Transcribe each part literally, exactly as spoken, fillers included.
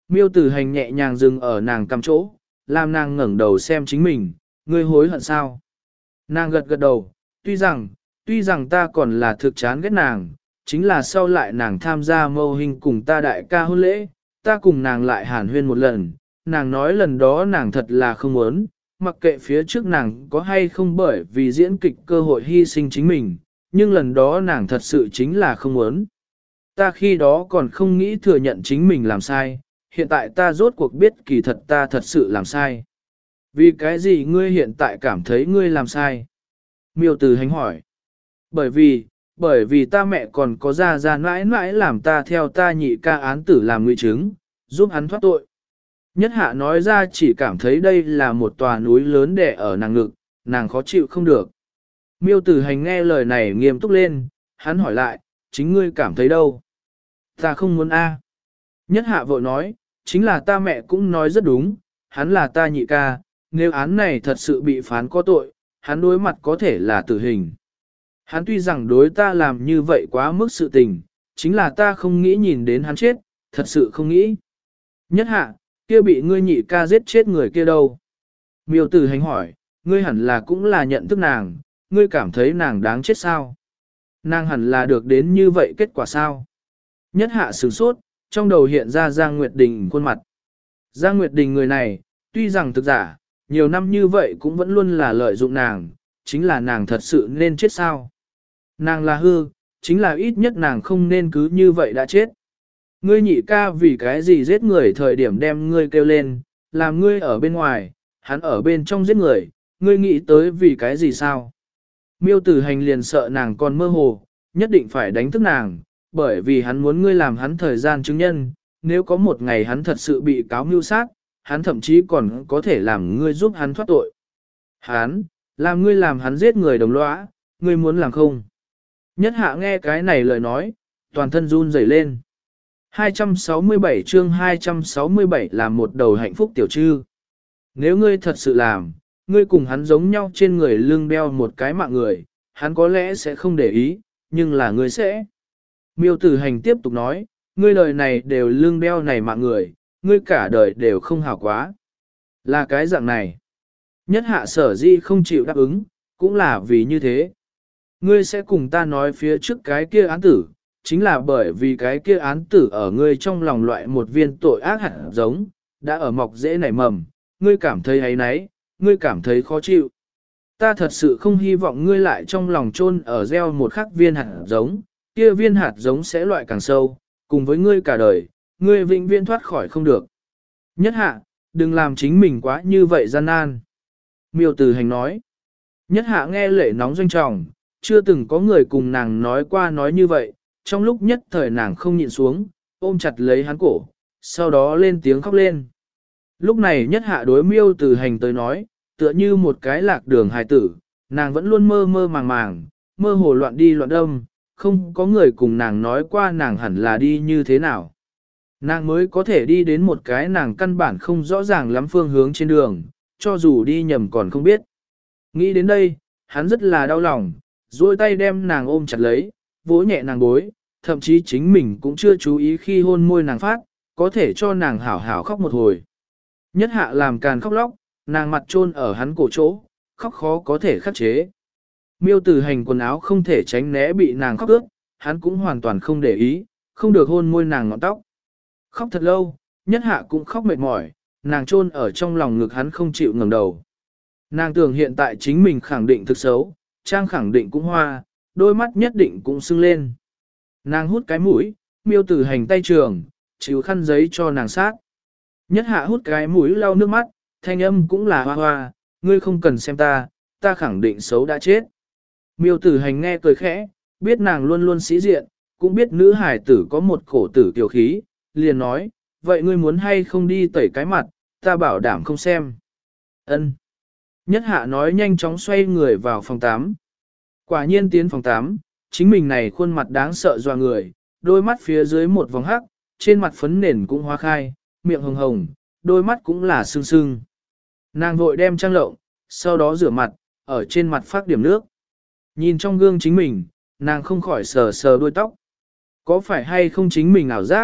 Miêu tử hành nhẹ nhàng dừng ở nàng cằm chỗ, làm nàng ngẩng đầu xem chính mình, ngươi hối hận sao? Nàng gật gật đầu, tuy rằng, tuy rằng ta còn là thực chán ghét nàng, chính là sau lại nàng tham gia mâu hình cùng ta đại ca hôn lễ, ta cùng nàng lại hàn huyên một lần, nàng nói lần đó nàng thật là không muốn, mặc kệ phía trước nàng có hay không bởi vì diễn kịch cơ hội hy sinh chính mình, nhưng lần đó nàng thật sự chính là không muốn. Ta khi đó còn không nghĩ thừa nhận chính mình làm sai, hiện tại ta rốt cuộc biết kỳ thật ta thật sự làm sai. Vì cái gì ngươi hiện tại cảm thấy ngươi làm sai? Miêu Tử Hành hỏi. Bởi vì, bởi vì ta mẹ còn có ra ra mãi mãi làm ta theo ta nhị ca án tử làm nguy chứng, giúp hắn thoát tội. Nhất hạ nói ra chỉ cảm thấy đây là một tòa núi lớn đè ở nàng ngực, nàng khó chịu không được. Miêu Tử Hành nghe lời này nghiêm túc lên, hắn hỏi lại, chính ngươi cảm thấy đâu? Ta không muốn a. Nhất hạ vội nói, chính là ta mẹ cũng nói rất đúng, hắn là ta nhị ca, nếu án này thật sự bị phán có tội, hắn đối mặt có thể là tử hình. Hắn tuy rằng đối ta làm như vậy quá mức sự tình, chính là ta không nghĩ nhìn đến hắn chết, thật sự không nghĩ. Nhất hạ, kia bị ngươi nhị ca giết chết người kia đâu? Miêu Tử Hành hỏi, ngươi hẳn là cũng là nhận thức nàng, ngươi cảm thấy nàng đáng chết sao? Nàng hẳn là được đến như vậy kết quả sao? Nhất hạ sửng sốt, trong đầu hiện ra Giang Nguyệt Đình khuôn mặt. Giang Nguyệt Đình người này, tuy rằng thực giả, nhiều năm như vậy cũng vẫn luôn là lợi dụng nàng, chính là nàng thật sự nên chết sao? Nàng là hư, chính là ít nhất nàng không nên cứ như vậy đã chết. Ngươi nhị ca vì cái gì giết người thời điểm đem ngươi kêu lên, làm ngươi ở bên ngoài, hắn ở bên trong giết người, ngươi nghĩ tới vì cái gì sao? Miêu Tử Hành liền sợ nàng còn mơ hồ, nhất định phải đánh thức nàng, bởi vì hắn muốn ngươi làm hắn thời gian chứng nhân, nếu có một ngày hắn thật sự bị cáo mưu sát, hắn thậm chí còn có thể làm ngươi giúp hắn thoát tội. Hắn, làm ngươi làm hắn giết người đồng lõa, ngươi muốn làm không? Nhất hạ nghe cái này lời nói, toàn thân run rẩy lên. hai trăm sáu mươi bảy chương hai trăm sáu mươi bảy là một đầu hạnh phúc tiểu trư. Nếu ngươi thật sự làm, ngươi cùng hắn giống nhau trên người lưng đeo một cái mạng người, hắn có lẽ sẽ không để ý, nhưng là ngươi sẽ. Miêu Tử Hành tiếp tục nói, ngươi đời này đều lưng đeo này mạng người, ngươi cả đời đều không hảo quá. Là cái dạng này. Nhất hạ sở di không chịu đáp ứng, cũng là vì như thế. Ngươi sẽ cùng ta nói phía trước cái kia án tử, chính là bởi vì cái kia án tử ở ngươi trong lòng loại một viên tội ác hạt giống, đã ở mọc rễ nảy mầm, ngươi cảm thấy ấy nấy, ngươi cảm thấy khó chịu. Ta thật sự không hy vọng ngươi lại trong lòng chôn ở gieo một khắc viên hạt giống, kia viên hạt giống sẽ loại càng sâu, cùng với ngươi cả đời, ngươi vĩnh viễn thoát khỏi không được. Nhất hạ, đừng làm chính mình quá như vậy gian nan. Miêu Tử Hành nói. Nhất hạ nghe lệ nóng doanh trọng, chưa từng có người cùng nàng nói qua nói như vậy, trong lúc nhất thời nàng không nhịn xuống, ôm chặt lấy hắn cổ, sau đó lên tiếng khóc lên. Lúc này nhất hạ đối Miêu Tử Hành tới nói, tựa như một cái lạc đường hài tử, nàng vẫn luôn mơ mơ màng màng, mơ hồ loạn đi loạn đâm, không có người cùng nàng nói qua nàng hẳn là đi như thế nào. Nàng mới có thể đi đến một cái nàng căn bản không rõ ràng lắm phương hướng trên đường, cho dù đi nhầm còn không biết. Nghĩ đến đây, hắn rất là đau lòng, duỗi tay đem nàng ôm chặt lấy, vỗ nhẹ nàng gối, thậm chí chính mình cũng chưa chú ý khi hôn môi nàng phát, có thể cho nàng hảo hảo khóc một hồi. Nhất hạ làm càn khóc lóc, nàng mặt chôn ở hắn cổ chỗ, khóc khó có thể khắc chế. Miêu Tử Hành quần áo không thể tránh né bị nàng khóc ướt, hắn cũng hoàn toàn không để ý, không được hôn môi nàng ngọn tóc. Khóc thật lâu, nhất hạ cũng khóc mệt mỏi, nàng chôn ở trong lòng ngực hắn không chịu ngẩng đầu. Nàng tưởng hiện tại chính mình khẳng định thực xấu, trang khẳng định cũng hoa, đôi mắt nhất định cũng sưng lên. Nàng hút cái mũi, Miêu Tử Hành tay trường, chịu khăn giấy cho nàng sát. Nhất hạ hút cái mũi lau nước mắt, thanh âm cũng là hoa hoa, ngươi không cần xem ta, ta khẳng định xấu đã chết. Miêu Tử Hành nghe cười khẽ, biết nàng luôn luôn sĩ diện, cũng biết nữ hải tử có một cổ tử tiểu khí, liền nói, vậy ngươi muốn hay không đi tẩy cái mặt, ta bảo đảm không xem. Ân. Nhất hạ nói nhanh chóng xoay người vào phòng tắm. Quả nhiên tiến phòng tắm, chính mình này khuôn mặt đáng sợ doa người, đôi mắt phía dưới một vòng hắc, trên mặt phấn nền cũng hoa khai, miệng hồng hồng, đôi mắt cũng là sưng sưng. Nàng vội đem trang lộng, sau đó rửa mặt, ở trên mặt phát điểm nước. Nhìn trong gương chính mình, nàng không khỏi sờ sờ đuôi tóc. Có phải hay không chính mình ảo giác,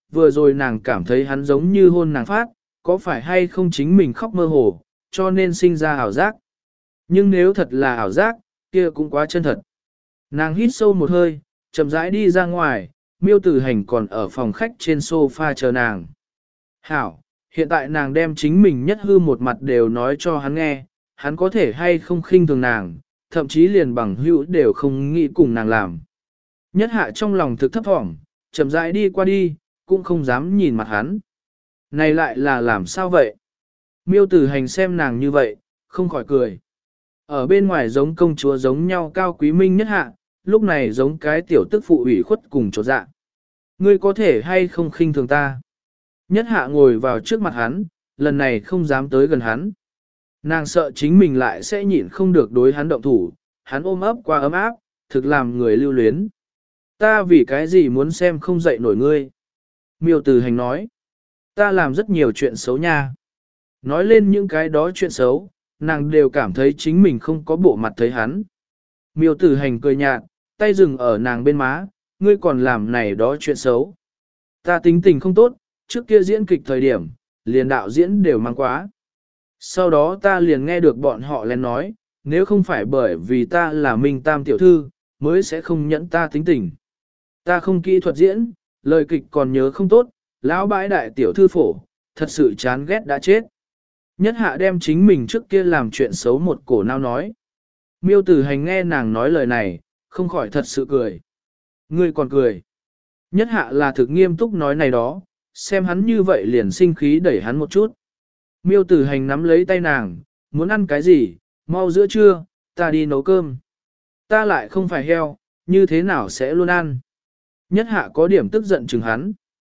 vừa rồi nàng cảm thấy hắn giống như hôn nàng phát, có phải hay không chính mình khóc mơ hồ, cho nên sinh ra ảo giác. Nhưng nếu thật là ảo giác, kia cũng quá chân thật. Nàng hít sâu một hơi, chậm rãi đi ra ngoài, Miêu Tử Hành còn ở phòng khách trên sofa chờ nàng. Hảo, hiện tại nàng đem chính mình nhất hư một mặt đều nói cho hắn nghe, hắn có thể hay không khinh thường nàng, thậm chí liền bằng hữu đều không nghĩ cùng nàng làm. Nhất hạ trong lòng thực thấp thỏm, chậm rãi đi qua đi, cũng không dám nhìn mặt hắn. Này lại là làm sao vậy? Miêu Tử Hành xem nàng như vậy, không khỏi cười. Ở bên ngoài giống công chúa giống nhau cao quý minh nhất hạ, lúc này giống cái tiểu tức phụ ủy khuất cùng chỗ dạ. Ngươi có thể hay không khinh thường ta? Nhất hạ ngồi vào trước mặt hắn, lần này không dám tới gần hắn. Nàng sợ chính mình lại sẽ nhịn không được đối hắn động thủ, hắn ôm ấp qua ấm áp, thực làm người lưu luyến. Ta vì cái gì muốn xem không dậy nổi ngươi? Miêu Tử Hành nói, ta làm rất nhiều chuyện xấu nha. Nói lên những cái đó chuyện xấu, nàng đều cảm thấy chính mình không có bộ mặt thấy hắn. Miêu Tử Hành cười nhạt, tay dừng ở nàng bên má, ngươi còn làm này đó chuyện xấu. Ta tính tình không tốt, trước kia diễn kịch thời điểm, liền đạo diễn đều mang quá. Sau đó ta liền nghe được bọn họ lên nói, nếu không phải bởi vì ta là Minh Tam tiểu thư, mới sẽ không nhẫn ta tính tình. Ta không kỹ thuật diễn, lời kịch còn nhớ không tốt, lão bãi đại tiểu thư phổ, thật sự chán ghét đã chết. Nhất hạ đem chính mình trước kia làm chuyện xấu một cổ nào nói. Miêu Tử Hành nghe nàng nói lời này, không khỏi thật sự cười. Ngươi còn cười. Nhất hạ là thực nghiêm túc nói này đó, xem hắn như vậy liền sinh khí đẩy hắn một chút. Miêu Tử Hành nắm lấy tay nàng, muốn ăn cái gì, mau giữa trưa, ta đi nấu cơm. Ta lại không phải heo, như thế nào sẽ luôn ăn. Nhất hạ có điểm tức giận chừng hắn.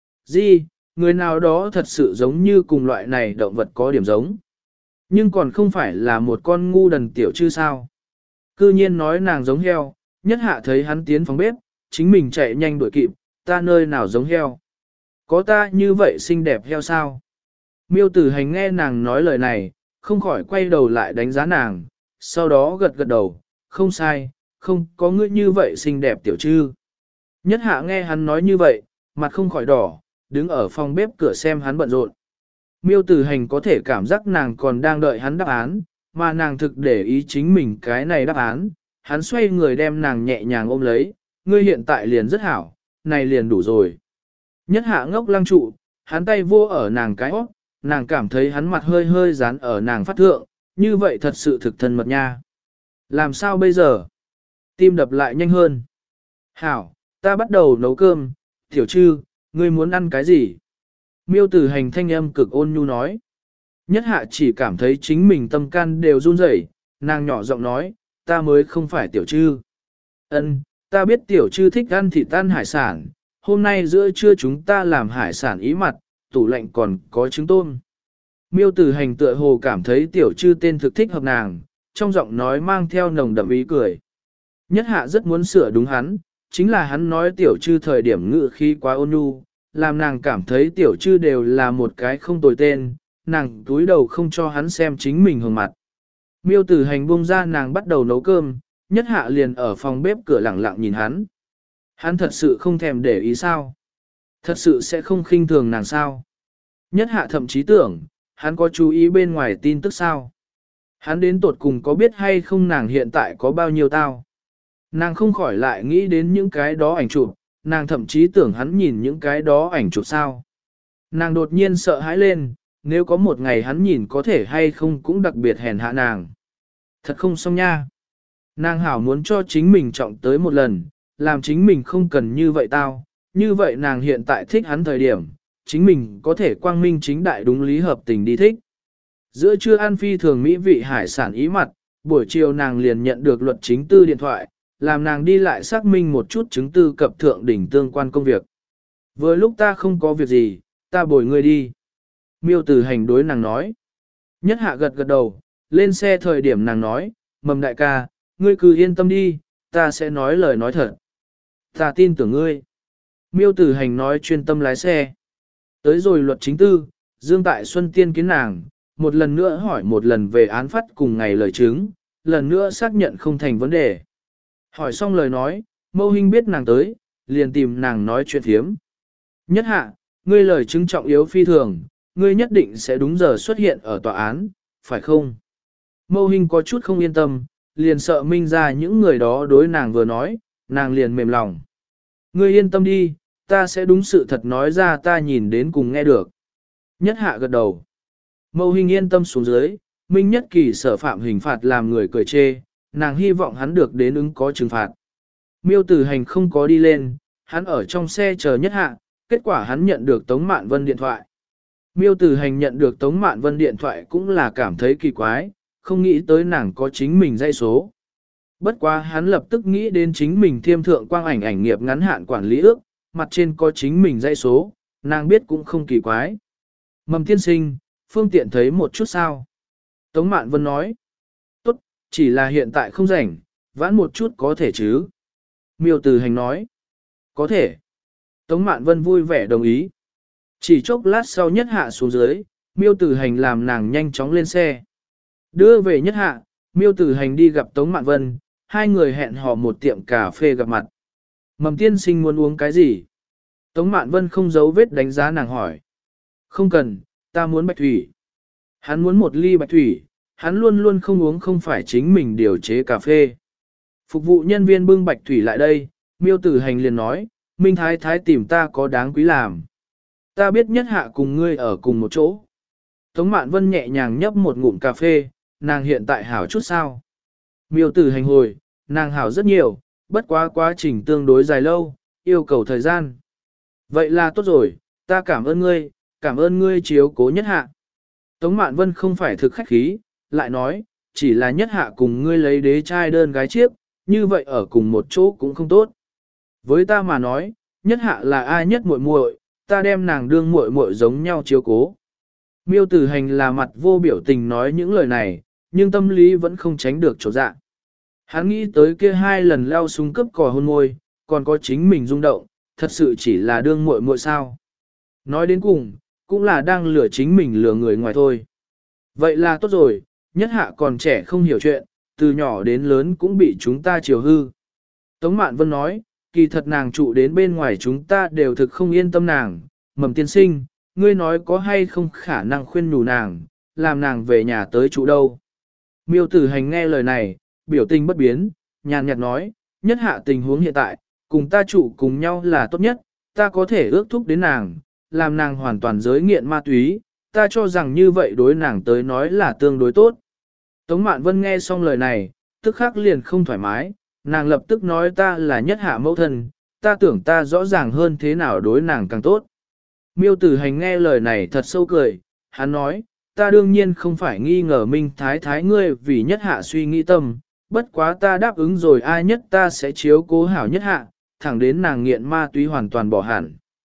Gì, người nào đó thật sự giống như cùng loại này động vật có điểm giống. Nhưng còn không phải là một con ngu đần tiểu chứ sao. Cư nhiên nói nàng giống heo, nhất hạ thấy hắn tiến phòng bếp, chính mình chạy nhanh đuổi kịp, ta nơi nào giống heo. Có ta như vậy xinh đẹp heo sao? Miêu Tử Hành nghe nàng nói lời này, không khỏi quay đầu lại đánh giá nàng, sau đó gật gật đầu, không sai, không có ngươi như vậy xinh đẹp tiểu trư. Nhất hạ nghe hắn nói như vậy, mặt không khỏi đỏ, đứng ở phòng bếp cửa xem hắn bận rộn. Miêu Tử Hành có thể cảm giác nàng còn đang đợi hắn đáp án, mà nàng thực để ý chính mình cái này đáp án, hắn xoay người đem nàng nhẹ nhàng ôm lấy, ngươi hiện tại liền rất hảo, này liền đủ rồi. Nhất hạ ngốc lăng trụ, hắn tay vô ở nàng cái óc, nàng cảm thấy hắn mặt hơi hơi dán ở nàng phát thượng, như vậy thật sự thực thân mật nha. Làm sao bây giờ? Tim đập lại nhanh hơn. Hảo, ta bắt đầu nấu cơm, tiểu trư, ngươi muốn ăn cái gì? Miêu Tử Hành thanh âm cực ôn nhu nói. Nhất hạ chỉ cảm thấy chính mình tâm can đều run rẩy, nàng nhỏ giọng nói, ta mới không phải tiểu trư. Ân, ta biết tiểu trư thích ăn thịt ăn hải sản, hôm nay giữa trưa chúng ta làm hải sản ý mặt, tủ lạnh còn có trứng tôm. Miêu Tử Hành tựa hồ cảm thấy tiểu trư tên thực thích hợp nàng, trong giọng nói mang theo nồng đậm ý cười. Nhất hạ rất muốn sửa đúng hắn, chính là hắn nói tiểu trư thời điểm ngự khí quá ôn nhu, làm nàng cảm thấy tiểu trư đều là một cái không tồi tên, nàng túi đầu không cho hắn xem chính mình hưởng mặt. Miêu Tử Hành buông ra nàng bắt đầu nấu cơm, nhất hạ liền ở phòng bếp cửa lặng lặng nhìn hắn. Hắn thật sự không thèm để ý sao? Thật sự sẽ không khinh thường nàng sao? Nhất hạ thậm chí tưởng, hắn có chú ý bên ngoài tin tức sao? Hắn đến tột cùng có biết hay không nàng hiện tại có bao nhiêu tao? Nàng không khỏi lại nghĩ đến những cái đó ảnh chụp, nàng thậm chí tưởng hắn nhìn những cái đó ảnh chụp sao? Nàng đột nhiên sợ hãi lên, nếu có một ngày hắn nhìn có thể hay không cũng đặc biệt hèn hạ nàng. Thật không xong nha. Nàng hảo muốn cho chính mình trọng tới một lần, làm chính mình không cần như vậy tao, như vậy nàng hiện tại thích hắn thời điểm, chính mình có thể quang minh chính đại đúng lý hợp tình đi thích. Giữa trưa ăn phi thường mỹ vị hải sản ý mặt, buổi chiều nàng liền nhận được luật chính tư điện thoại, làm nàng đi lại xác minh một chút chứng tư cập thượng đỉnh tương quan công việc. Vừa lúc ta không có việc gì, ta bồi ngươi đi. Miêu Tử Hành đối nàng nói. Nhất hạ gật gật đầu, lên xe thời điểm nàng nói, mầm đại ca, ngươi cứ yên tâm đi, ta sẽ nói lời nói thật. Ta tin tưởng ngươi. Miêu Tử Hành nói chuyên tâm lái xe. Tới rồi luật chính tư, Dương Tại Xuân tiên kiến nàng, một lần nữa hỏi một lần về án phát cùng ngày lời chứng, lần nữa xác nhận không thành vấn đề. Hỏi xong lời nói, Mâu Hinh biết nàng tới, liền tìm nàng nói chuyện thiếm. Nhất hạ, ngươi lời chứng trọng yếu phi thường, ngươi nhất định sẽ đúng giờ xuất hiện ở tòa án, phải không? Mâu Hinh có chút không yên tâm, liền sợ Minh ra những người đó đối nàng vừa nói, nàng liền mềm lòng. Ngươi yên tâm đi, ta sẽ đúng sự thật nói ra ta nhìn đến cùng nghe được. Nhất hạ gật đầu. Mâu Hinh yên tâm xuống dưới, Minh Nhất Kỳ sở phạm hình phạt làm người cười chê, nàng hy vọng hắn được đến ứng có trừng phạt. Miêu Tử Hành không có đi lên, hắn ở trong xe chờ Nhất hạ, kết quả hắn nhận được Tống Mạn Vân điện thoại. Miêu Tử Hành nhận được Tống Mạn Vân điện thoại cũng là cảm thấy kỳ quái, không nghĩ tới nàng có chính mình dây số. Bất quá hắn lập tức nghĩ đến chính mình thiêm thượng quang ảnh ảnh nghiệp ngắn hạn quản lý ước, mặt trên có chính mình dây số, nàng biết cũng không kỳ quái. Mầm tiên sinh, phương tiện thấy một chút sao? Tống Mạn Vân nói. Tốt, chỉ là hiện tại không rảnh, vãn một chút có thể chứ? Miêu Tử Hành nói. Có thể. Tống Mạn Vân vui vẻ đồng ý. Chỉ chốc lát sau Nhất hạ xuống dưới, Miêu Tử Hành làm nàng nhanh chóng lên xe. Đưa về Nhất hạ, Miêu Tử Hành đi gặp Tống Mạn Vân, hai người hẹn hò một tiệm cà phê gặp mặt. Mầm tiên sinh muốn uống cái gì? Tống Mạn Vân không giấu vết đánh giá nàng hỏi. Không cần, ta muốn bạch thủy. Hắn muốn một ly bạch thủy, hắn luôn luôn không uống không phải chính mình điều chế cà phê. Phục vụ nhân viên bưng bạch thủy lại đây, Miêu Tử Hành liền nói, Minh Thái Thái tìm ta có đáng quý làm. Ta biết Nhất hạ cùng ngươi ở cùng một chỗ. Tống Mạn Vân nhẹ nhàng nhấp một ngụm cà phê, nàng hiện tại hảo chút sao. Miêu Tử Hành hồi, nàng hảo rất nhiều, bất quá quá trình tương đối dài lâu, yêu cầu thời gian. Vậy là tốt rồi, ta cảm ơn ngươi, cảm ơn ngươi chiếu cố Nhất hạ. Tống Mạn Vân không phải thực khách khí, lại nói, chỉ là Nhất hạ cùng ngươi lấy đế trai đơn gái chiếc, như vậy ở cùng một chỗ cũng không tốt. Với ta mà nói, Nhất hạ là ai nhất muội muội, ta đem nàng đương muội muội giống nhau chiếu cố. Miêu Tử Hành là mặt vô biểu tình nói những lời này, nhưng tâm lý vẫn không tránh được chỗ dạ. Hắn nghĩ tới kia hai lần leo súng cướp cò hôn môi, còn có chính mình rung động, thật sự chỉ là đương muội muội sao. Nói đến cùng, cũng là đang lừa chính mình lừa người ngoài thôi. Vậy là tốt rồi, Nhất hạ còn trẻ không hiểu chuyện, từ nhỏ đến lớn cũng bị chúng ta chiều hư. Tống Mạn Vân nói, kỳ thật nàng trụ đến bên ngoài chúng ta đều thực không yên tâm nàng, Mầm tiên sinh, ngươi nói có hay không khả năng khuyên nhủ nàng, làm nàng về nhà tới trụ đâu. Miêu Tử Hành nghe lời này, biểu tình bất biến, nhàn nhạt nói, Nhất hạ tình huống hiện tại, cùng ta trụ cùng nhau là tốt nhất, ta có thể ước thúc đến nàng, làm nàng hoàn toàn giới nghiện ma túy, ta cho rằng như vậy đối nàng tới nói là tương đối tốt. Tống Mạn Vân nghe xong lời này, tức khắc liền không thoải mái, nàng lập tức nói ta là Nhất hạ mẫu thân, ta tưởng ta rõ ràng hơn thế nào đối nàng càng tốt. Miêu Tử Hành nghe lời này thật sâu cười, hắn nói, ta đương nhiên không phải nghi ngờ Minh Thái Thái ngươi vì Nhất hạ suy nghĩ tâm, bất quá ta đáp ứng rồi ai nhất ta sẽ chiếu cố hảo Nhất hạ, thẳng đến nàng nghiện ma túy hoàn toàn bỏ hẳn.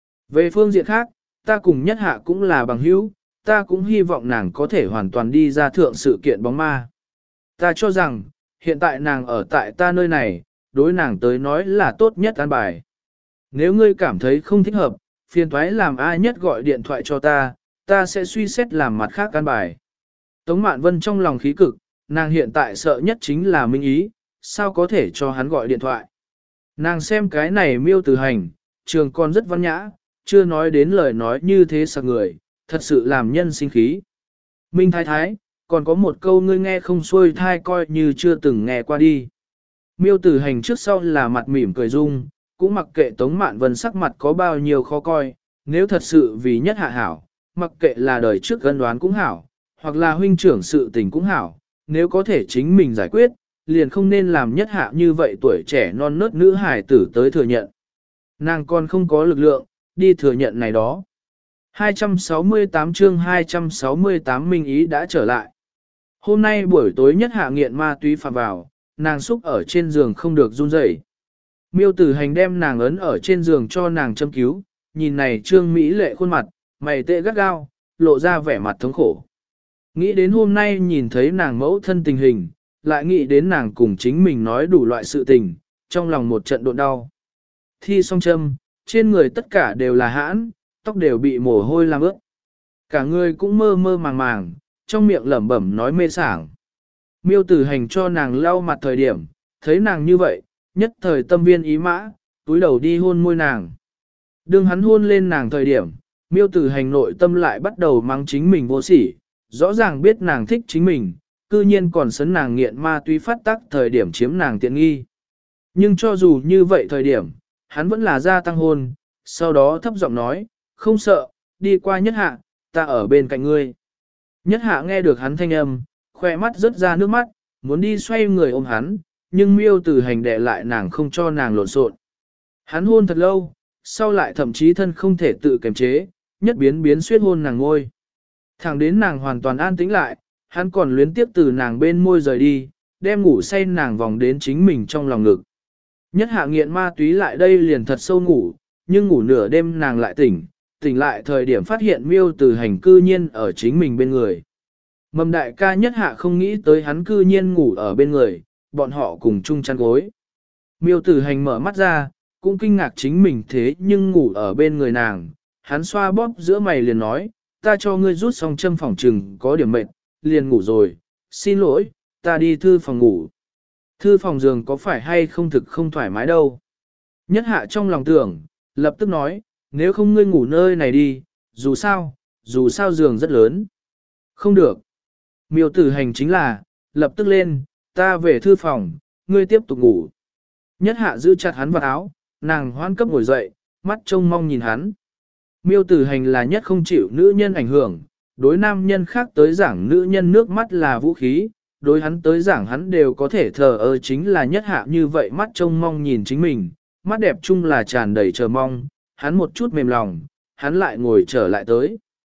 Về phương diện khác, ta cùng Nhất hạ cũng là bằng hữu, ta cũng hy vọng nàng có thể hoàn toàn đi ra thượng sự kiện bóng ma. Ta cho rằng, hiện tại nàng ở tại ta nơi này, đối nàng tới nói là tốt nhất an bài. Nếu ngươi cảm thấy không thích hợp, phiền thoái làm ai nhất gọi điện thoại cho ta, ta sẽ suy xét làm mặt khác an bài. Tống Mạn Vân trong lòng khí cực, nàng hiện tại sợ nhất chính là Minh Ý, sao có thể cho hắn gọi điện thoại. Nàng xem cái này Miêu Tử Hành, trường con rất văn nhã, chưa nói đến lời nói như thế sặc người, thật sự làm nhân sinh khí. Minh Thái Thái, còn có một câu ngươi nghe không xuôi thai coi như chưa từng nghe qua đi. Miêu Tử Hành trước sau là mặt mỉm cười dung, cũng mặc kệ Tống Mạn Vân sắc mặt có bao nhiêu khó coi, nếu thật sự vì Nhất hạ hảo, mặc kệ là đời trước gân đoán cũng hảo, hoặc là huynh trưởng sự tình cũng hảo, nếu có thể chính mình giải quyết, liền không nên làm Nhất hạ như vậy tuổi trẻ non nớt nữ hài tử tới thừa nhận. Nàng còn không có lực lượng, đi thừa nhận này đó. hai trăm sáu mươi tám chương hai trăm sáu mươi tám Minh Ý đã trở lại. Hôm nay buổi tối Nhất hạ nghiện ma túy phạm vào, nàng xúc ở trên giường không được run rẩy. Miêu Tử Hành đem nàng ấn ở trên giường cho nàng châm cứu, nhìn này trương mỹ lệ khuôn mặt, mày tệ gắt gao, lộ ra vẻ mặt thống khổ. Nghĩ đến hôm nay nhìn thấy nàng mẫu thân tình hình, lại nghĩ đến nàng cùng chính mình nói đủ loại sự tình, trong lòng một trận độn đau. Thi xong châm, trên người tất cả đều là hãn, tóc đều bị mồ hôi làm ướt. Cả người cũng mơ mơ màng màng, trong miệng lẩm bẩm nói mê sảng. Miêu Tử Hành cho nàng lau mặt thời điểm, thấy nàng như vậy, nhất thời tâm viên ý mã, túi đầu đi hôn môi nàng. Đương hắn hôn lên nàng thời điểm, Miêu Tử Hành nội tâm lại bắt đầu mắng chính mình vô sỉ, rõ ràng biết nàng thích chính mình, cư nhiên còn sấn nàng nghiện ma túy phát tác thời điểm chiếm nàng tiện nghi. Nhưng cho dù như vậy thời điểm, hắn vẫn là gia tăng hôn, sau đó thấp giọng nói, không sợ, đi qua Nhất Hạ, ta ở bên cạnh ngươi. Nhất Hạ nghe được hắn thanh âm, khoe mắt rớt ra nước mắt, muốn đi xoay người ôm hắn, nhưng Miêu Tử Hành đè lại nàng không cho nàng lộn xộn. Hắn hôn thật lâu, sau lại thậm chí thân không thể tự kiềm chế, nhất biến biến suyết hôn nàng ngôi. Thẳng đến nàng hoàn toàn an tĩnh lại, hắn còn luyến tiếp từ nàng bên môi rời đi, đem ngủ say nàng vòng đến chính mình trong lòng ngực. Nhất Hạ nghiện ma túy lại đây liền thật sâu ngủ, nhưng ngủ nửa đêm nàng lại tỉnh, tỉnh lại thời điểm phát hiện Miêu Tử Hành cư nhiên ở chính mình bên người. Mầm đại ca Nhất Hạ không nghĩ tới hắn cư nhiên ngủ ở bên người, bọn họ cùng chung chăn gối. Miêu Tử Hành mở mắt ra, cũng kinh ngạc chính mình thế nhưng ngủ ở bên người nàng, hắn xoa bóp giữa mày liền nói, ta cho ngươi rút xong châm phòng trừng có điểm mệt, liền ngủ rồi, xin lỗi, ta đi thư phòng ngủ. Thư phòng giường có phải hay không thực không thoải mái đâu. Nhất Hạ trong lòng tưởng, lập tức nói, nếu không ngươi ngủ nơi này đi, dù sao, dù sao giường rất lớn. Không được. Miêu Tử Hành chính là, lập tức lên, ta về thư phòng, ngươi tiếp tục ngủ. Nhất Hạ giữ chặt hắn vào áo, nàng hoan cấp ngồi dậy, mắt trông mong nhìn hắn. Miêu Tử Hành là nhất không chịu nữ nhân ảnh hưởng, đối nam nhân khác tới giảng nữ nhân nước mắt là vũ khí, đối hắn tới giảng hắn đều có thể thờ ơ chính là Nhất Hạ như vậy mắt trông mong nhìn chính mình, mắt đẹp chung là tràn đầy chờ mong, hắn một chút mềm lòng, hắn lại ngồi trở lại tới.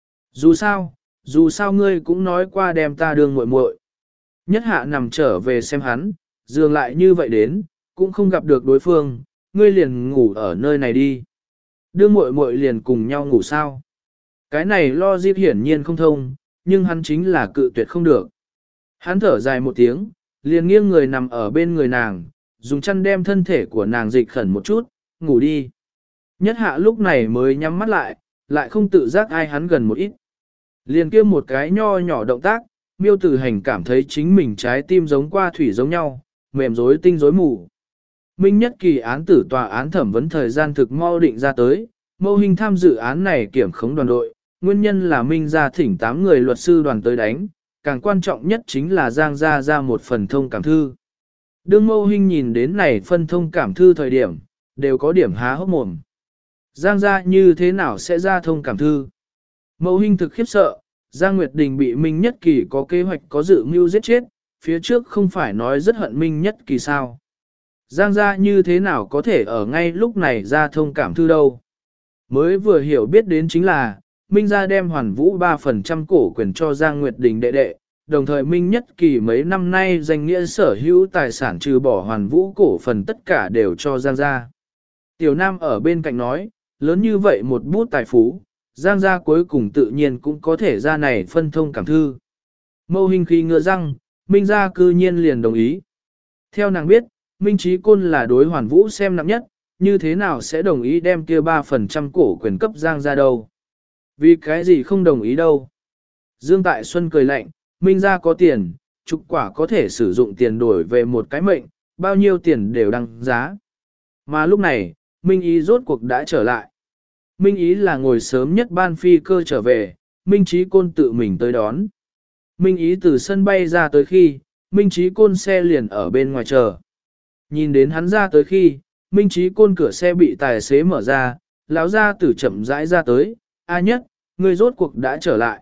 Dù sao, dù sao ngươi cũng nói qua đem ta đương muội muội. Nhất Hạ nằm trở về xem hắn, dường lại như vậy đến, cũng không gặp được đối phương, ngươi liền ngủ ở nơi này đi. Đưa muội muội liền cùng nhau ngủ sao. Cái này lo dịp hiển nhiên không thông, nhưng hắn chính là cự tuyệt không được. Hắn thở dài một tiếng, liền nghiêng người nằm ở bên người nàng, dùng chăn đem thân thể của nàng dịch khẩn một chút, ngủ đi. Nhất Hạ lúc này mới nhắm mắt lại, lại không tự giác ai hắn gần một ít. Liền kia một cái nho nhỏ động tác, Miêu Tử Hành cảm thấy chính mình trái tim giống qua thủy giống nhau, mềm rối tinh rối mù. Minh Nhất Kỳ án tử tòa án thẩm vấn thời gian thực mau định ra tới, Mâu Hình tham dự án này kiểm khống đoàn đội, nguyên nhân là Minh gia thỉnh tám người luật sư đoàn tới đánh, càng quan trọng nhất chính là Giang gia ra một phần thông cảm thư. Đương Mâu Hình nhìn đến này phân thông cảm thư thời điểm, đều có điểm há hốc mồm. Giang gia như thế nào sẽ ra thông cảm thư? Mâu Hình thực khiếp sợ, Giang Nguyệt Đình bị Minh Nhất Kỳ có kế hoạch có dự mưu giết chết, phía trước không phải nói rất hận Minh Nhất Kỳ sao? Giang gia như thế nào có thể ở ngay lúc này ra thông cảm thư đâu? Mới vừa hiểu biết đến chính là, Minh gia đem hoàn vũ ba phần trăm cổ quyền cho Giang Nguyệt Đình đệ đệ, đồng thời Minh Nhất Kỳ mấy năm nay danh nghĩa sở hữu tài sản trừ bỏ hoàn vũ cổ phần tất cả đều cho Giang gia. Tiểu Nam ở bên cạnh nói, lớn như vậy một bút tài phú, Giang gia cuối cùng tự nhiên cũng có thể ra này phân thông cảm thư. Mâu Hình khi ngựa răng, Minh gia cư nhiên liền đồng ý. Theo nàng biết, Minh Chí Côn là đối hoàn vũ xem nặng nhất, như thế nào sẽ đồng ý đem kia ba phần trăm cổ quyền cấp Giang gia đâu. Vì cái gì không đồng ý đâu. Dương Tại Xuân cười lạnh, Minh gia có tiền, trục quả có thể sử dụng tiền đổi về một cái mệnh, bao nhiêu tiền đều đăng giá. Mà lúc này, Minh Ý rốt cuộc đã trở lại. Minh Ý là ngồi sớm nhất ban phi cơ trở về, Minh Chí Côn tự mình tới đón. Minh Ý từ sân bay ra tới khi, Minh Chí Côn xe liền ở bên ngoài chờ. Nhìn đến hắn ra tới khi, Minh Chí Côn cửa xe bị tài xế mở ra, lão gia tử chậm rãi ra tới, A Nhất, người rốt cuộc đã trở lại.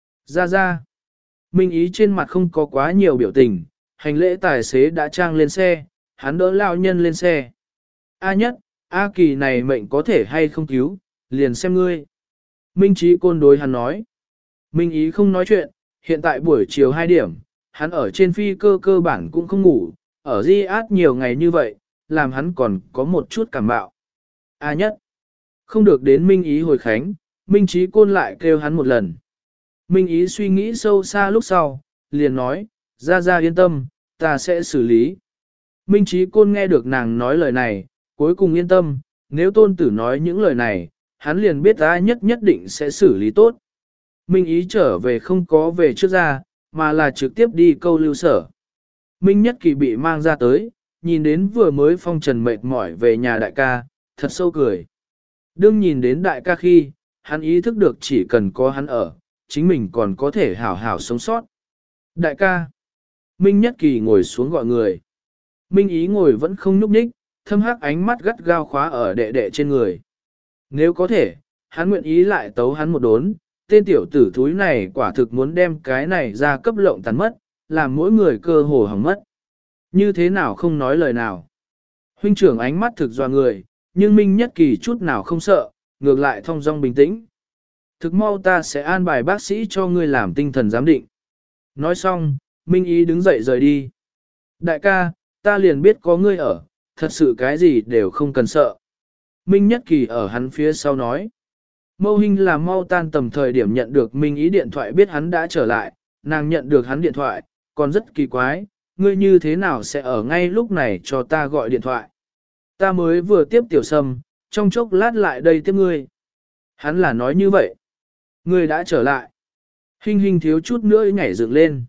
Ra ra. Minh Ý trên mặt không có quá nhiều biểu tình, hành lễ tài xế đã trang lên xe, hắn đỡ lão nhân lên xe. A Nhất, A Kỳ này mệnh có thể hay không cứu, liền xem ngươi. Minh Chí Côn đối hắn nói. Minh Ý không nói chuyện, hiện tại buổi chiều hai điểm, hắn ở trên phi cơ cơ bản cũng không ngủ, ở Di Át nhiều ngày như vậy, làm hắn còn có một chút cảm bạo. A Nhất, không được đến Minh Ý hồi khánh, Minh Chí Côn lại kêu hắn một lần. Minh Ý suy nghĩ sâu xa lúc sau, liền nói, ra ra yên tâm, ta sẽ xử lý. Minh Chí Côn nghe được nàng nói lời này, cuối cùng yên tâm, nếu tôn tử nói những lời này, hắn liền biết A Nhất nhất định sẽ xử lý tốt. Minh Ý trở về không có về trước ra, mà là trực tiếp đi câu lưu sở. Minh Nhất Kỳ bị mang ra tới, nhìn đến vừa mới phong trần mệt mỏi về nhà đại ca, thật sâu cười. Đương nhìn đến đại ca khi, hắn ý thức được chỉ cần có hắn ở, chính mình còn có thể hảo hảo sống sót. Đại ca. Minh Nhất Kỳ ngồi xuống gọi người. Minh Ý ngồi vẫn không nhúc nhích, thâm hắc ánh mắt gắt gao khóa ở đệ đệ trên người. Nếu có thể, hắn nguyện ý lại tấu hắn một đốn, tên tiểu tử thúi này quả thực muốn đem cái này ra cấp lộng tàn mất, làm mỗi người cơ hồ hỏng mất. Như thế nào không nói lời nào. Huynh trưởng ánh mắt thực doa người, nhưng Minh Nhất Kỳ chút nào không sợ, ngược lại thong dong bình tĩnh. Thực mau ta sẽ an bài bác sĩ cho ngươi làm tinh thần giám định. Nói xong, Minh Ý đứng dậy rời đi. Đại ca, ta liền biết có ngươi ở, thật sự cái gì đều không cần sợ. Minh Nhất Kỳ ở hắn phía sau nói. Mâu Hinh là mau tan tầm thời điểm nhận được Minh Ý điện thoại biết hắn đã trở lại, nàng nhận được hắn điện thoại, còn rất kỳ quái, ngươi như thế nào sẽ ở ngay lúc này cho ta gọi điện thoại. Ta mới vừa tiếp tiểu sâm, trong chốc lát lại đây tiếp ngươi. Hắn là nói như vậy. Ngươi đã trở lại. Hinh Hinh thiếu chút nữa nhảy dựng lên.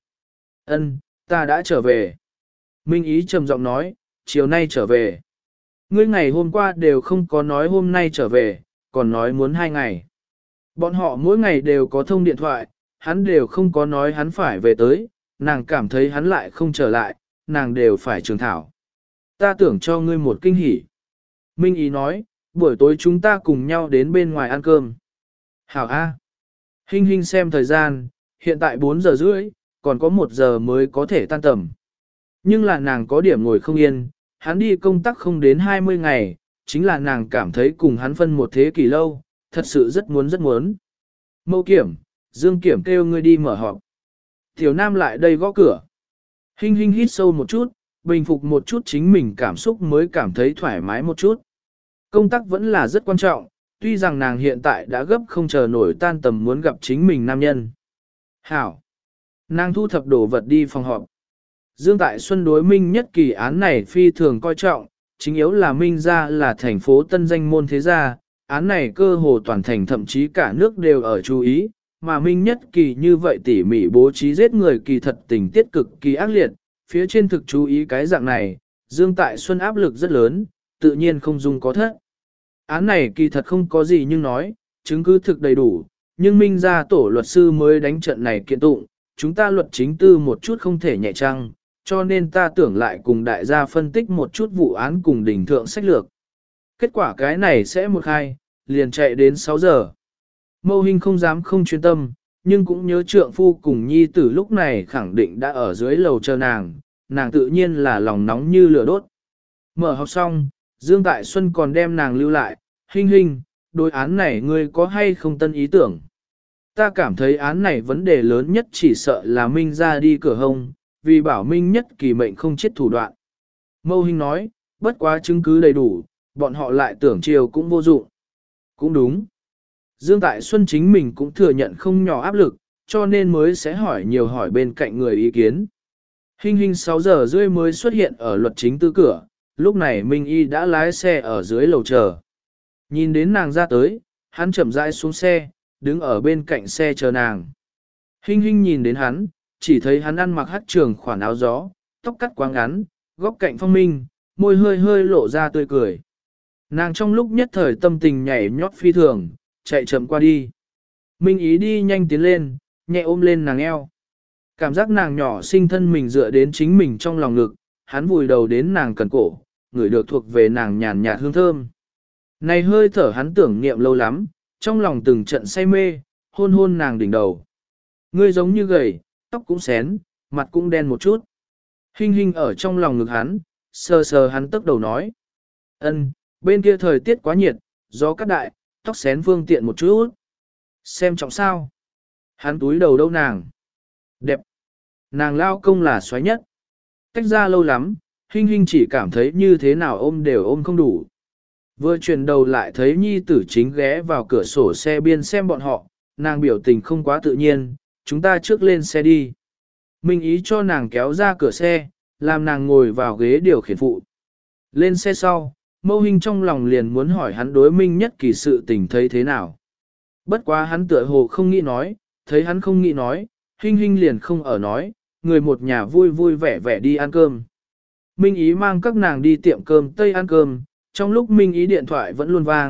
Ân, ta đã trở về. Minh Ý trầm giọng nói, chiều nay trở về. Ngươi ngày hôm qua đều không có nói hôm nay trở về, còn nói muốn hai ngày. Bọn họ mỗi ngày đều có thông điện thoại, hắn đều không có nói hắn phải về tới, nàng cảm thấy hắn lại không trở lại, nàng đều phải trường thảo. Ta tưởng cho ngươi một kinh hỉ. Minh Ý nói, buổi tối chúng ta cùng nhau đến bên ngoài ăn cơm. Hảo A. Hinh Hinh xem thời gian, hiện tại bốn giờ rưỡi, còn có một giờ mới có thể tan tầm. Nhưng là nàng có điểm ngồi không yên, hắn đi công tác không đến hai mươi ngày, chính là nàng cảm thấy cùng hắn phân một thế kỷ lâu, thật sự rất muốn rất muốn. Mâu Kiểm, Dương Kiểm kêu ngươi đi mở họp. Tiểu Nam lại đây gõ cửa. Hinh Hinh hít sâu một chút, bình phục một chút chính mình cảm xúc mới cảm thấy thoải mái một chút. Công tác vẫn là rất quan trọng, tuy rằng nàng hiện tại đã gấp không chờ nổi tan tầm muốn gặp chính mình nam nhân. Hảo. Nàng thu thập đồ vật đi phòng họp. Dương Tại Xuân đối Minh Nhất Kỳ án này phi thường coi trọng, chính yếu là Minh gia là thành phố tân danh môn thế gia, án này cơ hồ toàn thành thậm chí cả nước đều ở chú ý, mà Minh Nhất Kỳ như vậy tỉ mỉ bố trí giết người kỳ thật tình tiết cực kỳ ác liệt, phía trên thực chú ý cái dạng này, Dương Tại Xuân áp lực rất lớn, tự nhiên không dung có thất. Án này kỳ thật không có gì nhưng nói, chứng cứ thực đầy đủ, nhưng Minh gia tổ luật sư mới đánh trận này kiện tụng, chúng ta luật chính tư một chút không thể nhẹ trăng, cho nên ta tưởng lại cùng đại gia phân tích một chút vụ án cùng đỉnh thượng sách lược. Kết quả cái này sẽ một khai, liền chạy đến sáu giờ. Mâu Hinh không dám không chuyên tâm, nhưng cũng nhớ trượng phu cùng nhi tử lúc này khẳng định đã ở dưới lầu chờ nàng, nàng tự nhiên là lòng nóng như lửa đốt. Mở học xong, Dương Tại Xuân còn đem nàng lưu lại, Hinh Hinh, đối án này ngươi có hay không tân ý tưởng? Ta cảm thấy án này vấn đề lớn nhất chỉ sợ là Minh ra đi cửa hông, vì bảo Minh Nhất Kỳ mệnh không chết thủ đoạn. Mâu Hinh nói, bất quá chứng cứ đầy đủ, bọn họ lại tưởng chiều cũng vô dụng. Cũng đúng. Dương Tại Xuân chính mình cũng thừa nhận không nhỏ áp lực, cho nên mới sẽ hỏi nhiều hỏi bên cạnh người ý kiến. Hinh Hinh sáu giờ rưỡi mới xuất hiện ở luật chính tư cửa, lúc này Minh Y đã lái xe ở dưới lầu chờ. Nhìn đến nàng ra tới, hắn chậm rãi xuống xe, đứng ở bên cạnh xe chờ nàng. Hinh Hinh nhìn đến hắn, chỉ thấy hắn ăn mặc hắc trường khoản áo gió, tóc cắt quá ngắn, góc cạnh phong minh, môi hơi hơi lộ ra tươi cười. Nàng trong lúc nhất thời tâm tình nhảy nhót phi thường, chạy chậm qua đi. Minh Ý đi nhanh tiến lên, nhẹ ôm lên nàng eo. Cảm giác nàng nhỏ sinh thân mình dựa đến chính mình trong lòng ngực, hắn vùi đầu đến nàng cần cổ, ngửi được thuộc về nàng nhàn nhạt hương thơm. Này hơi thở hắn tưởng niệm lâu lắm, trong lòng từng trận say mê, hôn hôn nàng đỉnh đầu. Ngươi giống như gầy, tóc cũng xén, mặt cũng đen một chút. Hinh Hinh ở trong lòng ngực hắn, sờ sờ hắn tức đầu nói. Ân, bên kia thời tiết quá nhiệt, gió cắt đại, tóc xén phương tiện một chút. Xem trọng sao. Hắn túi đầu đâu nàng. Đẹp. Nàng lao công là xoáy nhất. Cách ra lâu lắm, Hinh Hinh chỉ cảm thấy như thế nào ôm đều ôm không đủ. Vừa chuyển đầu lại thấy nhi tử chính ghé vào cửa sổ xe biên xem bọn họ, nàng biểu tình không quá tự nhiên, chúng ta trước lên xe đi. Minh Ý cho nàng kéo ra cửa xe, làm nàng ngồi vào ghế điều khiển phụ. Lên xe sau, Mâu Hinh trong lòng liền muốn hỏi hắn đối Minh Nhất Kỳ sự tình thấy thế nào. Bất quá hắn tựa hồ không nghĩ nói, thấy hắn không nghĩ nói, Hinh Hinh liền không ở nói, người một nhà vui vui vẻ vẻ đi ăn cơm. Minh Ý mang các nàng đi tiệm cơm Tây ăn cơm, trong lúc Minh Ý điện thoại vẫn luôn vang,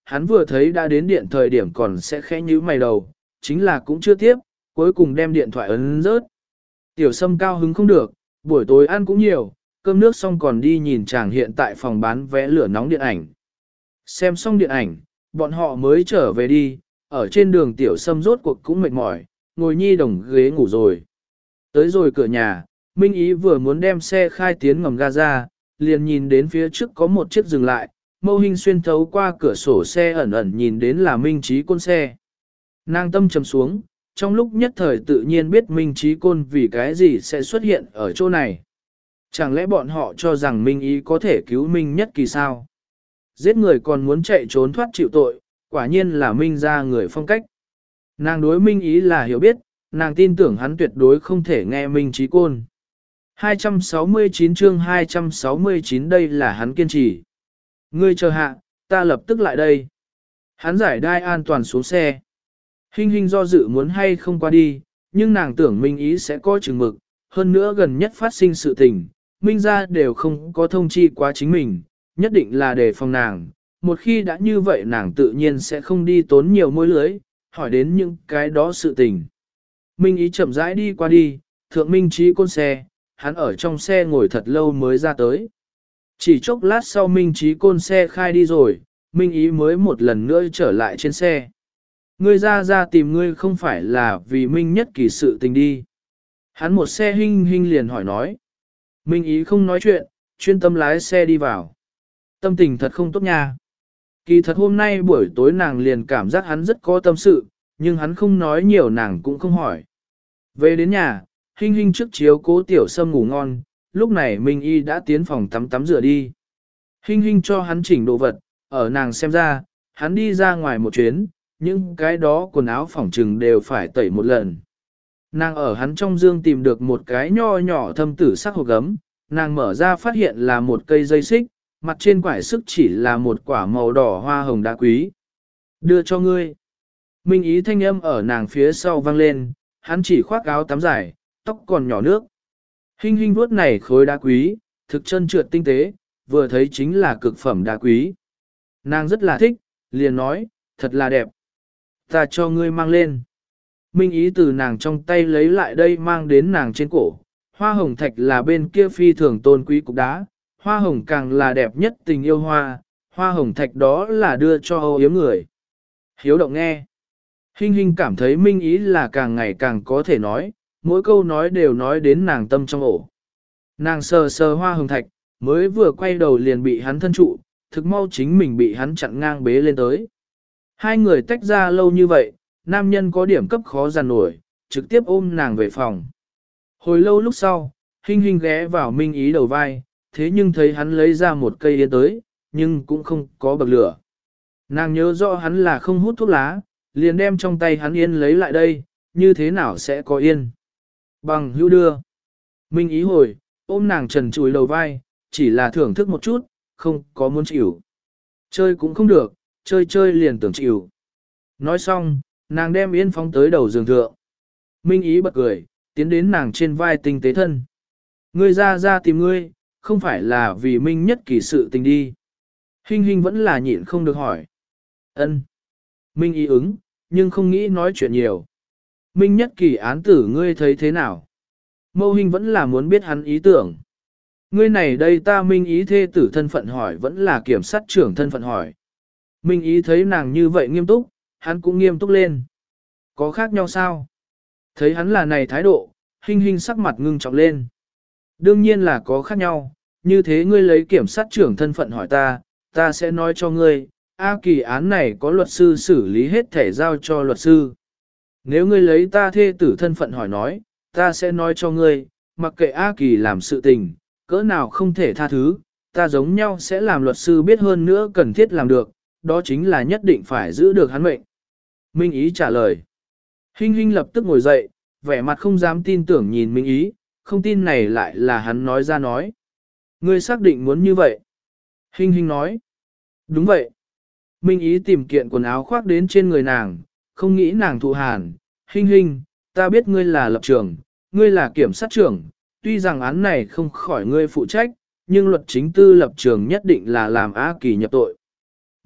hắn vừa thấy đã đến điện thời điểm còn sẽ khẽ nhíu mày đầu, chính là cũng chưa tiếp, cuối cùng đem điện thoại ấn rớt. Tiểu Sâm cao hứng không được, buổi tối ăn cũng nhiều, cơm nước xong còn đi nhìn chàng hiện tại phòng bán vé lửa nóng điện ảnh. Xem xong điện ảnh, bọn họ mới trở về đi, ở trên đường Tiểu Sâm rốt cuộc cũng mệt mỏi, ngồi nhi đồng ghế ngủ rồi. Tới rồi cửa nhà, Minh Ý vừa muốn đem xe khai tiến ngầm ga ra, liền nhìn đến phía trước có một chiếc dừng lại, Mâu Hinh xuyên thấu qua cửa sổ xe ẩn ẩn nhìn đến là Minh Chí Côn xe. Nàng tâm trầm xuống, trong lúc nhất thời tự nhiên biết Minh Chí Côn vì cái gì sẽ xuất hiện ở chỗ này. Chẳng lẽ bọn họ cho rằng Minh Ý có thể cứu Minh Nhất Kỳ sao? Giết người còn muốn chạy trốn thoát chịu tội, quả nhiên là Minh ra người phong cách. Nàng đối Minh Ý là hiểu biết, nàng tin tưởng hắn tuyệt đối không thể nghe Minh Chí Côn. hai trăm sáu mươi chín chương hai trăm sáu mươi chín đây là hắn kiên trì. Ngươi chờ hạ, ta lập tức lại đây. Hắn giải đai an toàn xuống xe. Hinh Hinh do dự muốn hay không qua đi, nhưng nàng tưởng Minh Ý sẽ có chừng mực, hơn nữa gần nhất phát sinh sự tình, Minh ra đều không có thông chi quá chính mình, nhất định là để phòng nàng. Một khi đã như vậy nàng tự nhiên sẽ không đi tốn nhiều môi lưới, hỏi đến những cái đó sự tình. Minh Ý chậm rãi đi qua đi, thượng Minh Chí Côn xe, hắn ở trong xe ngồi thật lâu mới ra tới. Chỉ chốc lát sau Minh Chí Côn xe khai đi rồi, Minh Ý mới một lần nữa trở lại trên xe. Ngươi ra ra tìm ngươi không phải là vì Minh Nhất Kỳ sự tình đi. Hắn một xe Hinh Hinh liền hỏi nói. Minh Ý không nói chuyện, chuyên tâm lái xe đi vào. Tâm tình thật không tốt nha. Kỳ thật hôm nay buổi tối nàng liền cảm giác hắn rất có tâm sự, nhưng hắn không nói nhiều nàng cũng không hỏi. Về đến nhà, Hinh Hinh trước chiếu cố Tiểu Sâm ngủ ngon, lúc này Minh Y đã tiến phòng tắm tắm rửa đi. Hinh Hinh cho hắn chỉnh đồ vật, ở nàng xem ra, hắn đi ra ngoài một chuyến, những cái đó quần áo phỏng trừng đều phải tẩy một lần. Nàng ở hắn trong dương tìm được một cái nho nhỏ thâm tử sắc hộp gấm, nàng mở ra phát hiện là một cây dây xích, mặt trên quải sức chỉ là một quả màu đỏ hoa hồng đá quý. Đưa cho ngươi. Minh Ý thanh âm ở nàng phía sau vang lên, hắn chỉ khoác áo tắm dài, tóc còn nhỏ nước. Hinh Hinh vuốt này khối đá quý, thực chân trượt tinh tế, vừa thấy chính là cực phẩm đá quý. Nàng rất là thích, liền nói, thật là đẹp. Ta cho ngươi mang lên. Minh Ý từ nàng trong tay lấy lại đây mang đến nàng trên cổ. Hoa hồng thạch là bên kia phi thường tôn quý cục đá, hoa hồng càng là đẹp nhất tình yêu hoa, hoa hồng thạch đó là đưa cho âu yếm người. Hiếu động nghe. Hinh Hinh cảm thấy Minh Ý là càng ngày càng có thể nói, mỗi câu nói đều nói đến nàng tâm trong ổ. Nàng sờ sờ hoa hồng thạch, mới vừa quay đầu liền bị hắn thân trụ, thực mau chính mình bị hắn chặn ngang bế lên tới. Hai người tách ra lâu như vậy, nam nhân có điểm cấp khó giàn nổi, trực tiếp ôm nàng về phòng. Hồi lâu lúc sau, Hinh Hinh ghé vào Minh Ý đầu vai, thế nhưng thấy hắn lấy ra một cây yên tới, nhưng cũng không có bậc lửa. Nàng nhớ rõ hắn là không hút thuốc lá, liền đem trong tay hắn yên lấy lại đây, như thế nào sẽ có yên. Bằng hữu đưa. Minh Ý hồi, ôm nàng trần chùi đầu vai, chỉ là thưởng thức một chút, không có muốn chịu. Chơi cũng không được, chơi chơi liền tưởng chịu. Nói xong, nàng đem yên phóng tới đầu giường thượng. Minh Ý bật cười, tiến đến nàng trên vai tinh tế thân. Ngươi ra ra tìm ngươi, không phải là vì Minh Nhất Kỳ sự tình đi. Hinh Hinh vẫn là nhịn không được hỏi. Ân. Minh Ý ứng, nhưng không nghĩ nói chuyện nhiều. Minh Nhất Kỳ án tử ngươi thấy thế nào? Mâu Hinh vẫn là muốn biết hắn ý tưởng. Ngươi này đây ta Minh Ý thê tử thân phận hỏi vẫn là kiểm sát trưởng thân phận hỏi. Minh Ý thấy nàng như vậy nghiêm túc, hắn cũng nghiêm túc lên. Có khác nhau sao? Thấy hắn là này thái độ, Hinh Hinh sắc mặt ngưng trọng lên. Đương nhiên là có khác nhau, như thế ngươi lấy kiểm sát trưởng thân phận hỏi ta, ta sẽ nói cho ngươi, A Kỳ án này có luật sư xử lý hết thể giao cho luật sư. Nếu ngươi lấy ta thê tử thân phận hỏi nói, ta sẽ nói cho ngươi, mặc kệ A Kỳ làm sự tình, cỡ nào không thể tha thứ, ta giống nhau sẽ làm luật sư biết hơn nữa cần thiết làm được, đó chính là nhất định phải giữ được hắn mệnh. Minh Ý trả lời. Hinh Hinh lập tức ngồi dậy, vẻ mặt không dám tin tưởng nhìn Minh Ý, không tin này lại là hắn nói ra nói. Ngươi xác định muốn như vậy. Hinh Hinh nói. Đúng vậy. Minh Ý tìm kiện quần áo khoác đến trên người nàng, không nghĩ nàng thụ hàn. Hinh Hinh, ta biết ngươi là lập trưởng, ngươi là kiểm sát trưởng, tuy rằng án này không khỏi ngươi phụ trách, nhưng luật chính tư lập trường nhất định là làm A Kỳ nhập tội.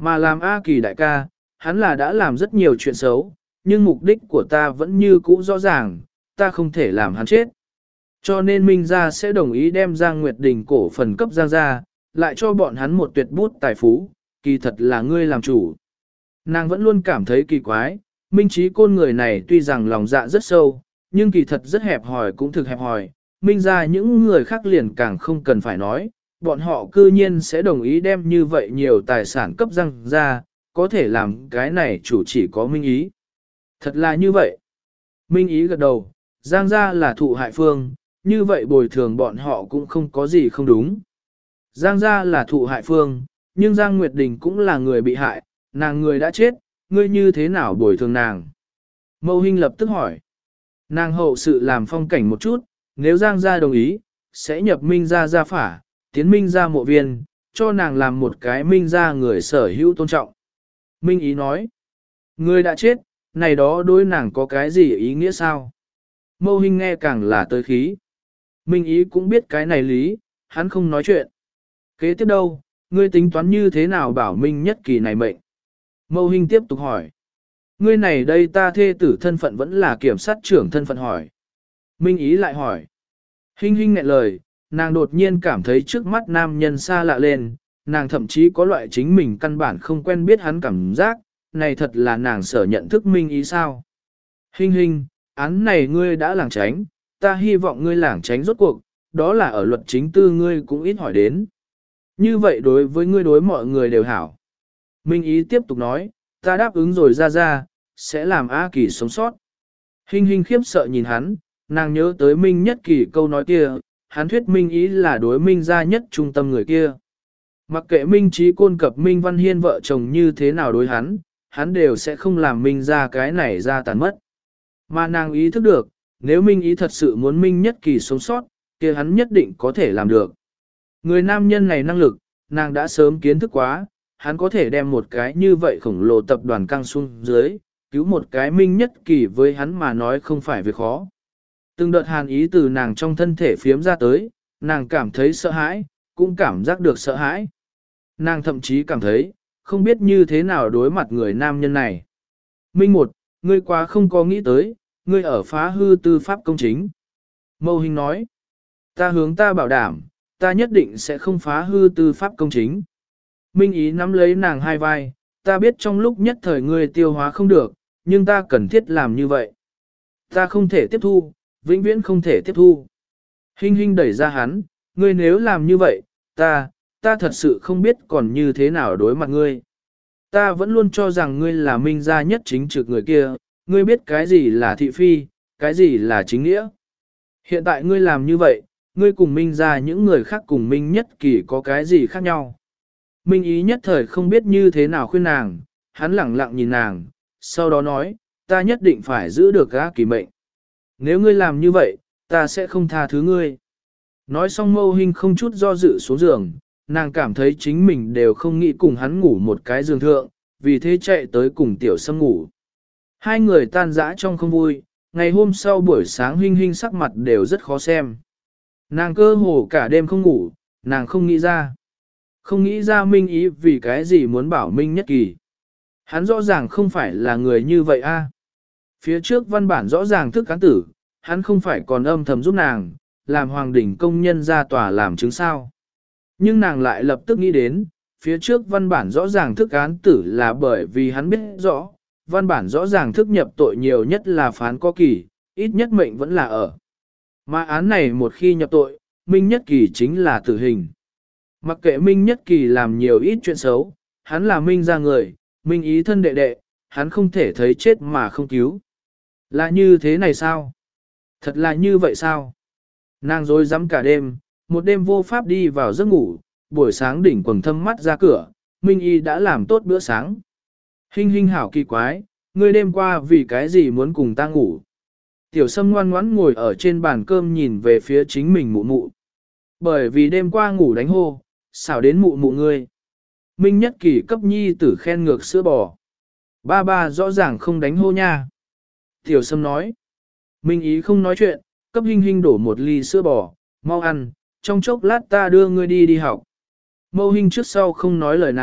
Mà làm A Kỳ đại ca, hắn là đã làm rất nhiều chuyện xấu, nhưng mục đích của ta vẫn như cũ rõ ràng, ta không thể làm hắn chết. Cho nên Minh gia sẽ đồng ý đem Giang Nguyệt Đình cổ phần cấp Giang gia, lại cho bọn hắn một tuyệt bút tài phú, kỳ thật là ngươi làm chủ. Nàng vẫn luôn cảm thấy kỳ quái, Minh Trí Côn người này tuy rằng lòng dạ rất sâu, nhưng kỳ thật rất hẹp hòi cũng thực hẹp hòi, Minh gia những người khác liền càng không cần phải nói, bọn họ cư nhiên sẽ đồng ý đem như vậy nhiều tài sản cấp Giang gia, có thể làm cái này chủ chỉ có Minh Ý. Thật là như vậy. Minh Ý gật đầu, Giang gia là thụ hại phương, như vậy bồi thường bọn họ cũng không có gì không đúng. Giang gia là thụ hại phương, nhưng Giang Nguyệt Đình cũng là người bị hại, nàng người đã chết, ngươi như thế nào bồi thường nàng? Mâu Hinh lập tức hỏi. Nàng hậu sự làm phong cảnh một chút, nếu Giang gia đồng ý, sẽ nhập Minh gia gia phả, tiến Minh gia mộ viên, cho nàng làm một cái Minh gia người sở hữu tôn trọng. Minh Ý nói, ngươi đã chết, này đó đối nàng có cái gì ý nghĩa sao? Mâu Hinh nghe càng là tới khí. Minh Ý cũng biết cái này lý, hắn không nói chuyện. Kế tiếp đâu, ngươi tính toán như thế nào bảo Minh Nhất Kỳ này mệnh? Mâu Hinh tiếp tục hỏi. Ngươi này đây ta thê tử thân phận vẫn là kiểm sát trưởng thân phận hỏi. Minh Ý lại hỏi. Hinh Hinh nghẹn lời, nàng đột nhiên cảm thấy trước mắt nam nhân xa lạ lên, nàng thậm chí có loại chính mình căn bản không quen biết hắn cảm giác, này thật là nàng sở nhận thức Minh Ý sao. Hinh Hinh, án này ngươi đã lảng tránh, ta hy vọng ngươi lảng tránh rốt cuộc, đó là ở luật chính tư ngươi cũng ít hỏi đến. Như vậy đối với ngươi đối mọi người đều hảo. Minh Ý tiếp tục nói, ta đáp ứng rồi ra ra, sẽ làm A Kỳ sống sót. Hinh Hinh khiếp sợ nhìn hắn, nàng nhớ tới Minh Nhất Kỳ câu nói kia, hắn thuyết Minh Ý là đối Minh gia nhất trung tâm người kia. Mặc kệ Minh Trí Côn cập Minh Văn Hiên vợ chồng như thế nào đối hắn, hắn đều sẽ không làm Minh gia cái này ra tàn mất. Mà nàng ý thức được, nếu Minh Ý thật sự muốn Minh Nhất Kỳ sống sót, kia hắn nhất định có thể làm được. Người nam nhân này năng lực, nàng đã sớm kiến thức quá, hắn có thể đem một cái như vậy khổng lồ tập đoàn căng xuống dưới, cứu một cái Minh Nhất Kỳ với hắn mà nói không phải việc khó. Từng đợt hàn ý từ nàng trong thân thể phiếm ra tới, nàng cảm thấy sợ hãi, cũng cảm giác được sợ hãi. Nàng thậm chí cảm thấy, không biết như thế nào đối mặt người nam nhân này. Minh một, ngươi quá không có nghĩ tới, ngươi ở phá hư tư pháp công chính. Mâu Hinh nói, ta hướng ta bảo đảm, ta nhất định sẽ không phá hư tư pháp công chính. Minh Ý nắm lấy nàng hai vai, ta biết trong lúc nhất thời ngươi tiêu hóa không được, nhưng ta cần thiết làm như vậy. Ta không thể tiếp thu, vĩnh viễn không thể tiếp thu. Hinh Hinh đẩy ra hắn, ngươi nếu làm như vậy, ta, ta thật sự không biết còn như thế nào đối mặt ngươi. Ta vẫn luôn cho rằng ngươi là Minh gia nhất chính trực người kia, ngươi biết cái gì là thị phi, cái gì là chính nghĩa. Hiện tại ngươi làm như vậy, ngươi cùng Minh gia những người khác cùng Minh Nhất Kỳ có cái gì khác nhau. Minh Ý nhất thời không biết như thế nào khuyên nàng, hắn lẳng lặng nhìn nàng, sau đó nói, ta nhất định phải giữ được A Kỳ mệnh. Nếu ngươi làm như vậy, ta sẽ không tha thứ ngươi. Nói xong Mâu Hinh không chút do dự xuống giường, nàng cảm thấy chính mình đều không nghĩ cùng hắn ngủ một cái giường thượng, vì thế chạy tới cùng Tiểu Sâm ngủ. Hai người tan rã trong không vui, ngày hôm sau buổi sáng Hinh Hinh sắc mặt đều rất khó xem. Nàng cơ hồ cả đêm không ngủ, nàng không nghĩ ra. Không nghĩ ra Minh Ý vì cái gì muốn bảo Minh Nhất Kỳ. Hắn rõ ràng không phải là người như vậy a. Phía trước văn bản rõ ràng thức cán tử, hắn không phải còn âm thầm giúp nàng, làm hoàng đỉnh công nhân ra tòa làm chứng sao. Nhưng nàng lại lập tức nghĩ đến, phía trước văn bản rõ ràng thức án tử là bởi vì hắn biết rõ, văn bản rõ ràng thức nhập tội nhiều nhất là phán có kỳ, ít nhất mệnh vẫn là ở. Mà án này một khi nhập tội, Minh Nhất Kỳ chính là tử hình. Mặc kệ Minh Nhất Kỳ làm nhiều ít chuyện xấu, hắn là Minh gia người, Minh Ý thân đệ đệ, hắn không thể thấy chết mà không cứu. Là như thế này sao? Thật là như vậy sao? Nàng dối dám cả đêm, một đêm vô pháp đi vào giấc ngủ, buổi sáng đỉnh quầng thâm mắt ra cửa, Minh Y đã làm tốt bữa sáng. Hinh Hinh hảo kỳ quái, ngươi đêm qua vì cái gì muốn cùng ta ngủ? Tiểu Sâm ngoan ngoãn ngồi ở trên bàn cơm nhìn về phía chính mình mụ mụ. Bởi vì đêm qua ngủ đánh hô, xảo đến mụ mụ ngươi. Minh Nhất Kỳ cấp nhi tử khen ngược sữa bò. Ba ba rõ ràng không đánh hô nha. Tiểu Sâm nói. Minh Ý không nói chuyện, cấp Hinh Hinh đổ một ly sữa bò, mau ăn, trong chốc lát ta đưa ngươi đi đi học. Mâu Hinh trước sau không nói lời nào,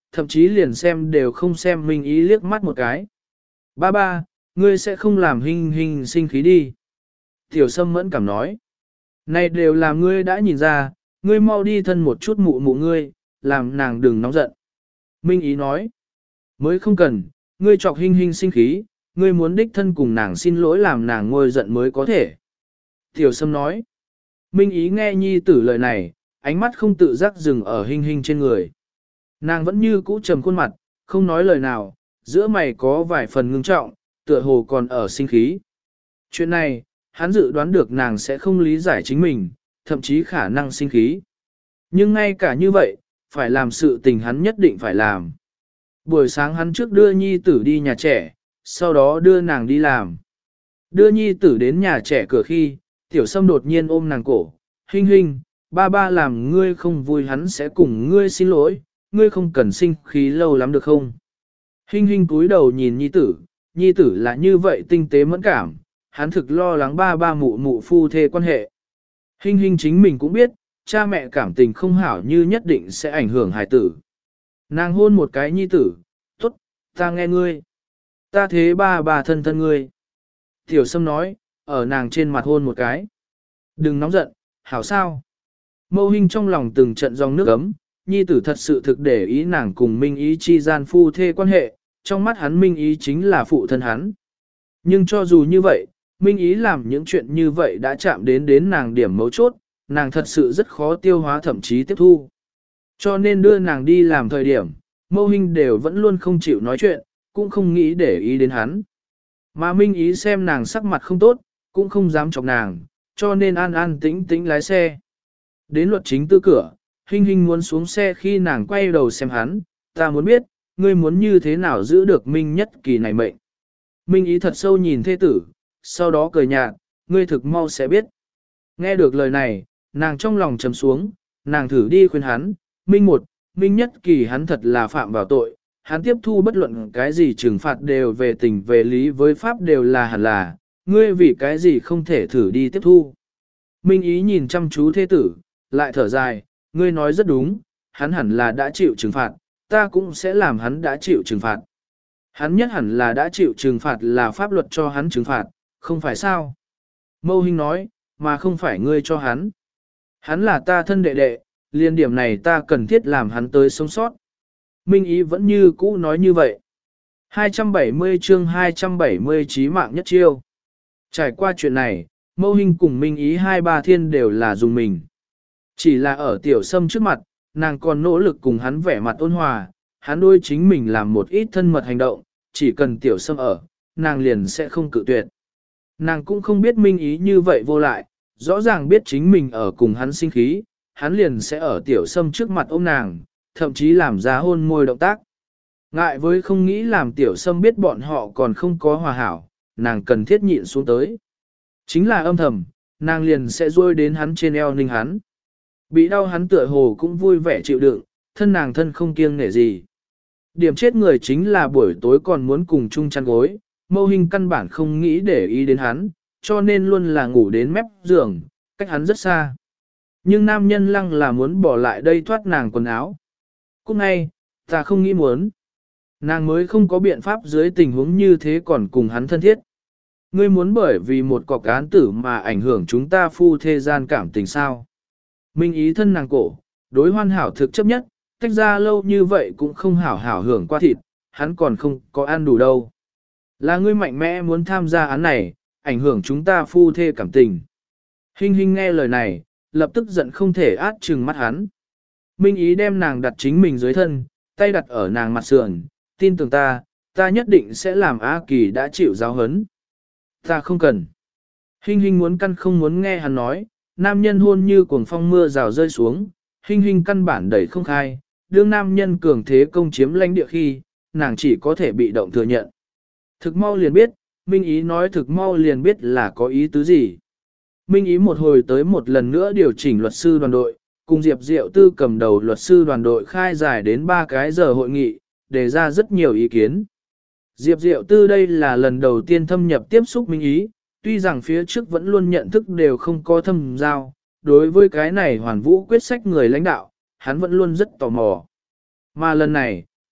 thậm chí liền xem đều không xem Minh Ý liếc mắt một cái. Ba ba, ngươi sẽ không làm Hình Hình sinh khí đi. Tiểu Sâm mẫn cảm nói. Này đều là ngươi đã nhìn ra, ngươi mau đi thân một chút mụ mụ ngươi, làm nàng đừng nóng giận. Minh Ý nói. Mới không cần, ngươi chọc Hình Hình sinh khí, ngươi muốn đích thân cùng nàng xin lỗi làm nàng ngôi giận mới có thể. Tiểu Sâm nói. Minh Ý nghe nhi tử lời này, ánh mắt không tự giác dừng ở Hình Hình trên người. Nàng vẫn như cũ trầm khuôn mặt, không nói lời nào, giữa mày có vài phần ngưng trọng, tựa hồ còn ở sinh khí. Chuyện này, hắn dự đoán được nàng sẽ không lý giải chính mình, thậm chí khả năng sinh khí. Nhưng ngay cả như vậy, phải làm sự tình hắn nhất định phải làm. Buổi sáng hắn trước đưa nhi tử đi nhà trẻ, sau đó đưa nàng đi làm. Đưa nhi tử đến nhà trẻ cửa khi, Tiểu Sâm đột nhiên ôm nàng cổ, Hình Hình, ba ba làm ngươi không vui hắn sẽ cùng ngươi xin lỗi, ngươi không cần sinh khí lâu lắm được không? Hình Hình cúi đầu nhìn nhi tử, nhi tử là như vậy tinh tế mẫn cảm, hắn thực lo lắng ba ba mụ mụ phu thê quan hệ. Hình Hình chính mình cũng biết, cha mẹ cảm tình không hảo như nhất định sẽ ảnh hưởng hài tử. Nàng hôn một cái nhi tử, tốt, ta nghe ngươi. Ta thế ba ba thân thân ngươi. Tiểu Sâm nói, ở nàng trên mặt hôn một cái. Đừng nóng giận, hảo sao? Mâu Hình trong lòng từng trận dòng nước ấm, nhi tử thật sự thực để ý nàng cùng Minh Ý chi gian phu thê quan hệ, trong mắt hắn Minh Ý chính là phụ thân hắn. Nhưng cho dù như vậy, Minh Ý làm những chuyện như vậy đã chạm đến đến nàng điểm mấu chốt, nàng thật sự rất khó tiêu hóa thậm chí tiếp thu. Cho nên đưa nàng đi làm thời điểm, Mâu Hình đều vẫn luôn không chịu nói chuyện, cũng không nghĩ để ý đến hắn. Mà Minh Ý xem nàng sắc mặt không tốt, cũng không dám chọc nàng, cho nên an an tĩnh tĩnh lái xe. Đến luật chính tư cửa, Hình Hình muốn xuống xe khi nàng quay đầu xem hắn, ta muốn biết, ngươi muốn như thế nào giữ được Minh Nhất Kỳ này mệnh. Minh Ý thật sâu nhìn thê tử, sau đó cười nhạt, ngươi thực mau sẽ biết. Nghe được lời này, nàng trong lòng trầm xuống, nàng thử đi khuyên hắn, Minh một, Minh Nhất Kỳ hắn thật là phạm vào tội, hắn tiếp thu bất luận cái gì trừng phạt đều về tình về lý với pháp đều là hẳn là, ngươi vì cái gì không thể thử đi tiếp thu. Minh Ý nhìn chăm chú thê tử, lại thở dài, ngươi nói rất đúng, hắn hẳn là đã chịu trừng phạt, ta cũng sẽ làm hắn đã chịu trừng phạt. Hắn nhất hẳn là đã chịu trừng phạt là pháp luật cho hắn trừng phạt, không phải sao? Mâu Hình nói, mà không phải ngươi cho hắn. Hắn là ta thân đệ đệ, liên điểm này ta cần thiết làm hắn tới sống sót. Minh Ý vẫn như cũ nói như vậy. hai trăm bảy mươi chương hai trăm bảy mươi chí mạng nhất chiêu. Trải qua chuyện này, Mâu Hình cùng Minh Ý hai ba thiên đều là dùng mình. Chỉ là ở Tiểu Sâm trước mặt, nàng còn nỗ lực cùng hắn vẻ mặt ôn hòa, hắn đôi chính mình làm một ít thân mật hành động, chỉ cần Tiểu Sâm ở, nàng liền sẽ không cự tuyệt. Nàng cũng không biết Minh Ý như vậy vô lại, rõ ràng biết chính mình ở cùng hắn sinh khí, hắn liền sẽ ở Tiểu Sâm trước mặt ôm nàng, thậm chí làm ra hôn môi động tác. Ngại với không nghĩ làm Tiểu Sâm biết bọn họ còn không có hòa hảo, nàng cần thiết nhịn xuống tới. Chính là âm thầm, nàng liền sẽ rôi đến hắn trên eo ninh hắn. Bị đau hắn tựa hồ cũng vui vẻ chịu đựng, thân nàng thân không kiêng nể gì. Điểm chết người chính là buổi tối còn muốn cùng chung chăn gối, Mâu Hình căn bản không nghĩ để ý đến hắn, cho nên luôn là ngủ đến mép giường, cách hắn rất xa. Nhưng nam nhân lăng là muốn bỏ lại đây thoát nàng quần áo. Cúc ngay, ta không nghĩ muốn. Nàng mới không có biện pháp dưới tình huống như thế còn cùng hắn thân thiết. Ngươi muốn bởi vì một cọc án tử mà ảnh hưởng chúng ta phu thê gian cảm tình sao. Minh Ý thân nàng cổ, đối hoàn hảo thực chấp nhất, tách ra lâu như vậy cũng không hảo hảo hưởng qua thịt, hắn còn không có ăn đủ đâu. Là ngươi mạnh mẽ muốn tham gia án này, ảnh hưởng chúng ta phu thê cảm tình. Hình Hình nghe lời này, lập tức giận không thể át trừng mắt hắn. Minh Ý đem nàng đặt chính mình dưới thân, tay đặt ở nàng mặt sườn, tin tưởng ta, ta nhất định sẽ làm A Kỳ đã chịu giáo hấn. Ta không cần. Hình Hình muốn căn không muốn nghe hắn nói, nam nhân hôn như cuồng phong mưa rào rơi xuống, Hình Hình căn bản đẩy không khai, đương nam nhân cường thế công chiếm lãnh địa khi, nàng chỉ có thể bị động thừa nhận. Thực mau liền biết, Minh Ý nói thực mau liền biết là có ý tứ gì. Minh Ý một hồi tới một lần nữa điều chỉnh luật sư đoàn đội, cùng Diệp Diệu Tư cầm đầu luật sư đoàn đội khai dài đến ba cái giờ hội nghị, đề ra rất nhiều ý kiến. Diệp Diệu Tư đây là lần đầu tiên thâm nhập tiếp xúc Minh Ý, tuy rằng phía trước vẫn luôn nhận thức đều không có thâm giao, đối với cái này hoàn vũ quyết sách người lãnh đạo, hắn vẫn luôn rất tò mò. Mà lần này,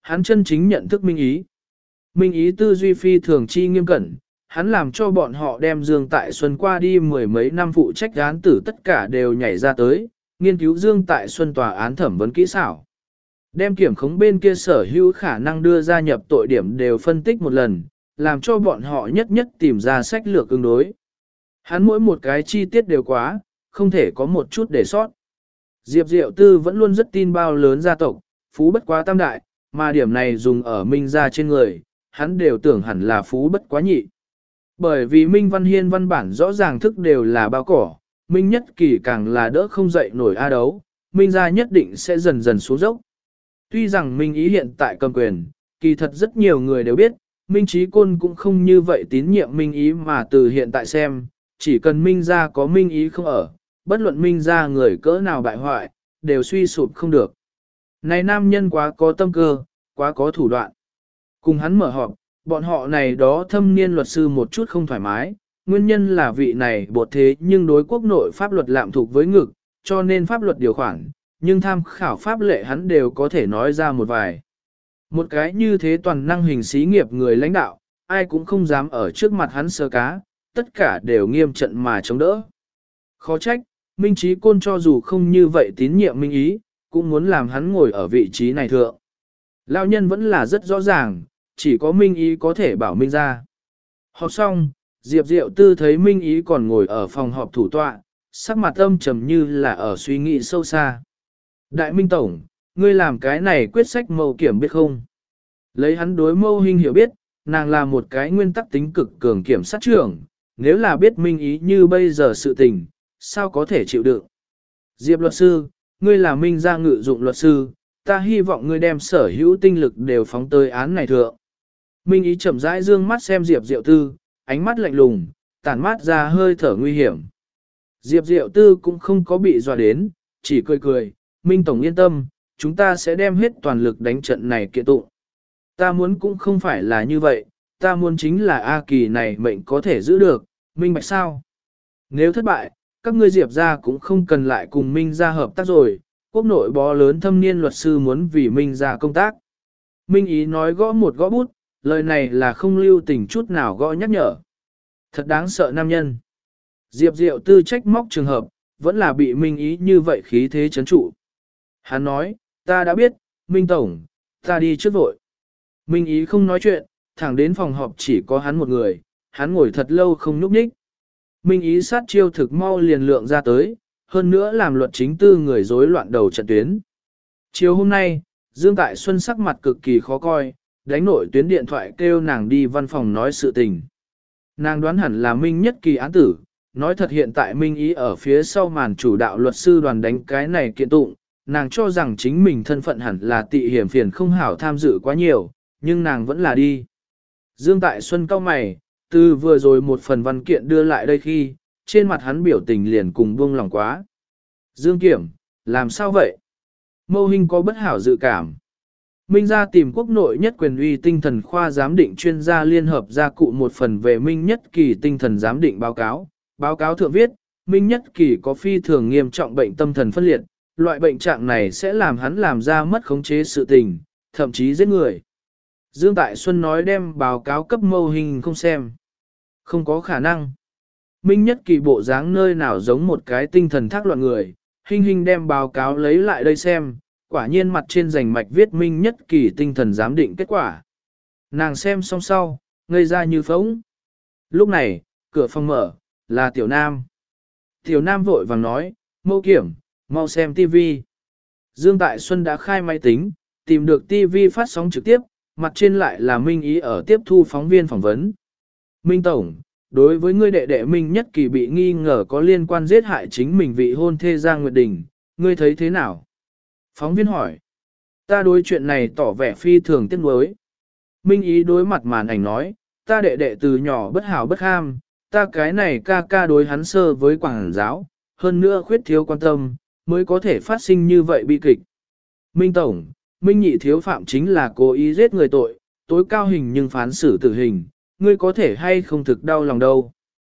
hắn chân chính nhận thức Minh Ý. Minh Ý tư duy phi thường chi nghiêm cẩn, hắn làm cho bọn họ đem Dương Tại Xuân qua đi mười mấy năm phụ trách án tử tất cả đều nhảy ra tới, nghiên cứu Dương Tại Xuân tòa án thẩm vấn kỹ xảo. Đem kiểm khống bên kia sở hữu khả năng đưa ra nhập tội điểm đều phân tích một lần, làm cho bọn họ nhất nhất tìm ra sách lược ứng đối. Hắn mỗi một cái chi tiết đều quá, không thể có một chút để sót. Diệp Diệu Tư vẫn luôn rất tin bao lớn gia tộc, phú bất quá tam đại, mà điểm này dùng ở Minh gia trên người, hắn đều tưởng hẳn là phú bất quá nhị. Bởi vì Minh Văn Hiên văn bản rõ ràng thức đều là bao cỏ, Minh Nhất Kỳ càng là đỡ không dậy nổi a đấu, Minh gia nhất định sẽ dần dần xuống dốc. Tuy rằng Minh Ý hiện tại cầm quyền, kỳ thật rất nhiều người đều biết, Minh Chí Côn cũng không như vậy tín nhiệm Minh Ý mà từ hiện tại xem, chỉ cần Minh gia có Minh Ý không ở, bất luận Minh gia người cỡ nào bại hoại, đều suy sụp không được. Này nam nhân quá có tâm cơ, quá có thủ đoạn. Cùng hắn mở họp, bọn họ này đó thâm niên luật sư một chút không thoải mái, nguyên nhân là vị này bột thế nhưng đối quốc nội pháp luật lạm thuộc với ngực, cho nên pháp luật điều khoản, nhưng tham khảo pháp lệ hắn đều có thể nói ra một vài. Một cái như thế toàn năng hình xí nghiệp người lãnh đạo, ai cũng không dám ở trước mặt hắn sơ cá, tất cả đều nghiêm trận mà chống đỡ. Khó trách, Minh Chí Côn cho dù không như vậy tín nhiệm Minh Ý, cũng muốn làm hắn ngồi ở vị trí này thượng. Lão nhân vẫn là rất rõ ràng, chỉ có Minh Ý có thể bảo Minh ra. Họp xong, Diệp Diệu Tư thấy Minh Ý còn ngồi ở phòng họp thủ tọa, sắc mặt âm trầm như là ở suy nghĩ sâu xa. Đại Minh Tổng, ngươi làm cái này quyết sách mâu kiểm biết không? Lấy hắn đối mâu hình hiểu biết, nàng là một cái nguyên tắc tính cực cường kiểm sát trưởng, nếu là biết Minh Ý như bây giờ sự tình, sao có thể chịu đựng? Diệp luật sư, ngươi là Minh gia ngự dụng luật sư, ta hy vọng ngươi đem sở hữu tinh lực đều phóng tới án này thượng. Minh Ý chậm rãi dương mắt xem Diệp Diệu Tư, ánh mắt lạnh lùng, tản mát ra hơi thở nguy hiểm. Diệp Diệu Tư cũng không có bị dọa đến, chỉ cười cười, Minh Tổng yên tâm, chúng ta sẽ đem hết toàn lực đánh trận này kiện tụng. Ta muốn cũng không phải là như vậy, ta muốn chính là A Kỳ này mệnh có thể giữ được, Minh bạch sao? Nếu thất bại, các ngươi Diệp gia cũng không cần lại cùng Minh gia hợp tác rồi, quốc nội bó lớn thâm niên luật sư muốn vì Minh gia công tác. Minh Ý nói gõ một gõ bút, lời này là không lưu tình chút nào gõ nhắc nhở. Thật đáng sợ nam nhân. Diệp Diệu Tư trách móc trường hợp, vẫn là bị Minh Ý như vậy khí thế chấn trụ. Hắn nói, ta đã biết, Minh Tổng, ta đi trước vội. Minh Ý không nói chuyện, thẳng đến phòng họp chỉ có hắn một người, hắn ngồi thật lâu không nhúc nhích. Minh Ý sát chiêu thực mau liền lượng ra tới, hơn nữa làm luật chính tư người rối loạn đầu trận tuyến. Chiều hôm nay, Dương Tại Xuân sắc mặt cực kỳ khó coi, đánh nội tuyến điện thoại kêu nàng đi văn phòng nói sự tình. Nàng đoán hẳn là Minh Nhất Kỳ án tử, nói thật hiện tại Minh Ý ở phía sau màn chủ đạo luật sư đoàn đánh cái này kiện tụng, nàng cho rằng chính mình thân phận hẳn là tị hiểm phiền không hảo tham dự quá nhiều, nhưng nàng vẫn là đi. Dương Tại Xuân cau mày, từ vừa rồi một phần văn kiện đưa lại đây khi, trên mặt hắn biểu tình liền cùng buông lòng quá. Dương Kiểm, làm sao vậy? Mâu Hinh có bất hảo dự cảm. Minh gia tìm quốc nội nhất quyền uy tinh thần khoa giám định chuyên gia liên hợp gia cụ một phần về Minh Nhất Kỳ tinh thần giám định báo cáo. Báo cáo thượng viết, Minh Nhất Kỳ có phi thường nghiêm trọng bệnh tâm thần phân liệt, loại bệnh trạng này sẽ làm hắn làm ra mất khống chế sự tình, thậm chí giết người. Dương Tại Xuân nói đem báo cáo cấp Mâu Hinh không xem. Không có khả năng. Minh Nhất Kỳ bộ dáng nơi nào giống một cái tinh thần thác loạn người, Hinh Hinh đem báo cáo lấy lại đây xem, quả nhiên mặt trên rành mạch viết Minh Nhất Kỳ tinh thần giám định kết quả. Nàng xem xong sau, ngây ra như phóng. Lúc này, cửa phòng mở, là Tiểu Nam. Tiểu Nam vội vàng nói, Mâu Kiểm, mau xem tivi. Dương Tại Xuân đã khai máy tính, tìm được tivi phát sóng trực tiếp, mặt trên lại là Minh Ý ở tiếp thu phóng viên phỏng vấn. Minh Tổng, đối với ngươi đệ đệ Minh Nhất Kỳ bị nghi ngờ có liên quan giết hại chính mình vị hôn thê Giang Nguyệt Đình, ngươi thấy thế nào? Phóng viên hỏi. Ta đối chuyện này tỏ vẻ phi thường tiếc nuối. Minh Ý đối mặt màn ảnh nói, ta đệ đệ từ nhỏ bất hảo bất ham, ta cái này ca ca đối hắn sơ với quảng giáo, hơn nữa khuyết thiếu quan tâm, mới có thể phát sinh như vậy bi kịch. Minh Tổng, Minh Nhị thiếu phạm chính là cố ý giết người tội, tối cao hình nhưng phán xử tử hình, ngươi có thể hay không thực đau lòng đâu.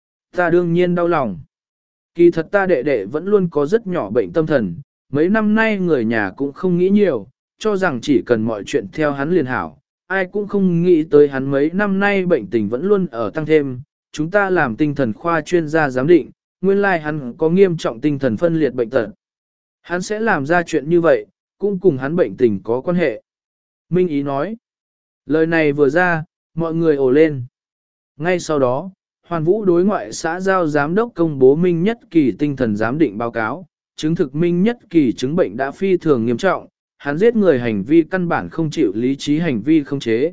Ta đương nhiên đau lòng. Kỳ thật ta đệ đệ vẫn luôn có rất nhỏ bệnh tâm thần, mấy năm nay người nhà cũng không nghĩ nhiều, cho rằng chỉ cần mọi chuyện theo hắn liền hảo, ai cũng không nghĩ tới hắn mấy năm nay bệnh tình vẫn luôn ở tăng thêm, chúng ta làm tinh thần khoa chuyên gia giám định, nguyên lai like hắn có nghiêm trọng tinh thần phân liệt bệnh tật. Hắn sẽ làm ra chuyện như vậy, cũng cùng hắn bệnh tình có quan hệ. Minh Ý nói, lời này vừa ra, mọi người ồ lên. Ngay sau đó, Hoàn Vũ đối ngoại xã giao giám đốc công bố Minh Nhất Kỳ tinh thần giám định báo cáo, chứng thực Minh Nhất Kỳ chứng bệnh đã phi thường nghiêm trọng, hắn giết người hành vi căn bản không chịu lý trí hành vi không chế.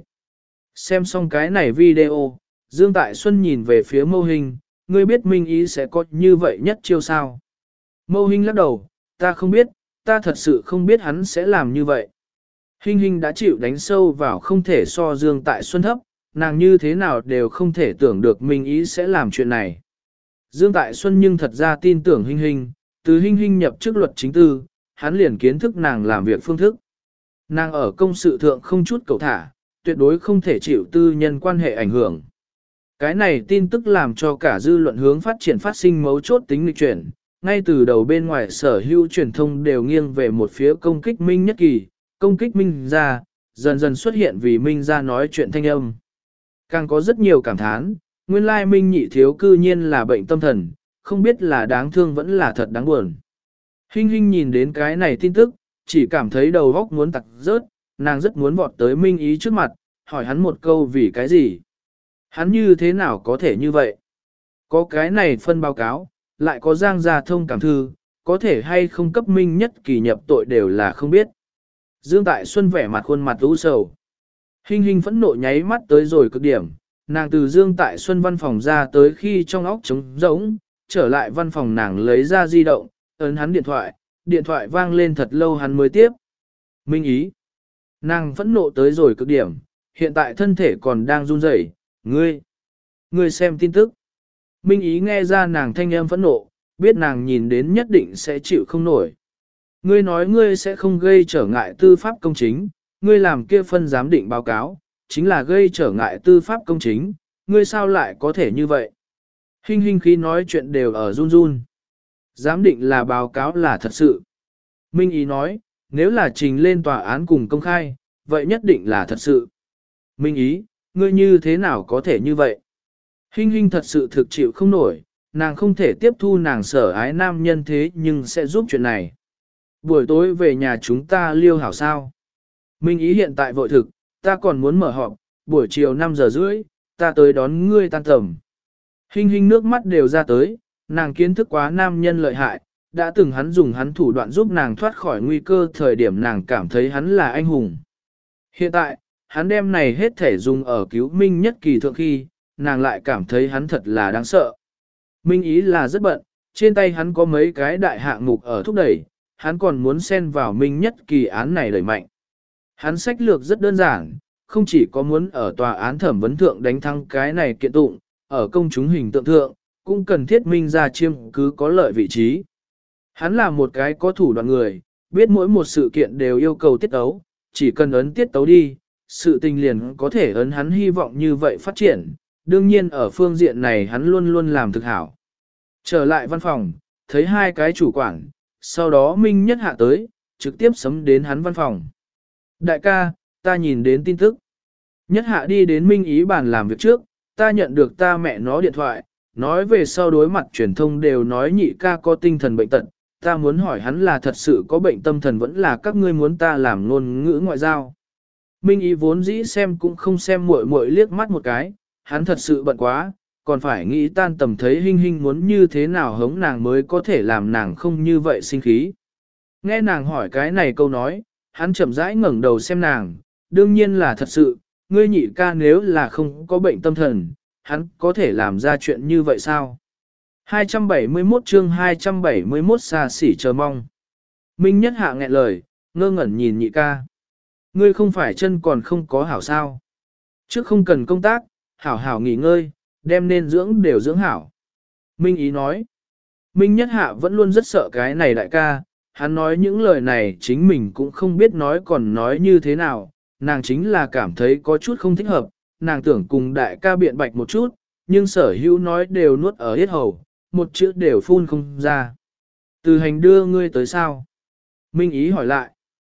Xem xong cái này video, Dương Tại Xuân nhìn về phía Mâu Hình, ngươi biết Minh Ý sẽ có như vậy nhất chiêu sao? Mâu Hình lắc đầu, ta không biết, ta thật sự không biết hắn sẽ làm như vậy. Hình Hình đã chịu đánh sâu vào không thể so Dương Tại Xuân thấp, nàng như thế nào đều không thể tưởng được Minh Ý sẽ làm chuyện này. Dương Tại Xuân nhưng thật ra tin tưởng Hình Hình, từ Hình Hình nhập chức luật chính tư, hắn liền kiến thức nàng làm việc phương thức. Nàng ở công sự thượng không chút cầu thả, tuyệt đối không thể chịu tư nhân quan hệ ảnh hưởng. Cái này tin tức làm cho cả dư luận hướng phát triển phát sinh mấu chốt tính nghịch chuyển, ngay từ đầu bên ngoài sở hữu truyền thông đều nghiêng về một phía công kích Minh Nhất Kỳ, công kích Minh gia, dần dần xuất hiện vì Minh gia nói chuyện thanh âm. Càng có rất nhiều cảm thán, nguyên lai Minh nhị thiếu cư nhiên là bệnh tâm thần, không biết là đáng thương vẫn là thật đáng buồn. Hinh Hinh nhìn đến cái này tin tức, chỉ cảm thấy đầu óc muốn tặc rớt, nàng rất muốn vọt tới Minh Ý trước mặt, hỏi hắn một câu vì cái gì. Hắn như thế nào có thể như vậy? Có cái này phân báo cáo, lại có giang gia thông cảm thư, có thể hay không cấp Minh Nhất Kỳ nhập tội đều là không biết. Dương Tại Xuân vẻ mặt khuôn mặt u sầu. Hinh Hinh phẫn nộ nháy mắt tới rồi cực điểm, nàng từ Dương Tại Xuân văn phòng ra tới khi trong óc trống rỗng, trở lại văn phòng nàng lấy ra di động, ấn hắn điện thoại, điện thoại vang lên thật lâu hắn mới tiếp. Minh Ý. Nàng phẫn nộ tới rồi cực điểm, hiện tại thân thể còn đang run rẩy. Ngươi. Ngươi xem tin tức. Minh Ý nghe ra nàng thanh âm phẫn nộ, biết nàng nhìn đến nhất định sẽ chịu không nổi. Ngươi nói ngươi sẽ không gây trở ngại tư pháp công chính, ngươi làm kia phân giám định báo cáo, chính là gây trở ngại tư pháp công chính, ngươi sao lại có thể như vậy? Hinh Hinh khi nói chuyện đều ở run run. Giám định là báo cáo là thật sự. Minh Ý nói, nếu là trình lên tòa án cùng công khai, vậy nhất định là thật sự. Minh Ý, ngươi như thế nào có thể như vậy? Hinh Hinh thật sự thực chịu không nổi, nàng không thể tiếp thu nàng sở ái nam nhân thế nhưng sẽ giúp chuyện này. Buổi tối về nhà chúng ta liêu hảo sao? Minh Ý hiện tại vội thực, ta còn muốn mở họp, buổi chiều năm giờ rưỡi, ta tới đón ngươi tan tầm. Hinh Hinh nước mắt đều ra tới, nàng kiến thức quá nam nhân lợi hại, đã từng hắn dùng hắn thủ đoạn giúp nàng thoát khỏi nguy cơ thời điểm nàng cảm thấy hắn là anh hùng. Hiện tại, hắn đem này hết thể dùng ở cứu Minh Nhất Kỳ thượng khi, nàng lại cảm thấy hắn thật là đáng sợ. Minh Ý là rất bận, trên tay hắn có mấy cái đại hạng mục ở thúc đẩy, hắn còn muốn xen vào Minh Nhất Kỳ án này đẩy mạnh. Hắn sách lược rất đơn giản, không chỉ có muốn ở tòa án thẩm vấn thượng đánh thắng cái này kiện tụng, ở công chúng hình tượng thượng, cũng cần thiết minh ra chiêm cứ có lợi vị trí. Hắn là một cái có thủ đoạn người, biết mỗi một sự kiện đều yêu cầu tiết tấu, chỉ cần ấn tiết tấu đi, sự tình liền có thể ấn hắn hy vọng như vậy phát triển, đương nhiên ở phương diện này hắn luôn luôn làm thực hảo. Trở lại văn phòng, thấy hai cái chủ quản, sau đó Minh Nhất Hạ tới, trực tiếp sấm đến hắn văn phòng. Đại ca, ta nhìn đến tin tức. Nhất Hạ đi đến Minh Ý bàn làm việc trước, ta nhận được ta mẹ nó điện thoại, nói về sau đối mặt truyền thông đều nói nhị ca có tinh thần bệnh tật, ta muốn hỏi hắn là thật sự có bệnh tâm thần vẫn là các ngươi muốn ta làm ngôn ngữ ngoại giao. Minh Ý vốn dĩ xem cũng không xem muội muội liếc mắt một cái, hắn thật sự bận quá, còn phải nghĩ tan tầm thấy Hinh Hinh muốn như thế nào hống nàng mới có thể làm nàng không như vậy sinh khí. Nghe nàng hỏi cái này câu nói, hắn chậm rãi ngẩng đầu xem nàng, đương nhiên là thật sự, ngươi nhị ca nếu là không có bệnh tâm thần, hắn có thể làm ra chuyện như vậy sao? hai trăm bảy mươi mốt chương hai trăm bảy mươi mốt xa xỉ chờ mong. Minh Nhất Hạ nghẹn lời, ngơ ngẩn nhìn nhị ca. Ngươi không phải chân còn không có hảo sao? Trước không cần công tác, hảo hảo nghỉ ngơi, đem nên dưỡng đều dưỡng hảo. Minh Ý nói. Minh Nhất Hạ vẫn luôn rất sợ cái này đại ca, hắn nói những lời này chính mình cũng không biết nói còn nói như thế nào, nàng chính là cảm thấy có chút không thích hợp, nàng tưởng cùng đại ca biện bạch một chút, nhưng sở hữu nói đều nuốt ở hết hầu, một chữ đều phun không ra. Từ hành đưa ngươi tới sao? Minh Ý hỏi lại.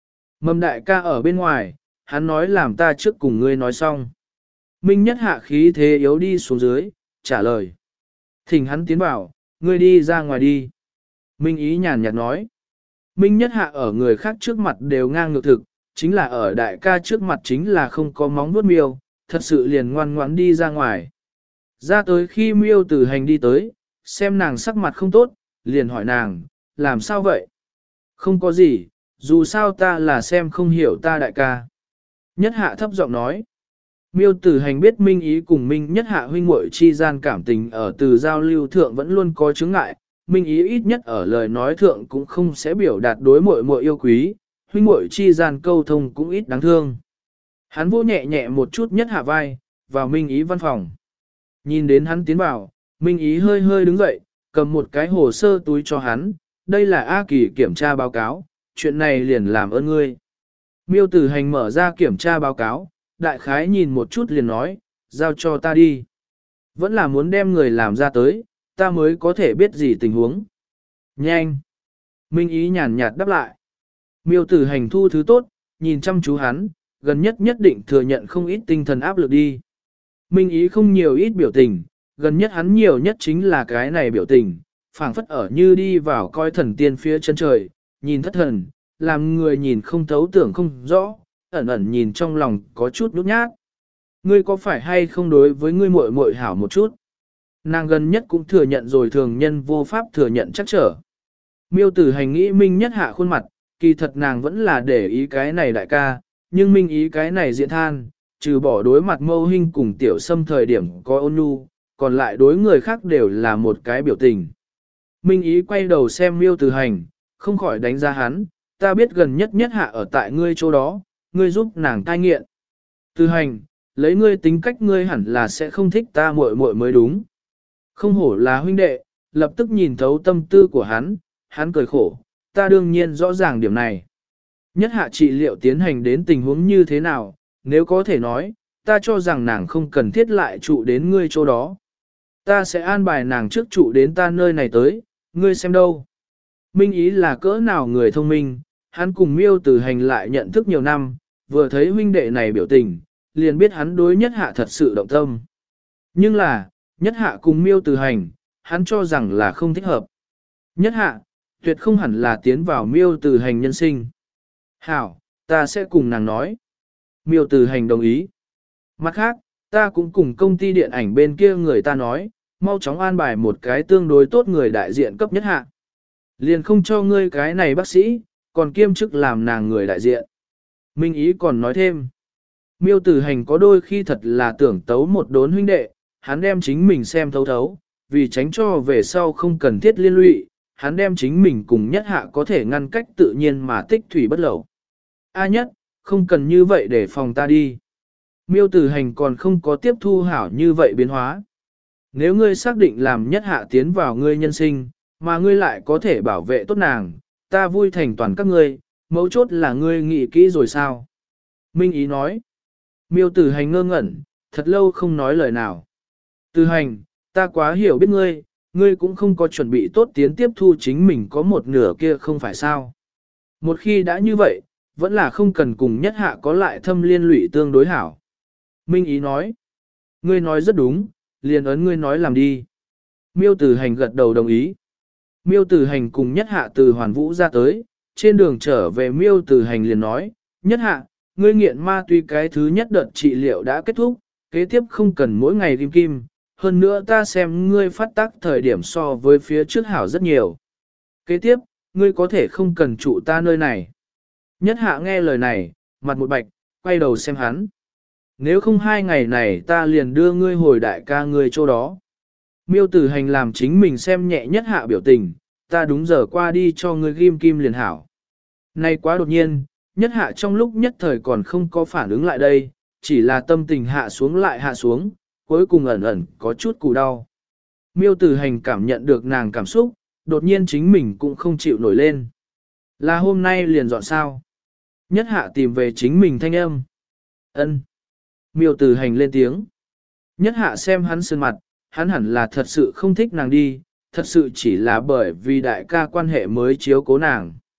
Mầm đại ca ở bên ngoài, hắn nói làm ta trước cùng ngươi nói xong. Minh Nhất Hạ khí thế yếu đi xuống dưới, trả lời. Thỉnh hắn tiến vào, ngươi đi ra ngoài đi. Minh Ý nhàn nhạt nói. Minh Nhất Hạ ở người khác trước mặt đều ngang ngược thực, chính là ở đại ca trước mặt chính là không có móng vuốt miêu, thật sự liền ngoan ngoãn đi ra ngoài. Ra tới khi miêu tử hành đi tới, xem nàng sắc mặt không tốt, liền hỏi nàng, làm sao vậy? Không có gì, dù sao ta là xem không hiểu ta đại ca. Nhất Hạ thấp giọng nói. Miêu tử hành biết Minh Ý cùng Minh Nhất Hạ huynh muội chi gian cảm tình ở từ giao lưu thượng vẫn luôn có chướng ngại, Minh Ý ít nhất ở lời nói thượng cũng không sẽ biểu đạt đối muội muội yêu quý, huynh muội chi gian câu thông cũng ít đáng thương. Hắn vô nhẹ nhẹ một chút Nhất Hạ vai, vào Minh Ý văn phòng. Nhìn đến hắn tiến vào, Minh Ý hơi hơi đứng dậy, cầm một cái hồ sơ túi cho hắn, đây là A Kỳ kiểm tra báo cáo, chuyện này liền làm ơn ngươi. Miêu tử hành mở ra kiểm tra báo cáo, đại khái nhìn một chút liền nói, giao cho ta đi. Vẫn là muốn đem người làm ra tới, ta mới có thể biết gì tình huống. Nhanh! Minh Ý nhàn nhạt đáp lại. Miêu tử hành thu thứ tốt, nhìn chăm chú hắn, gần nhất nhất định thừa nhận không ít tinh thần áp lực đi. Minh Ý không nhiều ít biểu tình, gần nhất hắn nhiều nhất chính là cái này biểu tình, phảng phất ở như đi vào coi thần tiên phía chân trời, nhìn thất thần, làm người nhìn không thấu tưởng không rõ, ẩn ẩn nhìn trong lòng có chút nhút nhát. Ngươi có phải hay không đối với ngươi muội muội hảo một chút? Nàng gần nhất cũng thừa nhận rồi thường nhân vô pháp thừa nhận chắc trở. Miêu tử hành nghĩ Minh Nhất Hạ khuôn mặt, kỳ thật nàng vẫn là để ý cái này đại ca, nhưng Minh Ý cái này diện than, trừ bỏ đối mặt mâu hình cùng tiểu xâm thời điểm có ôn nhu, còn lại đối người khác đều là một cái biểu tình. Minh Ý quay đầu xem miêu tử hành, không khỏi đánh giá hắn, ta biết gần nhất Nhất Hạ ở tại ngươi chỗ đó, ngươi giúp nàng cai nghiện. Tử hành, lấy ngươi tính cách ngươi hẳn là sẽ không thích ta muội muội mới đúng. Không hổ là huynh đệ, lập tức nhìn thấu tâm tư của hắn, hắn cười khổ, ta đương nhiên rõ ràng điểm này. Nhất Hạ trị liệu tiến hành đến tình huống như thế nào, nếu có thể nói, ta cho rằng nàng không cần thiết lại trụ đến ngươi chỗ đó. Ta sẽ an bài nàng trước trụ đến ta nơi này tới, ngươi xem đâu. Minh Ý là cỡ nào người thông minh, hắn cùng miêu tử hành lại nhận thức nhiều năm, vừa thấy huynh đệ này biểu tình, liền biết hắn đối Nhất Hạ thật sự động tâm. Nhưng là, Nhất Hạ cùng miêu tử hành, hắn cho rằng là không thích hợp. Nhất Hạ, tuyệt không hẳn là tiến vào miêu tử hành nhân sinh. Hảo, ta sẽ cùng nàng nói. Miêu tử hành đồng ý. Mặt khác, ta cũng cùng công ty điện ảnh bên kia người ta nói, mau chóng an bài một cái tương đối tốt người đại diện cấp Nhất Hạ. Liền không cho ngươi cái này bác sĩ, còn kiêm chức làm nàng người đại diện. Minh Ý còn nói thêm. Miêu tử hành có đôi khi thật là tưởng tấu một đốn huynh đệ, hắn đem chính mình xem thấu thấu, vì tránh cho về sau không cần thiết liên lụy, hắn đem chính mình cùng Nhất Hạ có thể ngăn cách tự nhiên mà tích thủy bất lẩu. A Nhất, không cần như vậy để phòng ta đi. Miêu tử hành còn không có tiếp thu hảo như vậy biến hóa. Nếu ngươi xác định làm Nhất Hạ tiến vào ngươi nhân sinh, mà ngươi lại có thể bảo vệ tốt nàng, ta vui thành toàn các ngươi, mấu chốt là ngươi nghĩ kỹ rồi sao? Minh Ý nói. Miêu tử hành ngơ ngẩn, thật lâu không nói lời nào. Tử hành, ta quá hiểu biết ngươi, ngươi cũng không có chuẩn bị tốt tiến tiếp thu chính mình có một nửa kia không phải sao. Một khi đã như vậy, vẫn là không cần cùng Nhất Hạ có lại thâm liên lụy tương đối hảo. Minh Ý nói. Ngươi nói rất đúng, liền ấn ngươi nói làm đi. Miêu tử hành gật đầu đồng ý. Miêu tử hành cùng Nhất Hạ từ Hoàn Vũ ra tới, trên đường trở về miêu tử hành liền nói, Nhất Hạ, ngươi nghiện ma túy cái thứ nhất đợt trị liệu đã kết thúc, kế tiếp không cần mỗi ngày kim kim, hơn nữa ta xem ngươi phát tác thời điểm so với phía trước hảo rất nhiều. Kế tiếp, ngươi có thể không cần trụ ta nơi này. Nhất Hạ nghe lời này, mặt một bạch, quay đầu xem hắn. Nếu không hai ngày này ta liền đưa ngươi hồi đại ca ngươi chỗ đó. Miêu tử hành làm chính mình xem nhẹ Nhất Hạ biểu tình, ta đúng giờ qua đi cho ngươi ghim kim liền hảo. Này quá đột nhiên, Nhất Hạ trong lúc nhất thời còn không có phản ứng lại đây, chỉ là tâm tình hạ xuống lại hạ xuống, cuối cùng ẩn ẩn có chút cù đau. Miêu tử hành cảm nhận được nàng cảm xúc, đột nhiên chính mình cũng không chịu nổi lên. Là hôm nay liền dọn sao. Nhất Hạ tìm về chính mình thanh âm. Ân. Miêu tử hành lên tiếng. Nhất Hạ xem hắn sơn mặt, hắn hẳn là thật sự không thích nàng đi, thật sự chỉ là bởi vì đại ca quan hệ mới chiếu cố nàng.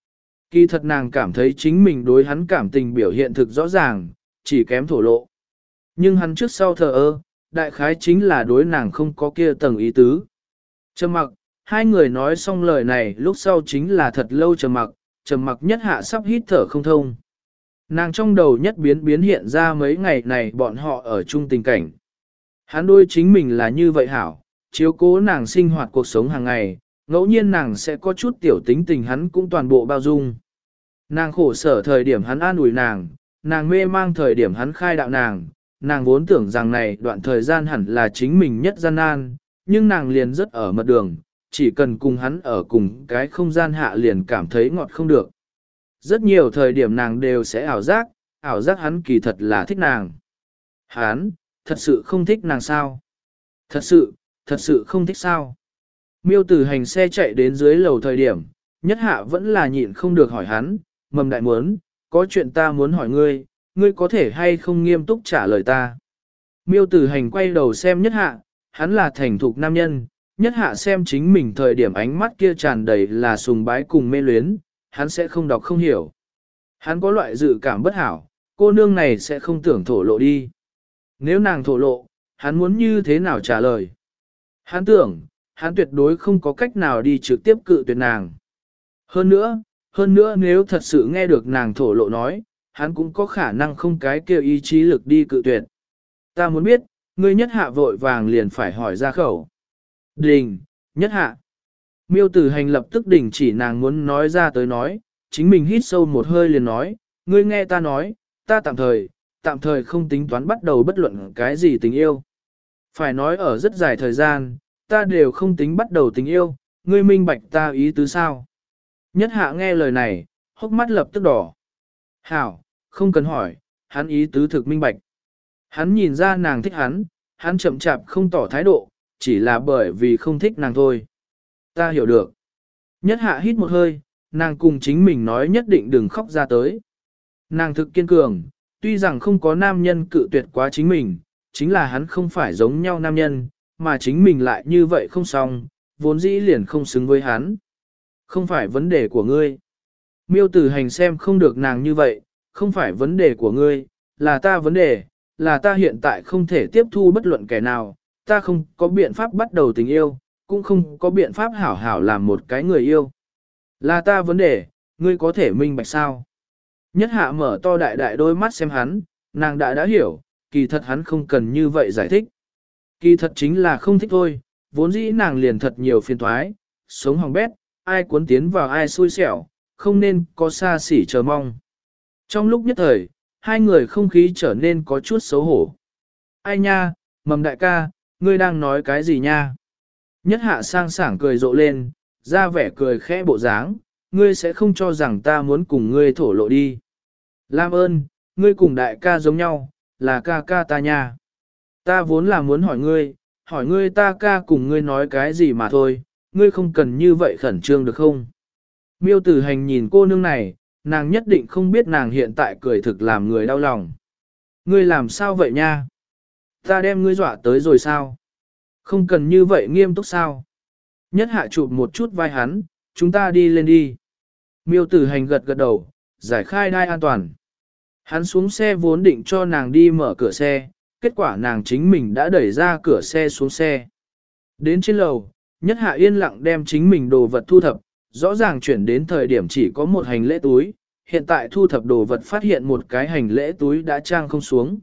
Kỳ thật nàng cảm thấy chính mình đối hắn cảm tình biểu hiện thực rõ ràng, chỉ kém thổ lộ. Nhưng hắn trước sau thờ ơ, đại khái chính là đối nàng không có kia tầng ý tứ. Trầm mặc, hai người nói xong lời này lúc sau chính là thật lâu trầm mặc, trầm mặc nhất hạ sắp hít thở không thông. Nàng trong đầu nhất biến biến hiện ra mấy ngày này bọn họ ở chung tình cảnh. Hắn đôi chính mình là như vậy hảo, chiếu cố nàng sinh hoạt cuộc sống hàng ngày, ngẫu nhiên nàng sẽ có chút tiểu tính tình hắn cũng toàn bộ bao dung. Nàng khổ sở thời điểm hắn an ủi nàng, nàng mê mang thời điểm hắn khai đạo nàng, nàng vốn tưởng rằng này đoạn thời gian hẳn là chính mình nhất gian nan, nhưng nàng liền rất ở mật đường, chỉ cần cùng hắn ở cùng cái không gian hạ liền cảm thấy ngọt không được. Rất nhiều thời điểm nàng đều sẽ ảo giác, ảo giác hắn kỳ thật là thích nàng. Hắn, thật sự không thích nàng sao? Thật sự, thật sự không thích sao? Miêu Tử Hành xe chạy đến dưới lầu thời điểm, nhất hạ vẫn là nhịn không được hỏi hắn, mầm đại muốn, có chuyện ta muốn hỏi ngươi, ngươi có thể hay không nghiêm túc trả lời ta. Miêu Tử Hành quay đầu xem nhất hạ, hắn là thành thục nam nhân, nhất hạ xem chính mình thời điểm ánh mắt kia tràn đầy là sùng bái cùng mê luyến, hắn sẽ không đọc không hiểu. Hắn có loại dự cảm bất hảo, cô nương này sẽ không tưởng thổ lộ đi. Nếu nàng thổ lộ, hắn muốn như thế nào trả lời? Hắn tưởng, hắn tuyệt đối không có cách nào đi trực tiếp cự tuyệt nàng. Hơn nữa, hơn nữa nếu thật sự nghe được nàng thổ lộ nói, hắn cũng có khả năng không cái kêu ý chí lực đi cự tuyệt. Ta muốn biết, ngươi nhất hạ vội vàng liền phải hỏi ra khẩu. Đình, nhất hạ. Miêu Tử Hành lập tức đình chỉ nàng muốn nói ra tới nói, chính mình hít sâu một hơi liền nói, ngươi nghe ta nói, ta tạm thời, tạm thời không tính toán bắt đầu bất luận cái gì tình yêu. Phải nói ở rất dài thời gian, ta đều không tính bắt đầu tình yêu, ngươi minh bạch ta ý tứ sao. Nhất hạ nghe lời này, hốc mắt lập tức đỏ. Hảo, không cần hỏi, hắn ý tứ thực minh bạch. Hắn nhìn ra nàng thích hắn, hắn chậm chạp không tỏ thái độ, chỉ là bởi vì không thích nàng thôi. Ta hiểu được. Nhất hạ hít một hơi, nàng cùng chính mình nói nhất định đừng khóc ra tới. Nàng thực kiên cường, tuy rằng không có nam nhân cự tuyệt quá chính mình, chính là hắn không phải giống nhau nam nhân, mà chính mình lại như vậy không xong, vốn dĩ liền không xứng với hắn. Không phải vấn đề của ngươi. Miêu Tử Hành xem không được nàng như vậy, không phải vấn đề của ngươi, là ta vấn đề, là ta hiện tại không thể tiếp thu bất luận kẻ nào, ta không có biện pháp bắt đầu tình yêu, cũng không có biện pháp hảo hảo làm một cái người yêu. Là ta vấn đề, ngươi có thể minh bạch sao? Nhất hạ mở to đại đại đôi mắt xem hắn, nàng đã đã hiểu, kỳ thật hắn không cần như vậy giải thích. Kỳ thật chính là không thích thôi, vốn dĩ nàng liền thật nhiều phiền toái, sống hỏng bét, ai cuốn tiến vào ai xui xẻo, không nên có xa xỉ chờ mong. Trong lúc nhất thời, hai người không khí trở nên có chút xấu hổ. Ai nha, Mầm đại ca, ngươi đang nói cái gì nha? Nhất hạ sang sảng cười rộ lên, ra vẻ cười khẽ bộ dáng, ngươi sẽ không cho rằng ta muốn cùng ngươi thổ lộ đi. Lam ơn, ngươi cùng đại ca giống nhau, là ca ca ta nha. Ta vốn là muốn hỏi ngươi, hỏi ngươi ta ca cùng ngươi nói cái gì mà thôi, ngươi không cần như vậy khẩn trương được không? Miêu Tử Hành nhìn cô nương này, nàng nhất định không biết nàng hiện tại cười thực làm người đau lòng. Ngươi làm sao vậy nha? Ta đem ngươi dọa tới rồi sao? Không cần như vậy nghiêm túc sao? Nhất hạ chụp một chút vai hắn, chúng ta đi lên đi. Miêu Tử Hành gật gật đầu, giải khai đai an toàn. Hắn xuống xe vốn định cho nàng đi mở cửa xe, kết quả nàng chính mình đã đẩy ra cửa xe xuống xe. Đến trên lầu, Nhất hạ yên lặng đem chính mình đồ vật thu thập, rõ ràng chuyển đến thời điểm chỉ có một hành lễ túi, hiện tại thu thập đồ vật phát hiện một cái hành lễ túi đã trang không xuống.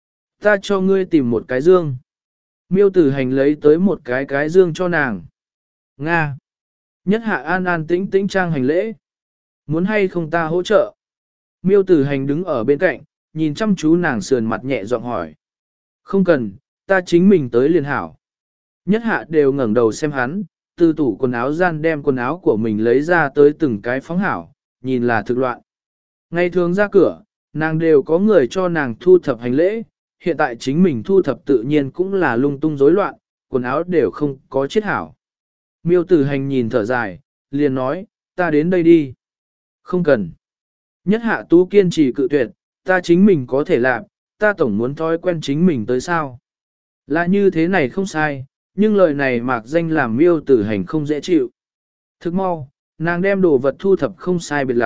Ta cho ngươi tìm một cái dương. Miêu Tử Hành lấy tới một cái cái dương cho nàng. Nga. Nhất hạ an an tĩnh tĩnh trang hành lễ. Muốn hay không ta hỗ trợ? Miêu Tử Hành đứng ở bên cạnh, nhìn chăm chú nàng sườn mặt nhẹ giọng hỏi. Không cần, ta chính mình tới liền hảo. Nhất hạ đều ngẩng đầu xem hắn, từ tủ quần áo gian đem quần áo của mình lấy ra tới từng cái phóng hảo, nhìn là thực loạn. Ngày thường ra cửa, nàng đều có người cho nàng thu thập hành lễ, hiện tại chính mình thu thập tự nhiên cũng là lung tung rối loạn, quần áo đều không có chiết hảo. Miêu Tử Hành nhìn thở dài, liền nói, ta đến đây đi. Không cần. Nhất hạ tú kiên trì cự tuyệt, ta chính mình có thể làm, ta tổng muốn thói quen chính mình tới sao. Là như thế này không sai, nhưng lời này mạc danh làm Miêu Tử Hành không dễ chịu. Thức mau, nàng đem đồ vật thu thập không sai biệt lắm,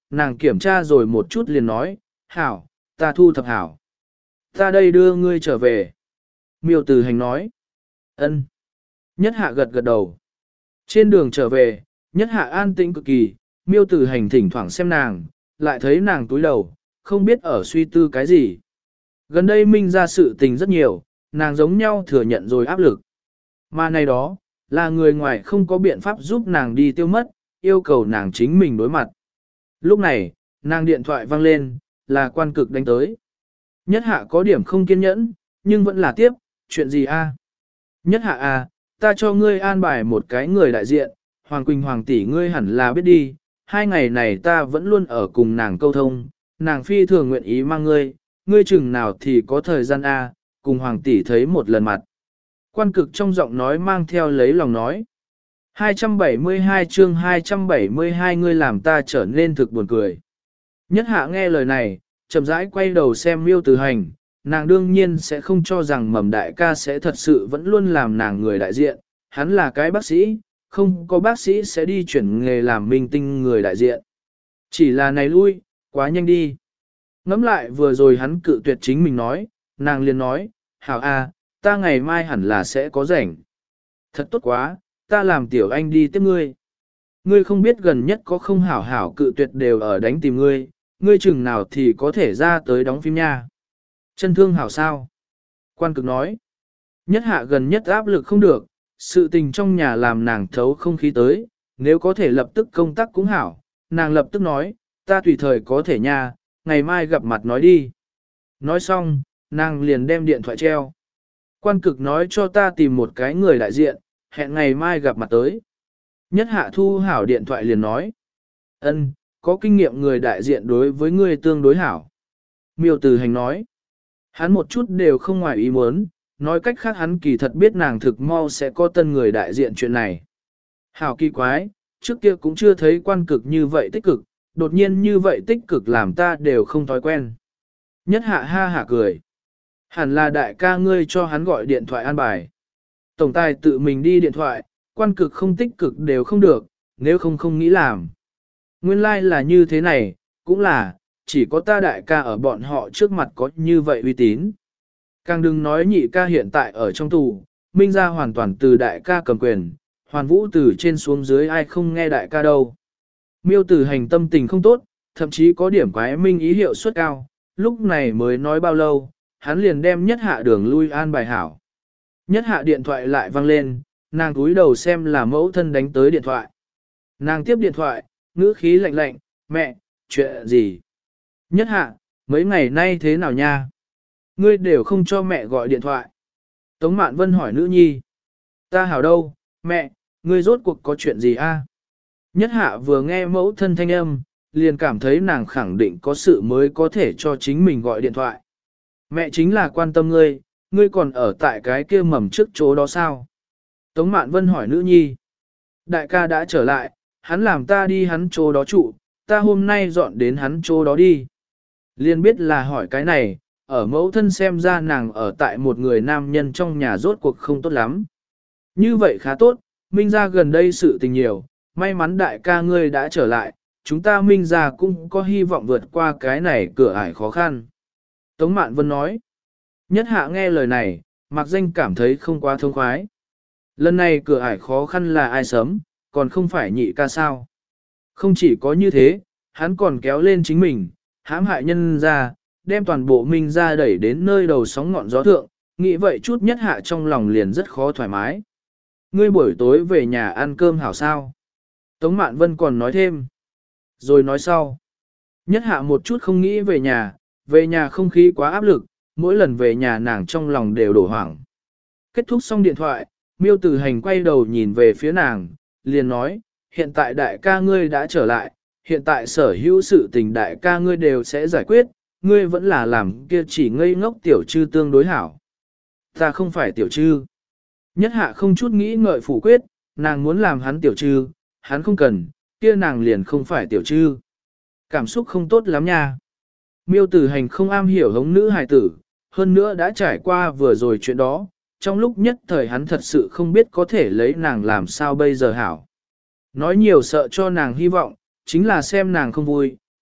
nàng kiểm tra rồi một chút liền nói, hảo, ta thu thập hảo. Ta đây đưa ngươi trở về. Miêu Tử Hành nói, ân. Nhất hạ gật gật đầu. Trên đường trở về, nhất hạ an tĩnh cực kỳ, Miêu Tử Hành thỉnh thoảng xem nàng, lại thấy nàng túi đầu, không biết ở suy tư cái gì. Gần đây Minh ra sự tình rất nhiều, nàng giống nhau thừa nhận rồi áp lực. Mà này đó, là người ngoài không có biện pháp giúp nàng đi tiêu mất, yêu cầu nàng chính mình đối mặt. Lúc này, nàng điện thoại vang lên, là quan cực đánh tới. Nhất hạ có điểm không kiên nhẫn, nhưng vẫn là tiếp, chuyện gì a? Nhất hạ à, ta cho ngươi an bài một cái người đại diện, Hoàng Quỳnh Hoàng tỷ ngươi hẳn là biết đi, hai ngày này ta vẫn luôn ở cùng nàng câu thông, nàng phi thường nguyện ý mang ngươi, ngươi chừng nào thì có thời gian a, cùng Hoàng tỷ thấy một lần mặt. Quan cực trong giọng nói mang theo lấy lòng nói. hai trăm bảy mươi hai chương hai trăm bảy mươi hai ngươi làm ta trở nên thực buồn cười. Nhất hạ nghe lời này, chậm rãi quay đầu xem Miêu Tử Hành, nàng đương nhiên sẽ không cho rằng mầm đại ca sẽ thật sự vẫn luôn làm nàng người đại diện, hắn là cái bác sĩ, không có bác sĩ sẽ đi chuyển nghề làm minh tinh người đại diện. Chỉ là này lui, quá nhanh đi. Ngẫm lại vừa rồi hắn cự tuyệt chính mình nói, nàng liền nói, hảo a, ta ngày mai hẳn là sẽ có rảnh. Thật tốt quá, ta làm tiểu anh đi tiếp ngươi. Ngươi không biết gần nhất có không hảo hảo cự tuyệt đều ở đánh tìm ngươi, ngươi chừng nào thì có thể ra tới đóng phim nha. Chân thương hảo sao? Quan cực nói, nhất hạ gần nhất áp lực không được, sự tình trong nhà làm nàng thấu không khí tới, nếu có thể lập tức công tác cũng hảo. Nàng lập tức nói, ta tùy thời có thể nha, ngày mai gặp mặt nói đi. Nói xong, nàng liền đem điện thoại treo. Quan cực nói cho ta tìm một cái người đại diện, hẹn ngày mai gặp mặt tới. Nhất hạ thu hảo điện thoại liền nói. Ân, có kinh nghiệm người đại diện đối với ngươi tương đối hảo. Miêu Tử Hành nói. Hắn một chút đều không ngoài ý muốn, nói cách khác hắn kỳ thật biết nàng thực mau sẽ có tân người đại diện chuyện này. Hảo kỳ quái, trước kia cũng chưa thấy quan cực như vậy tích cực, đột nhiên như vậy tích cực làm ta đều không thói quen. Nhất hạ ha hả cười. Hẳn là đại ca ngươi cho hắn gọi điện thoại an bài. Tổng tài tự mình đi điện thoại, quan cực không tích cực đều không được, nếu không không nghĩ làm. Nguyên lai like là như thế này, cũng là, chỉ có ta đại ca ở bọn họ trước mặt có như vậy uy tín. Càng đừng nói nhị ca hiện tại ở trong tù, Minh ra hoàn toàn từ đại ca cầm quyền, Hoàn Vũ từ trên xuống dưới ai không nghe đại ca đâu. Miêu Tử Hành tâm tình không tốt, thậm chí có điểm quái Minh ý hiệu suất cao, lúc này mới nói bao lâu, hắn liền đem nhất hạ đường lui an bài hảo. Nhất hạ điện thoại lại vang lên, nàng cúi đầu xem là mẫu thân đánh tới điện thoại. Nàng tiếp điện thoại, ngữ khí lạnh lạnh, mẹ, chuyện gì? Nhất hạ, mấy ngày nay thế nào nha? Ngươi đều không cho mẹ gọi điện thoại. Tống Mạn Vân hỏi nữ nhi. Ta hảo đâu, mẹ, ngươi rốt cuộc có chuyện gì a? Nhất hạ vừa nghe mẫu thân thanh âm, liền cảm thấy nàng khẳng định có sự mới có thể cho chính mình gọi điện thoại. Mẹ chính là quan tâm ngươi, ngươi còn ở tại cái kia mầm trước chỗ đó sao? Tống Mạn Vân hỏi nữ nhi. Đại ca đã trở lại, hắn làm ta đi hắn chỗ đó trụ, ta hôm nay dọn đến hắn chỗ đó đi. Liên biết là hỏi cái này, ở mẫu thân xem ra nàng ở tại một người nam nhân trong nhà rốt cuộc không tốt lắm. Như vậy khá tốt, Minh ra gần đây sự tình nhiều, may mắn đại ca ngươi đã trở lại, chúng ta Minh ra cũng có hy vọng vượt qua cái này cửa ải khó khăn. Tống Mạn Vân nói, nhất hạ nghe lời này, Mạc Danh cảm thấy không quá thông khoái. Lần này cửa ải khó khăn là ai sớm, còn không phải nhị ca sao. Không chỉ có như thế, hắn còn kéo lên chính mình, hãm hại nhân ra, đem toàn bộ Minh ra đẩy đến nơi đầu sóng ngọn gió thượng, nghĩ vậy chút nhất hạ trong lòng liền rất khó thoải mái. Ngươi buổi tối về nhà ăn cơm hảo sao? Tống Mạn Vân còn nói thêm. Rồi nói sau. Nhất hạ một chút không nghĩ về nhà, về nhà không khí quá áp lực, mỗi lần về nhà nàng trong lòng đều đổ hoảng. Kết thúc xong điện thoại, Miêu Tử Hành quay đầu nhìn về phía nàng, liền nói, hiện tại đại ca ngươi đã trở lại, hiện tại sở hữu sự tình đại ca ngươi đều sẽ giải quyết, ngươi vẫn là làm kia chỉ ngây ngốc tiểu trư tương đối hảo. Ta không phải tiểu trư. Nhất hạ không chút nghĩ ngợi phủ quyết, nàng muốn làm hắn tiểu trư, hắn không cần, kia nàng liền không phải tiểu trư. Cảm xúc không tốt lắm nha. Miêu Tử Hành không am hiểu hống nữ hài tử, hơn nữa đã trải qua vừa rồi chuyện đó, trong lúc nhất thời hắn thật sự không biết có thể lấy nàng làm sao bây giờ hảo. Nói nhiều sợ cho nàng hy vọng, chính là xem nàng không vui,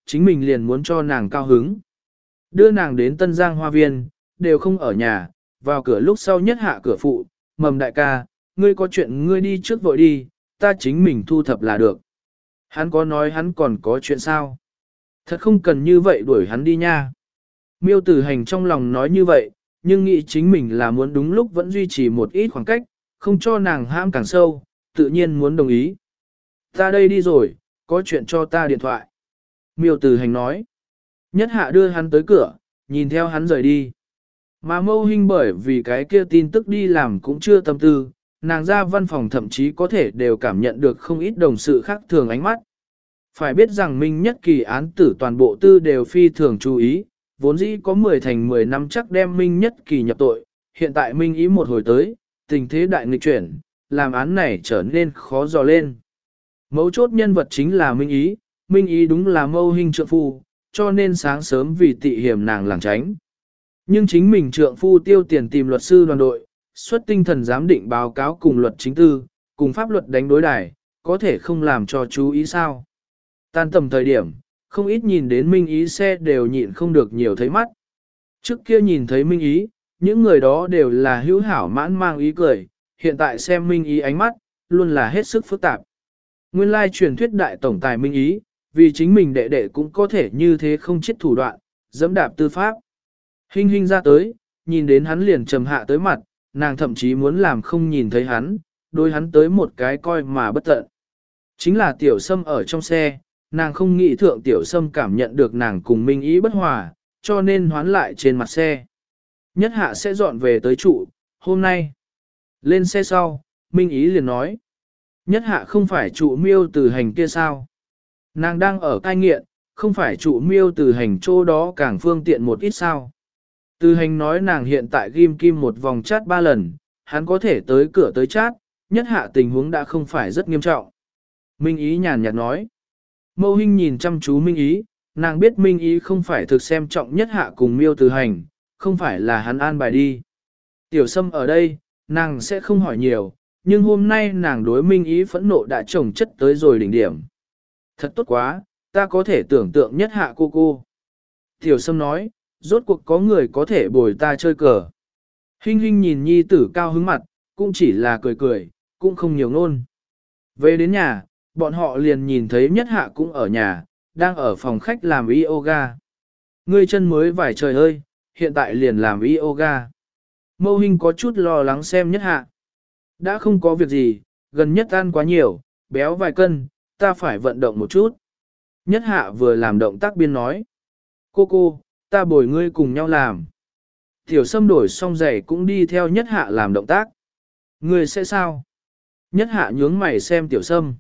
chính mình liền muốn cho nàng cao hứng. Đưa nàng đến Tân Giang Hoa Viên, đều không ở nhà, vào cửa lúc sau nhất hạ cửa phụ, mầm đại ca, ngươi có chuyện ngươi đi trước vội đi, ta chính mình thu thập là được. Hắn có nói hắn còn có chuyện sao? Thật không cần như vậy đuổi hắn đi nha. Miêu Tử Hành trong lòng nói như vậy, nhưng nghĩ chính mình là muốn đúng lúc vẫn duy trì một ít khoảng cách, không cho nàng ham càng sâu, tự nhiên muốn đồng ý. Ta đây đi rồi, có chuyện cho ta điện thoại. Miêu Tử Hành nói. Nhất hạ đưa hắn tới cửa, nhìn theo hắn rời đi. Mà Mâu Hinh bởi vì cái kia tin tức đi làm cũng chưa tâm tư, nàng ra văn phòng thậm chí có thể đều cảm nhận được không ít đồng sự khác thường ánh mắt. Phải biết rằng Minh Nhất Kỳ án tử toàn bộ tư đều phi thường chú ý, vốn dĩ có mười thành mười năm chắc đem Minh Nhất Kỳ nhập tội, hiện tại Minh ý một hồi tới, tình thế đại nghịch chuyển, làm án này trở nên khó dò lên. Mấu chốt nhân vật chính là Minh ý, Minh ý đúng là Mâu Hinh trượng phu, cho nên sáng sớm vì tị hiểm nàng làng tránh. Nhưng chính mình trượng phu tiêu tiền tìm luật sư đoàn đội, xuất tinh thần giám định báo cáo cùng luật chính tư, cùng pháp luật đánh đối đài, có thể không làm cho chú ý sao. Tan tầm thời điểm, không ít nhìn đến Minh ý xe đều nhịn không được nhiều thấy mắt. Trước kia nhìn thấy Minh ý, những người đó đều là hữu hảo mãn mang ý cười, hiện tại xem Minh ý ánh mắt, luôn là hết sức phức tạp. Nguyên lai truyền thuyết đại tổng tài Minh ý, vì chính mình đệ đệ cũng có thể như thế không chết thủ đoạn, dẫm đạp tư pháp. Hinh hinh ra tới, nhìn đến hắn liền trầm hạ tới mặt, nàng thậm chí muốn làm không nhìn thấy hắn, đối hắn tới một cái coi mà bất tận. Chính là tiểu sâm ở trong xe, nàng không nghĩ thượng tiểu sâm cảm nhận được nàng cùng Minh ý bất hòa, cho nên hoán lại trên mặt xe. Nhất hạ sẽ dọn về tới trụ, hôm nay. Lên xe sau, Minh ý liền nói. Nhất hạ không phải trụ Miêu Tử Hành kia sao? Nàng đang ở cai nghiện, không phải trụ Miêu Tử Hành chỗ đó càng phương tiện một ít sao? Tử Hành nói nàng hiện tại ghim kim một vòng chát ba lần, hắn có thể tới cửa tới chát, nhất hạ tình huống đã không phải rất nghiêm trọng. Minh ý nhàn nhạt nói. Mâu Hinh nhìn chăm chú Minh ý, nàng biết Minh ý không phải thực xem trọng nhất hạ cùng Miêu Tử Hành, không phải là hắn an bài đi. Tiểu Sâm ở đây, nàng sẽ không hỏi nhiều, nhưng hôm nay nàng đối Minh ý phẫn nộ đã chồng chất tới rồi đỉnh điểm. Thật tốt quá, ta có thể tưởng tượng nhất hạ cô cô. Tiểu Sâm nói, rốt cuộc có người có thể bồi ta chơi cờ. Hinh hinh nhìn nhi tử cao hứng mặt, cũng chỉ là cười cười, cũng không nhiều ngôn. Về đến nhà, bọn họ liền nhìn thấy nhất hạ cũng ở nhà, đang ở phòng khách làm yoga. Ngươi chân mới vải trời ơi, hiện tại liền làm yoga. Mâu Hinh có chút lo lắng xem nhất hạ. Đã không có việc gì, gần nhất ăn quá nhiều, béo vài cân, ta phải vận động một chút. Nhất hạ vừa làm động tác biên nói. Cô cô, ta bồi ngươi cùng nhau làm. Tiểu Sâm đổi xong giày cũng đi theo nhất hạ làm động tác. Ngươi sẽ sao? Nhất hạ nhướng mày xem Tiểu Sâm.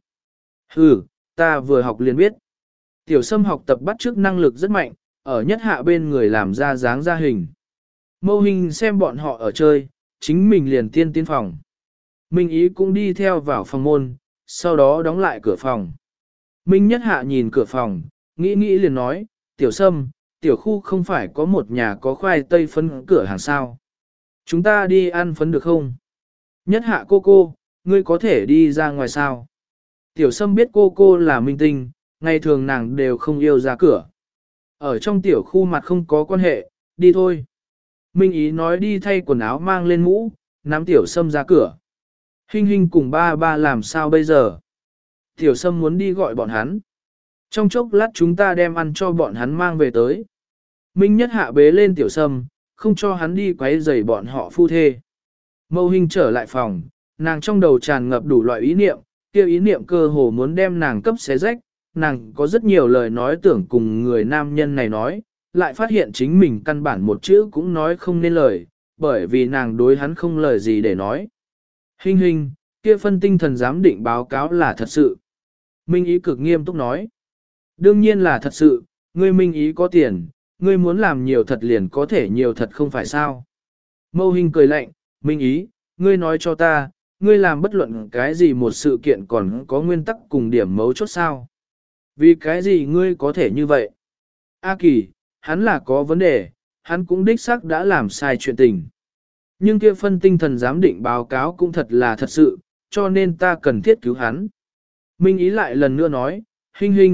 Ừ, ta vừa học liền biết. Tiểu Sâm học tập bắt chước năng lực rất mạnh, ở nhất hạ bên người làm ra dáng ra hình. Mâu Hinh xem bọn họ ở chơi, chính mình liền tiên tiên phòng. Minh ý cũng đi theo vào phòng môn, sau đó đóng lại cửa phòng. Minh nhất hạ nhìn cửa phòng, nghĩ nghĩ liền nói, Tiểu Sâm, tiểu khu không phải có một nhà có khoai tây phấn cửa hàng sao. Chúng ta đi ăn phấn được không? Nhất hạ cô cô, ngươi có thể đi ra ngoài sao? Tiểu Sâm biết cô cô là minh tinh, ngày thường nàng đều không yêu ra cửa. Ở trong tiểu khu mặt không có quan hệ, đi thôi. Minh ý nói đi thay quần áo mang lên mũ, nắm Tiểu Sâm ra cửa. Hinh hinh cùng ba ba làm sao bây giờ? Tiểu Sâm muốn đi gọi bọn hắn. Trong chốc lát chúng ta đem ăn cho bọn hắn mang về tới. Minh nhất hạ bế lên Tiểu Sâm, không cho hắn đi quấy rầy bọn họ phu thê. Mâu Hinh trở lại phòng, nàng trong đầu tràn ngập đủ loại ý niệm, kêu ý niệm cơ hồ muốn đem nàng cấp xé rách, nàng có rất nhiều lời nói tưởng cùng người nam nhân này nói, lại phát hiện chính mình căn bản một chữ cũng nói không nên lời, bởi vì nàng đối hắn không lời gì để nói. Hinh hinh, kia phân tinh thần giám định báo cáo là thật sự. Minh ý cực nghiêm túc nói. Đương nhiên là thật sự, ngươi Minh ý có tiền, ngươi muốn làm nhiều thật liền có thể nhiều thật không phải sao. Mâu Hinh cười lạnh, Minh ý, ngươi nói cho ta, ngươi làm bất luận cái gì một sự kiện còn có nguyên tắc cùng điểm mấu chốt sao. Vì cái gì ngươi có thể như vậy? A Kỳ, hắn là có vấn đề, hắn cũng đích xác đã làm sai chuyện tình. Nhưng kia phân tinh thần giám định báo cáo cũng thật là thật sự, cho nên ta cần thiết cứu hắn. Minh ý lại lần nữa nói, Hinh hinh,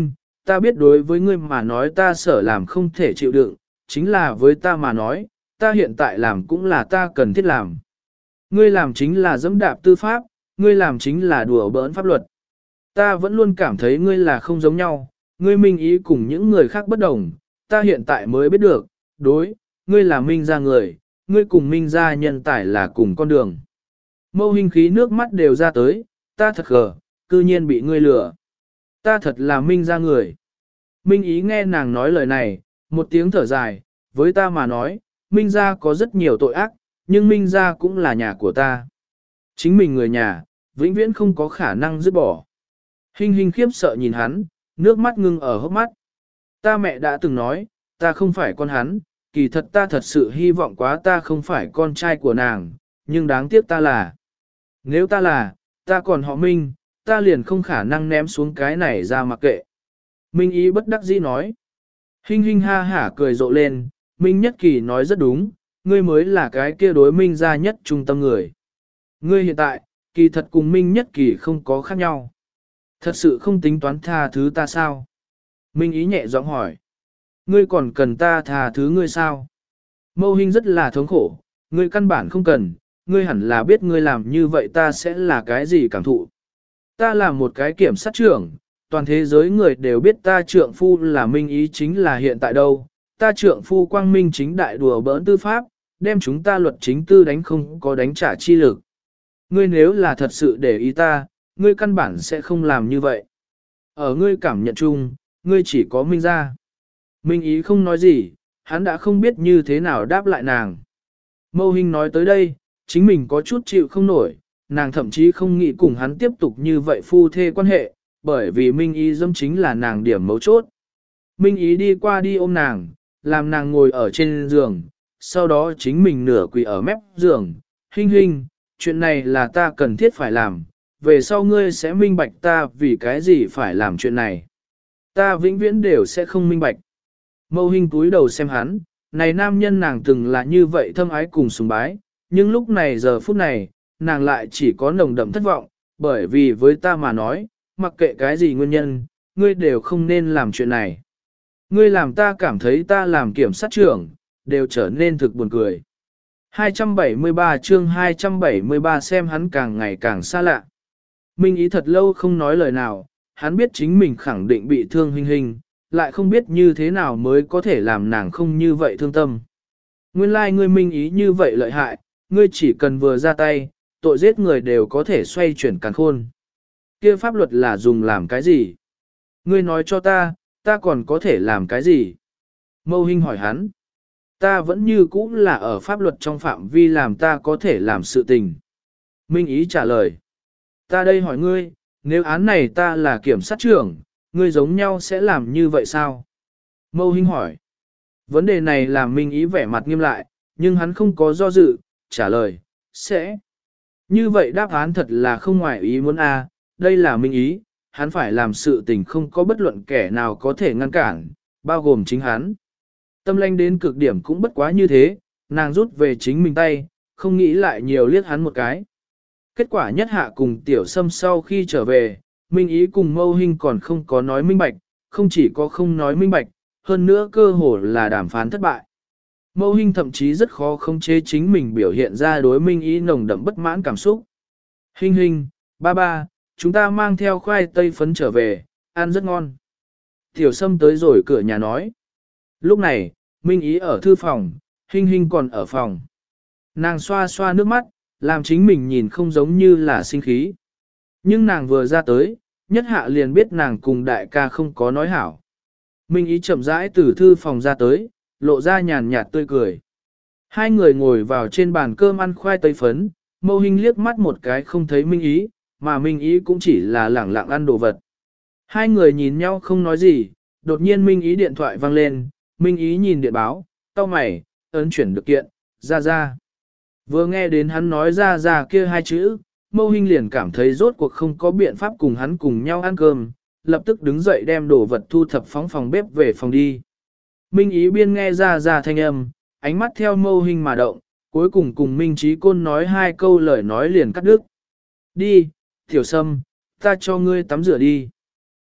ta biết đối với ngươi mà nói ta sở làm không thể chịu đựng, chính là với ta mà nói, ta hiện tại làm cũng là ta cần thiết làm. Ngươi làm chính là dẫm đạp tư pháp, ngươi làm chính là đùa bỡn pháp luật. Ta vẫn luôn cảm thấy ngươi là không giống nhau, ngươi minh ý cùng những người khác bất đồng, ta hiện tại mới biết được, đối, ngươi là minh gia người, ngươi cùng minh gia nhân tài là cùng con đường. Mâu Hinh khí nước mắt đều ra tới, ta thật gờ, cư nhiên bị ngươi lừa. Ta thật là minh gia người. Minh ý nghe nàng nói lời này, một tiếng thở dài, với ta mà nói, minh gia có rất nhiều tội ác, nhưng minh gia cũng là nhà của ta. Chính mình người nhà, vĩnh viễn không có khả năng dứt bỏ. Hinh Hinh khiếp sợ nhìn hắn, nước mắt ngưng ở hốc mắt. Ta mẹ đã từng nói, ta không phải con hắn, kỳ thật ta thật sự hy vọng quá ta không phải con trai của nàng, nhưng đáng tiếc ta là. Nếu ta là, ta còn họ Minh, ta liền không khả năng ném xuống cái này ra mặc kệ. Minh ý bất đắc dĩ nói. Hinh Hinh ha hả cười rộ lên, Minh Nhất Kỳ nói rất đúng, ngươi mới là cái kia đối Minh gia nhất trung tâm người. Ngươi hiện tại, kỳ thật cùng Minh Nhất Kỳ không có khác nhau. Thật sự không tính toán tha thứ ta sao? Minh ý nhẹ giọng hỏi. Ngươi còn cần ta tha thứ ngươi sao? Mâu Hinh rất là thống khổ, ngươi căn bản không cần, ngươi hẳn là biết ngươi làm như vậy ta sẽ là cái gì cảm thụ. Ta là một cái kiểm sát trưởng, toàn thế giới người đều biết ta trượng phu là Minh ý chính là hiện tại đâu. Ta trượng phu quang minh chính đại đùa bỡn tư pháp, đem chúng ta luật chính tư đánh không có đánh trả chi lực. Ngươi nếu là thật sự để ý ta, ngươi căn bản sẽ không làm như vậy. Ở ngươi cảm nhận chung, ngươi chỉ có Minh gia. Minh ý không nói gì, hắn đã không biết như thế nào đáp lại nàng. Mâu Hinh nói tới đây, chính mình có chút chịu không nổi, nàng thậm chí không nghĩ cùng hắn tiếp tục như vậy phu thê quan hệ, bởi vì Minh ý dâm chính là nàng điểm mấu chốt. Minh ý đi qua đi ôm nàng, làm nàng ngồi ở trên giường, sau đó chính mình nửa quỳ ở mép giường. Hinh Hinh, chuyện này là ta cần thiết phải làm, về sau ngươi sẽ minh bạch ta vì cái gì phải làm chuyện này. Ta vĩnh viễn đều sẽ không minh bạch. Mâu Hinh túi đầu xem hắn, này nam nhân nàng từng là như vậy thâm ái cùng sùng bái, nhưng lúc này giờ phút này, nàng lại chỉ có nồng đậm thất vọng, bởi vì với ta mà nói, mặc kệ cái gì nguyên nhân, ngươi đều không nên làm chuyện này. Ngươi làm ta cảm thấy ta làm kiểm sát trưởng, đều trở nên thực buồn cười. hai trăm bảy mươi ba chương hai trăm bảy mươi ba xem hắn càng ngày càng xa lạ. Minh ý thật lâu không nói lời nào, hắn biết chính mình khẳng định bị thương Hinh Hinh, lại không biết như thế nào mới có thể làm nàng không như vậy thương tâm. Nguyên lai like ngươi Minh ý như vậy lợi hại, ngươi chỉ cần vừa ra tay, tội giết người đều có thể xoay chuyển càn khôn. Kia pháp luật là dùng làm cái gì? Ngươi nói cho ta, ta còn có thể làm cái gì? Mâu Hinh hỏi hắn. Ta vẫn như cũ là ở pháp luật trong phạm vi làm ta có thể làm sự tình. Minh ý trả lời. Ta đây hỏi ngươi, nếu án này ta là kiểm sát trưởng, ngươi giống nhau sẽ làm như vậy sao? Mâu Hinh hỏi. Vấn đề này làm Minh ý vẻ mặt nghiêm lại, nhưng hắn không có do dự, trả lời, sẽ. Như vậy đáp án thật là không ngoài ý muốn a, à, đây là Minh ý, hắn phải làm sự tình không có bất luận kẻ nào có thể ngăn cản, bao gồm chính hắn. Tâm lanh đến cực điểm cũng bất quá như thế, nàng rút về chính mình tay, không nghĩ lại nhiều liếc hắn một cái. Kết quả nhất hạ cùng tiểu sâm sau khi trở về, Minh ý cùng Mâu Hinh còn không có nói minh bạch, không chỉ có không nói minh bạch, hơn nữa cơ hồ là đàm phán thất bại. Mâu Hinh thậm chí rất khó khống chế chính mình biểu hiện ra đối Minh ý nồng đậm bất mãn cảm xúc. Hinh Hinh, ba ba, chúng ta mang theo khoai tây phấn trở về, ăn rất ngon. Tiểu sâm tới rồi cửa nhà nói. Lúc này, Minh ý ở thư phòng, Hinh Hinh còn ở phòng. Nàng xoa xoa nước mắt, làm chính mình nhìn không giống như là sinh khí. Nhưng nàng vừa ra tới, nhất hạ liền biết nàng cùng đại ca không có nói hảo. Minh ý chậm rãi từ thư phòng ra tới, lộ ra nhàn nhạt tươi cười. Hai người ngồi vào trên bàn cơm ăn khoai tây phấn, Mâu Hinh liếc mắt một cái không thấy Minh ý, mà Minh ý cũng chỉ là lẳng lặng ăn đồ vật. Hai người nhìn nhau không nói gì, đột nhiên Minh ý điện thoại vang lên, Minh ý nhìn điện báo, cau mày, ấn chuyển được kiện, ra ra. Vừa nghe đến hắn nói ra ra kia hai chữ, Mâu Hinh liền cảm thấy rốt cuộc không có biện pháp cùng hắn cùng nhau ăn cơm, lập tức đứng dậy đem đồ vật thu thập phóng phòng bếp về phòng đi. Minh ý biên nghe ra ra thanh âm, ánh mắt theo Mâu Hinh mà động, cuối cùng cùng Minh Chí Côn nói hai câu lời nói liền cắt đứt. Đi, Tiểu Sâm, ta cho ngươi tắm rửa đi.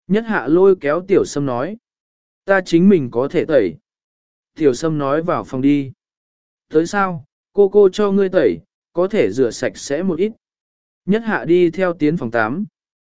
Nhất hạ lôi kéo tiểu sâm nói. Ta chính mình có thể tẩy. Tiểu sâm nói vào phòng đi. Tới sao, cô cô cho ngươi tẩy, có thể rửa sạch sẽ một ít. Nhất hạ đi theo tiến phòng tắm.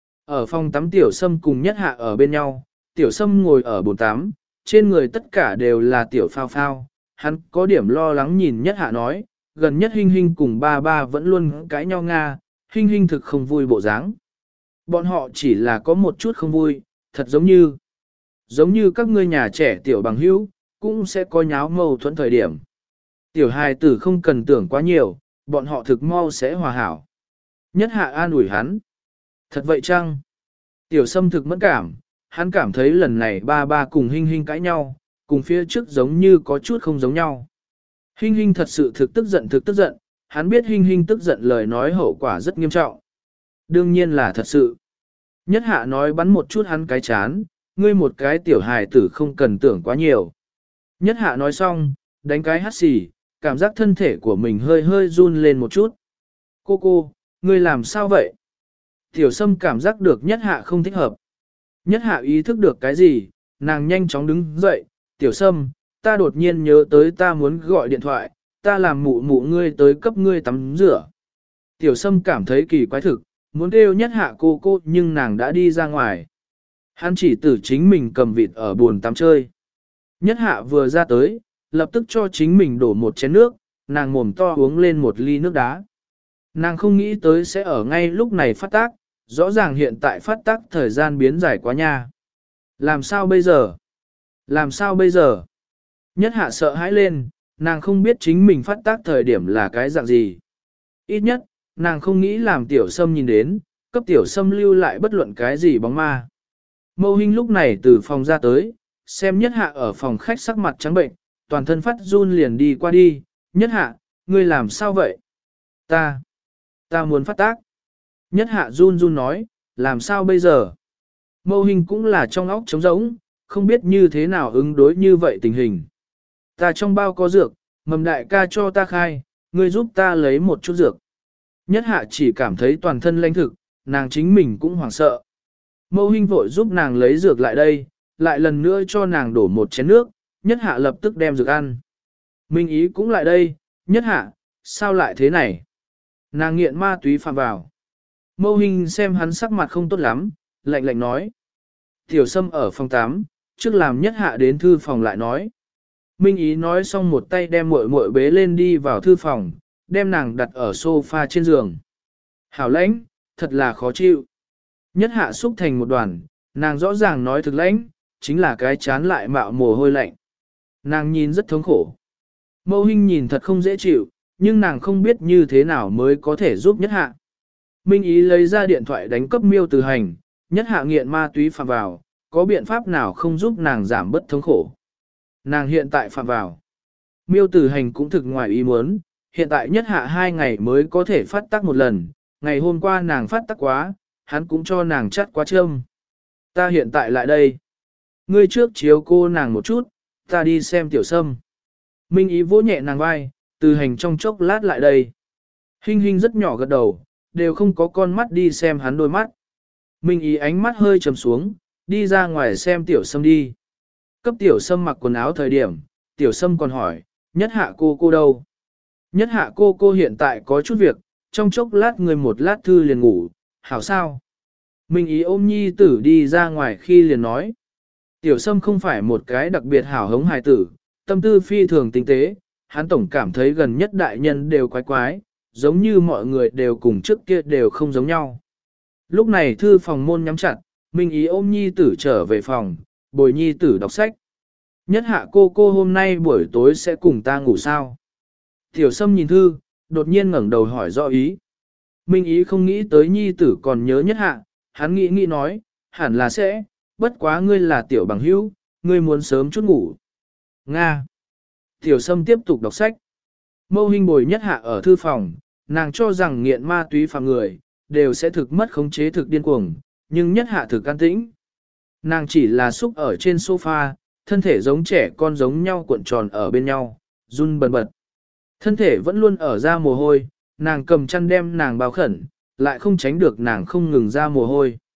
Ở phòng tắm tiểu sâm cùng nhất hạ ở bên nhau, tiểu sâm ngồi ở bồn tắm, trên người tất cả đều là tiểu phao phao. Hắn có điểm lo lắng nhìn nhất hạ nói, gần nhất Hinh Hinh cùng ba ba vẫn luôn cãi nhau Nga, Hinh Hinh thực không vui bộ dáng. Bọn họ chỉ là có một chút không vui, thật giống như, giống như các ngươi nhà trẻ tiểu bằng hữu, cũng sẽ có nháo mâu thuẫn thời điểm. Tiểu hài tử không cần tưởng quá nhiều, bọn họ thực mau sẽ hòa hảo. Nhất hạ an ủi hắn. Thật vậy chăng? Tiểu sâm thực mẫn cảm, hắn cảm thấy lần này ba ba cùng Hinh Hinh cãi nhau, cùng phía trước giống như có chút không giống nhau. Hinh Hinh thật sự thực tức giận thực tức giận, hắn biết Hinh Hinh tức giận lời nói hậu quả rất nghiêm trọng. Đương nhiên là thật sự. Nhất hạ nói bắn một chút hắn cái chán, ngươi một cái tiểu hài tử không cần tưởng quá nhiều. Nhất hạ nói xong, đánh cái hắt xì, cảm giác thân thể của mình hơi hơi run lên một chút. Cô cô, ngươi làm sao vậy? Tiểu sâm cảm giác được nhất hạ không thích hợp. Nhất hạ ý thức được cái gì, nàng nhanh chóng đứng dậy, tiểu sâm, ta đột nhiên nhớ tới ta muốn gọi điện thoại, ta làm mụ mụ ngươi tới cấp ngươi tắm rửa. Tiểu sâm cảm thấy kỳ quái thực, muốn kêu nhất hạ cô cô nhưng nàng đã đi ra ngoài. Hắn chỉ tử chính mình cầm vịt ở buồn tắm chơi. Nhất hạ vừa ra tới, lập tức cho chính mình đổ một chén nước, nàng mồm to uống lên một ly nước đá. Nàng không nghĩ tới sẽ ở ngay lúc này phát tác, rõ ràng hiện tại phát tác thời gian biến dài quá nha. Làm sao bây giờ? Làm sao bây giờ? Nhất hạ sợ hãi lên, nàng không biết chính mình phát tác thời điểm là cái dạng gì. Ít nhất, nàng không nghĩ làm tiểu sâm nhìn đến, cấp tiểu sâm lưu lại bất luận cái gì bóng ma. Mâu Hinh lúc này từ phòng ra tới, xem nhất hạ ở phòng khách sắc mặt trắng bệnh, toàn thân phát run liền đi qua đi, nhất hạ, ngươi làm sao vậy? Ta, ta muốn phát tác. Nhất hạ run run nói, làm sao bây giờ? Mâu Hinh cũng là trong óc trống rỗng, không biết như thế nào ứng đối như vậy tình hình. Ta trong bao có dược, mầm đại ca cho ta khai, ngươi giúp ta lấy một chút dược. Nhất hạ chỉ cảm thấy toàn thân lãnh thực, nàng chính mình cũng hoảng sợ. Mâu Hinh vội giúp nàng lấy dược lại đây, lại lần nữa cho nàng đổ một chén nước, nhất hạ lập tức đem dược ăn. Minh Ý cũng lại đây, nhất hạ, sao lại thế này? Nàng nghiện ma túy phạm vào. Mâu Hinh xem hắn sắc mặt không tốt lắm, lạnh lạnh nói. Tiểu Sâm ở phòng tám, trước làm nhất hạ đến thư phòng lại nói. Minh Ý nói xong một tay đem muội muội bế lên đi vào thư phòng, đem nàng đặt ở sofa trên giường. Hảo lãnh, thật là khó chịu. Nhất hạ xúc thành một đoàn, nàng rõ ràng nói thực lãnh, chính là cái chán lại mạo mồ hôi lạnh. Nàng nhìn rất thống khổ. Mâu Hinh nhìn thật không dễ chịu, nhưng nàng không biết như thế nào mới có thể giúp nhất hạ. Minh Ý lấy ra điện thoại đánh cấp miêu từ hành, nhất hạ nghiện ma túy phạm vào, có biện pháp nào không giúp nàng giảm bớt thống khổ. Nàng hiện tại phạm vào. Miêu từ hành cũng thực ngoài ý muốn, hiện tại nhất hạ hai ngày mới có thể phát tác một lần, ngày hôm qua nàng phát tác quá, hắn cũng cho nàng chắt quá châm. Ta hiện tại lại đây. Ngươi trước chiếu cô nàng một chút, ta đi xem tiểu sâm. Minh Ý vỗ nhẹ nàng vai, từ hành trong chốc lát lại đây. Hinh Hinh rất nhỏ gật đầu, đều không có con mắt đi xem hắn đôi mắt. Minh Ý ánh mắt hơi trầm xuống, đi ra ngoài xem tiểu sâm đi. Cấp tiểu sâm mặc quần áo thời điểm, tiểu sâm còn hỏi, nhất hạ cô cô đâu? Nhất hạ cô cô hiện tại có chút việc, trong chốc lát người một lát thư liền ngủ, hảo sao? Minh Ý ôm nhi tử đi ra ngoài khi liền nói. Tiểu sâm không phải một cái đặc biệt hảo hống hài tử, tâm tư phi thường tinh tế, hắn tổng cảm thấy gần nhất đại nhân đều quái quái, giống như mọi người đều cùng trước kia đều không giống nhau. Lúc này thư phòng môn nhắm chặt, Minh Ý ôm nhi tử trở về phòng, bồi nhi tử đọc sách. Nhất hạ cô cô hôm nay buổi tối sẽ cùng ta ngủ sao? Tiểu sâm nhìn thư, đột nhiên ngẩng đầu hỏi rõ ý. Minh Ý không nghĩ tới nhi tử còn nhớ nhất hạ, hắn nghĩ nghĩ nói, hẳn là sẽ, bất quá ngươi là tiểu bằng hữu, ngươi muốn sớm chút ngủ. Nga. Tiểu sâm tiếp tục đọc sách. Mâu Hinh bồi nhất hạ ở thư phòng, nàng cho rằng nghiện ma túy phạm người, đều sẽ thực mất khống chế thực điên cuồng, nhưng nhất hạ thực an tĩnh. Nàng chỉ là xúc ở trên sofa, thân thể giống trẻ con giống nhau cuộn tròn ở bên nhau, run bần bật. Thân thể vẫn luôn ở ra mồ hôi, nàng cầm chăn đem nàng bao khẩn, lại không tránh được nàng không ngừng ra mồ hôi.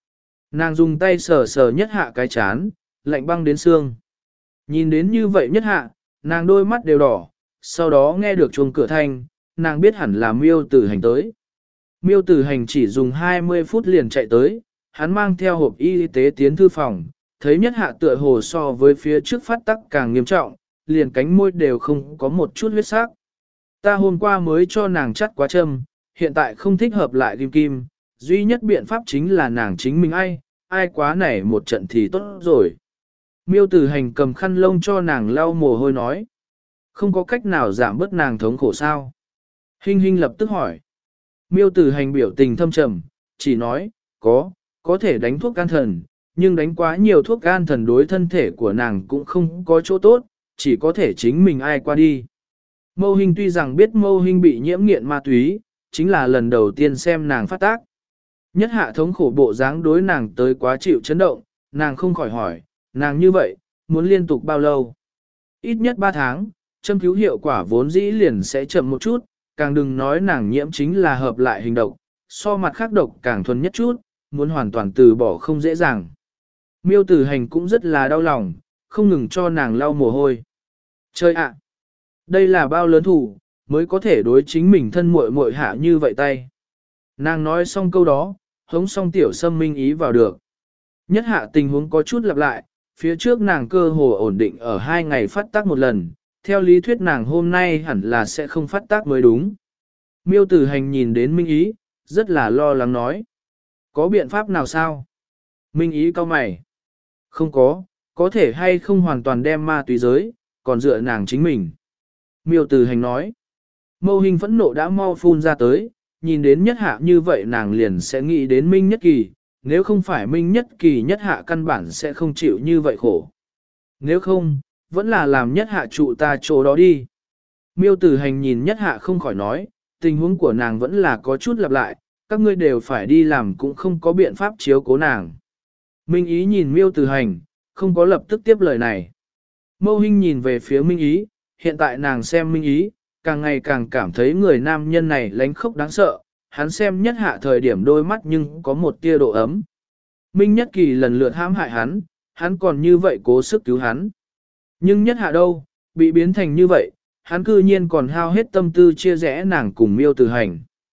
Nàng dùng tay sờ sờ nhất hạ cái chán, lạnh băng đến xương. Nhìn đến như vậy nhất hạ, nàng đôi mắt đều đỏ, sau đó nghe được chuông cửa thanh, nàng biết hẳn là miêu tử hành tới. Miêu tử hành chỉ dùng hai mươi phút liền chạy tới, hắn mang theo hộp y tế tiến thư phòng, thấy nhất hạ tựa hồ so với phía trước phát tắc càng nghiêm trọng, liền cánh môi đều không có một chút huyết sắc. Ta hôm qua mới cho nàng chắt quá châm, hiện tại không thích hợp lại kim kim, duy nhất biện pháp chính là nàng chính mình ai, ai quá này một trận thì tốt rồi. Miêu tử hành cầm khăn lông cho nàng lau mồ hôi nói. Không có cách nào giảm bớt nàng thống khổ sao? Hinh Hinh lập tức hỏi. Miêu tử hành biểu tình thâm trầm, chỉ nói, có, có thể đánh thuốc can thần, nhưng đánh quá nhiều thuốc can thần đối thân thể của nàng cũng không có chỗ tốt, chỉ có thể chính mình ai qua đi. Mâu Hinh tuy rằng biết Mâu Hinh bị nhiễm nghiện ma túy, chính là lần đầu tiên xem nàng phát tác. Nhất hạ thống khổ bộ dáng đối nàng tới quá chịu chấn động, nàng không khỏi hỏi, nàng như vậy, muốn liên tục bao lâu? Ít nhất ba tháng, châm cứu hiệu quả vốn dĩ liền sẽ chậm một chút, càng đừng nói nàng nhiễm chính là hợp lại hình độc, so mặt khác độc càng thuần nhất chút, muốn hoàn toàn từ bỏ không dễ dàng. Miêu tử hành cũng rất là đau lòng, không ngừng cho nàng lau mồ hôi. Chơi ạ! Đây là bao lớn thủ, mới có thể đối chính mình thân muội muội hạ như vậy tay. Nàng nói xong câu đó, hống xong tiểu sâm minh ý vào được. Nhất hạ tình huống có chút lặp lại, phía trước nàng cơ hồ ổn định ở hai ngày phát tác một lần, theo lý thuyết nàng hôm nay hẳn là sẽ không phát tác mới đúng. Miêu tử hành nhìn đến minh ý, rất là lo lắng nói. Có biện pháp nào sao? Minh ý cau mày. Không có, có thể hay không hoàn toàn đem ma túy giới, còn dựa nàng chính mình. Miêu tử hành nói. Mâu Hình phẫn nộ đã mau phun ra tới, nhìn đến nhất hạ như vậy nàng liền sẽ nghĩ đến Minh Nhất Kỳ, nếu không phải Minh Nhất Kỳ nhất hạ căn bản sẽ không chịu như vậy khổ. Nếu không, vẫn là làm nhất hạ trụ ta chỗ đó đi. Miêu tử hành nhìn nhất hạ không khỏi nói, tình huống của nàng vẫn là có chút lặp lại, các ngươi đều phải đi làm cũng không có biện pháp chiếu cố nàng. Minh Ý nhìn miêu tử hành, không có lập tức tiếp lời này. Mâu Hinh nhìn về phía Minh Ý, hiện tại nàng xem Minh Ý, càng ngày càng cảm thấy người nam nhân này lánh khốc đáng sợ, hắn xem nhất hạ thời điểm đôi mắt nhưng có một tia độ ấm. Minh Nhất Kỳ lần lượt hãm hại hắn, hắn còn như vậy cố sức cứu hắn. Nhưng nhất hạ đâu, bị biến thành như vậy, hắn cư nhiên còn hao hết tâm tư chia rẽ nàng cùng miêu tử hành.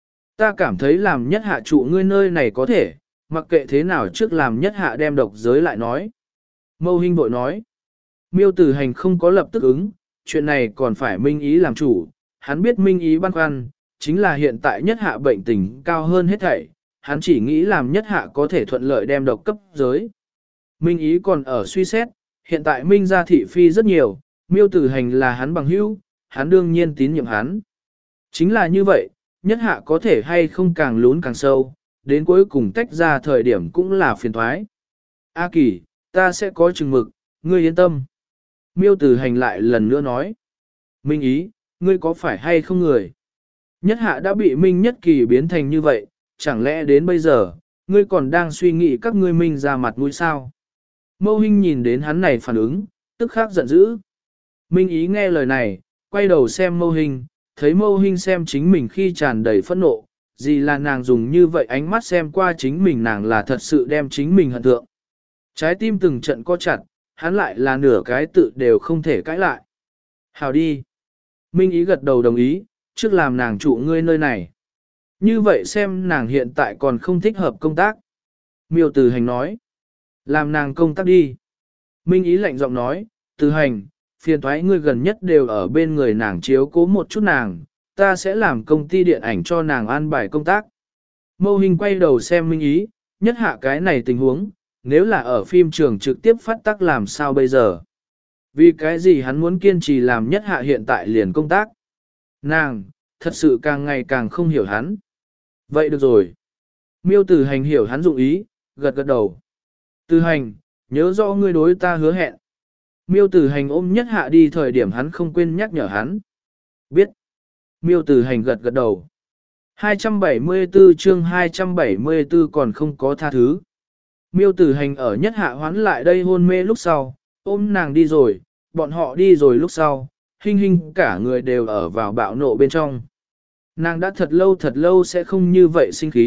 Ta cảm thấy làm nhất hạ trụ ngươi nơi này có thể, mặc kệ thế nào trước làm nhất hạ đem độc giới lại nói. Mâu Hinh bội nói, miêu tử hành không có lập tức ứng, chuyện này còn phải Minh Ý làm chủ, hắn biết Minh Ý băn khoăn, chính là hiện tại nhất hạ bệnh tình cao hơn hết thảy, hắn chỉ nghĩ làm nhất hạ có thể thuận lợi đem độc cấp giới. Minh Ý còn ở suy xét, hiện tại Minh gia thị phi rất nhiều, miêu tử hành là hắn bằng hữu, hắn đương nhiên tín nhiệm hắn. Chính là như vậy, nhất hạ có thể hay không càng lún càng sâu, đến cuối cùng tách ra thời điểm cũng là phiền thoái. A Kỳ, ta sẽ có chừng mực, ngươi yên tâm. Miêu tử hành lại lần nữa nói. Minh Ý, ngươi có phải hay không người? Nhất hạ đã bị Minh Nhất Kỳ biến thành như vậy, chẳng lẽ đến bây giờ, ngươi còn đang suy nghĩ các ngươi Minh ra mặt mũi sao? Mâu Hinh nhìn đến hắn này phản ứng, tức khắc giận dữ. Minh Ý nghe lời này, quay đầu xem Mâu Hinh, thấy Mâu Hinh xem chính mình khi tràn đầy phẫn nộ, gì là nàng dùng như vậy ánh mắt xem qua chính mình nàng là thật sự đem chính mình hận thượng. Trái tim từng trận co chặt, hắn lại là nửa cái tự đều không thể cãi lại. Hào đi. Minh Ý gật đầu đồng ý, trước làm nàng trụ ngươi nơi này. Như vậy xem nàng hiện tại còn không thích hợp công tác. Miêu Tử Hành nói. Làm nàng công tác đi. Minh Ý lạnh giọng nói, Tử Hành, phiền thoái ngươi gần nhất đều ở bên người nàng chiếu cố một chút nàng, ta sẽ làm công ty điện ảnh cho nàng an bài công tác. Mâu Hình quay đầu xem Minh Ý, nhất hạ cái này tình huống, nếu là ở phim trường trực tiếp phát tác làm sao bây giờ? Vì cái gì hắn muốn kiên trì làm nhất hạ hiện tại liền công tác? Nàng, thật sự càng ngày càng không hiểu hắn. Vậy được rồi. Miêu Tử Hành hiểu hắn dụng ý, gật gật đầu. Tử Hành, nhớ rõ ngươi đối ta hứa hẹn. Miêu Tử Hành ôm nhất hạ đi thời điểm hắn không quên nhắc nhở hắn. Biết. Miêu Tử Hành gật gật đầu. hai trăm bảy mươi tư chương hai trăm bảy mươi tư còn không có tha thứ. Miêu Tử Hành ở nhất hạ hoán lại đây hôn mê lúc sau, ôm nàng đi rồi, bọn họ đi rồi lúc sau, Hinh Hinh cả người đều ở vào bạo nộ bên trong. Nàng đã thật lâu thật lâu sẽ không như vậy sinh khí,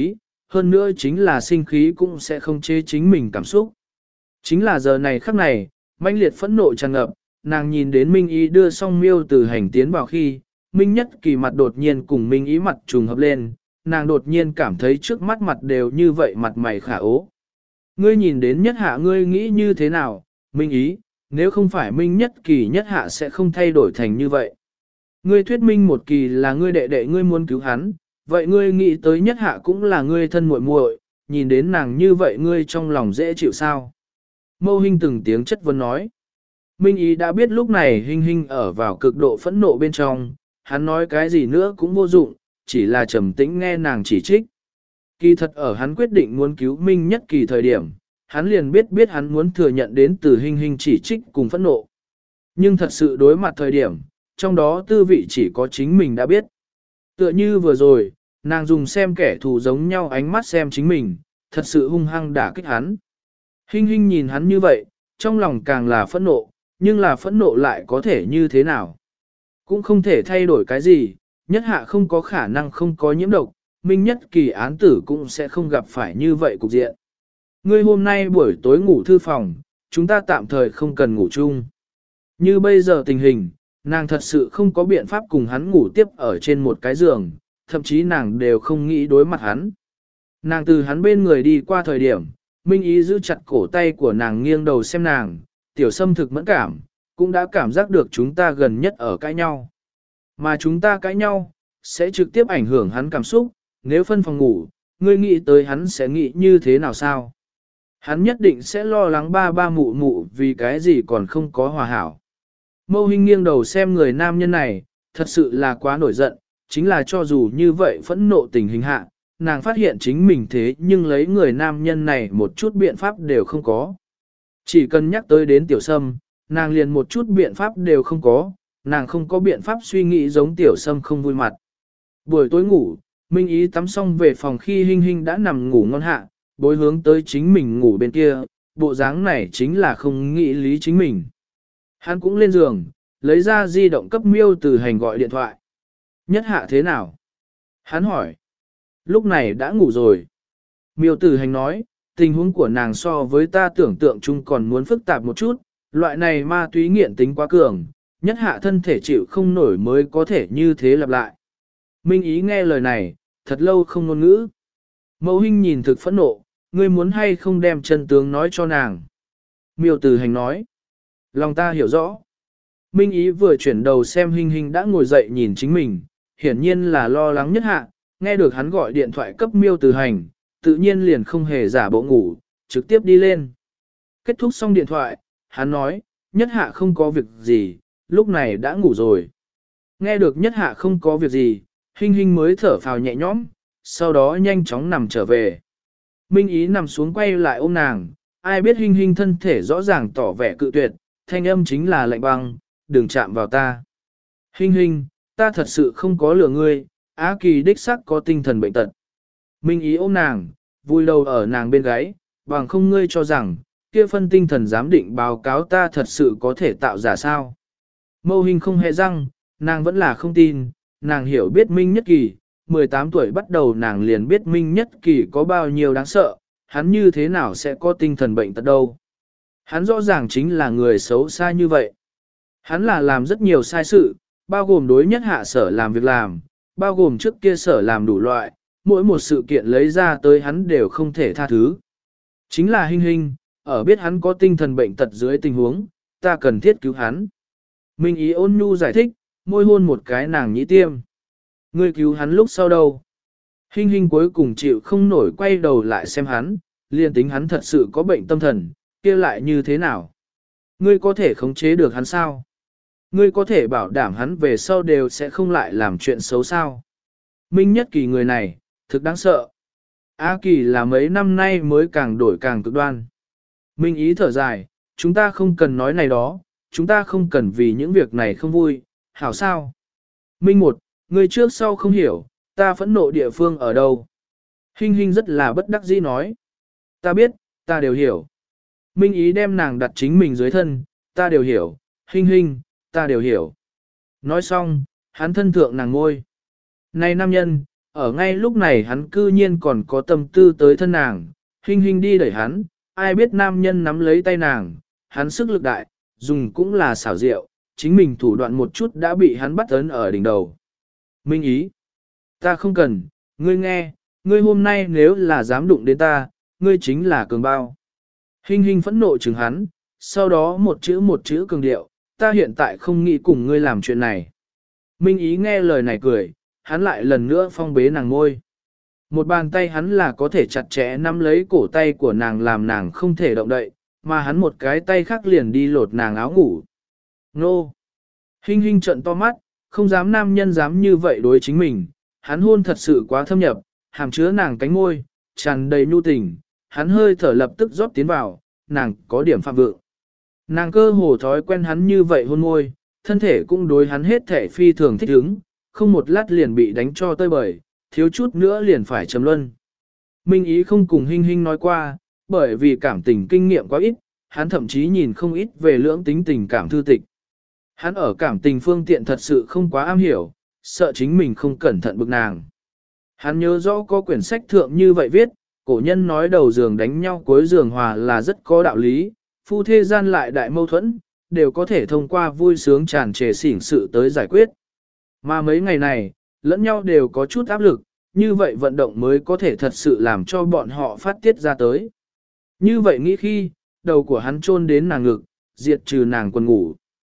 hơn nữa chính là sinh khí cũng sẽ không chế chính mình cảm xúc. Chính là giờ này khắc này, mãnh liệt phẫn nộ tràn ngập, nàng nhìn đến Minh Ý đưa song miêu từ hành tiến vào khi, Minh Nhất Kỳ mặt đột nhiên cùng Minh Ý mặt trùng hợp lên, nàng đột nhiên cảm thấy trước mắt mặt đều như vậy mặt mày khả ố. Ngươi nhìn đến Nhất Hạ ngươi nghĩ như thế nào, Minh Ý, nếu không phải Minh Nhất Kỳ Nhất Hạ sẽ không thay đổi thành như vậy. Ngươi thuyết minh một kỳ là ngươi đệ đệ ngươi muốn cứu hắn, vậy ngươi nghĩ tới Nhất Hạ cũng là ngươi thân muội muội, nhìn đến nàng như vậy ngươi trong lòng dễ chịu sao? Mâu Hinh từng tiếng chất vấn nói. Minh Ý đã biết lúc này Hinh Hinh ở vào cực độ phẫn nộ bên trong, hắn nói cái gì nữa cũng vô dụng, chỉ là trầm tĩnh nghe nàng chỉ trích. Kỳ thật ở hắn quyết định muốn cứu Minh Nhất Kỳ thời điểm, hắn liền biết biết hắn muốn thừa nhận đến từ Hinh Hinh chỉ trích cùng phẫn nộ. Nhưng thật sự đối mặt thời điểm, trong đó tư vị chỉ có chính mình đã biết. Tựa như vừa rồi, nàng dùng xem kẻ thù giống nhau ánh mắt xem chính mình, thật sự hung hăng đả kích hắn. Hinh Hinh nhìn hắn như vậy, trong lòng càng là phẫn nộ, nhưng là phẫn nộ lại có thể như thế nào? Cũng không thể thay đổi cái gì, Nhất Hạ không có khả năng không có nhiễm độc, Minh Nhất Kỳ án tử cũng sẽ không gặp phải như vậy cục diện. Ngươi hôm nay buổi tối ngủ thư phòng, chúng ta tạm thời không cần ngủ chung. Như bây giờ tình hình, nàng thật sự không có biện pháp cùng hắn ngủ tiếp ở trên một cái giường, thậm chí nàng đều không nghĩ đối mặt hắn. Nàng từ hắn bên người đi qua thời điểm, Minh Ý giữ chặt cổ tay của nàng nghiêng đầu xem nàng, tiểu sâm thực mẫn cảm, cũng đã cảm giác được chúng ta gần nhất ở cãi nhau. Mà chúng ta cãi nhau, sẽ trực tiếp ảnh hưởng hắn cảm xúc, nếu phân phòng ngủ, ngươi nghĩ tới hắn sẽ nghĩ như thế nào sao? Hắn nhất định sẽ lo lắng ba ba mụ mụ vì cái gì còn không có hòa hảo. Mâu Hinh nghiêng đầu xem người nam nhân này, thật sự là quá nổi giận, chính là cho dù như vậy phẫn nộ tình hình hạ, nàng phát hiện chính mình thế nhưng lấy người nam nhân này một chút biện pháp đều không có. Chỉ cần nhắc tới đến tiểu sâm, nàng liền một chút biện pháp đều không có, nàng không có biện pháp suy nghĩ giống tiểu sâm không vui mặt. Buổi tối ngủ, Minh Ý tắm xong về phòng khi Hinh Hinh đã nằm ngủ ngon hạ, bối hướng tới chính mình ngủ bên kia, bộ dáng này chính là không nghĩ lý chính mình. Hắn cũng lên giường, lấy ra di động cấp miêu từ hành gọi điện thoại. Nhất Hạ thế nào? Hắn hỏi. Lúc này đã ngủ rồi. Miêu từ hành nói, tình huống của nàng so với ta tưởng tượng chung còn muốn phức tạp một chút, loại này ma túy nghiện tính quá cường, Nhất Hạ thân thể chịu không nổi mới có thể như thế lặp lại. Minh Ý nghe lời này, thật lâu không ngôn ngữ. Mẫu Hinh nhìn thực phẫn nộ, ngươi muốn hay không đem chân tướng nói cho nàng. Miêu từ hành nói, lòng ta hiểu rõ. Minh Ý vừa chuyển đầu xem Hinh Hinh đã ngồi dậy nhìn chính mình, hiển nhiên là lo lắng Nhất Hạ, nghe được hắn gọi điện thoại cấp miêu từ hành, tự nhiên liền không hề giả bộ ngủ, trực tiếp đi lên. Kết thúc xong điện thoại, hắn nói, Nhất Hạ không có việc gì, lúc này đã ngủ rồi. Nghe được Nhất Hạ không có việc gì, Hinh Hinh mới thở phào nhẹ nhõm, sau đó nhanh chóng nằm trở về. Minh Ý nằm xuống quay lại ôm nàng, ai biết Hinh Hinh thân thể rõ ràng tỏ vẻ cự tuyệt, thanh âm chính là lạnh băng, đừng chạm vào ta. Hinh Hinh, ta thật sự không có lừa ngươi, Á Kỳ đích xác có tinh thần bệnh tật. Minh Ý ôm nàng, vui đầu ở nàng bên gáy, bằng không ngươi cho rằng, kia phân tinh thần giám định báo cáo ta thật sự có thể tạo giả sao. Mâu Hinh không hề răng, nàng vẫn là không tin, nàng hiểu biết Minh Nhất Kỳ, mười tám tuổi bắt đầu nàng liền biết Minh Nhất Kỳ có bao nhiêu đáng sợ, hắn như thế nào sẽ có tinh thần bệnh tật đâu. Hắn rõ ràng chính là người xấu xa như vậy. Hắn là làm rất nhiều sai sự, bao gồm đối Nhất Hạ sở làm việc làm, bao gồm trước kia sở làm đủ loại, mỗi một sự kiện lấy ra tới hắn đều không thể tha thứ. Chính là Hinh Hinh, ở biết hắn có tinh thần bệnh tật dưới tình huống, ta cần thiết cứu hắn. Minh Ý ôn nhu giải thích, môi hôn một cái nàng nhĩ tiêm. Ngươi cứu hắn lúc sau đâu? Hinh Hinh cuối cùng chịu không nổi quay đầu lại xem hắn, liền tính hắn thật sự có bệnh tâm thần, kia lại như thế nào? Ngươi có thể khống chế được hắn sao? Ngươi có thể bảo đảm hắn về sau đều sẽ không lại làm chuyện xấu sao? Minh Nhất Kỳ người này, thực đáng sợ. A Kỳ là mấy năm nay mới càng đổi càng cực đoan. Minh Ý thở dài, chúng ta không cần nói này đó, chúng ta không cần vì những việc này không vui, hảo sao? Minh một, người trước sau không hiểu, ta phẫn nộ địa phương ở đâu? Hinh Hinh rất là bất đắc dĩ nói. Ta biết, ta đều hiểu. Minh Ý đem nàng đặt chính mình dưới thân, ta đều hiểu, Hinh Hinh, ta đều hiểu. Nói xong, hắn thân thượng nàng ngôi. Này nam nhân, Ở ngay lúc này hắn cư nhiên còn có tâm tư tới thân nàng, Hinh Hinh đi đẩy hắn, ai biết nam nhân nắm lấy tay nàng, hắn sức lực đại, dùng cũng là xảo diệu, chính mình thủ đoạn một chút đã bị hắn bắt ấn ở đỉnh đầu. Minh ý, ta không cần, ngươi nghe, ngươi hôm nay nếu là dám đụng đến ta, ngươi chính là cường bao. Hinh Hinh phẫn nộ chừng hắn, sau đó một chữ một chữ cường điệu, ta hiện tại không nghĩ cùng ngươi làm chuyện này. Minh ý nghe lời này cười, hắn lại lần nữa phong bế nàng ngôi. Một bàn tay hắn là có thể chặt chẽ nắm lấy cổ tay của nàng làm nàng không thể động đậy, mà hắn một cái tay khác liền đi lột nàng áo ngủ. Nô! Hinh Hinh trợn to mắt, không dám nam nhân dám như vậy đối chính mình, hắn hôn thật sự quá thâm nhập, hàm chứa nàng cánh môi, tràn đầy nhu tình, hắn hơi thở lập tức rót tiến vào, nàng có điểm phạm vượng. Nàng cơ hồ thói quen hắn như vậy hôn môi, thân thể cũng đối hắn hết thể phi thường thích ứng, không một lát liền bị đánh cho tơi bời, thiếu chút nữa liền phải chấm luân. Minh ý không cùng Hinh Hinh nói qua, bởi vì cảm tình kinh nghiệm quá ít, hắn thậm chí nhìn không ít về lưỡng tính tình cảm thư tịch. Hắn ở cảm tình phương tiện thật sự không quá am hiểu, sợ chính mình không cẩn thận bực nàng. Hắn nhớ rõ có quyển sách thượng như vậy viết, cổ nhân nói đầu giường đánh nhau cuối giường hòa là rất có đạo lý, phu thê gian lại đại mâu thuẫn, đều có thể thông qua vui sướng tràn trề xỉn sự tới giải quyết. Mà mấy ngày này, lẫn nhau đều có chút áp lực, như vậy vận động mới có thể thật sự làm cho bọn họ phát tiết ra tới. Như vậy nghĩ khi, đầu của hắn chôn đến nàng ngực, diệt trừ nàng quần ngủ.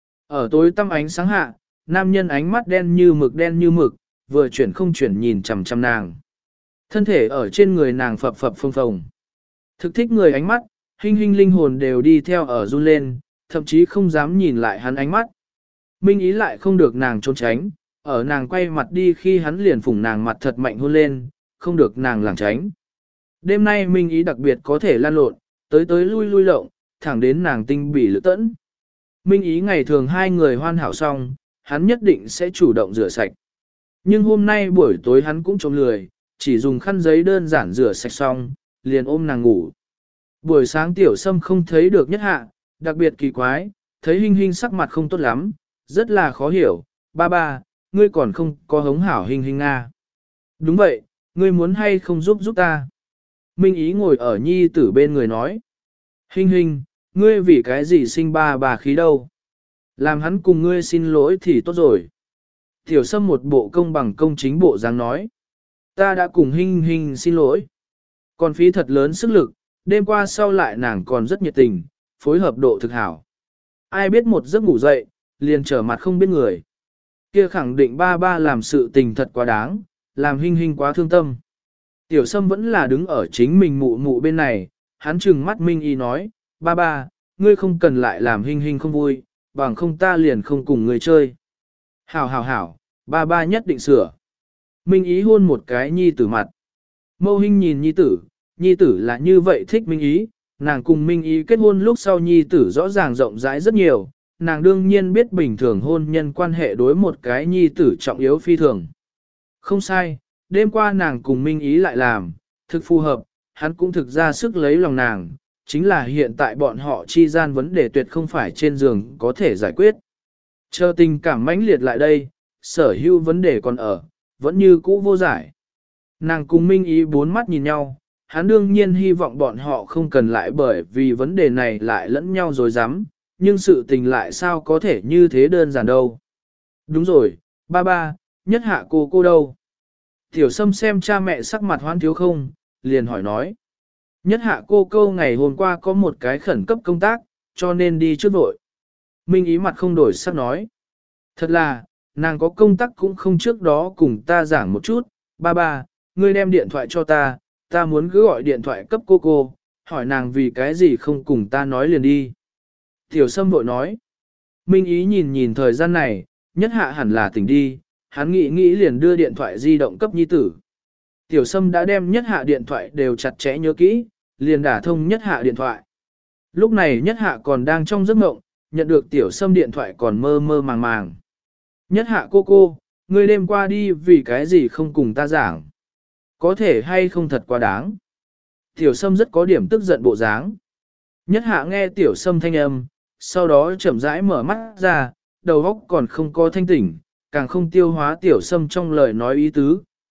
Ở tối tăm ánh sáng hạ, nam nhân ánh mắt đen như mực đen như mực, vừa chuyển không chuyển nhìn chằm chằm nàng. Thân thể ở trên người nàng phập phập phồng phồng. Thực thích người ánh mắt, Hinh Hinh linh hồn đều đi theo ở run lên, thậm chí không dám nhìn lại hắn ánh mắt. Minh ý lại không được nàng trốn tránh, ở nàng quay mặt đi khi hắn liền phủng nàng mặt thật mạnh hôn lên, không được nàng lảng tránh. Đêm nay Minh ý đặc biệt có thể lan lộn, tới tới lui lui lộng, thẳng đến nàng tinh bỉ lự tẫn. Minh ý ngày thường hai người hoàn hảo xong, hắn nhất định sẽ chủ động rửa sạch. Nhưng hôm nay buổi tối hắn cũng trông lười, chỉ dùng khăn giấy đơn giản rửa sạch xong, liền ôm nàng ngủ. Buổi sáng tiểu sâm không thấy được nhất hạ, đặc biệt kỳ quái, thấy Hinh Hinh sắc mặt không tốt lắm, rất là khó hiểu, ba ba, ngươi còn không có hống hảo Hinh Hinh Nga. Đúng vậy, ngươi muốn hay không giúp giúp ta. Minh ý ngồi ở nhi tử bên người nói. Hinh Hinh, ngươi vì cái gì sinh ba bà khí đâu? Làm hắn cùng ngươi xin lỗi thì tốt rồi. Tiểu sâm một bộ công bằng công chính bộ dáng nói. Ta đã cùng Hinh Hinh xin lỗi. Còn phí thật lớn sức lực, đêm qua sau lại nàng còn rất nhiệt tình, phối hợp độ thực hảo. Ai biết một giấc ngủ dậy, liền trở mặt không biết người. Kia khẳng định ba ba làm sự tình thật quá đáng, làm Hinh Hinh quá thương tâm. Tiểu sâm vẫn là đứng ở chính mình mụ mụ bên này, hắn trừng mắt Minh y nói, ba ba, ngươi không cần lại làm Hinh Hinh không vui, bằng không ta liền không cùng ngươi chơi. Hảo hảo hảo, ba ba nhất định sửa. Minh ý hôn một cái nhi tử mặt. Mâu Hinh nhìn nhi tử, nhi tử là như vậy thích Minh ý, nàng cùng Minh ý kết hôn lúc sau nhi tử rõ ràng rộng rãi rất nhiều, nàng đương nhiên biết bình thường hôn nhân quan hệ đối một cái nhi tử trọng yếu phi thường. Không sai, đêm qua nàng cùng Minh ý lại làm, thực phù hợp, hắn cũng thực ra sức lấy lòng nàng, chính là hiện tại bọn họ chi gian vấn đề tuyệt không phải trên giường có thể giải quyết. Chờ tình cảm mãnh liệt lại đây, sở hữu vấn đề còn ở, vẫn như cũ vô giải. Nàng cùng Minh ý bốn mắt nhìn nhau, hắn đương nhiên hy vọng bọn họ không cần lại bởi vì vấn đề này lại lẫn nhau rồi dám, nhưng sự tình lại sao có thể như thế đơn giản đâu. Đúng rồi, ba ba, nhất hạ cô cô đâu? Tiểu Sâm xem cha mẹ sắc mặt hoan thiếu không, liền hỏi nói. Nhất hạ cô câu ngày hôm qua có một cái khẩn cấp công tác, cho nên đi trước vội. Minh ý mặt không đổi sắc nói. Thật là, nàng có công tác cũng không trước đó cùng ta giảng một chút, ba ba, ngươi đem điện thoại cho ta, ta muốn cứ gọi điện thoại cấp cô cô, hỏi nàng vì cái gì không cùng ta nói liền đi. Tiểu Sâm vội nói. Minh ý nhìn nhìn thời gian này, nhất hạ hẳn là tỉnh đi, hắn nghĩ nghĩ liền đưa điện thoại di động cấp nhi tử. Tiểu Sâm đã đem nhất hạ điện thoại đều chặt chẽ nhớ kỹ, liền đả thông nhất hạ điện thoại. Lúc này nhất hạ còn đang trong giấc mộng, nhận được Tiểu Sâm điện thoại còn mơ mơ màng màng. Nhất hạ cô cô, ngươi đêm qua đi vì cái gì không cùng ta giảng. Có thể hay không thật quá đáng. Tiểu Sâm rất có điểm tức giận bộ dáng. Nhất hạ nghe Tiểu Sâm thanh âm, sau đó chậm rãi mở mắt ra, đầu óc còn không có thanh tỉnh, càng không tiêu hóa Tiểu Sâm trong lời nói ý tứ.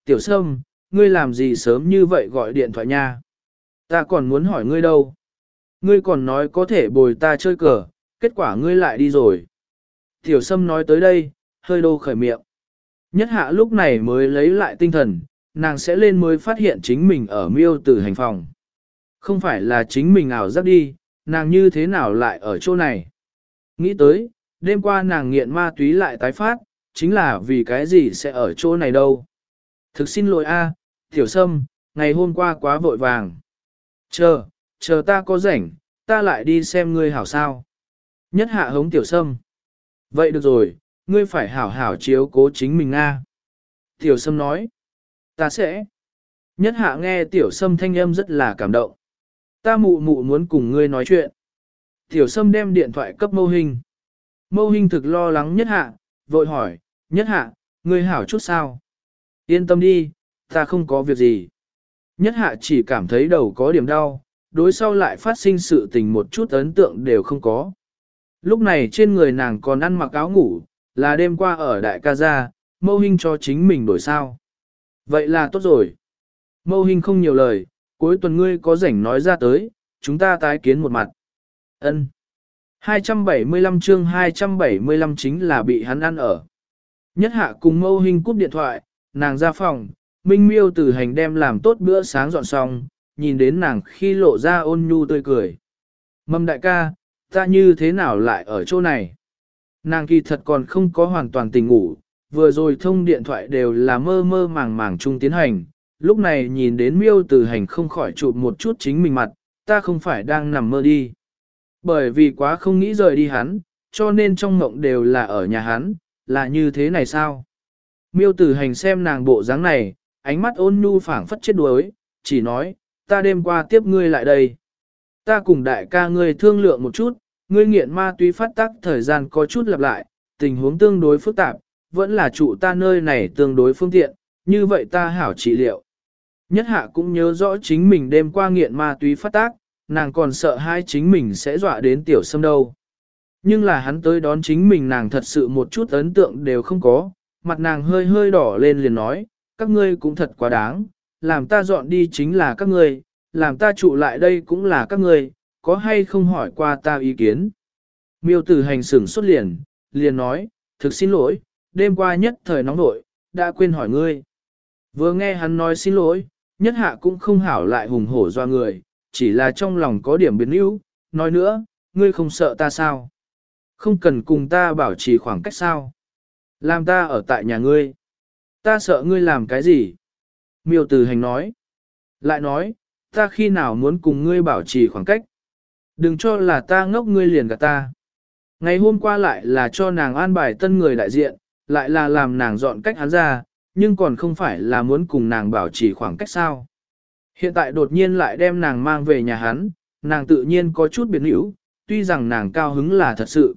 Tiểu Sâm, ngươi làm gì sớm như vậy gọi điện thoại nha? Ta còn muốn hỏi ngươi đâu? Ngươi còn nói có thể bồi ta chơi cờ, kết quả ngươi lại đi rồi. Tiểu Sâm nói tới đây, hơi đô khởi miệng. Nhất hạ lúc này mới lấy lại tinh thần, nàng sẽ lên mới phát hiện chính mình ở miêu tử hành phòng. Không phải là chính mình ảo giác đi, nàng như thế nào lại ở chỗ này? Nghĩ tới, đêm qua nàng nghiện ma túy lại tái phát, chính là vì cái gì sẽ ở chỗ này đâu? Thực xin lỗi a, Tiểu Sâm, ngày hôm qua quá vội vàng. Chờ, chờ ta có rảnh, ta lại đi xem ngươi hảo sao. Nhất hạ hống Tiểu Sâm. Vậy được rồi, ngươi phải hảo hảo chiếu cố chính mình a. Tiểu Sâm nói. Ta sẽ. Nhất hạ nghe Tiểu Sâm thanh âm rất là cảm động. Ta mụ mụ muốn cùng ngươi nói chuyện. Tiểu Sâm đem điện thoại cấp Mâu Hình. Mâu Hình thực lo lắng Nhất hạ, vội hỏi, Nhất hạ, ngươi hảo chút sao? Yên tâm đi, ta không có việc gì. Nhất hạ chỉ cảm thấy đầu có điểm đau, đối sau lại phát sinh sự tình một chút ấn tượng đều không có. Lúc này trên người nàng còn ăn mặc áo ngủ, là đêm qua ở đại ca gia, Mâu Hình cho chính mình đổi sao. Vậy là tốt rồi. Mâu Hình không nhiều lời, cuối tuần ngươi có rảnh nói ra tới, chúng ta tái kiến một mặt. Ân. hai trăm bảy mươi lăm chương hai trăm bảy mươi lăm chính là bị hắn ăn ở. Nhất hạ cùng Mâu Hình cúp điện thoại, nàng ra phòng, Minh Miêu từ hành đem làm tốt bữa sáng dọn xong, nhìn đến nàng khi lộ ra ôn nhu tươi cười. Mâm đại ca, ta như thế nào lại ở chỗ này? Nàng kỳ thật còn không có hoàn toàn tỉnh ngủ, vừa rồi thông điện thoại đều là mơ mơ màng màng chung tiến hành, lúc này nhìn đến Miêu từ hành không khỏi chụp một chút chính mình mặt, ta không phải đang nằm mơ đi. Bởi vì quá không nghĩ rời đi hắn, cho nên trong mộng đều là ở nhà hắn, là như thế này sao? Miêu tử hành xem nàng bộ dáng này, ánh mắt ôn nhu phảng phất chết đuối, chỉ nói, ta đêm qua tiếp ngươi lại đây. Ta cùng đại ca ngươi thương lượng một chút, ngươi nghiện ma túy phát tác thời gian có chút lặp lại, tình huống tương đối phức tạp, vẫn là trụ ta nơi này tương đối phương tiện, như vậy ta hảo trị liệu. Nhất hạ cũng nhớ rõ chính mình đêm qua nghiện ma túy phát tác, nàng còn sợ hai chính mình sẽ dọa đến Tiểu Sâm đâu. Nhưng là hắn tới đón chính mình nàng thật sự một chút ấn tượng đều không có, mặt nàng hơi hơi đỏ lên liền nói, các ngươi cũng thật quá đáng, làm ta dọn đi chính là các ngươi, làm ta trụ lại đây cũng là các ngươi, có hay không hỏi qua ta ý kiến. Miêu tử hành sửng xuất liền, liền nói, thực xin lỗi, đêm qua nhất thời nóng nội, đã quên hỏi ngươi. Vừa nghe hắn nói xin lỗi, nhất hạ cũng không hảo lại hùng hổ doa người, chỉ là trong lòng có điểm biến yếu, nói nữa, ngươi không sợ ta sao? Không cần cùng ta bảo trì khoảng cách sao? Làm ta ở tại nhà ngươi. Ta sợ ngươi làm cái gì? Miêu tử hành nói. Lại nói, ta khi nào muốn cùng ngươi bảo trì khoảng cách? Đừng cho là ta ngốc ngươi liền gạt ta. Ngày hôm qua lại là cho nàng an bài tân người đại diện, lại là làm nàng dọn cách hắn ra, nhưng còn không phải là muốn cùng nàng bảo trì khoảng cách sao. Hiện tại đột nhiên lại đem nàng mang về nhà hắn, nàng tự nhiên có chút biến hữu, tuy rằng nàng cao hứng là thật sự.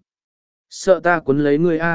Sợ ta quấn lấy ngươi a.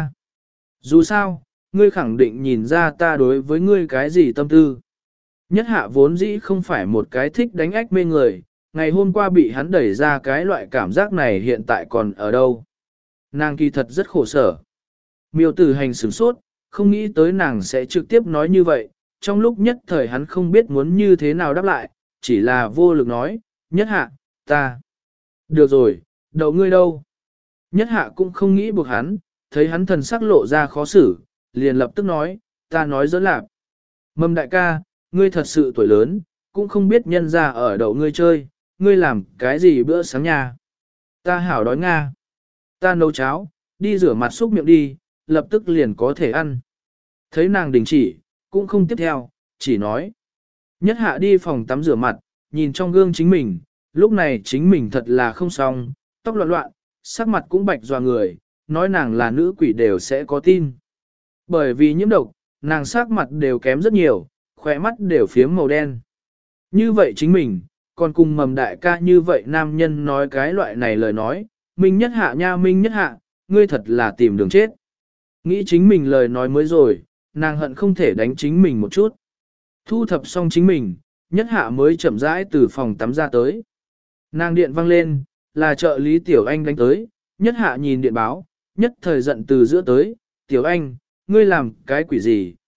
Dù sao, ngươi khẳng định nhìn ra ta đối với ngươi cái gì tâm tư. Nhất hạ vốn dĩ không phải một cái thích đánh ách mê người, ngày hôm qua bị hắn đẩy ra cái loại cảm giác này hiện tại còn ở đâu. Nàng kỳ thật rất khổ sở. Miêu tử hành sửng sốt, không nghĩ tới nàng sẽ trực tiếp nói như vậy, trong lúc nhất thời hắn không biết muốn như thế nào đáp lại, chỉ là vô lực nói, nhất hạ, ta. Được rồi, đậu ngươi đâu. Nhất hạ cũng không nghĩ buộc hắn, thấy hắn thần sắc lộ ra khó xử, liền lập tức nói, ta nói dẫn lạc. Mâm đại ca, ngươi thật sự tuổi lớn, cũng không biết nhân ra ở đậu ngươi chơi, ngươi làm cái gì bữa sáng nhà. Ta hảo đói Nga. Ta nấu cháo, đi rửa mặt xúc miệng đi, lập tức liền có thể ăn. Thấy nàng đình chỉ, cũng không tiếp theo, chỉ nói. Nhất hạ đi phòng tắm rửa mặt, nhìn trong gương chính mình, lúc này chính mình thật là không xong, tóc loạn loạn, sắc mặt cũng bạch dọa người, nói nàng là nữ quỷ đều sẽ có tin. Bởi vì nhiễm độc, nàng sắc mặt đều kém rất nhiều, khỏe mắt đều phiếm màu đen. Như vậy chính mình, còn cùng mầm đại ca như vậy nam nhân nói cái loại này lời nói, Minh nhất hạ nha Minh nhất hạ, ngươi thật là tìm đường chết. Nghĩ chính mình lời nói mới rồi, nàng hận không thể đánh chính mình một chút. Thu thập xong chính mình, nhất hạ mới chậm rãi từ phòng tắm ra tới. Nàng điện vang lên, là trợ lý Tiểu Anh đánh tới, nhất hạ nhìn điện báo, nhất thời giận từ giữa tới, Tiểu Anh, ngươi làm cái quỷ gì,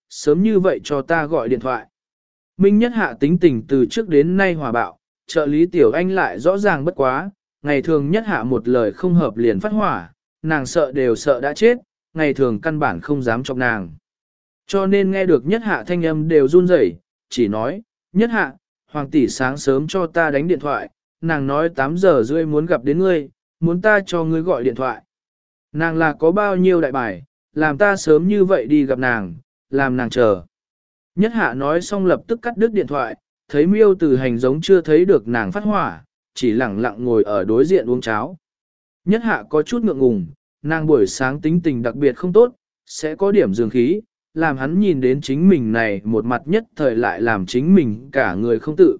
sớm như vậy cho ta gọi điện thoại. Minh Nhất Hạ tính tình từ trước đến nay hòa bạo, trợ lý Tiểu Anh lại rõ ràng bất quá, ngày thường Nhất Hạ một lời không hợp liền phát hỏa, nàng sợ đều sợ đã chết, ngày thường căn bản không dám chọc nàng. Cho nên nghe được Nhất Hạ thanh âm đều run rẩy, chỉ nói, Nhất Hạ, Hoàng tỷ sáng sớm cho ta đánh điện thoại, nàng nói tám giờ rưỡi muốn gặp đến ngươi, muốn ta cho ngươi gọi điện thoại. Nàng là có bao nhiêu đại bài, làm ta sớm như vậy đi gặp nàng, làm nàng chờ. Nhất Hạ nói xong lập tức cắt đứt điện thoại, thấy Miêu Tử Hành giống chưa thấy được nàng phát hỏa, chỉ lặng lặng ngồi ở đối diện uống cháo. Nhất Hạ có chút ngượng ngùng, nàng buổi sáng tính tình đặc biệt không tốt, sẽ có điểm dương khí, làm hắn nhìn đến chính mình này một mặt nhất thời lại làm chính mình cả người không tự.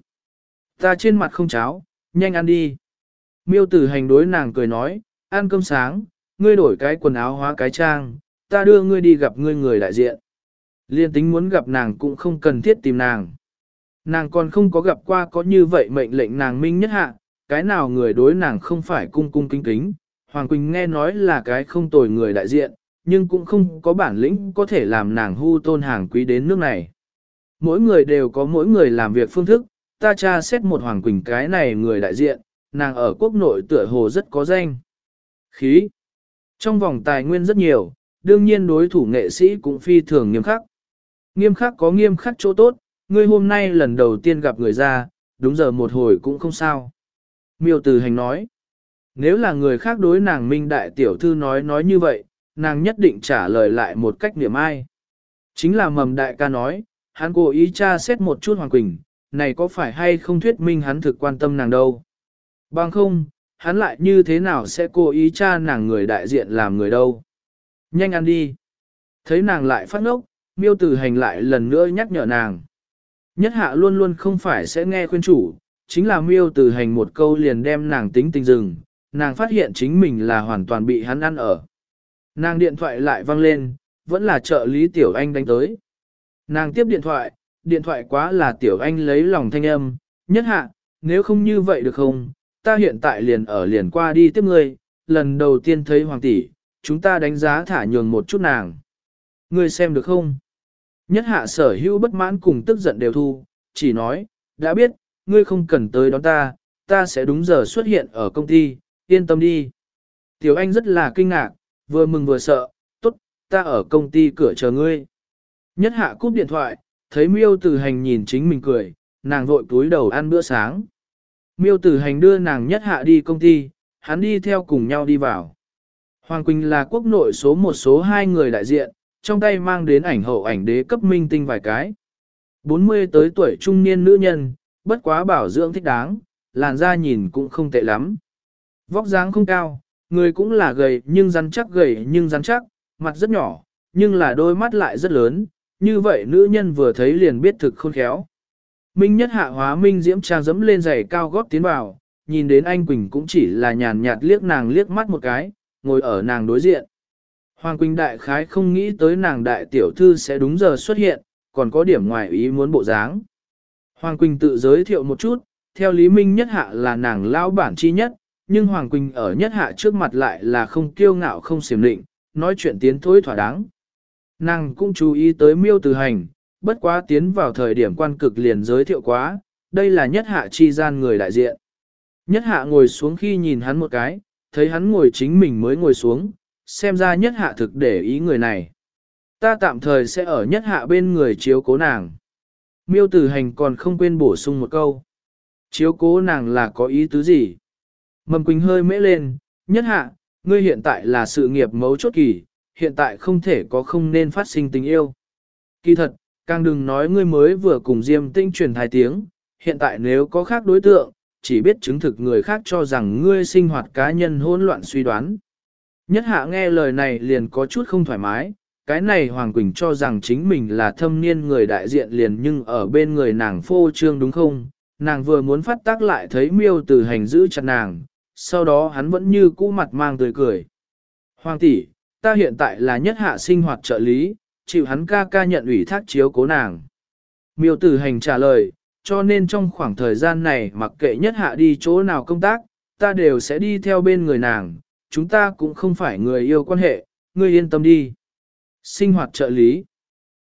Ta trên mặt không cháo, nhanh ăn đi. Miêu Tử Hành đối nàng cười nói, ăn cơm sáng, ngươi đổi cái quần áo hóa cái trang, ta đưa ngươi đi gặp ngươi người đại diện. Liên tính muốn gặp nàng cũng không cần thiết tìm nàng. Nàng còn không có gặp qua có như vậy mệnh lệnh nàng Minh Nhất Hạ, cái nào người đối nàng không phải cung cung kính kính. Hoàng Quỳnh nghe nói là cái không tồi người đại diện, nhưng cũng không có bản lĩnh có thể làm nàng hưu tôn hàng quý đến nước này. Mỗi người đều có mỗi người làm việc phương thức, ta tra xét một Hoàng Quỳnh cái này người đại diện, nàng ở quốc nội tựa hồ rất có danh. Khí. Trong vòng tài nguyên rất nhiều, đương nhiên đối thủ nghệ sĩ cũng phi thường nghiêm khắc. Nghiêm khắc có nghiêm khắc chỗ tốt, ngươi hôm nay lần đầu tiên gặp người ra, đúng giờ một hồi cũng không sao. Miêu Tử Hành nói, nếu là người khác đối nàng Minh đại tiểu thư nói nói như vậy, nàng nhất định trả lời lại một cách niệm ai. Chính là Mầm đại ca nói, hắn cố ý tra xét một chút Hoàng Quỳnh, này có phải hay không thuyết minh hắn thực quan tâm nàng đâu. Bằng không, hắn lại như thế nào sẽ cố ý tra nàng người đại diện làm người đâu. Nhanh ăn đi. Thấy nàng lại phát ngốc, Miêu Tử Hành lại lần nữa nhắc nhở nàng. Nhất Hạ luôn luôn không phải sẽ nghe khuyên chủ, chính là Miêu Tử Hành một câu liền đem nàng tính tình dừng, nàng phát hiện chính mình là hoàn toàn bị hắn ăn ở. Nàng điện thoại lại vang lên, vẫn là trợ lý Tiểu Anh đánh tới. Nàng tiếp điện thoại, điện thoại quá là Tiểu Anh lấy lòng thanh âm, Nhất Hạ, nếu không như vậy được không, ta hiện tại liền ở liền qua đi tiếp ngươi, lần đầu tiên thấy Hoàng tỷ, chúng ta đánh giá thả nhường một chút nàng. Ngươi xem được không? Nhất Hạ sở hữu bất mãn cùng tức giận đều thu, chỉ nói, đã biết, ngươi không cần tới đón ta, ta sẽ đúng giờ xuất hiện ở công ty, yên tâm đi. Tiểu Anh rất là kinh ngạc, vừa mừng vừa sợ, tốt, ta ở công ty cửa chờ ngươi. Nhất Hạ cúp điện thoại, thấy Miêu Tử Hành nhìn chính mình cười, nàng vội túi đầu ăn bữa sáng. Miêu Tử Hành đưa nàng Nhất Hạ đi công ty, hắn đi theo cùng nhau đi vào. Hoàng Quỳnh là quốc nội số một số hai người đại diện, trong tay mang đến ảnh hậu ảnh đế cấp minh tinh vài cái. bốn mươi tới tuổi trung niên nữ nhân, bất quá bảo dưỡng thích đáng, làn da nhìn cũng không tệ lắm. Vóc dáng không cao, người cũng là gầy nhưng rắn chắc gầy nhưng rắn chắc, mặt rất nhỏ, nhưng là đôi mắt lại rất lớn, như vậy nữ nhân vừa thấy liền biết thực khôn khéo. Minh Nhất Hạ hóa minh diễm trang dẫm lên giày cao gót tiến vào, nhìn đến anh Quỳnh cũng chỉ là nhàn nhạt liếc nàng liếc mắt một cái, ngồi ở nàng đối diện. Hoàng Quỳnh đại khái không nghĩ tới nàng đại tiểu thư sẽ đúng giờ xuất hiện, còn có điểm ngoài ý muốn bộ dáng. Hoàng Quỳnh tự giới thiệu một chút, theo Lý Minh Nhất Hạ là nàng lão bản chi nhất, nhưng Hoàng Quỳnh ở Nhất Hạ trước mặt lại là không kiêu ngạo không xiểm định, nói chuyện tiến thối thỏa đáng. Nàng cũng chú ý tới Miêu Tử Hành, bất quá tiến vào thời điểm quan cực liền giới thiệu quá, đây là Nhất Hạ chi gian người đại diện. Nhất Hạ ngồi xuống khi nhìn hắn một cái, thấy hắn ngồi chính mình mới ngồi xuống, xem ra Nhất Hạ thực để ý người này. Ta tạm thời sẽ ở Nhất Hạ bên người chiếu cố nàng. Miêu Tử Hành còn không quên bổ sung một câu. Chiếu cố nàng là có ý tứ gì? Mầm Quỳnh hơi mễ lên, Nhất Hạ, ngươi hiện tại là sự nghiệp mấu chốt kỳ, hiện tại không thể có không nên phát sinh tình yêu. Kỳ thật, càng đừng nói ngươi mới vừa cùng Diêm Tinh truyền hai tiếng, hiện tại nếu có khác đối tượng, chỉ biết chứng thực người khác cho rằng ngươi sinh hoạt cá nhân hỗn loạn suy đoán. Nhất Hạ nghe lời này liền có chút không thoải mái, cái này Hoàng Quỳnh cho rằng chính mình là thâm niên người đại diện liền nhưng ở bên người nàng phô trương đúng không? Nàng vừa muốn phát tác lại thấy Miêu Tử Hành giữ chặt nàng, sau đó hắn vẫn như cũ mặt mang tươi cười. Hoàng tỷ, ta hiện tại là Nhất Hạ sinh hoạt trợ lý, chịu hắn ca ca nhận ủy thác chiếu cố nàng. Miêu Tử Hành trả lời, cho nên trong khoảng thời gian này mặc kệ Nhất Hạ đi chỗ nào công tác, ta đều sẽ đi theo bên người nàng, chúng ta cũng không phải người yêu quan hệ, ngươi yên tâm đi. Sinh hoạt trợ lý.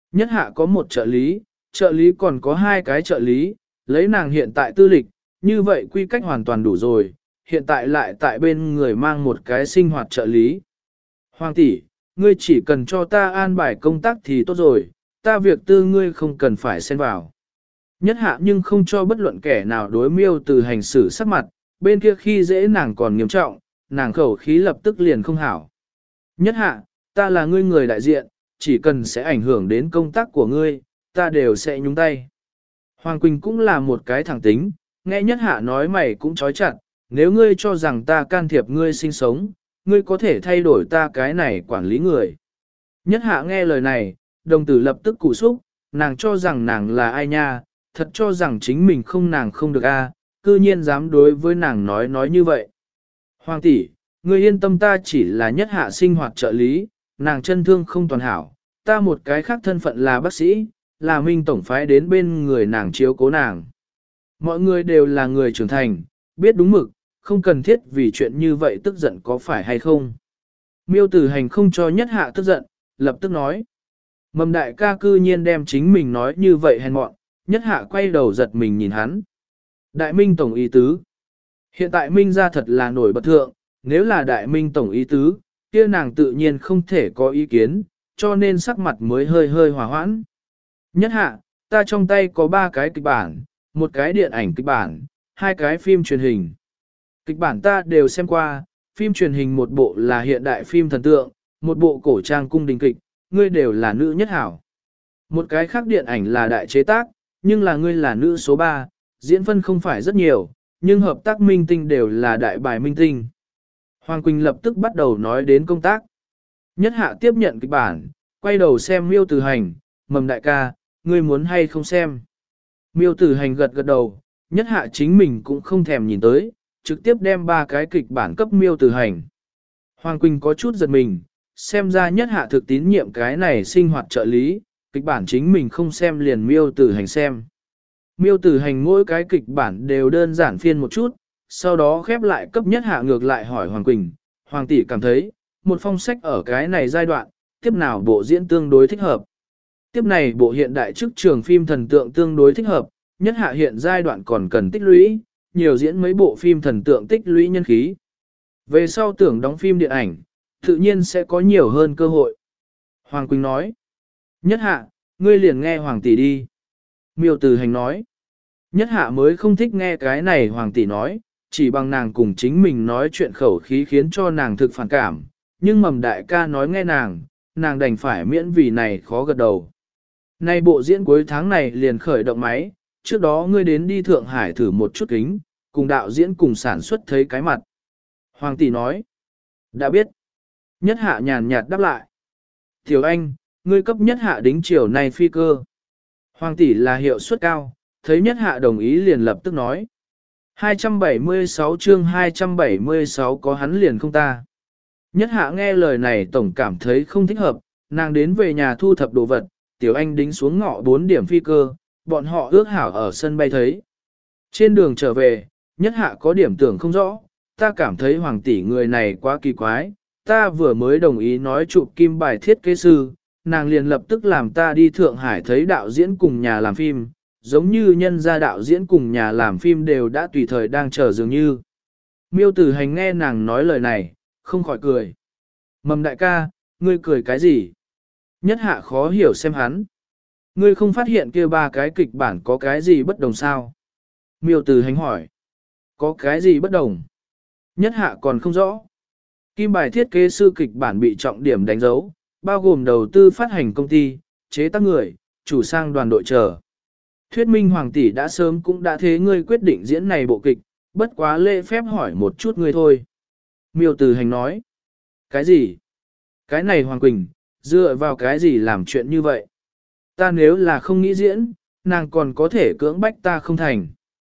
Nhất hạ có một trợ lý, trợ lý còn có hai cái trợ lý, lấy nàng hiện tại tư lịch, như vậy quy cách hoàn toàn đủ rồi, hiện tại lại tại bên người mang một cái sinh hoạt trợ lý. Hoàng tỷ, ngươi chỉ cần cho ta an bài công tác thì tốt rồi, ta việc tư ngươi không cần phải xen vào. Nhất hạ nhưng không cho bất luận kẻ nào đối miêu từ hành xử sắc mặt, bên kia khi dễ nàng còn nghiêm trọng, nàng khẩu khí lập tức liền không hảo. Nhất hạ, ta là ngươi người đại diện, chỉ cần sẽ ảnh hưởng đến công tác của ngươi, ta đều sẽ nhúng tay. Hoàng Quỳnh cũng là một cái thẳng tính, nghe nhất hạ nói mày cũng trói chặt, nếu ngươi cho rằng ta can thiệp ngươi sinh sống, ngươi có thể thay đổi ta cái này quản lý người. Nhất hạ nghe lời này, đồng tử lập tức cụ xúc, nàng cho rằng nàng là ai nha, thật cho rằng chính mình không nàng không được a, cư nhiên dám đối với nàng nói nói như vậy. Hoàng tỷ, ngươi yên tâm, ta chỉ là nhất hạ sinh hoạt trợ lý, nàng chân thương không toàn hảo, ta một cái khác thân phận là bác sĩ, là Minh tổng phái đến bên người nàng chiếu cố nàng. Mọi người đều là người trưởng thành, biết đúng mực, không cần thiết vì chuyện như vậy tức giận có phải hay không. Miêu Tử Hành không cho nhất hạ tức giận, lập tức nói. Mầm đại ca cư nhiên đem chính mình nói như vậy hèn mọn, nhất hạ quay đầu giật mình nhìn hắn. Đại Minh tổng ý tứ. Hiện tại Minh gia thật là nổi bật thượng, nếu là Đại Minh tổng ý tứ, kia nàng tự nhiên không thể có ý kiến, cho nên sắc mặt mới hơi hơi hòa hoãn. Nhất hạ, ta trong tay có ba cái kịch bản, một cái điện ảnh kịch bản, hai cái phim truyền hình. Kịch bản ta đều xem qua, phim truyền hình một bộ là hiện đại phim thần tượng, một bộ cổ trang cung đình kịch, ngươi đều là nữ nhất hảo. Một cái khác điện ảnh là đại chế tác, nhưng là ngươi là nữ số ba, diễn phân không phải rất nhiều, nhưng hợp tác minh tinh đều là đại bài minh tinh. Hoàng Quỳnh lập tức bắt đầu nói đến công tác. Nhất hạ tiếp nhận kịch bản, quay đầu xem Miêu Tử Hành, mầm đại ca, ngươi muốn hay không xem. Miêu Tử Hành gật gật đầu, nhất hạ chính mình cũng không thèm nhìn tới, trực tiếp đem ba cái kịch bản cấp Miêu Tử Hành. Hoàng Quỳnh có chút giật mình, xem ra nhất hạ thực tín nhiệm cái này sinh hoạt trợ lý, kịch bản chính mình không xem liền Miêu Tử Hành xem. Miêu Tử Hành mỗi cái kịch bản đều đơn giản phiên một chút, sau đó khép lại cấp nhất hạ ngược lại hỏi Hoàng Quỳnh, Hoàng tỷ cảm thấy, một phong sách ở cái này giai đoạn, tiếp nào bộ diễn tương đối thích hợp. Tiếp này bộ hiện đại chức trường phim thần tượng tương đối thích hợp, nhất hạ hiện giai đoạn còn cần tích lũy, nhiều diễn mấy bộ phim thần tượng tích lũy nhân khí. Về sau tưởng đóng phim điện ảnh, tự nhiên sẽ có nhiều hơn cơ hội. Hoàng Quỳnh nói, nhất hạ, ngươi liền nghe Hoàng tỷ đi. Miêu Tử Hành nói, nhất hạ mới không thích nghe cái này Hoàng tỷ nói, chỉ bằng nàng cùng chính mình nói chuyện khẩu khí khiến cho nàng thực phản cảm, nhưng mầm đại ca nói nghe nàng, nàng đành phải miễn vì này khó gật đầu. Nay bộ diễn cuối tháng này liền khởi động máy, trước đó ngươi đến đi Thượng Hải thử một chút kính, cùng đạo diễn cùng sản xuất thấy cái mặt. Hoàng tỷ nói, đã biết. Nhất hạ nhàn nhạt đáp lại. Tiểu Anh, ngươi cấp nhất hạ đính chiều này phi cơ. Hoàng tỷ là hiệu suất cao, thấy nhất hạ đồng ý liền lập tức nói. hai trăm bảy mươi sáu chương hai trăm bảy mươi sáu có hắn liền không ta. Nhất hạ nghe lời này tổng cảm thấy không thích hợp, nàng đến về nhà thu thập đồ vật, Tiểu Anh đính xuống ngọ bốn điểm phi cơ, bọn họ ước hảo ở sân bay thấy. Trên đường trở về, nhất hạ có điểm tưởng không rõ, ta cảm thấy Hoàng tỷ người này quá kỳ quái, ta vừa mới đồng ý nói chụp kim bài thiết kế sư, nàng liền lập tức làm ta đi Thượng Hải thấy đạo diễn cùng nhà làm phim, giống như nhân gia đạo diễn cùng nhà làm phim đều đã tùy thời đang chờ dường như. Miêu Tử Hành nghe nàng nói lời này, không khỏi cười. Mầm đại ca, ngươi cười cái gì? Nhất hạ khó hiểu xem hắn. Ngươi không phát hiện kia ba cái kịch bản có cái gì bất đồng sao? Miêu Tử Hành hỏi. Có cái gì bất đồng? Nhất hạ còn không rõ. Kim bài thiết kế sư kịch bản bị trọng điểm đánh dấu, bao gồm đầu tư phát hành công ty, chế tác người, chủ sang đoàn đội chờ. Thuyết minh Hoàng tỷ đã sớm cũng đã thế ngươi quyết định diễn này bộ kịch, bất quá lễ phép hỏi một chút ngươi thôi. Miêu Tử Hành nói. Cái gì? Cái này Hoàng Quỳnh, dựa vào cái gì làm chuyện như vậy? Ta nếu là không nghĩ diễn, nàng còn có thể cưỡng bách ta không thành.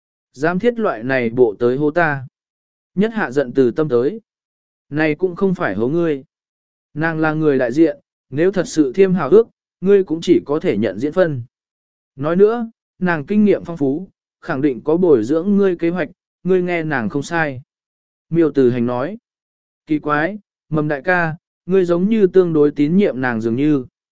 Dám thiết loại này bộ tới hô ta. Nhất hạ giận từ tâm tới. Này cũng không phải hố ngươi. Nàng là người đại diện, nếu thật sự thiêm hào ước, ngươi cũng chỉ có thể nhận diễn phân. Nói nữa, nàng kinh nghiệm phong phú, khẳng định có bồi dưỡng ngươi kế hoạch, ngươi nghe nàng không sai. Miêu Tử Hành nói. Kỳ quái, mầm đại ca, ngươi giống như tương đối tín nhiệm nàng dường như.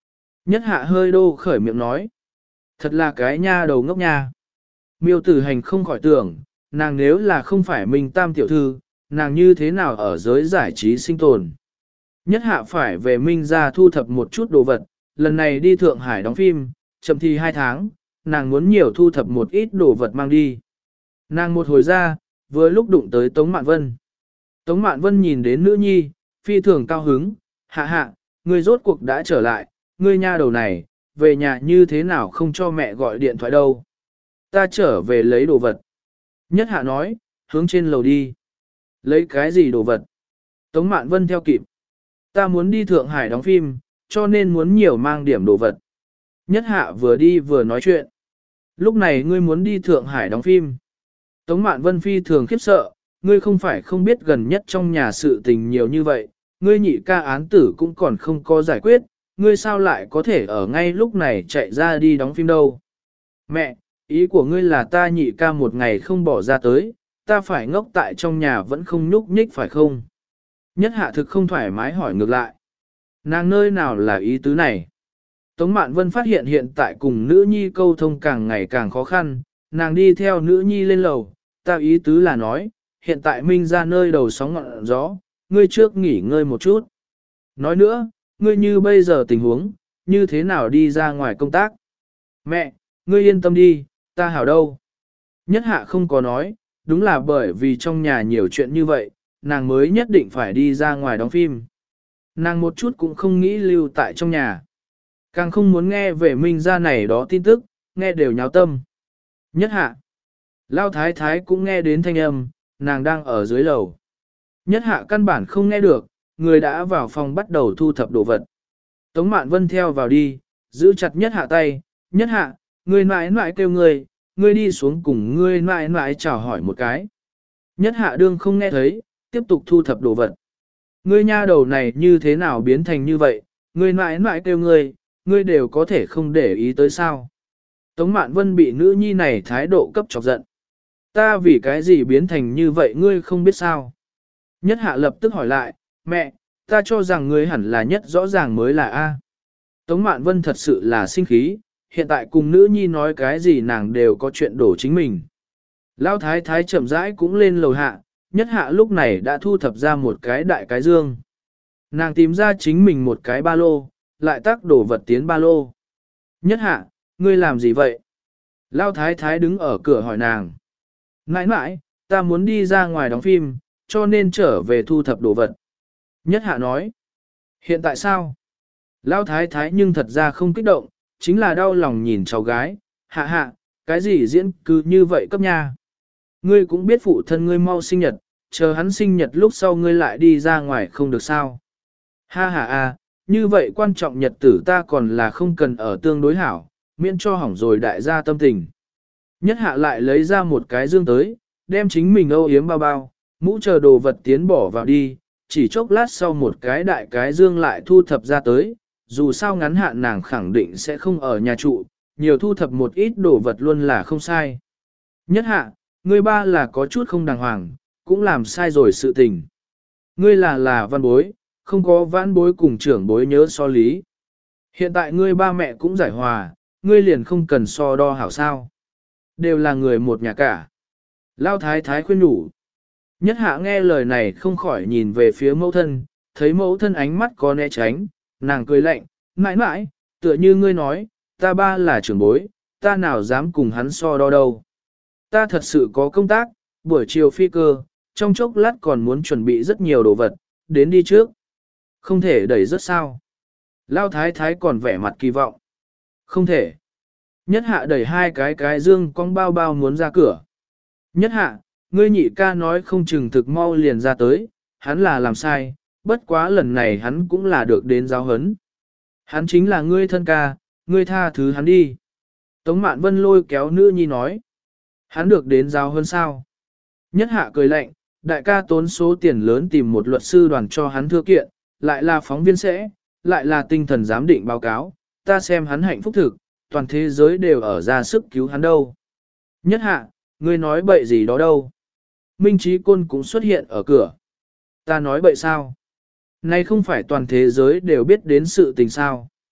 Nhất hạ hơi đô khởi miệng nói. Thật là cái nha đầu ngốc nha. Miêu tử hành không khỏi tưởng, nàng nếu là không phải Minh Tam tiểu thư, nàng như thế nào ở giới giải trí sinh tồn. Nhất hạ phải về Minh ra thu thập một chút đồ vật, lần này đi Thượng Hải đóng phim, chậm thì hai tháng, nàng muốn nhiều thu thập một ít đồ vật mang đi. Nàng một hồi ra, vừa lúc đụng tới Tống Mạn Vân. Tống Mạn Vân nhìn đến nữ nhi, phi thường cao hứng, hạ hạ, ngươi rốt cuộc đã trở lại, ngươi nha đầu này, về nhà như thế nào không cho mẹ gọi điện thoại đâu. Ta trở về lấy đồ vật. Nhất hạ nói, hướng trên lầu đi. Lấy cái gì đồ vật? Tống Mạn Vân theo kịp. Ta muốn đi Thượng Hải đóng phim, cho nên muốn nhiều mang điểm đồ vật. Nhất hạ vừa đi vừa nói chuyện. Lúc này ngươi muốn đi Thượng Hải đóng phim. Tống Mạn Vân phi thường khiếp sợ, ngươi không phải không biết gần nhất trong nhà sự tình nhiều như vậy, ngươi nhị ca án tử cũng còn không có giải quyết, ngươi sao lại có thể ở ngay lúc này chạy ra đi đóng phim đâu. Mẹ, ý của ngươi là ta nhị ca một ngày không bỏ ra tới, ta phải ngốc tại trong nhà vẫn không nhúc nhích phải không? Nhất hạ thực không thoải mái hỏi ngược lại. Nàng nơi nào là ý tứ này? Tống Mạn Vân phát hiện hiện tại cùng nữ nhi câu thông càng ngày càng khó khăn, nàng đi theo nữ nhi lên lầu, ta ý tứ là nói, hiện tại Minh ra nơi đầu sóng ngọn gió, ngươi trước nghỉ ngơi một chút. Nói nữa, ngươi như bây giờ tình huống, như thế nào đi ra ngoài công tác? Mẹ, ngươi yên tâm đi, ta hảo đâu. Nhất hạ không có nói, đúng là bởi vì trong nhà nhiều chuyện như vậy, nàng mới nhất định phải đi ra ngoài đóng phim. Nàng một chút cũng không nghĩ lưu tại trong nhà. Càng không muốn nghe về Minh ra này đó tin tức, nghe đều nháo tâm. Nhất hạ. Lao thái thái cũng nghe đến thanh âm, nàng đang ở dưới lầu. Nhất hạ căn bản không nghe được, người đã vào phòng bắt đầu thu thập đồ vật. Tống Mạn Vân theo vào đi, giữ chặt nhất hạ tay, nhất hạ, người mãi mãi kêu người, ngươi đi xuống cùng ngươi mãi mãi chào hỏi một cái. Nhất hạ đương không nghe thấy, tiếp tục thu thập đồ vật. Ngươi nha đầu này như thế nào biến thành như vậy, ngươi mãi mãi kêu ngươi, ngươi đều có thể không để ý tới sao. Tống Mạn Vân bị nữ nhi này thái độ cấp chọc giận. Ta vì cái gì biến thành như vậy ngươi không biết sao. Nhất hạ lập tức hỏi lại, mẹ, ta cho rằng ngươi hẳn là nhất rõ ràng mới là A. Tống Mạn Vân thật sự là sinh khí, hiện tại cùng nữ nhi nói cái gì nàng đều có chuyện đổ chính mình. Lão thái thái chậm rãi cũng lên lầu hạ, nhất hạ lúc này đã thu thập ra một cái đại cái dương. Nàng tìm ra chính mình một cái ba lô, lại tác đổ vật tiến ba lô. Nhất hạ, ngươi làm gì vậy? Lão thái thái đứng ở cửa hỏi nàng. Nãi nãi, ta muốn đi ra ngoài đóng phim, cho nên trở về thu thập đồ vật. Nhất hạ nói. Hiện tại sao? Lão thái thái nhưng thật ra không kích động, chính là đau lòng nhìn cháu gái. Hạ hạ, cái gì diễn cứ như vậy cấp nha? Ngươi cũng biết phụ thân ngươi mau sinh nhật, chờ hắn sinh nhật lúc sau ngươi lại đi ra ngoài không được sao? Ha ha à, như vậy quan trọng nhật tử ta còn là không cần ở tương đối hảo, miễn cho hỏng rồi đại gia tâm tình. Nhất hạ lại lấy ra một cái dương tới, đem chính mình âu yếm bao bao, mũ chờ đồ vật tiến bỏ vào đi, chỉ chốc lát sau một cái đại cái dương lại thu thập ra tới, dù sao ngắn hạn nàng khẳng định sẽ không ở nhà trụ, nhiều thu thập một ít đồ vật luôn là không sai. Nhất hạ, ngươi ba là có chút không đàng hoàng, cũng làm sai rồi sự tình. Ngươi là là văn bối, không có văn bối cùng trưởng bối nhớ so lý. Hiện tại ngươi ba mẹ cũng giải hòa, ngươi liền không cần so đo hảo sao. Đều là người một nhà cả. Lao thái thái khuyên nhủ. Nhất hạ nghe lời này không khỏi nhìn về phía mẫu thân, thấy mẫu thân ánh mắt có né tránh, nàng cười lạnh, mãi mãi, tựa như ngươi nói, ta ba là trưởng bối, ta nào dám cùng hắn so đo đâu. Ta thật sự có công tác, buổi chiều phi cơ, trong chốc lát còn muốn chuẩn bị rất nhiều đồ vật, đến đi trước. Không thể đẩy rất sao. Lao thái thái còn vẻ mặt kỳ vọng. Không thể. Nhất hạ đẩy hai cái cái dương con bao bao muốn ra cửa. Nhất hạ, ngươi nhị ca nói không chừng thực mau liền ra tới, hắn là làm sai, bất quá lần này hắn cũng là được đến giáo huấn. Hắn chính là ngươi thân ca, ngươi tha thứ hắn đi. Tống Mạn Vân lôi kéo nữ nhi nói. Hắn được đến giáo huấn sao? Nhất hạ cười lạnh, đại ca tốn số tiền lớn tìm một luật sư đoàn cho hắn thư kiện, lại là phóng viên sẽ, lại là tinh thần giám định báo cáo, ta xem hắn hạnh phúc thực, toàn thế giới đều ở ra sức cứu hắn đâu. Nhất hạ, ngươi nói bậy gì đó đâu? Minh Trí Côn cũng xuất hiện ở cửa. Ta nói bậy sao? Này không phải toàn thế giới đều biết đến sự tình sao?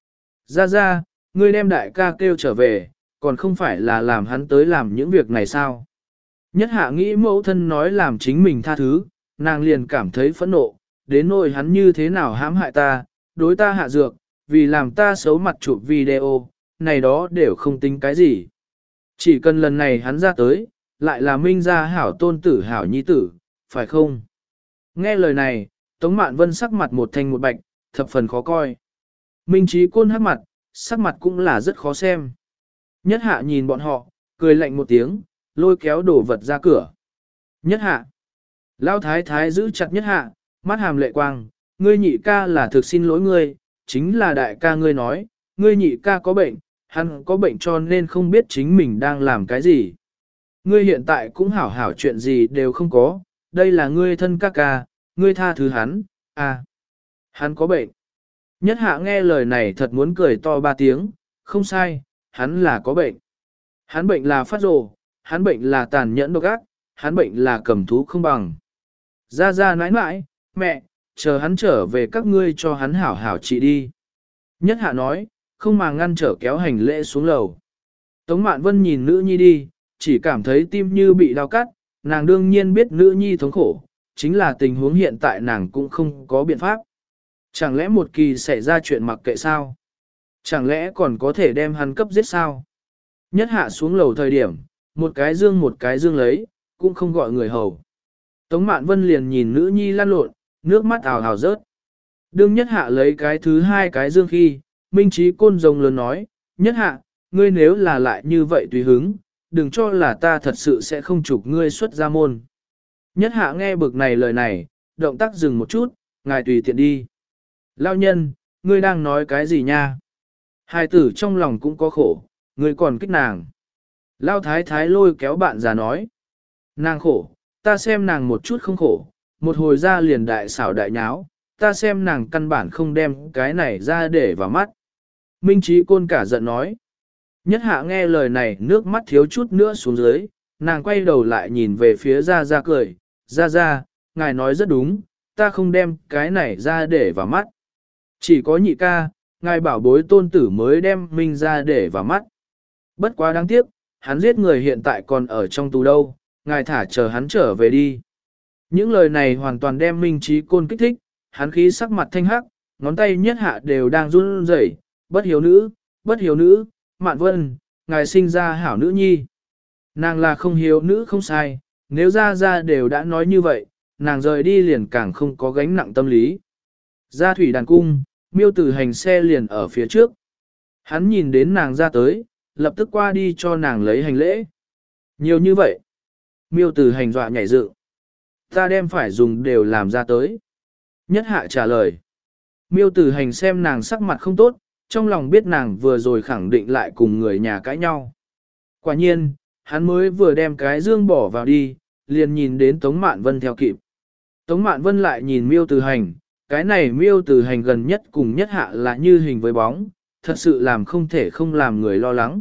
Ra ra, ngươi đem đại ca kêu trở về, còn không phải là làm hắn tới làm những việc này sao? Nhất hạ nghĩ mẫu thân nói làm chính mình tha thứ, nàng liền cảm thấy phẫn nộ, đến nỗi hắn như thế nào hãm hại ta, đối ta hạ dược, vì làm ta xấu mặt chụp video, này đó đều không tính cái gì. Chỉ cần lần này hắn ra tới, lại là minh gia hảo tôn tử hảo nhi tử, phải không? Nghe lời này, Tống Mạn Vân sắc mặt một thanh một bạch, thập phần khó coi. Minh Trí Côn hắc mặt, sắc mặt cũng là rất khó xem. Nhất hạ nhìn bọn họ, cười lạnh một tiếng, lôi kéo đổ vật ra cửa. Nhất hạ. Lão thái thái giữ chặt nhất hạ, mắt hàm lệ quang, ngươi nhị ca là thực xin lỗi ngươi, chính là đại ca ngươi nói, ngươi nhị ca có bệnh, hắn có bệnh cho nên không biết chính mình đang làm cái gì. Ngươi hiện tại cũng hảo hảo chuyện gì đều không có, đây là ngươi thân ca ca, ngươi tha thứ hắn, à. Hắn có bệnh. Nhất hạ nghe lời này thật muốn cười to ba tiếng, không sai, hắn là có bệnh. Hắn bệnh là phát rồ, hắn bệnh là tàn nhẫn độc ác, hắn bệnh là cầm thú không bằng. Ra ra nãi nãi, mẹ, chờ hắn trở về các ngươi cho hắn hảo hảo trị đi. Nhất hạ nói, không mà ngăn trở kéo hành lễ xuống lầu. Tống Mạn Vân nhìn nữ nhi đi, chỉ cảm thấy tim như bị đau cắt, nàng đương nhiên biết nữ nhi thống khổ, chính là tình huống hiện tại nàng cũng không có biện pháp. Chẳng lẽ một kỳ xảy ra chuyện mặc kệ sao? Chẳng lẽ còn có thể đem hắn cấp giết sao? Nhất hạ xuống lầu thời điểm, một cái dương một cái dương lấy, cũng không gọi người hầu. Tống Mạn Vân liền nhìn nữ nhi lăn lộn, nước mắt ào ào rớt. Đương nhất hạ lấy cái thứ hai cái dương khi, Minh Trí Côn rồng lớn nói, nhất hạ, ngươi nếu là lại như vậy tùy hứng, đừng cho là ta thật sự sẽ không chụp ngươi xuất ra môn. Nhất hạ nghe bực này lời này, động tác dừng một chút, ngài tùy tiện đi. Lao nhân, ngươi đang nói cái gì nha? Hai tử trong lòng cũng có khổ, ngươi còn kích nàng. Lao thái thái lôi kéo bạn già nói. Nàng khổ, ta xem nàng một chút không khổ, một hồi ra liền đại xảo đại nháo, ta xem nàng căn bản không đem cái này ra để vào mắt. Minh Trí Côn cả giận nói. Nhất hạ nghe lời này nước mắt thiếu chút nữa xuống dưới, nàng quay đầu lại nhìn về phía Gia Gia cười, Gia Gia, ngài nói rất đúng, ta không đem cái này ra để vào mắt. Chỉ có nhị ca, ngài bảo bối tôn tử mới đem Minh ra để vào mắt. Bất quá đáng tiếc, hắn giết người hiện tại còn ở trong tù đâu, ngài thả chờ hắn trở về đi. Những lời này hoàn toàn đem Minh Trí Côn kích thích, hắn khí sắc mặt thanh hắc, ngón tay nhất hạ đều đang run rẩy, bất hiếu nữ, bất hiếu nữ, Mạn Vân, ngài sinh ra hảo nữ nhi. Nàng là không hiếu nữ không sai, nếu ra ra đều đã nói như vậy, nàng rời đi liền càng không có gánh nặng tâm lý. Ra thủy đàn cung, Miêu Tử Hành xe liền ở phía trước. Hắn nhìn đến nàng ra tới, lập tức qua đi cho nàng lấy hành lễ. Nhiều như vậy. Miêu Tử Hành dọa nhảy dựng. Ta đem phải dùng đều làm ra tới. Nhất hạ trả lời. Miêu Tử Hành xem nàng sắc mặt không tốt, trong lòng biết nàng vừa rồi khẳng định lại cùng người nhà cãi nhau. Quả nhiên, hắn mới vừa đem cái dương bỏ vào đi, liền nhìn đến Tống Mạn Vân theo kịp. Tống Mạn Vân lại nhìn Miêu Tử Hành, cái này Miêu Tử Hành gần nhất cùng nhất hạ là như hình với bóng, thật sự làm không thể không làm người lo lắng.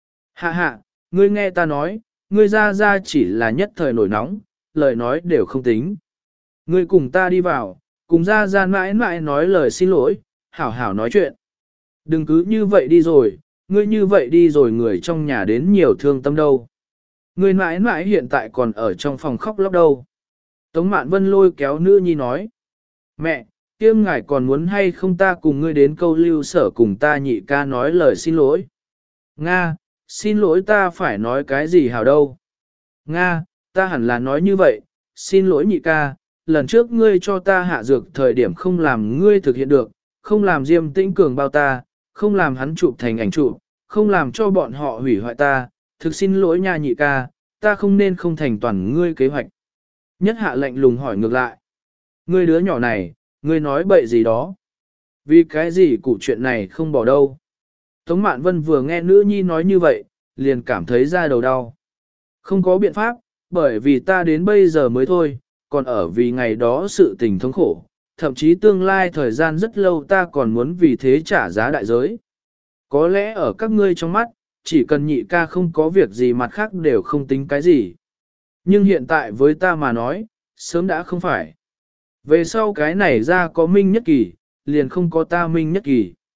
Hạ hạ, ngươi nghe ta nói, ngươi ra ra chỉ là nhất thời nổi nóng, lời nói đều không tính. Ngươi cùng ta đi vào, cùng ra ra mãi mãi nói lời xin lỗi, hảo hảo nói chuyện. Đừng cứ như vậy đi rồi, ngươi như vậy đi rồi người trong nhà đến nhiều thương tâm đâu. Ngươi mãi mãi hiện tại còn ở trong phòng khóc lóc đâu. Tống Mạn Vân lôi kéo nữ nhi nói. Mẹ, kiêm ngài còn muốn hay không ta cùng ngươi đến câu lưu sở cùng ta nhị ca nói lời xin lỗi. Nga, xin lỗi ta phải nói cái gì hảo đâu. Nga, ta hẳn là nói như vậy, xin lỗi nhị ca, lần trước ngươi cho ta hạ dược thời điểm không làm ngươi thực hiện được, không làm Diêm Tĩnh Cường bao ta, không làm hắn chụp thành ảnh chụp, không làm cho bọn họ hủy hoại ta, thực xin lỗi nha nhị ca, ta không nên không thành toàn ngươi kế hoạch. Nhất hạ lạnh lùng hỏi ngược lại. Ngươi đứa nhỏ này, ngươi nói bậy gì đó? Vì cái gì cụ chuyện này không bỏ đâu? Tống Mạn Vân vừa nghe nữ nhi nói như vậy, liền cảm thấy da đầu đau. Không có biện pháp, bởi vì ta đến bây giờ mới thôi, còn ở vì ngày đó sự tình thống khổ, thậm chí tương lai thời gian rất lâu ta còn muốn vì thế trả giá đại giới. Có lẽ ở các ngươi trong mắt, chỉ cần nhị ca không có việc gì mặt khác đều không tính cái gì. Nhưng hiện tại với ta mà nói, sớm đã không phải. Về sau cái này ra có minh nhất kỳ, liền không có ta minh nhất kỳ.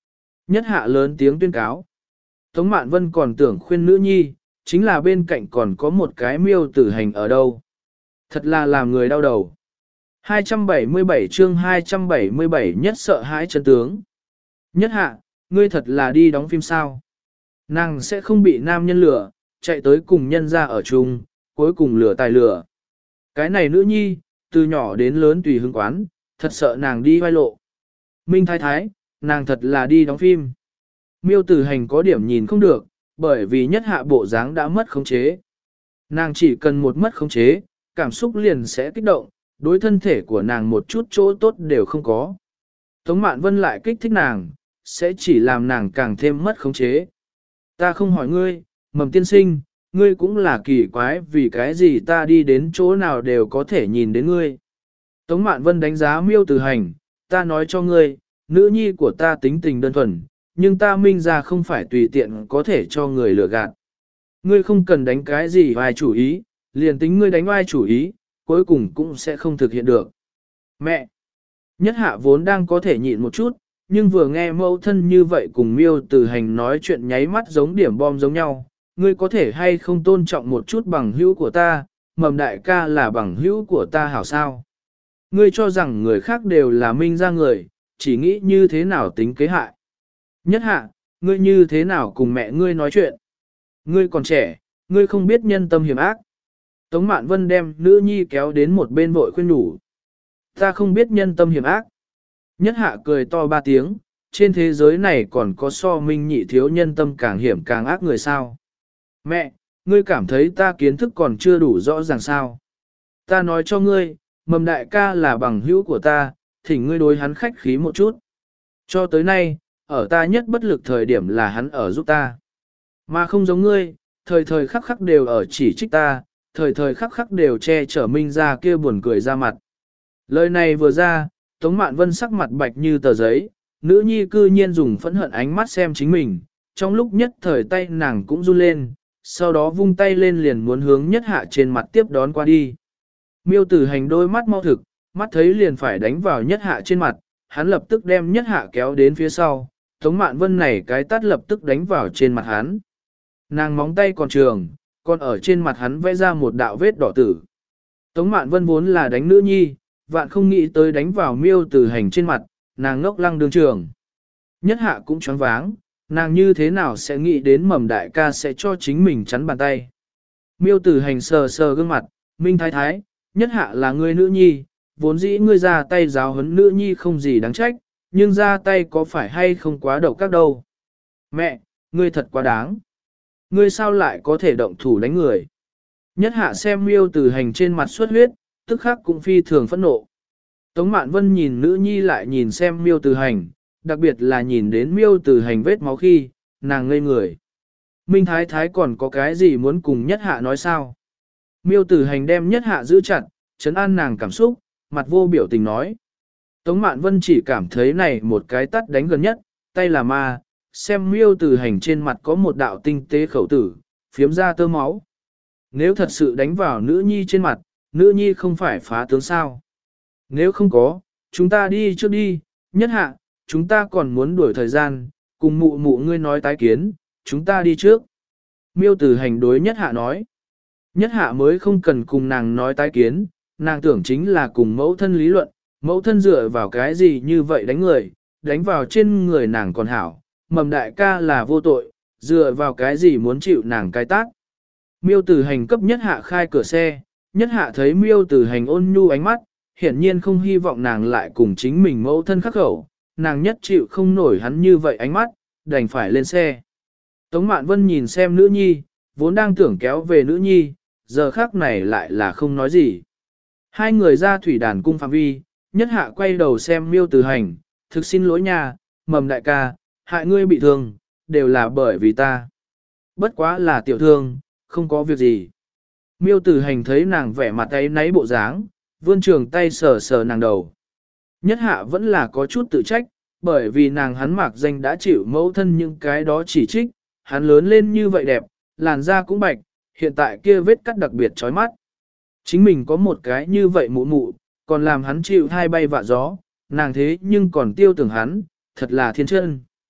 Nhất hạ lớn tiếng tuyên cáo. Tống Mạn Vân còn tưởng khuyên nữ nhi, chính là bên cạnh còn có một cái miêu tử hành ở đâu. Thật là làm người đau đầu. hai trăm bảy mươi bảy chương hai trăm bảy mươi bảy nhất sợ hãi chân tướng. Nhất hạ, ngươi thật là đi đóng phim sao? Nàng sẽ không bị nam nhân lừa, chạy tới cùng nhân ra ở chung, cuối cùng lừa tài lừa. Cái này nữ nhi, từ nhỏ đến lớn tùy hứng quán, thật sợ nàng đi vai lộ. Minh thái thái, nàng thật là đi đóng phim. Miêu tử hành có điểm nhìn không được, bởi vì nhất hạ bộ dáng đã mất khống chế. Nàng chỉ cần một mất khống chế, cảm xúc liền sẽ kích động, đối thân thể của nàng một chút chỗ tốt đều không có. Tống Mạn Vân lại kích thích nàng, sẽ chỉ làm nàng càng thêm mất khống chế. Ta không hỏi ngươi, Mầm tiên sinh, ngươi cũng là kỳ quái vì cái gì ta đi đến chỗ nào đều có thể nhìn đến ngươi. Tống Mạn Vân đánh giá Miêu Tử Hành, ta nói cho ngươi, nữ nhi của ta tính tình đơn thuần, nhưng ta minh ra không phải tùy tiện có thể cho người lừa gạt. Ngươi không cần đánh cái gì vai chủ ý, liền tính ngươi đánh vai chủ ý, cuối cùng cũng sẽ không thực hiện được. Mẹ! Nhất hạ vốn đang có thể nhịn một chút, nhưng vừa nghe mẫu thân như vậy cùng Miêu Tử Hành nói chuyện nháy mắt giống điểm bom giống nhau, ngươi có thể hay không tôn trọng một chút bằng hữu của ta, Mầm đại ca là bằng hữu của ta hảo sao. Ngươi cho rằng người khác đều là minh ra người, chỉ nghĩ như thế nào tính kế hại. Nhất hạ, ngươi như thế nào cùng mẹ ngươi nói chuyện. Ngươi còn trẻ, ngươi không biết nhân tâm hiểm ác. Tống Mạn Vân đem nữ nhi kéo đến một bên vội khuyên nhủ. Ta không biết nhân tâm hiểm ác. Nhất hạ cười to ba tiếng, trên thế giới này còn có so minh nhị thiếu nhân tâm càng hiểm càng ác người sao. Mẹ, ngươi cảm thấy ta kiến thức còn chưa đủ rõ ràng sao. Ta nói cho ngươi, Mầm đại ca là bằng hữu của ta, thỉnh ngươi đối hắn khách khí một chút. Cho tới nay, ở ta nhất bất lực thời điểm là hắn ở giúp ta. Mà không giống ngươi, thời thời khắc khắc đều ở chỉ trích ta, thời thời khắc khắc đều che chở minh ra kia buồn cười ra mặt. Lời này vừa ra, Tống Mạn Vân sắc mặt bạch như tờ giấy, nữ nhi cư nhiên dùng phẫn hận ánh mắt xem chính mình, trong lúc nhất thời tay nàng cũng run lên, sau đó vung tay lên liền muốn hướng nhất hạ trên mặt tiếp đón qua đi. Miêu Tử Hành đôi mắt mau thực, mắt thấy liền phải đánh vào nhất hạ trên mặt, hắn lập tức đem nhất hạ kéo đến phía sau, Tống Mạn Vân này cái tát lập tức đánh vào trên mặt hắn. Nàng móng tay còn trường, còn ở trên mặt hắn vẽ ra một đạo vết đỏ tử. Tống Mạn Vân vốn là đánh nữ nhi, vạn không nghĩ tới đánh vào Miêu Tử Hành trên mặt, nàng ngốc lăng đường trường. Nhất hạ cũng choáng váng, nàng như thế nào sẽ nghĩ đến Mầm đại ca sẽ cho chính mình chắn bàn tay. Miêu Tử Hành sờ sờ gương mặt, Minh thái thái, nhất hạ là người nữ nhi, vốn dĩ ngươi ra tay giáo huấn nữ nhi không gì đáng trách, nhưng ra tay có phải hay không quá độc các đâu. Mẹ, ngươi thật quá đáng. Ngươi sao lại có thể động thủ đánh người. Nhất hạ xem Miêu Tử Hành trên mặt xuất huyết, tức khắc cũng phi thường phẫn nộ. Tống Mạn Vân nhìn nữ nhi lại nhìn xem Miêu Tử Hành, đặc biệt là nhìn đến Miêu Tử Hành vết máu khi, nàng ngây người. Minh thái thái còn có cái gì muốn cùng nhất hạ nói sao? Miêu Tử Hành đem nhất hạ giữ chặt, trấn an nàng cảm xúc, mặt vô biểu tình nói. Tống Mạn Vân chỉ cảm thấy này một cái tắt đánh gần nhất, tay là ma, xem Miêu Tử Hành trên mặt có một đạo tinh tế khẩu tử, phiếm ra tơ máu. Nếu thật sự đánh vào nữ nhi trên mặt, nữ nhi không phải phá tướng sao. Nếu không có, chúng ta đi trước đi, nhất hạ, chúng ta còn muốn đuổi thời gian, cùng mụ mụ ngươi nói tái kiến, chúng ta đi trước. Miêu Tử Hành đối nhất hạ nói. Nhất hạ mới không cần cùng nàng nói tái kiến, nàng tưởng chính là cùng mẫu thân lý luận, mẫu thân dựa vào cái gì như vậy đánh người, đánh vào trên người nàng còn hảo, Mầm đại ca là vô tội, dựa vào cái gì muốn chịu nàng cái tác. Miêu Tử Hành cấp nhất hạ khai cửa xe, nhất hạ thấy Miêu Tử Hành ôn nhu ánh mắt, hiển nhiên không hy vọng nàng lại cùng chính mình mẫu thân khắc khẩu, nàng nhất chịu không nổi hắn như vậy ánh mắt, đành phải lên xe. Tống Mạn Vân nhìn xem nữ nhi, vốn đang tưởng kéo về nữ nhi, giờ khác này lại là không nói gì. Hai người ra thủy đàn cung phạm vi, nhất hạ quay đầu xem Miêu Tử Hành, thực xin lỗi nha, Mầm đại ca, hại ngươi bị thương, đều là bởi vì ta. Bất quá là tiểu thương, không có việc gì. Miêu Tử Hành thấy nàng vẻ mặt ấy náy bộ dáng, vươn trường tay sờ sờ nàng đầu. Nhất hạ vẫn là có chút tự trách, bởi vì nàng hắn mạc danh đã chịu mẫu thân những cái đó chỉ trích, hắn lớn lên như vậy đẹp, làn da cũng bạch, hiện tại kia vết cắt đặc biệt chói mắt. Chính mình có một cái như vậy mụ mụ, còn làm hắn chịu hai bay vạ gió, nàng thế nhưng còn tiêu tưởng hắn, thật là thiên chân.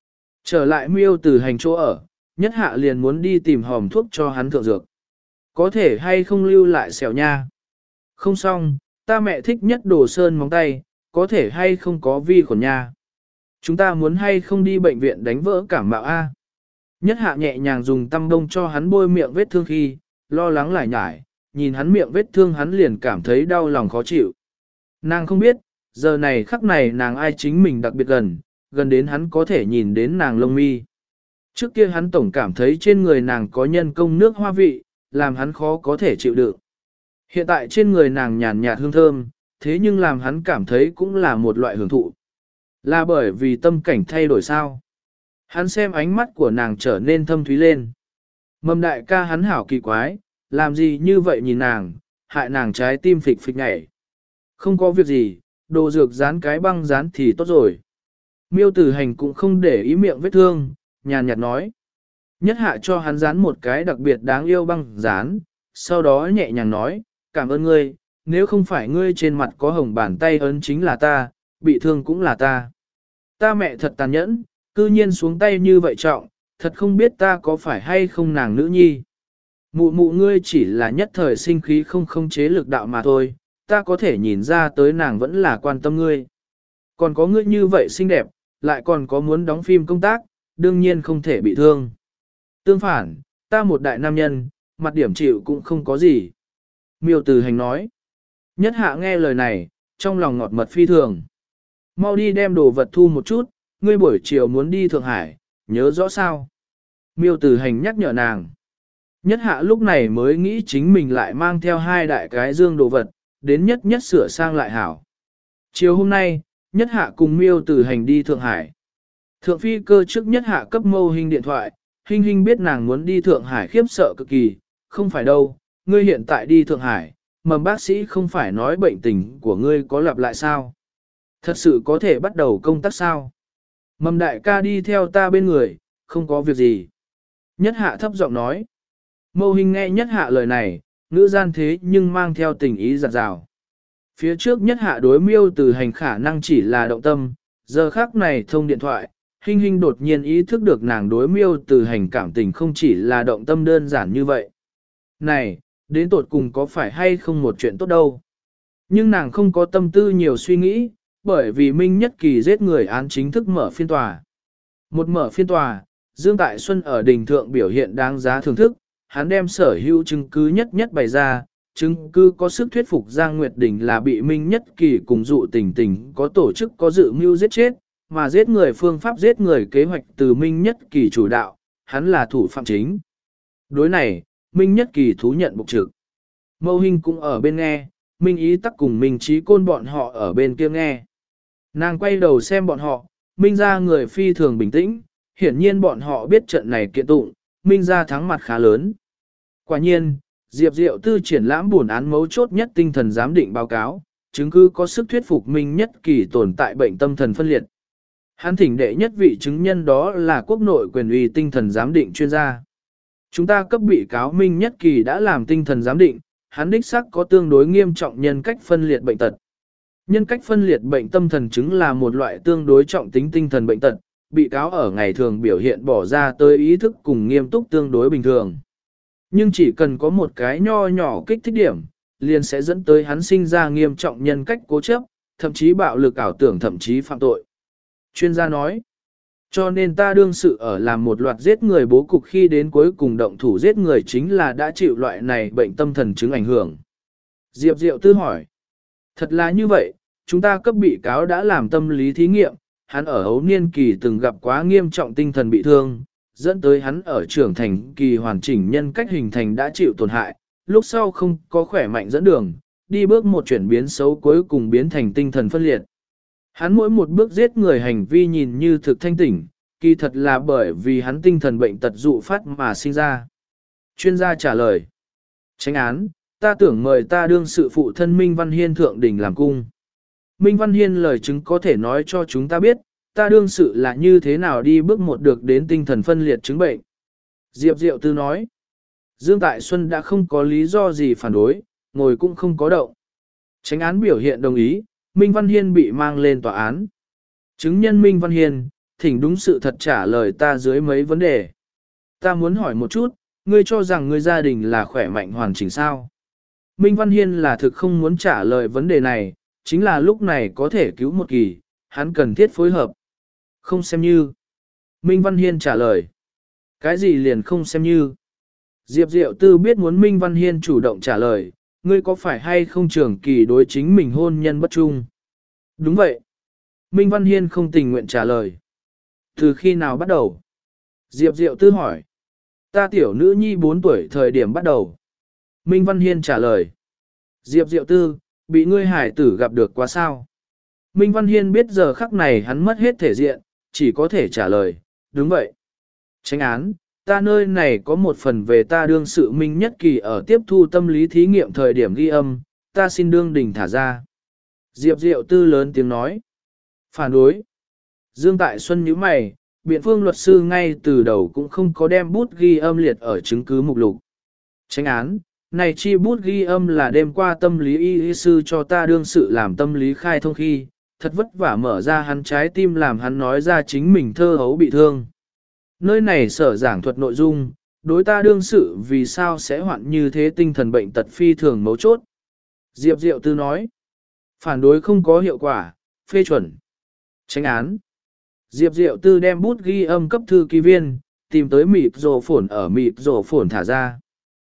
Trở lại miêu từ hành chỗ ở, nhất hạ liền muốn đi tìm hòm thuốc cho hắn thượng dược. Có thể hay không lưu lại sẹo nha. Không xong, ta mẹ thích nhất đồ sơn móng tay, có thể hay không có vi khuẩn nha. Chúng ta muốn hay không đi bệnh viện đánh vỡ cảm mạo A. Nhất hạ nhẹ nhàng dùng tăm đông cho hắn bôi miệng vết thương khi, lo lắng lại nhải, nhìn hắn miệng vết thương hắn liền cảm thấy đau lòng khó chịu. Nàng không biết, giờ này khắc này nàng ai chính mình đặc biệt gần, gần đến hắn có thể nhìn đến nàng lông mi. Trước kia hắn tổng cảm thấy trên người nàng có nhân công nước hoa vị, làm hắn khó có thể chịu đựng. Hiện tại trên người nàng nhàn nhạt hương thơm, thế nhưng làm hắn cảm thấy cũng là một loại hưởng thụ. Là bởi vì tâm cảnh thay đổi sao? Hắn xem ánh mắt của nàng trở nên thâm thúy lên. Mầm đại ca hắn hảo kỳ quái, làm gì như vậy nhìn nàng, hại nàng trái tim phịch phịch nhảy. Không có việc gì, đồ dược dán cái băng dán thì tốt rồi. Miêu tử hành cũng không để ý miệng vết thương, nhàn nhạt nói. Nhất hạ cho hắn dán một cái đặc biệt đáng yêu băng dán, sau đó nhẹ nhàng nói, cảm ơn ngươi, nếu không phải ngươi trên mặt có hồng bàn tay ấn chính là ta, bị thương cũng là ta. Ta mẹ thật tàn nhẫn, cư nhiên xuống tay như vậy trọng, thật không biết ta có phải hay không nàng nữ nhi. Mụ mụ ngươi chỉ là nhất thời sinh khí không không chế lực đạo mà thôi, ta có thể nhìn ra tới nàng vẫn là quan tâm ngươi. Còn có ngươi như vậy xinh đẹp, lại còn có muốn đóng phim công tác, đương nhiên không thể bị thương. Tương phản, ta một đại nam nhân, mặt điểm chịu cũng không có gì. Miêu Từ Hành nói. Nhất hạ nghe lời này, trong lòng ngọt mật phi thường. Mau đi đem đồ vật thu một chút, ngươi buổi chiều muốn đi Thượng Hải, nhớ rõ sao. Miêu Từ Hành nhắc nhở nàng. Nhất hạ lúc này mới nghĩ chính mình lại mang theo hai đại cái dương đồ vật, đến nhất nhất sửa sang lại hảo. Chiều hôm nay, nhất hạ cùng Miêu Từ Hành đi Thượng Hải. Thượng phi cơ trước nhất hạ cấp Mâu Hinh điện thoại, Hinh Hinh biết nàng muốn đi Thượng Hải khiếp sợ cực kỳ, không phải đâu, ngươi hiện tại đi Thượng Hải, mầm bác sĩ không phải nói bệnh tình của ngươi có lặp lại sao? Thật sự có thể bắt đầu công tác sao? Mầm đại ca đi theo ta bên người, không có việc gì. Nhất hạ thấp giọng nói. Mâu Hinh nghe nhất hạ lời này, ngữ gian thế nhưng mang theo tình ý giặt rào. Phía trước nhất hạ đối Miêu Từ Hành khả năng chỉ là động tâm, giờ khác này thông điện thoại, Hinh Hinh đột nhiên ý thức được nàng đối Miêu Từ Hành cảm tình không chỉ là động tâm đơn giản như vậy. Này, đến tột cùng có phải hay không một chuyện tốt đâu. Nhưng nàng không có tâm tư nhiều suy nghĩ, bởi vì Minh Nhất Kỳ giết người án chính thức mở phiên tòa. Một mở phiên tòa, Dương Tại Xuân ở đình thượng biểu hiện đáng giá thưởng thức, hắn đem sở hữu chứng cứ nhất nhất bày ra, chứng cứ có sức thuyết phục Giang Nguyệt Đình là bị Minh Nhất Kỳ cùng dụ tình tình có tổ chức có dự mưu giết chết, mà giết người phương pháp giết người kế hoạch từ Minh Nhất Kỳ chủ đạo, hắn là thủ phạm chính. Đối này, Minh Nhất Kỳ thú nhận bục trực. Mâu Hinh cũng ở bên nghe, Minh Ý Tắc cùng Minh Trí Côn bọn họ ở bên kia nghe. Nàng quay đầu xem bọn họ, Minh ra người phi thường bình tĩnh, hiển nhiên bọn họ biết trận này kiện tụng, Minh ra thắng mặt khá lớn. Quả nhiên, Diệp Diệu Tư triển lãm buồn án mấu chốt nhất tinh thần giám định báo cáo, chứng cứ có sức thuyết phục Minh Nhất Kỳ tồn tại bệnh tâm thần phân liệt. Hắn thỉnh đệ nhất vị chứng nhân đó là quốc nội quyền uy tinh thần giám định chuyên gia. Chúng ta cấp bị cáo Minh Nhất Kỳ đã làm tinh thần giám định, hắn đích xác có tương đối nghiêm trọng nhân cách phân liệt bệnh tật. Nhân cách phân liệt bệnh tâm thần chứng là một loại tương đối trọng tính tinh thần bệnh tật, bị cáo ở ngày thường biểu hiện bỏ ra tới ý thức cùng nghiêm túc tương đối bình thường. Nhưng chỉ cần có một cái nho nhỏ kích thích điểm, liền sẽ dẫn tới hắn sinh ra nghiêm trọng nhân cách cố chấp, thậm chí bạo lực ảo tưởng thậm chí phạm tội. Chuyên gia nói, cho nên ta đương sự ở làm một loạt giết người bố cục khi đến cuối cùng động thủ giết người chính là đã chịu loại này bệnh tâm thần chứng ảnh hưởng. Diệp Diệu Tư hỏi, thật là như vậy, chúng ta cấp bị cáo đã làm tâm lý thí nghiệm, hắn ở ấu niên kỳ từng gặp quá nghiêm trọng tinh thần bị thương, dẫn tới hắn ở trưởng thành kỳ hoàn chỉnh nhân cách hình thành đã chịu tổn hại, lúc sau không có khỏe mạnh dẫn đường, đi bước một chuyển biến xấu cuối cùng biến thành tinh thần phân liệt. Hắn mỗi một bước giết người hành vi nhìn như thực thanh tỉnh, kỳ thật là bởi vì hắn tinh thần bệnh tật dụ phát mà sinh ra. Chuyên gia trả lời. Chánh án, ta tưởng mời ta đương sự phụ thân Minh Văn Hiên thượng đỉnh làm cung. Minh Văn Hiên lời chứng có thể nói cho chúng ta biết, ta đương sự là như thế nào đi bước một được đến tinh thần phân liệt chứng bệnh. Diệp Diệu Tư nói. Dương Tại Xuân đã không có lý do gì phản đối, ngồi cũng không có động. Chánh án biểu hiện đồng ý, Minh Văn Hiên bị mang lên tòa án. Chứng nhân Minh Văn Hiên, thỉnh đúng sự thật trả lời ta dưới mấy vấn đề. Ta muốn hỏi một chút, ngươi cho rằng ngươi gia đình là khỏe mạnh hoàn chỉnh sao? Minh Văn Hiên là thực không muốn trả lời vấn đề này, chính là lúc này có thể cứu một kỳ, hắn cần thiết phối hợp. Không xem như. Minh Văn Hiên trả lời. Cái gì liền không xem như. Diệp Diệu Tư biết muốn Minh Văn Hiên chủ động trả lời, ngươi có phải hay không trưởng kỳ đối chính mình hôn nhân bất trung? Đúng vậy. Minh Văn Hiên không tình nguyện trả lời. Từ khi nào bắt đầu? Diệp Diệu Tư hỏi. Ta tiểu nữ nhi bốn tuổi thời điểm bắt đầu. Minh Văn Hiên trả lời. Diệp Diệu Tư, bị ngươi hải tử gặp được quá sao? Minh Văn Hiên biết giờ khắc này hắn mất hết thể diện, chỉ có thể trả lời, đúng vậy. Chánh án, ta nơi này có một phần về ta đương sự Minh Nhất Kỳ ở tiếp thu tâm lý thí nghiệm thời điểm ghi âm, ta xin đương đình thả ra. Diệp Diệu Tư lớn tiếng nói. Phản đối. Dương Tại Xuân nhíu mày, biện phương luật sư ngay từ đầu cũng không có đem bút ghi âm liệt ở chứng cứ mục lục. Chánh án, này chi bút ghi âm là đêm qua tâm lý y y sư cho ta đương sự làm tâm lý khai thông khi, thật vất vả mở ra hắn trái tim làm hắn nói ra chính mình thơ hấu bị thương. Nơi này sở giảng thuật nội dung, đối ta đương sự vì sao sẽ hoạn như thế tinh thần bệnh tật phi thường mấu chốt. Diệp Diệu Tư nói, phản đối không có hiệu quả, phê chuẩn. Chánh án. Diệp Diệu Tư đem bút ghi âm cấp thư ký viên, tìm tới mịt rổ phổn ở mịt rổ phổn thả ra.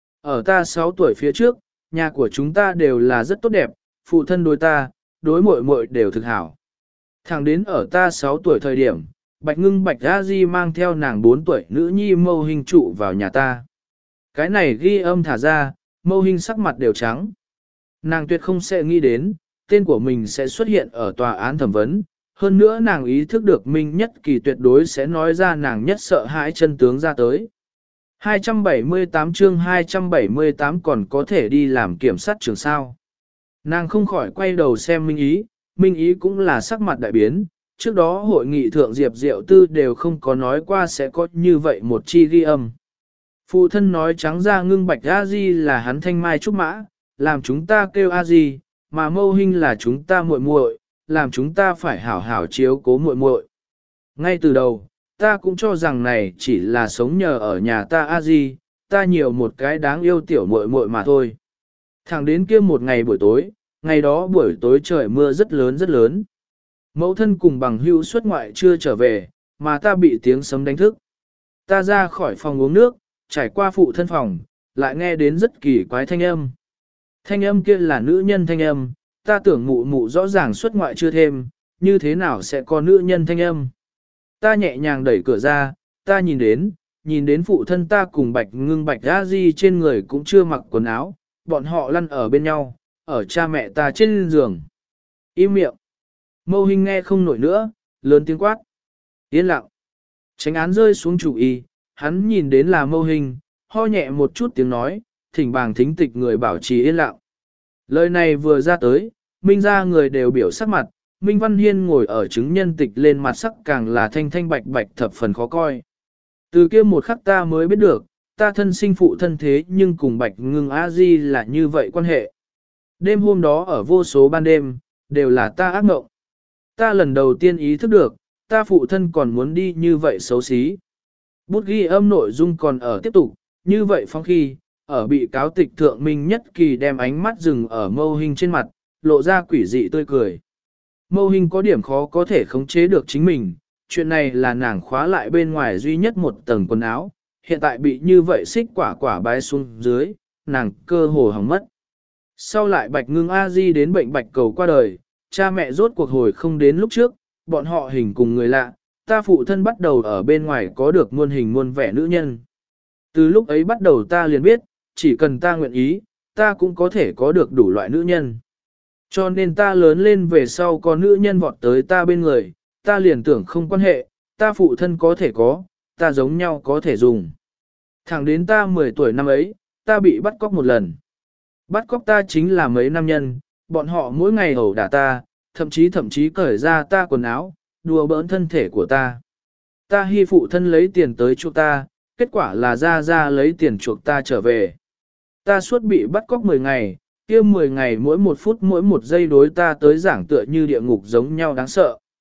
Ở ta sáu tuổi phía trước, nhà của chúng ta đều là rất tốt đẹp, phụ thân đối ta, đối muội muội đều thực hảo. Thẳng đến ở ta sáu tuổi thời điểm, Bạch Ngưng Bạch A Di mang theo nàng bốn tuổi nữ nhi Mâu Hình trụ vào nhà ta. Cái này ghi âm thả ra, Mâu Hình sắc mặt đều trắng. Nàng tuyệt không sẽ nghĩ đến, tên của mình sẽ xuất hiện ở tòa án thẩm vấn. Hơn nữa nàng ý thức được Minh Nhất Kỳ tuyệt đối sẽ nói ra nàng nhất sợ hãi chân tướng ra tới. hai trăm bảy mươi tám chương hai trăm bảy mươi tám còn có thể đi làm kiểm sát trường sao. Nàng không khỏi quay đầu xem Minh Ý, Minh Ý cũng là sắc mặt đại biến, trước đó hội nghị thượng Diệp Diệu Tư đều không có nói qua sẽ có như vậy một chi ghi âm. Phụ thân nói trắng ra Ngưng Bạch A Di là hắn thanh mai trúc mã, làm chúng ta kêu A Di, mà Mâu Hinh là chúng ta muội muội, làm chúng ta phải hảo hảo chiếu cố muội muội. Ngay từ đầu, ta cũng cho rằng này chỉ là sống nhờ ở nhà ta A Di, ta nhiều một cái đáng yêu tiểu muội muội mà thôi. Thẳng đến kia một ngày buổi tối, ngày đó buổi tối trời mưa rất lớn rất lớn. Mẫu thân cùng bằng hữu xuất ngoại chưa trở về, mà ta bị tiếng sấm đánh thức. Ta ra khỏi phòng uống nước, trải qua phụ thân phòng, lại nghe đến rất kỳ quái thanh âm. Thanh âm kia là nữ nhân thanh âm, ta tưởng mụ mụ rõ ràng xuất ngoại chưa thêm, như thế nào sẽ có nữ nhân thanh âm. Ta nhẹ nhàng đẩy cửa ra, ta nhìn đến, nhìn đến phụ thân ta cùng Bạch Ngưng Bạch A Di trên người cũng chưa mặc quần áo, bọn họ lăn ở bên nhau, ở cha mẹ ta trên giường. Im miệng. Mâu Hình nghe không nổi nữa, lớn tiếng quát. Yên lặng. Tránh án rơi xuống chủ y, hắn nhìn đến là Mâu Hình, ho nhẹ một chút tiếng nói, thỉnh bàng thính tịch người bảo trì yên lặng. Lời này vừa ra tới, Minh ra người đều biểu sắc mặt, Minh Văn Hiên ngồi ở chứng nhân tịch lên mặt sắc càng là thanh thanh bạch bạch thập phần khó coi. Từ kia một khắc ta mới biết được, ta thân sinh phụ thân thế nhưng cùng Bạch Ngưng A Di là như vậy quan hệ. Đêm hôm đó ở vô số ban đêm, đều là ta ác mộng. Ta lần đầu tiên ý thức được, ta phụ thân còn muốn đi như vậy xấu xí. Bút ghi âm nội dung còn ở tiếp tục, như vậy phong khi, ở bị cáo tịch thượng Minh Nhất Kỳ đem ánh mắt dừng ở Mâu Hình trên mặt, lộ ra quỷ dị tươi cười. Mâu Hình có điểm khó có thể khống chế được chính mình, chuyện này là nàng khóa lại bên ngoài duy nhất một tầng quần áo, hiện tại bị như vậy xích quả quả bái xuống dưới, nàng cơ hồ hỏng mất. Sau lại Bạch Ngưng A Di đến bệnh bạch cầu qua đời, cha mẹ rốt cuộc hồi không đến lúc trước, bọn họ hình cùng người lạ, ta phụ thân bắt đầu ở bên ngoài có được muôn hình muôn vẻ nữ nhân. Từ lúc ấy bắt đầu ta liền biết, chỉ cần ta nguyện ý, ta cũng có thể có được đủ loại nữ nhân. Cho nên ta lớn lên về sau có nữ nhân vọt tới ta bên người, ta liền tưởng không quan hệ, ta phụ thân có thể có, ta giống nhau có thể dùng. Thẳng đến ta mười tuổi năm ấy, ta bị bắt cóc một lần. Bắt cóc ta chính là mấy nam nhân, bọn họ mỗi ngày ẩu đả ta, thậm chí thậm chí cởi ra ta quần áo, đùa bỡn thân thể của ta. Ta hy phụ thân lấy tiền tới chuộc ta, kết quả là ra ra lấy tiền chuộc ta trở về. Ta suốt bị bắt cóc mười ngày, kia mười ngày mỗi một phút mỗi một giây đối ta tới giảng tựa như địa ngục giống nhau đáng sợ.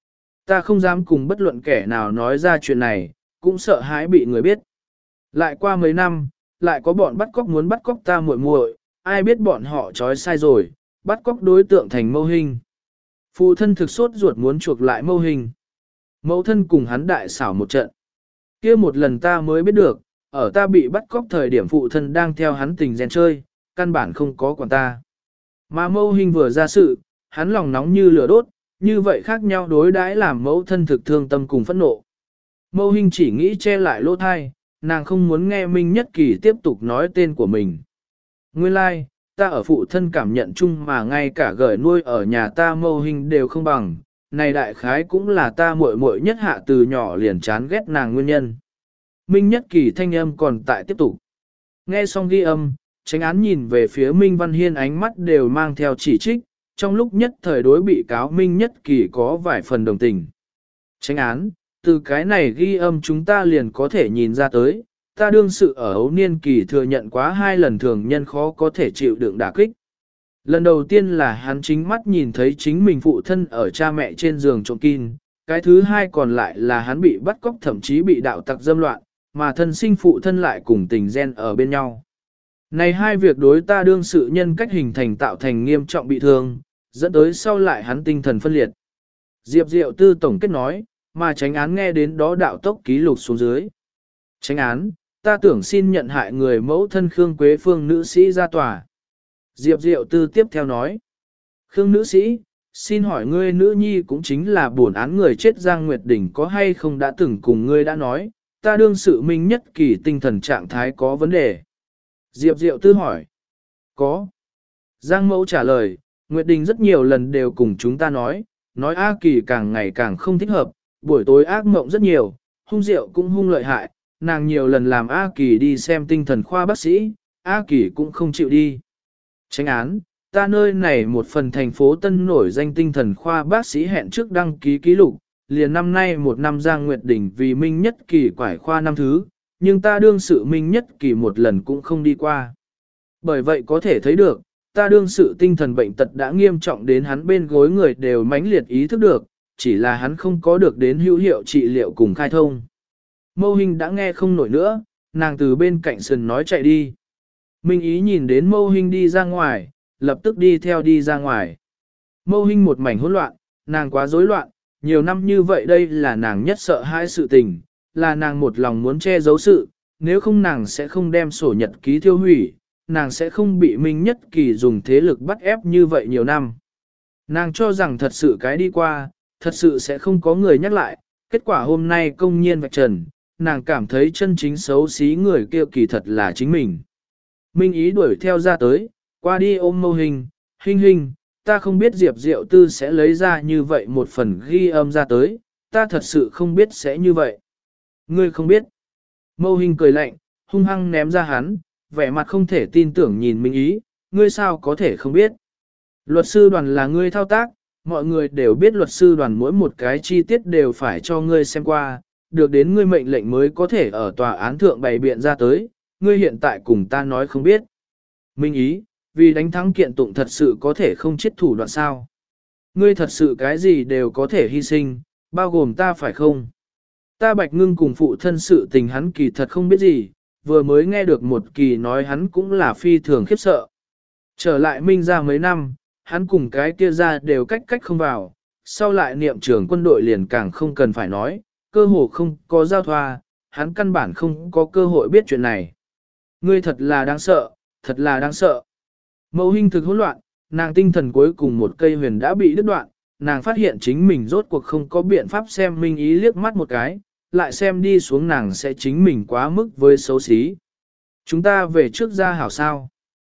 ta không dám cùng bất luận kẻ nào nói ra chuyện này, cũng sợ hãi bị người biết. Lại qua mấy năm, lại có bọn bắt cóc muốn bắt cóc ta muội muội, ai biết bọn họ trói sai rồi, bắt cóc đối tượng thành Mâu Hình. Phụ thân thực sốt ruột muốn chuộc lại Mâu Hình. Mẫu thân cùng hắn đại xảo một trận. Kia một lần ta mới biết được, ở ta bị bắt cóc thời điểm phụ thân đang theo hắn tình gen chơi, căn bản không có quản ta. Mà Mâu Hình vừa ra sự, hắn lòng nóng như lửa đốt, như vậy khác nhau đối đãi làm mẫu thân thực thương tâm cùng phẫn nộ. Mâu Hình chỉ nghĩ che lại lỗ thai, nàng không muốn nghe Minh Nhất Kỳ tiếp tục nói tên của mình. Nguyên lai, like, ta ở phụ thân cảm nhận chung mà ngay cả gởi nuôi ở nhà ta Mâu Hình đều không bằng, này đại khái cũng là ta muội muội nhất hạ từ nhỏ liền chán ghét nàng nguyên nhân. Minh Nhất Kỳ thanh âm còn tại tiếp tục. Nghe xong ghi âm, Chánh án nhìn về phía Minh Văn Hiên ánh mắt đều mang theo chỉ trích, trong lúc nhất thời đối bị cáo Minh Nhất Kỳ có vài phần đồng tình. Chánh án, từ cái này ghi âm chúng ta liền có thể nhìn ra tới, ta đương sự ở ấu niên kỳ thừa nhận quá hai lần thường nhân khó có thể chịu đựng đả kích. Lần đầu tiên là hắn chính mắt nhìn thấy chính mình phụ thân ở cha mẹ trên giường trộm kin, cái thứ hai còn lại là hắn bị bắt cóc thậm chí bị đạo tặc dâm loạn, mà thân sinh phụ thân lại cùng tình gen ở bên nhau. Này hai việc đối ta đương sự nhân cách hình thành tạo thành nghiêm trọng bị thương, dẫn tới sau lại hắn tinh thần phân liệt. Diệp Diệu Tư tổng kết nói, mà Chánh án nghe đến đó đạo tốc ký lục xuống dưới. Chánh án, ta tưởng xin nhận hại người mẫu thân Khương Quế Phương nữ sĩ ra tòa. Diệp Diệu Tư tiếp theo nói, Khương nữ sĩ, xin hỏi ngươi nữ nhi cũng chính là bổn án người chết Giang Nguyệt Đình có hay không đã từng cùng ngươi đã nói, ta đương sự Minh Nhất Kỳ tinh thần trạng thái có vấn đề. Diệp Diệu Tư hỏi, có. Giang Mẫu trả lời, Nguyệt Đình rất nhiều lần đều cùng chúng ta nói, nói A Kỳ càng ngày càng không thích hợp, buổi tối ác mộng rất nhiều, hung rượu cũng hung lợi hại, nàng nhiều lần làm A Kỳ đi xem tinh thần khoa bác sĩ, A Kỳ cũng không chịu đi. Chánh án, ta nơi này một phần thành phố Tân nổi danh tinh thần khoa bác sĩ hẹn trước đăng ký ký lục, liền năm nay một năm Giang Nguyệt Đình vì Minh Nhất Kỳ quải khoa năm thứ, nhưng ta đương sự Minh Nhất Kỳ một lần cũng không đi qua. Bởi vậy có thể thấy được, ta đương sự tinh thần bệnh tật đã nghiêm trọng đến hắn bên gối người đều mãnh liệt ý thức được, chỉ là hắn không có được đến hữu hiệu trị liệu cùng khai thông. Mâu Hình đã nghe không nổi nữa, nàng từ bên cạnh sườn nói chạy đi. Minh Ý nhìn đến Mâu Hình đi ra ngoài, lập tức đi theo đi ra ngoài. Mâu Hình một mảnh hỗn loạn, nàng quá rối loạn, nhiều năm như vậy đây là nàng nhất sợ hãi sự tình, là nàng một lòng muốn che giấu sự, nếu không nàng sẽ không đem sổ nhật ký thiêu hủy, nàng sẽ không bị Minh Nhất Kỳ dùng thế lực bắt ép như vậy nhiều năm. Nàng cho rằng thật sự cái đi qua, thật sự sẽ không có người nhắc lại, kết quả hôm nay công nhiên vạch trần, nàng cảm thấy chân chính xấu xí người kia kỳ thật là chính mình. Minh Ý đuổi theo ra tới, qua đi ôm Mâu Hình, Hình Hình, ta không biết Diệp Diệu Tư sẽ lấy ra như vậy một phần ghi âm ra tới, ta thật sự không biết sẽ như vậy. Ngươi không biết. Mâu Hình cười lạnh, hung hăng ném ra hắn, vẻ mặt không thể tin tưởng nhìn Minh Ý, ngươi sao có thể không biết. Luật sư đoàn là ngươi thao tác, mọi người đều biết luật sư đoàn mỗi một cái chi tiết đều phải cho ngươi xem qua, được đến ngươi mệnh lệnh mới có thể ở tòa án thượng bày biện ra tới, ngươi hiện tại cùng ta nói không biết. Minh Ý, vì đánh thắng kiện tụng thật sự có thể không chết thủ đoạn sao. Ngươi thật sự cái gì đều có thể hy sinh, bao gồm ta phải không? Ta Bạch Ngưng cùng phụ thân sự tình hắn kỳ thật không biết gì, vừa mới nghe được một kỳ nói hắn cũng là phi thường khiếp sợ. Trở lại Minh ra mấy năm, hắn cùng cái kia ra đều cách cách không vào, sau lại niệm trưởng quân đội liền càng không cần phải nói, cơ hồ không có giao thoa, hắn căn bản không có cơ hội biết chuyện này. Ngươi thật là đáng sợ, thật là đáng sợ. Mẫu Hình thực hỗn loạn, nàng tinh thần cuối cùng một cây huyền đã bị đứt đoạn, nàng phát hiện chính mình rốt cuộc không có biện pháp xem Minh Ý liếc mắt một cái, lại xem đi xuống nàng sẽ chính mình quá mức với xấu xí. Chúng ta về trước ra hảo sao?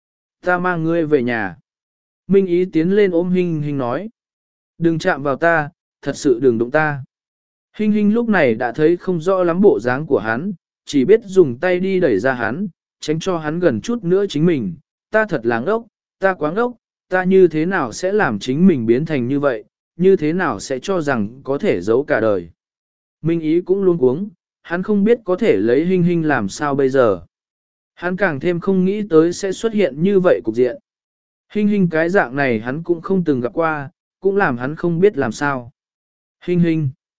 Ta mang ngươi về nhà. Minh Ý tiến lên ôm Hình Hình nói. Đừng chạm vào ta, thật sự đừng đụng ta. Hình Hình lúc này đã thấy không rõ lắm bộ dáng của hắn, chỉ biết dùng tay đi đẩy ra hắn, tránh cho hắn gần chút nữa chính mình. Ta thật láng ốc, ta quá ngốc, ta như thế nào sẽ làm chính mình biến thành như vậy, như thế nào sẽ cho rằng có thể giấu cả đời. Minh Ý cũng luôn cuống, hắn không biết có thể lấy Hình Hình làm sao bây giờ. Hắn càng thêm không nghĩ tới sẽ xuất hiện như vậy cục diện. Hình Hình cái dạng này hắn cũng không từng gặp qua, cũng làm hắn không biết làm sao. Hình Hình,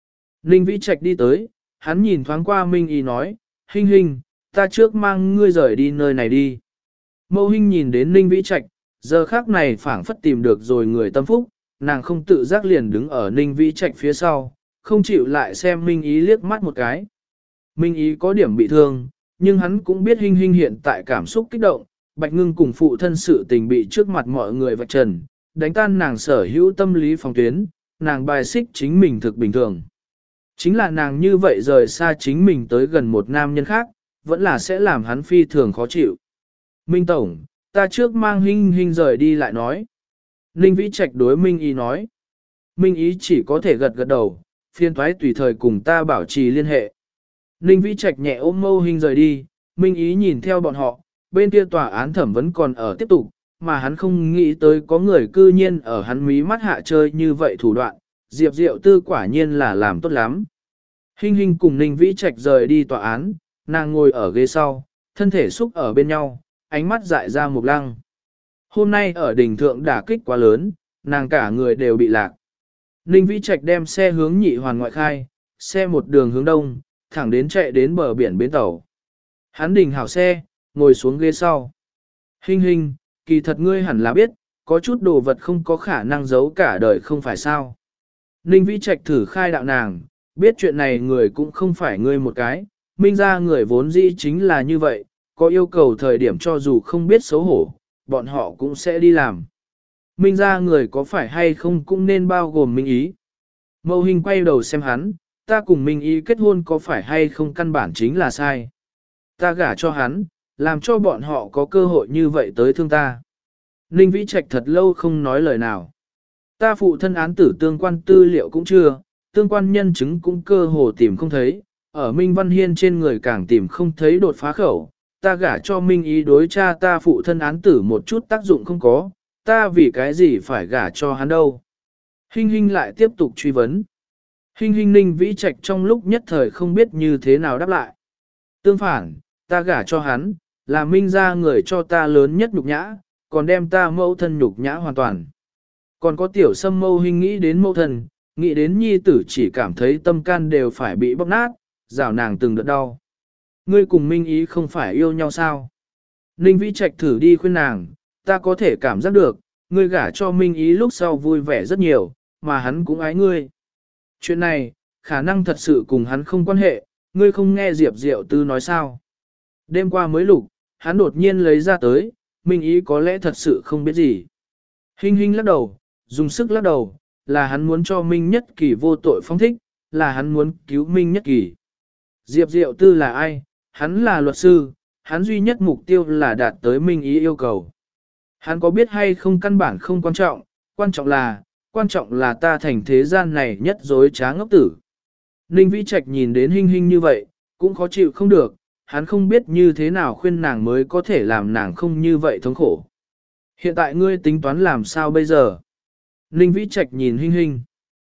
Ninh Vĩ Trạch đi tới, hắn nhìn thoáng qua Minh Ý nói, Hinh Hinh, ta trước mang ngươi rời đi nơi này đi. Mâu Hinh nhìn đến Ninh Vĩ Trạch, giờ khác này phảng phất tìm được rồi người tâm phúc, nàng không tự giác liền đứng ở Ninh Vĩ Trạch phía sau, không chịu lại xem Minh Ý liếc mắt một cái. Minh Ý có điểm bị thương, nhưng hắn cũng biết Hinh Hinh hiện tại cảm xúc kích động, Bạch Ngưng cùng phụ thân sự tình bị trước mặt mọi người vạch trần, đánh tan nàng sở hữu tâm lý phòng tuyến, nàng bài xích chính mình thực bình thường. Chính là nàng như vậy rời xa chính mình tới gần một nam nhân khác, vẫn là sẽ làm hắn phi thường khó chịu. Minh Tổng, ta trước mang Hinh Hinh rời đi lại nói. Ninh Vĩ Trạch đối Minh Ý nói. Minh Ý chỉ có thể gật gật đầu, phiên thoái tùy thời cùng ta bảo trì liên hệ. Ninh Vĩ Trạch nhẹ ôm Mâu Hinh rời đi, Minh Ý nhìn theo bọn họ, bên kia tòa án thẩm vấn còn ở tiếp tục, mà hắn không nghĩ tới có người cư nhiên ở hắn mí mắt hạ chơi như vậy thủ đoạn, Diệp Diệu Tư quả nhiên là làm tốt lắm. Hinh Hinh cùng Ninh Vĩ Trạch rời đi tòa án, nàng ngồi ở ghế sau, thân thể xúc ở bên nhau, ánh mắt dại ra một lăng. Hôm nay ở đỉnh thượng đả kích quá lớn, nàng cả người đều bị lạc. Ninh Vĩ Trạch đem xe hướng nhị hoàn ngoại khai, xe một đường hướng đông, thẳng đến chạy đến bờ biển bến tàu. Hắn đình hảo xe, ngồi xuống ghế sau. Hinh Hinh, kỳ thật ngươi hẳn là biết, có chút đồ vật không có khả năng giấu cả đời không phải sao. Ninh Vĩ Trạch thử khai đạo nàng, biết chuyện này người cũng không phải ngươi một cái, minh ra người vốn dĩ chính là như vậy, có yêu cầu thời điểm cho dù không biết xấu hổ, bọn họ cũng sẽ đi làm. Minh ra người có phải hay không cũng nên bao gồm Minh Ý. Mâu Hinh quay đầu xem hắn, ta cùng Minh Ý kết hôn có phải hay không căn bản chính là sai. Ta gả cho hắn, làm cho bọn họ có cơ hội như vậy tới thương ta. Ninh Vĩ Trạch thật lâu không nói lời nào. Ta phụ thân án tử tương quan tư liệu cũng chưa, tương quan nhân chứng cũng cơ hồ tìm không thấy, ở Minh Văn Hiên trên người càng tìm không thấy đột phá khẩu. Ta gả cho Minh Ý đối cha ta phụ thân án tử một chút tác dụng không có, ta vì cái gì phải gả cho hắn đâu. Hinh Hinh lại tiếp tục truy vấn. Hinh Hinh Ninh Vĩ Trạch trong lúc nhất thời không biết như thế nào đáp lại. Tương phản, ta gả cho hắn, là Minh ra người cho ta lớn nhất nhục nhã, còn đem ta mẫu thân nhục nhã hoàn toàn. Còn có tiểu Sâm Mâu Hinh nghĩ đến mẫu thân, nghĩ đến nhi tử chỉ cảm thấy tâm can đều phải bị bóp nát, rào nàng từng đợt đau. Ngươi cùng Minh Ý không phải yêu nhau sao? Ninh Vĩ Trạch thử đi khuyên nàng, ta có thể cảm giác được, ngươi gả cho Minh Ý lúc sau vui vẻ rất nhiều, mà hắn cũng ái ngươi. Chuyện này, khả năng thật sự cùng hắn không quan hệ, ngươi không nghe Diệp Diệu Tư nói sao? Đêm qua mới lục, hắn đột nhiên lấy ra tới, Minh Ý có lẽ thật sự không biết gì. Hinh Hinh lắc đầu, dùng sức lắc đầu, là hắn muốn cho Minh Nhất Kỳ vô tội phong thích, là hắn muốn cứu Minh Nhất Kỳ. Diệp Diệu Tư là ai? Hắn là luật sư, hắn duy nhất mục tiêu là đạt tới Minh Ý yêu cầu. Hắn có biết hay không căn bản không quan trọng, quan trọng là, quan trọng là ta thành thế gian này nhất dối trá ngốc tử. Ninh Vĩ Trạch nhìn đến Hinh Hinh như vậy, cũng khó chịu không được, hắn không biết như thế nào khuyên nàng mới có thể làm nàng không như vậy thống khổ. Hiện tại ngươi tính toán làm sao bây giờ? Ninh Vĩ Trạch nhìn Hinh Hinh.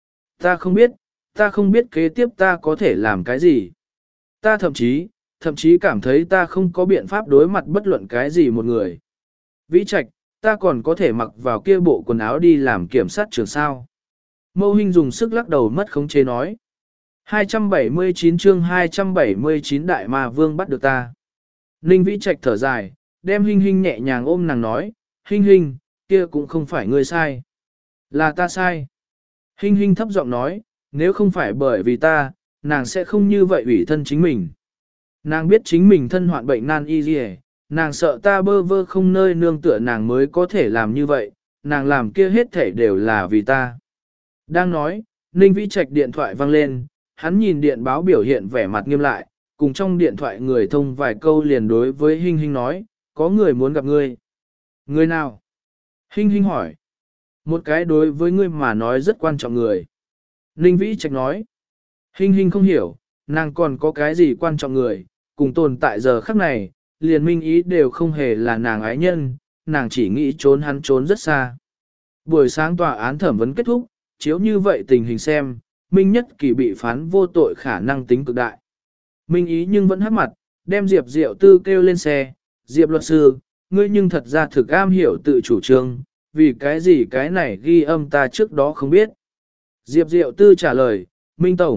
Ta không biết, ta không biết kế tiếp ta có thể làm cái gì. Ta thậm chí, thậm chí cảm thấy ta không có biện pháp đối mặt bất luận cái gì một người. Vĩ Trạch, ta còn có thể mặc vào kia bộ quần áo đi làm kiểm sát trưởng sao. Mâu Hinh dùng sức lắc đầu mất khống chế nói. hai trăm bảy mươi chín chương hai trăm bảy mươi chín Đại Ma Vương bắt được ta. Ninh Vĩ Trạch thở dài, đem Hinh Hinh nhẹ nhàng ôm nàng nói, Hinh Hinh, kia cũng không phải ngươi sai. Là ta sai. Hinh Hinh thấp giọng nói, nếu không phải bởi vì ta, nàng sẽ không như vậy ủy thân chính mình. Nàng biết chính mình thân hoạn bệnh nan y gì, nàng sợ ta bơ vơ không nơi nương tựa nàng mới có thể làm như vậy, nàng làm kia hết thể đều là vì ta. Đang nói, Ninh Vĩ Trạch điện thoại vang lên, hắn nhìn điện báo biểu hiện vẻ mặt nghiêm lại, cùng trong điện thoại người thông vài câu liền đối với Hinh Hinh nói, có người muốn gặp ngươi. Người nào? Hinh Hinh hỏi. Một cái đối với ngươi mà nói rất quan trọng người. Ninh Vĩ Trạch nói. Hinh Hinh không hiểu, nàng còn có cái gì quan trọng người, cùng tồn tại giờ khắc này, liền Minh Ý đều không hề là nàng ái nhân, nàng chỉ nghĩ trốn hắn trốn rất xa. Buổi sáng tòa án thẩm vấn kết thúc, chiếu như vậy tình hình xem, Minh Nhất Kỳ bị phán vô tội khả năng tính cực đại. Minh Ý nhưng vẫn hắc mặt, đem Diệp Diệu Tư kêu lên xe, Diệp luật sư, ngươi nhưng thật ra thực am hiểu tự chủ trương, vì cái gì cái này ghi âm ta trước đó không biết. Diệp Diệu Tư trả lời, Minh Tổng,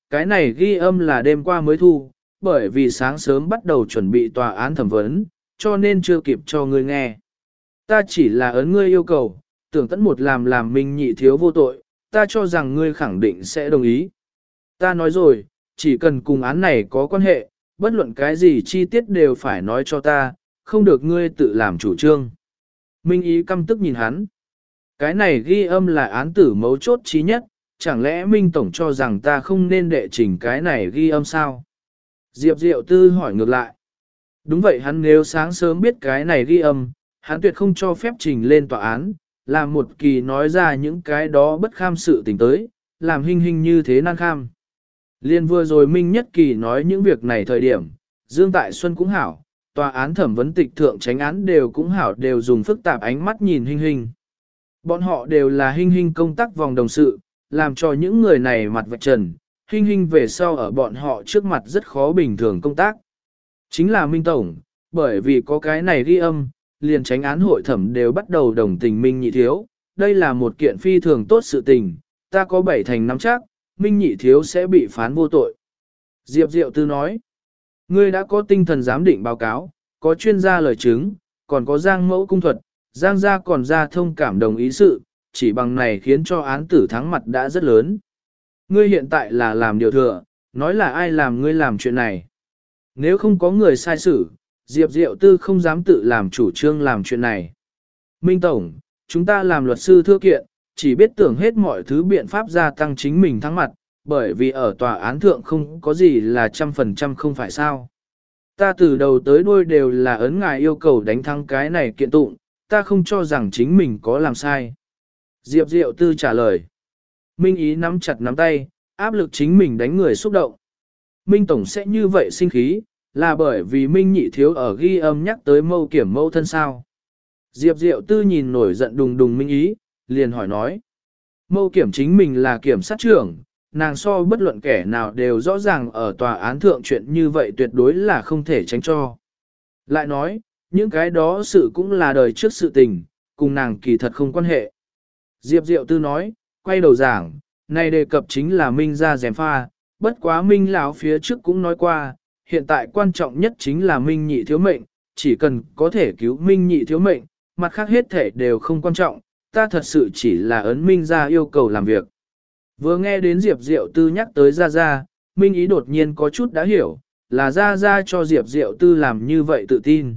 cái này ghi âm là đêm qua mới thu, bởi vì sáng sớm bắt đầu chuẩn bị tòa án thẩm vấn, cho nên chưa kịp cho ngươi nghe. Ta chỉ là ấn ngươi yêu cầu, tưởng tẫn một làm làm Minh Nhị thiếu vô tội, ta cho rằng ngươi khẳng định sẽ đồng ý. Ta nói rồi, chỉ cần cùng án này có quan hệ, bất luận cái gì chi tiết đều phải nói cho ta, không được ngươi tự làm chủ trương. Minh Ý căm tức nhìn hắn. Cái này ghi âm là án tử mấu chốt chí nhất, chẳng lẽ Minh Tổng cho rằng ta không nên đệ trình cái này ghi âm sao? Diệp Diệu Tư hỏi ngược lại. Đúng vậy, hắn nếu sáng sớm biết cái này ghi âm, hắn tuyệt không cho phép trình lên tòa án, làm một kỳ nói ra những cái đó bất kham sự tình tới, làm hình hình như thế nan kham. Liên vừa rồi Minh Nhất Kỳ nói những việc này thời điểm, Dương Tại Xuân cũng hảo, tòa án thẩm vấn tịch thượng tránh án đều cũng hảo, đều dùng phức tạp ánh mắt nhìn hình hình. Bọn họ đều là hình hình công tác vòng đồng sự, làm cho những người này mặt vạch trần, hình hình về sau ở bọn họ trước mặt rất khó bình thường công tác. Chính là Minh Tổng, bởi vì có cái này ghi âm, liền tránh án hội thẩm đều bắt đầu đồng tình Minh Nhị thiếu, đây là một kiện phi thường tốt sự tình, ta có bảy thành nắm chắc, Minh Nhị thiếu sẽ bị phán vô tội. Diệp Diệu Tư nói, ngươi đã có tinh thần giám định báo cáo, có chuyên gia lời chứng, còn có Giang mẫu cung thuật, Giang gia còn ra thông cảm đồng ý sự, chỉ bằng này khiến cho án tử thắng mặt đã rất lớn. Ngươi hiện tại là làm điều thừa, nói là ai làm ngươi làm chuyện này. Nếu không có người sai xử, Diệp Diệu Tư không dám tự làm chủ trương làm chuyện này. Minh Tổng, chúng ta làm luật sư thưa kiện, chỉ biết tưởng hết mọi thứ biện pháp gia tăng chính mình thắng mặt, bởi vì ở tòa án thượng không có gì là trăm phần trăm không phải sao. Ta từ đầu tới đuôi đều là ấn ngài yêu cầu đánh thắng cái này kiện tụng, ta không cho rằng chính mình có làm sai. Diệp Diệu Tư trả lời. Minh Ý nắm chặt nắm tay, áp lực chính mình đánh người xúc động. Minh Tổng sẽ như vậy sinh khí, là bởi vì Minh Nhị thiếu ở ghi âm nhắc tới mâu kiểm mâu thân sao. Diệp Diệu Tư nhìn nổi giận đùng đùng Minh Ý, liền hỏi nói. Mâu kiểm chính mình là kiểm sát trưởng, nàng so bất luận kẻ nào đều rõ ràng ở tòa án thượng chuyện như vậy tuyệt đối là không thể tránh cho. Lại nói, những cái đó sự cũng là đời trước sự tình, cùng nàng kỳ thật không quan hệ. Diệp Diệu Tư nói, quay đầu giảng, này đề cập chính là Minh ra gièm pha, bất quá Minh lão phía trước cũng nói qua, hiện tại quan trọng nhất chính là Minh Nhị thiếu mệnh, chỉ cần có thể cứu Minh Nhị thiếu mệnh, mặt khác hết thể đều không quan trọng, ta thật sự chỉ là ấn Minh ra yêu cầu làm việc. Vừa nghe đến Diệp Diệu Tư nhắc tới Gia Gia, Minh Ý đột nhiên có chút đã hiểu, là Gia Gia cho Diệp Diệu Tư làm như vậy tự tin.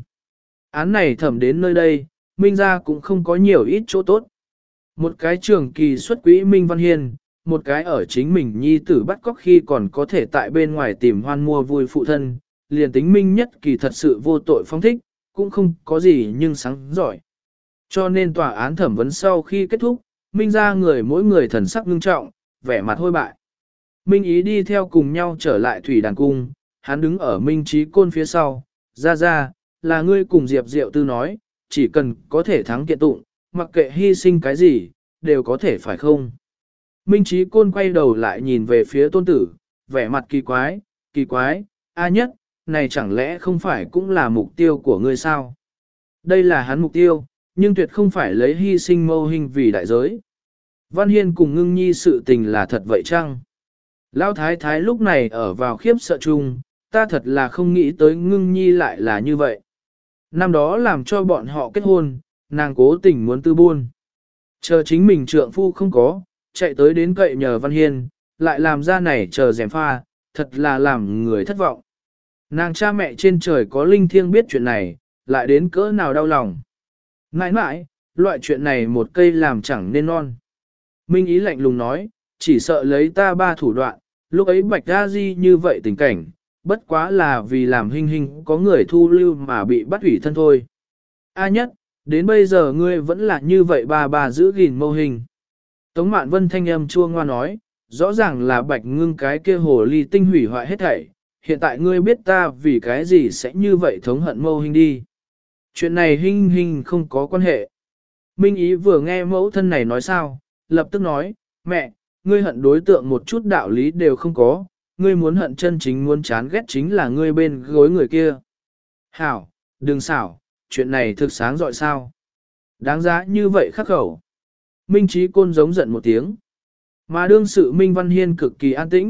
Án này thẩm đến nơi đây, Minh gia cũng không có nhiều ít chỗ tốt. Một cái trường kỳ xuất quỹ Minh Văn Hiên, một cái ở chính mình nhi tử bắt cóc khi còn có thể tại bên ngoài tìm hoan mua vui phụ thân, liền tính Minh Nhất Kỳ thật sự vô tội phong thích, cũng không có gì nhưng sáng giỏi. Cho nên tòa án thẩm vấn sau khi kết thúc, Minh gia người mỗi người thần sắc ngưng trọng, vẻ mặt hôi bại. Minh Ý đi theo cùng nhau trở lại thủy đàn cung, hắn đứng ở Minh Trí Côn phía sau, ra ra, là ngươi cùng Diệp Diệu Tư nói, chỉ cần có thể thắng kiện tụng, mặc kệ hy sinh cái gì, đều có thể phải không? Minh Trí Côn quay đầu lại nhìn về phía tôn tử, vẻ mặt kỳ quái, kỳ quái, A Nhất, này chẳng lẽ không phải cũng là mục tiêu của ngươi sao? Đây là hắn mục tiêu, nhưng tuyệt không phải lấy hy sinh mâu hình vì đại giới. Văn Hiên cùng Ngưng Nhi sự tình là thật vậy chăng? Lão Thái Thái lúc này ở vào khiếp sợ chung, ta thật là không nghĩ tới Ngưng Nhi lại là như vậy. Năm đó làm cho bọn họ kết hôn, nàng cố tình muốn tư buôn. Chờ chính mình trượng phu không có, chạy tới đến cậy nhờ Văn Hiên, lại làm ra này chờ dèm pha, thật là làm người thất vọng. Nàng cha mẹ trên trời có linh thiêng biết chuyện này, lại đến cỡ nào đau lòng. Mãi mãi, loại chuyện này một cây làm chẳng nên non. Minh Ý lạnh lùng nói, chỉ sợ lấy ta ba thủ đoạn, lúc ấy Bạch A Di như vậy tình cảnh, bất quá là vì làm hình hình có người thu lưu mà bị bắt ủy thân thôi. A Nhất, đến bây giờ ngươi vẫn là như vậy bà bà giữ gìn mâu hình. Tống Mạn Vân thanh âm chua ngoa nói, rõ ràng là Bạch Ngưng cái kia hồ ly tinh hủy hoại hết thảy, hiện tại ngươi biết ta vì cái gì sẽ như vậy thống hận mâu hình đi. Chuyện này hình hình không có quan hệ. Minh Ý vừa nghe mẫu thân này nói sao, lập tức nói, mẹ, ngươi hận đối tượng một chút đạo lý đều không có, ngươi muốn hận chân chính muốn chán ghét chính là ngươi bên gối người kia. Hảo, đừng xảo, chuyện này thực sáng dọi sao. Đáng giá như vậy khắc khẩu. Minh Trí Côn giống giận một tiếng. Mà đương sự Minh Văn Hiên cực kỳ an tĩnh,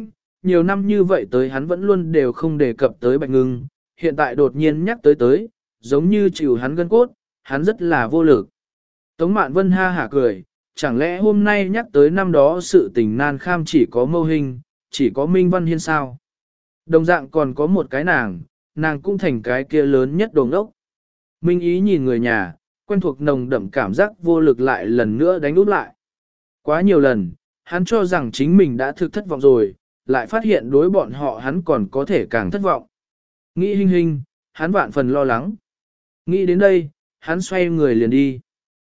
nhiều năm như vậy tới hắn vẫn luôn đều không đề cập tới Bạch Ngưng, hiện tại đột nhiên nhắc tới tới, giống như chịu hắn gân cốt, hắn rất là vô lực. Tống Mạn Vân ha hả cười, chẳng lẽ hôm nay nhắc tới năm đó sự tình nan kham chỉ có Mâu Hình, chỉ có Minh Văn Hiên sao? Đồng dạng còn có một cái nàng, nàng cũng thành cái kia lớn nhất đồ ngốc. Minh Ý nhìn người nhà, quen thuộc nồng đậm cảm giác vô lực lại lần nữa đánh úp lại. Quá nhiều lần, hắn cho rằng chính mình đã thực thất vọng rồi, lại phát hiện đối bọn họ hắn còn có thể càng thất vọng. Nghĩ Hinh Hinh, hắn vạn phần lo lắng. Nghĩ đến đây, hắn xoay người liền đi.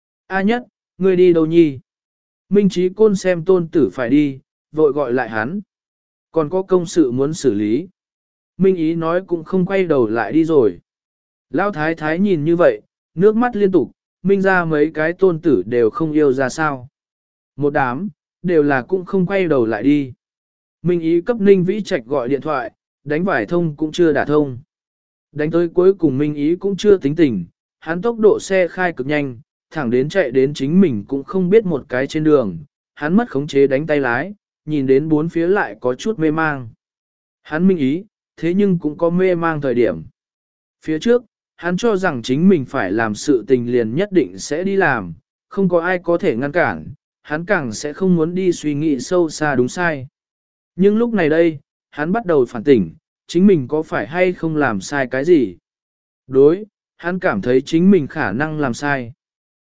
A Nhất, ngươi đi đâu nhi? Minh Chí Côn xem tôn tử phải đi, vội gọi lại hắn. Còn có công sự muốn xử lý. Minh Ý nói cũng không quay đầu lại đi rồi. Lão thái thái nhìn như vậy, nước mắt liên tục, Minh ra mấy cái tôn tử đều không yêu ra sao. Một đám, đều là cũng không quay đầu lại đi. Minh Ý cấp Ninh Vĩ Trạch gọi điện thoại, đánh vải thông cũng chưa đả thông. Đánh tới cuối cùng Minh Ý cũng chưa tính tình, hắn tốc độ xe khai cực nhanh, thẳng đến chạy đến chính mình cũng không biết một cái trên đường, hắn mất khống chế đánh tay lái, nhìn đến bốn phía lại có chút mê mang. Hắn Minh Ý, thế nhưng cũng có mê mang thời điểm. Phía trước, hắn cho rằng chính mình phải làm sự tình liền nhất định sẽ đi làm, không có ai có thể ngăn cản, hắn càng sẽ không muốn đi suy nghĩ sâu xa đúng sai. Nhưng lúc này đây, hắn bắt đầu phản tỉnh, chính mình có phải hay không làm sai cái gì? Đối, hắn cảm thấy chính mình khả năng làm sai.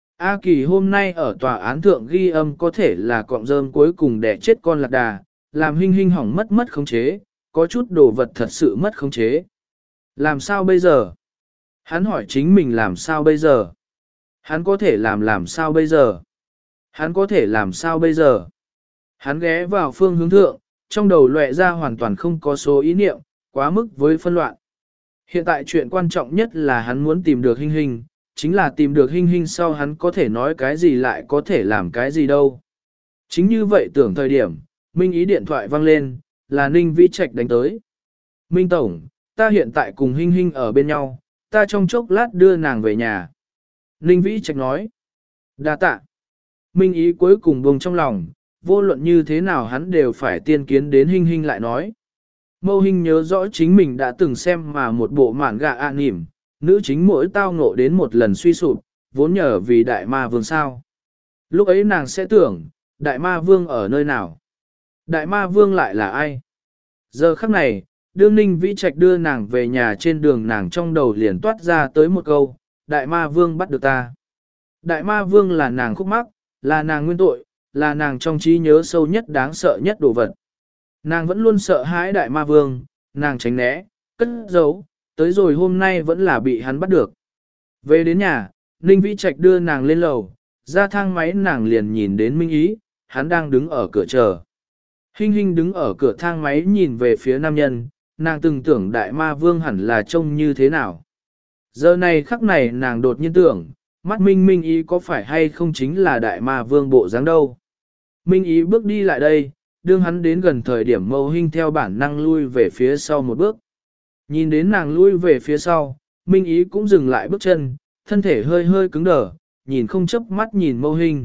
A Kỳ hôm nay ở tòa án thượng ghi âm có thể là cọng rơm cuối cùng để chết con lạc đà, làm Hinh Hinh hỏng mất mất khống chế, có chút đồ vật thật sự mất khống chế. Làm sao bây giờ? Hắn hỏi chính mình làm sao bây giờ? Hắn có thể làm làm sao bây giờ? Hắn có thể làm sao bây giờ? Hắn ghé vào phương hướng thượng, trong đầu lóe ra hoàn toàn không có số ý niệm, quá mức với phân loạn. Hiện tại chuyện quan trọng nhất là hắn muốn tìm được Hinh Hinh, chính là tìm được Hinh Hinh sau hắn có thể nói cái gì lại có thể làm cái gì đâu. Chính như vậy tưởng thời điểm, Minh Ý điện thoại vang lên, là Ninh Vĩ Trạch đánh tới. Minh Tổng, ta hiện tại cùng Hinh Hinh ở bên nhau, ta trong chốc lát đưa nàng về nhà. Ninh Vĩ Trạch nói. Đa tạ. Minh Ý cuối cùng buông trong lòng, vô luận như thế nào hắn đều phải tiên kiến đến Hinh Hinh lại nói. Mâu Hinh nhớ rõ chính mình đã từng xem mà một bộ mạn gạ ạ nỉm, nữ chính mỗi tao ngộ đến một lần suy sụp, vốn nhờ vì đại ma vương sao. Lúc ấy nàng sẽ tưởng, đại ma vương ở nơi nào? Đại ma vương lại là ai? Giờ khắc này, đương Ninh Vĩ Trạch đưa nàng về nhà trên đường nàng trong đầu liền toát ra tới một câu, đại ma vương bắt được ta. Đại ma vương là nàng khúc mắc, là nàng nguyên tội, là nàng trong trí nhớ sâu nhất đáng sợ nhất đồ vật. Nàng vẫn luôn sợ hãi đại ma vương, nàng tránh né, cất giấu, tới rồi hôm nay vẫn là bị hắn bắt được. Về đến nhà, Ninh Vĩ Trạch đưa nàng lên lầu, ra thang máy nàng liền nhìn đến Minh Ý, hắn đang đứng ở cửa chờ. Hinh Hinh đứng ở cửa thang máy nhìn về phía nam nhân, nàng từng tưởng đại ma vương hẳn là trông như thế nào. Giờ này khắc này nàng đột nhiên tưởng, mắt Minh Minh Ý có phải hay không chính là đại ma vương bộ dáng đâu. Minh Ý bước đi lại đây, đương hắn đến gần thời điểm Mâu Hinh theo bản năng lui về phía sau một bước. Nhìn đến nàng lui về phía sau, Minh Ý cũng dừng lại bước chân, thân thể hơi hơi cứng đờ, nhìn không chớp mắt nhìn Mâu Hinh.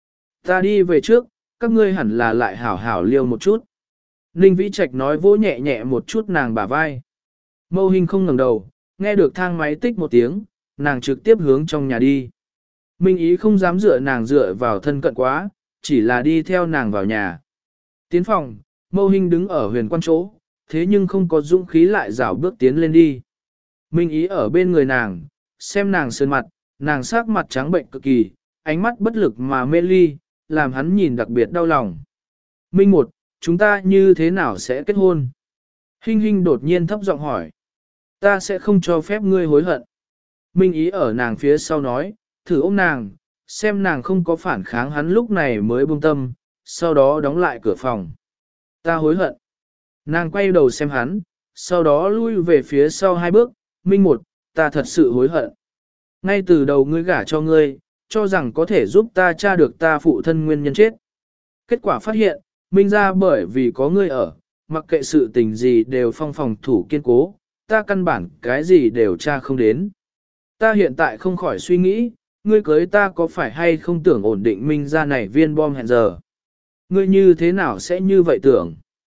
Ta đi về trước, các ngươi hẳn là lại hảo hảo liêu một chút. Ninh Vĩ Trạch nói vỗ nhẹ nhẹ một chút nàng bả vai. Mâu Hinh không ngẩng đầu, nghe được thang máy tích một tiếng, nàng trực tiếp hướng trong nhà đi. Minh Ý không dám dựa nàng dựa vào thân cận quá, chỉ là đi theo nàng vào nhà. Tiến phòng, Mâu Hinh đứng ở huyền quan chỗ, thế nhưng không có dũng khí lại rảo bước tiến lên đi. Minh Ý ở bên người nàng, xem nàng sơn mặt, nàng sắc mặt trắng bệnh cực kỳ, ánh mắt bất lực mà mê ly, làm hắn nhìn đặc biệt đau lòng. Minh một, chúng ta như thế nào sẽ kết hôn? Hinh Hinh đột nhiên thấp giọng hỏi. Ta sẽ không cho phép ngươi hối hận. Minh Ý ở nàng phía sau nói, thử ôm nàng, xem nàng không có phản kháng hắn lúc này mới buông tâm, sau đó đóng lại cửa phòng. Ta hối hận. Nàng quay đầu xem hắn, sau đó lui về phía sau hai bước, Minh một, ta thật sự hối hận. Ngay từ đầu ngươi gả cho ngươi, cho rằng có thể giúp ta tra được ta phụ thân nguyên nhân chết. Kết quả phát hiện, Minh ra bởi vì có ngươi ở, mặc kệ sự tình gì đều phong phòng thủ kiên cố, ta căn bản cái gì đều tra không đến. Ta hiện tại không khỏi suy nghĩ, ngươi cưới ta có phải hay không tưởng ổn định Minh ra này viên bom hẹn giờ. Ngươi như thế nào sẽ như vậy tưởng?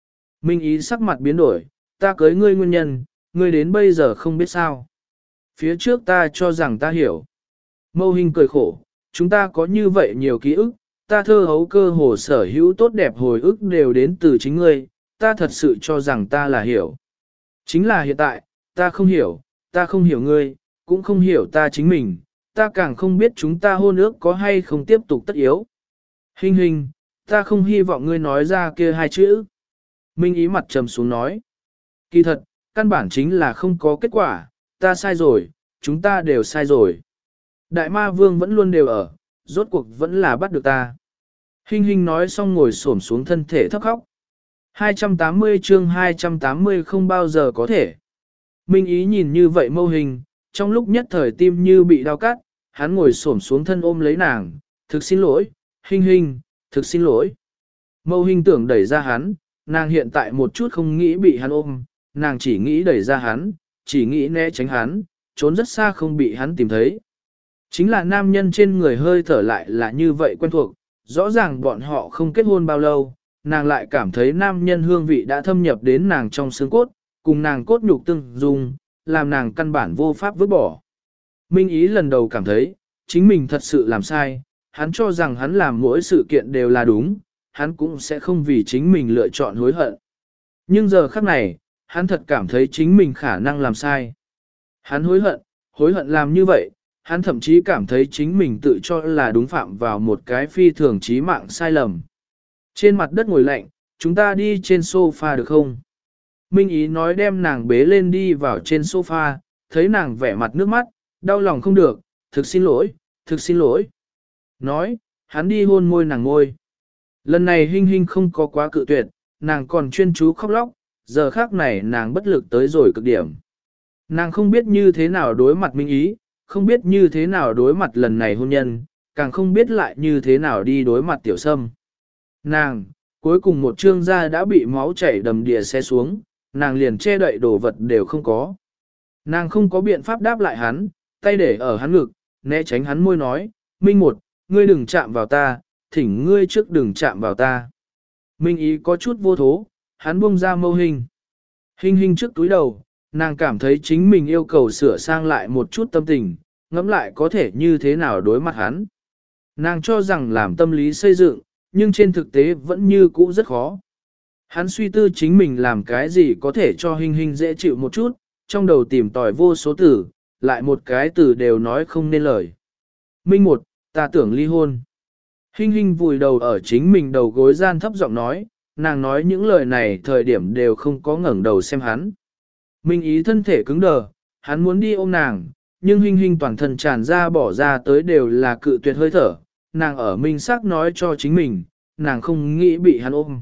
Minh Ý sắc mặt biến đổi, ta cưới ngươi nguyên nhân, ngươi đến bây giờ không biết sao. Phía trước ta cho rằng ta hiểu. Mâu Hình cười khổ, chúng ta có như vậy nhiều ký ức, ta thơ hấu cơ hồ sở hữu tốt đẹp hồi ức đều đến từ chính ngươi, ta thật sự cho rằng ta là hiểu. Chính là hiện tại, ta không hiểu, ta không hiểu ngươi, cũng không hiểu ta chính mình, ta càng không biết chúng ta hôn ước có hay không tiếp tục tất yếu. Hình hình, ta không hy vọng ngươi nói ra kia hai chữ. Minh Ý mặt trầm xuống nói. Kỳ thật, căn bản chính là không có kết quả, ta sai rồi, chúng ta đều sai rồi. Đại ma vương vẫn luôn đều ở, rốt cuộc vẫn là bắt được ta. Hình hình nói xong ngồi xổm xuống thân thể thấp khóc. hai trăm tám mươi chương hai trăm tám mươi không bao giờ có thể. Minh Ý nhìn như vậy Mâu Hình, trong lúc nhất thời tim như bị đau cắt, hắn ngồi xổm xuống thân ôm lấy nàng, thực xin lỗi, Hình hình, thực xin lỗi. Mâu Hình tưởng đẩy ra hắn, nàng hiện tại một chút không nghĩ bị hắn ôm, nàng chỉ nghĩ đẩy ra hắn, chỉ nghĩ né tránh hắn, trốn rất xa không bị hắn tìm thấy. Chính là nam nhân trên người hơi thở lại là như vậy quen thuộc, rõ ràng bọn họ không kết hôn bao lâu, nàng lại cảm thấy nam nhân hương vị đã thâm nhập đến nàng trong xương cốt, cùng nàng cốt nhục tương dung, làm nàng căn bản vô pháp vứt bỏ. Minh Ý lần đầu cảm thấy, chính mình thật sự làm sai, hắn cho rằng hắn làm mỗi sự kiện đều là đúng, hắn cũng sẽ không vì chính mình lựa chọn hối hận. Nhưng giờ khắc này, hắn thật cảm thấy chính mình khả năng làm sai. Hắn hối hận, hối hận làm như vậy, hắn thậm chí cảm thấy chính mình tự cho là đúng phạm vào một cái phi thường chí mạng sai lầm. Trên mặt đất ngồi lạnh, chúng ta đi trên sofa được không? Minh Ý nói đem nàng bế lên đi vào trên sofa, thấy nàng vẻ mặt nước mắt, đau lòng không được, thực xin lỗi, thực xin lỗi. Nói, hắn đi hôn môi nàng ngôi. Lần này Hinh Hinh không có quá cự tuyệt, nàng còn chuyên chú khóc lóc, giờ khác này nàng bất lực tới rồi cực điểm. Nàng không biết như thế nào đối mặt Minh Ý, không biết như thế nào đối mặt lần này hôn nhân, càng không biết lại như thế nào đi đối mặt Tiểu Sâm. Nàng, cuối cùng một trương da đã bị máu chảy đầm đìa xe xuống, nàng liền che đậy đồ vật đều không có. Nàng không có biện pháp đáp lại hắn, tay để ở hắn ngực, né tránh hắn môi nói, Minh một, ngươi đừng chạm vào ta, thỉnh ngươi trước đừng chạm vào ta. Minh Ý có chút vô thố, hắn buông ra Mâu Hình. Hình hình trước túi đầu, nàng cảm thấy chính mình yêu cầu sửa sang lại một chút tâm tình, ngẫm lại có thể như thế nào đối mặt hắn. Nàng cho rằng làm tâm lý xây dựng, nhưng trên thực tế vẫn như cũ rất khó. Hắn suy tư chính mình làm cái gì có thể cho Hình hình dễ chịu một chút, trong đầu tìm tòi vô số từ, lại một cái từ đều nói không nên lời. Minh một, ta tưởng ly hôn. Hình hình vùi đầu ở chính mình đầu gối gian thấp giọng nói, nàng nói những lời này thời điểm đều không có ngẩng đầu xem hắn. Minh Ý thân thể cứng đờ, hắn muốn đi ôm nàng, nhưng Hình hình toàn thân tràn ra bỏ ra tới đều là cự tuyệt hơi thở, nàng ở minh xác nói cho chính mình, nàng không nghĩ bị hắn ôm.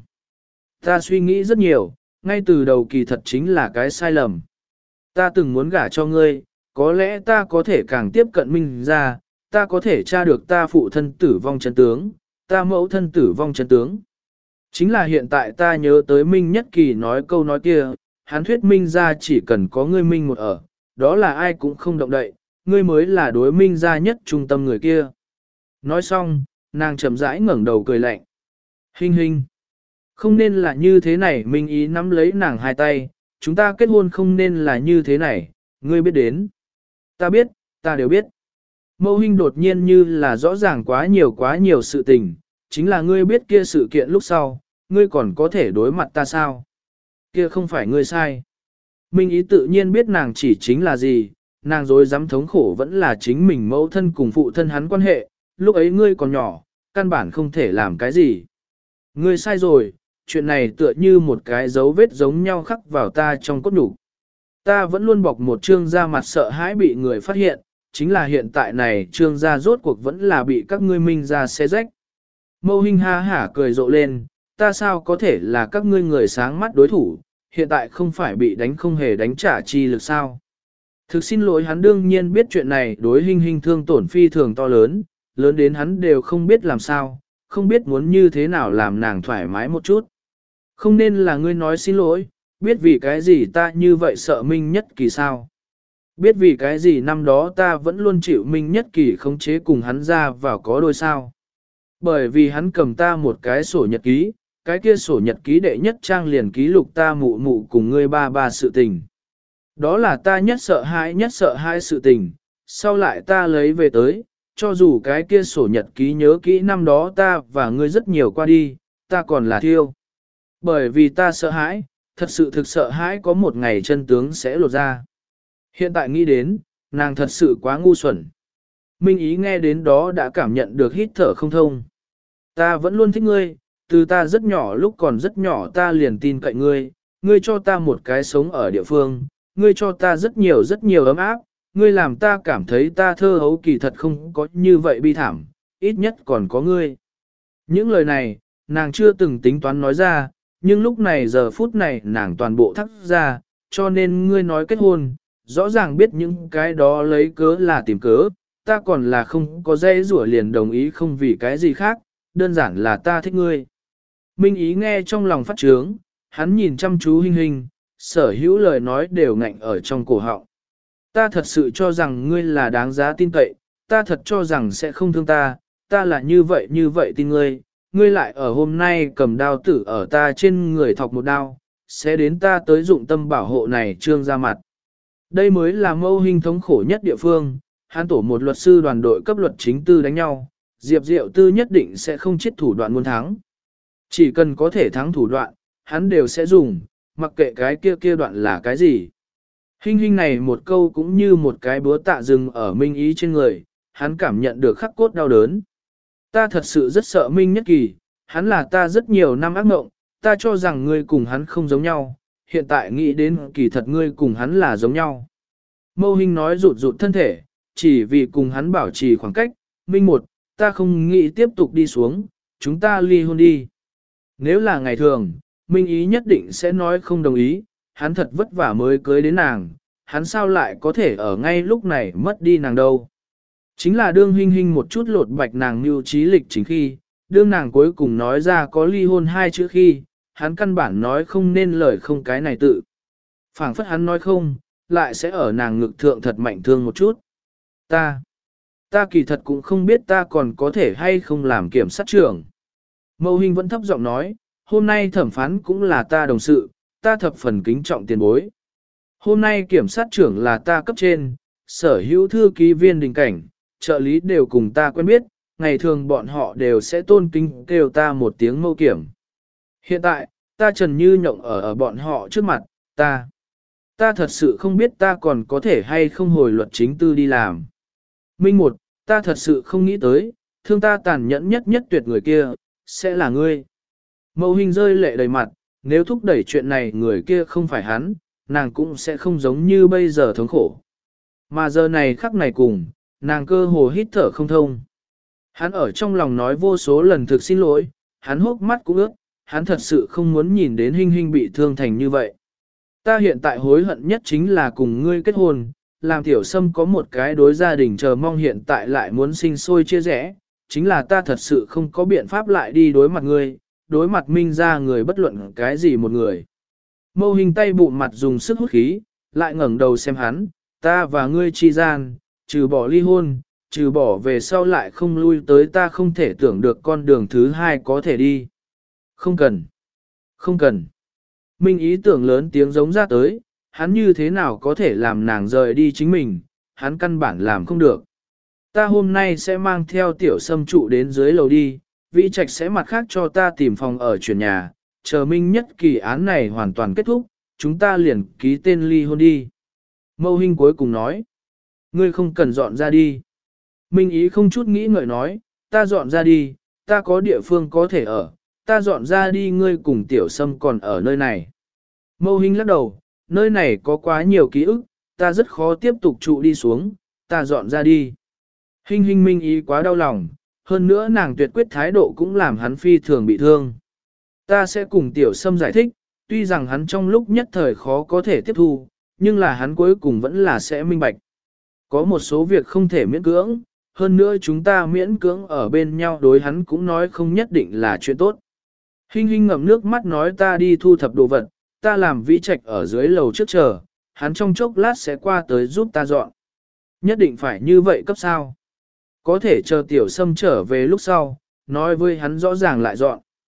Ta suy nghĩ rất nhiều, ngay từ đầu kỳ thật chính là cái sai lầm. Ta từng muốn gả cho ngươi, có lẽ ta có thể càng tiếp cận Minh ra, ta có thể tra được ta phụ thân tử vong chân tướng, ta mẫu thân tử vong chân tướng. Chính là hiện tại ta nhớ tới Minh Nhất Kỳ nói câu nói kia, hắn thuyết Minh ra chỉ cần có ngươi Minh một ở, đó là ai cũng không động đậy, ngươi mới là đối Minh ra nhất trung tâm người kia. Nói xong, nàng chậm rãi ngẩng đầu cười lạnh. Hình hình. Không nên là như thế này, Minh Ý nắm lấy nàng hai tay, chúng ta kết hôn không nên là như thế này, ngươi biết đến. Ta biết, ta đều biết. Mâu Hình đột nhiên như là rõ ràng quá nhiều quá nhiều sự tình, chính là ngươi biết kia sự kiện lúc sau, ngươi còn có thể đối mặt ta sao? Kia không phải ngươi sai. Minh Ý tự nhiên biết nàng chỉ chính là gì, nàng dối dám thống khổ vẫn là chính mình mẫu thân cùng phụ thân hắn quan hệ, lúc ấy ngươi còn nhỏ, căn bản không thể làm cái gì. Ngươi sai rồi, chuyện này tựa như một cái dấu vết giống nhau khắc vào ta trong cốt nhục. Ta vẫn luôn bọc một trương da mặt sợ hãi bị người phát hiện, chính là hiện tại này trương da rốt cuộc vẫn là bị các ngươi Minh ra xé rách. Mâu Hình ha hả cười rộ lên, ta sao có thể là các ngươi người sáng mắt đối thủ, hiện tại không phải bị đánh không hề đánh trả chi lực sao. Thực xin lỗi, hắn đương nhiên biết chuyện này đối Hình hình thương tổn phi thường to lớn, lớn đến hắn đều không biết làm sao, không biết muốn như thế nào làm nàng thoải mái một chút. Không nên là ngươi nói xin lỗi, biết vì cái gì ta như vậy sợ Minh Nhất Kỳ sao. Biết vì cái gì năm đó ta vẫn luôn chịu Minh Nhất Kỳ khống chế cùng hắn ra vào có đôi sao. Bởi vì hắn cầm ta một cái sổ nhật ký, cái kia sổ nhật ký đệ nhất trang liền ký lục ta mụ mụ cùng ngươi ba ba sự tình. Đó là ta nhất sợ hãi nhất sợ hãi sự tình, sau lại ta lấy về tới, cho dù cái kia sổ nhật ký nhớ kỹ năm đó ta và ngươi rất nhiều qua đi, ta còn là thiêu. Bởi vì ta sợ hãi, thật sự thực sợ hãi có một ngày chân tướng sẽ lột ra. Hiện tại nghĩ đến, nàng thật sự quá ngu xuẩn. Minh Ý nghe đến đó đã cảm nhận được hít thở không thông. Ta vẫn luôn thích ngươi, từ ta rất nhỏ lúc còn rất nhỏ ta liền tin cậy ngươi, ngươi cho ta một cái sống ở địa phương, ngươi cho ta rất nhiều rất nhiều ấm áp, ngươi làm ta cảm thấy ta thơ hấu kỳ thật không có như vậy bi thảm, ít nhất còn có ngươi. Những lời này, nàng chưa từng tính toán nói ra, nhưng lúc này giờ phút này nàng toàn bộ thắc ra, cho nên ngươi nói kết hôn, rõ ràng biết những cái đó lấy cớ là tìm cớ, ta còn là không có dây rủa liền đồng ý không vì cái gì khác, đơn giản là ta thích ngươi. Minh Ý nghe trong lòng phát trướng, hắn nhìn chăm chú Hinh Hinh, sở hữu lời nói đều ngạnh ở trong cổ họng. Ta thật sự cho rằng ngươi là đáng giá tin cậy, ta thật cho rằng sẽ không thương ta, ta là như vậy như vậy tin ngươi, ngươi lại ở hôm nay cầm đao tử ở ta trên người thọc một đao, sẽ đến ta tới dụng tâm bảo hộ này trương ra mặt. Đây mới là Mâu Hinh thống khổ nhất địa phương, hắn tổ một luật sư đoàn đội cấp luật chính tư đánh nhau, Diệp Diệu Tư nhất định sẽ không chết thủ đoạn muốn thắng. Chỉ cần có thể thắng thủ đoạn, hắn đều sẽ dùng, mặc kệ cái kia kia đoạn là cái gì. Hinh Hinh này một câu cũng như một cái búa tạ rừng ở Minh Ý trên người, hắn cảm nhận được khắc cốt đau đớn. Ta thật sự rất sợ Minh Nhất Kỳ, hắn là ta rất nhiều năm ác mộng, ta cho rằng ngươi cùng hắn không giống nhau, hiện tại nghĩ đến kỳ thật ngươi cùng hắn là giống nhau. Mâu Hinh nói rụt rụt thân thể, chỉ vì cùng hắn bảo trì khoảng cách, Minh một, ta không nghĩ tiếp tục đi xuống, chúng ta ly hôn đi. Nếu là ngày thường, Minh Ý nhất định sẽ nói không đồng ý, hắn thật vất vả mới cưới đến nàng, hắn sao lại có thể ở ngay lúc này mất đi nàng đâu. Chính là đương Hinh Hinh một chút lột bạch nàng mưu trí lịch chính khi, đương nàng cuối cùng nói ra có ly hôn hai chữ khi, hắn căn bản nói không nên lời không cái này tự. Phảng phất hắn nói không, lại sẽ ở nàng ngực thượng thật mạnh thương một chút. Ta, ta kỳ thật cũng không biết ta còn có thể hay không làm kiểm sát trưởng. Mâu Hinh vẫn thấp giọng nói, hôm nay thẩm phán cũng là ta đồng sự, ta thập phần kính trọng tiền bối. Hôm nay kiểm sát trưởng là ta cấp trên, sở hữu thư ký viên đình cảnh, trợ lý đều cùng ta quen biết, ngày thường bọn họ đều sẽ tôn kính kêu ta một tiếng mâu kiểm. Hiện tại, ta trần như nhộng ở ở bọn họ trước mặt, ta. Ta thật sự không biết ta còn có thể hay không hồi luật chính tư đi làm. Minh một, ta thật sự không nghĩ tới, thương ta tàn nhẫn nhất nhất tuyệt người kia, sẽ là ngươi. Mâu Hinh rơi lệ đầy mặt, nếu thúc đẩy chuyện này người kia không phải hắn, nàng cũng sẽ không giống như bây giờ thống khổ. Mà giờ này khắc này cùng, nàng cơ hồ hít thở không thông. Hắn ở trong lòng nói vô số lần thực xin lỗi, hắn hốc mắt cũng ướt, hắn thật sự không muốn nhìn đến Hinh Hinh bị thương thành như vậy. Ta hiện tại hối hận nhất chính là cùng ngươi kết hôn, làm tiểu sâm có một cái đối gia đình chờ mong hiện tại lại muốn sinh sôi chia rẽ, chính là ta thật sự không có biện pháp lại đi đối mặt ngươi, đối mặt Minh ra người bất luận cái gì một người. Mâu Hinh tay bụng mặt dùng sức hút khí, lại ngẩng đầu xem hắn, ta và ngươi chi gian, trừ bỏ ly hôn, trừ bỏ về sau lại không lui tới ta không thể tưởng được con đường thứ hai có thể đi. Không cần, không cần. Minh ý tưởng lớn tiếng giống ra tới, hắn như thế nào có thể làm nàng rời đi chính mình, hắn căn bản làm không được. Ta hôm nay sẽ mang theo tiểu sâm trụ đến dưới lầu đi, Vĩ Trạch sẽ mặt khác cho ta tìm phòng ở chuyển nhà, chờ Minh Nhất Kỳ án này hoàn toàn kết thúc, chúng ta liền ký tên ly hôn đi. Mâu Hinh cuối cùng nói, ngươi không cần dọn ra đi. Minh ý không chút nghĩ ngợi nói, ta dọn ra đi, ta có địa phương có thể ở, ta dọn ra đi ngươi cùng tiểu sâm còn ở nơi này. Mâu Hinh lắc đầu, nơi này có quá nhiều ký ức, ta rất khó tiếp tục trụ đi xuống, ta dọn ra đi. Hinh Hinh Minh ý quá đau lòng, hơn nữa nàng tuyệt quyết thái độ cũng làm hắn phi thường bị thương. Ta sẽ cùng tiểu sâm giải thích, tuy rằng hắn trong lúc nhất thời khó có thể tiếp thu, nhưng là hắn cuối cùng vẫn là sẽ minh bạch. Có một số việc không thể miễn cưỡng, hơn nữa chúng ta miễn cưỡng ở bên nhau đối hắn cũng nói không nhất định là chuyện tốt. Hinh Hinh ngậm nước mắt nói ta đi thu thập đồ vật, ta làm Vĩ Trạch ở dưới lầu trước chờ, hắn trong chốc lát sẽ qua tới giúp ta dọn. Nhất định phải như vậy cấp sao? Có thể chờ tiểu sâm trở về lúc sau, nói với hắn rõ ràng lại dọn.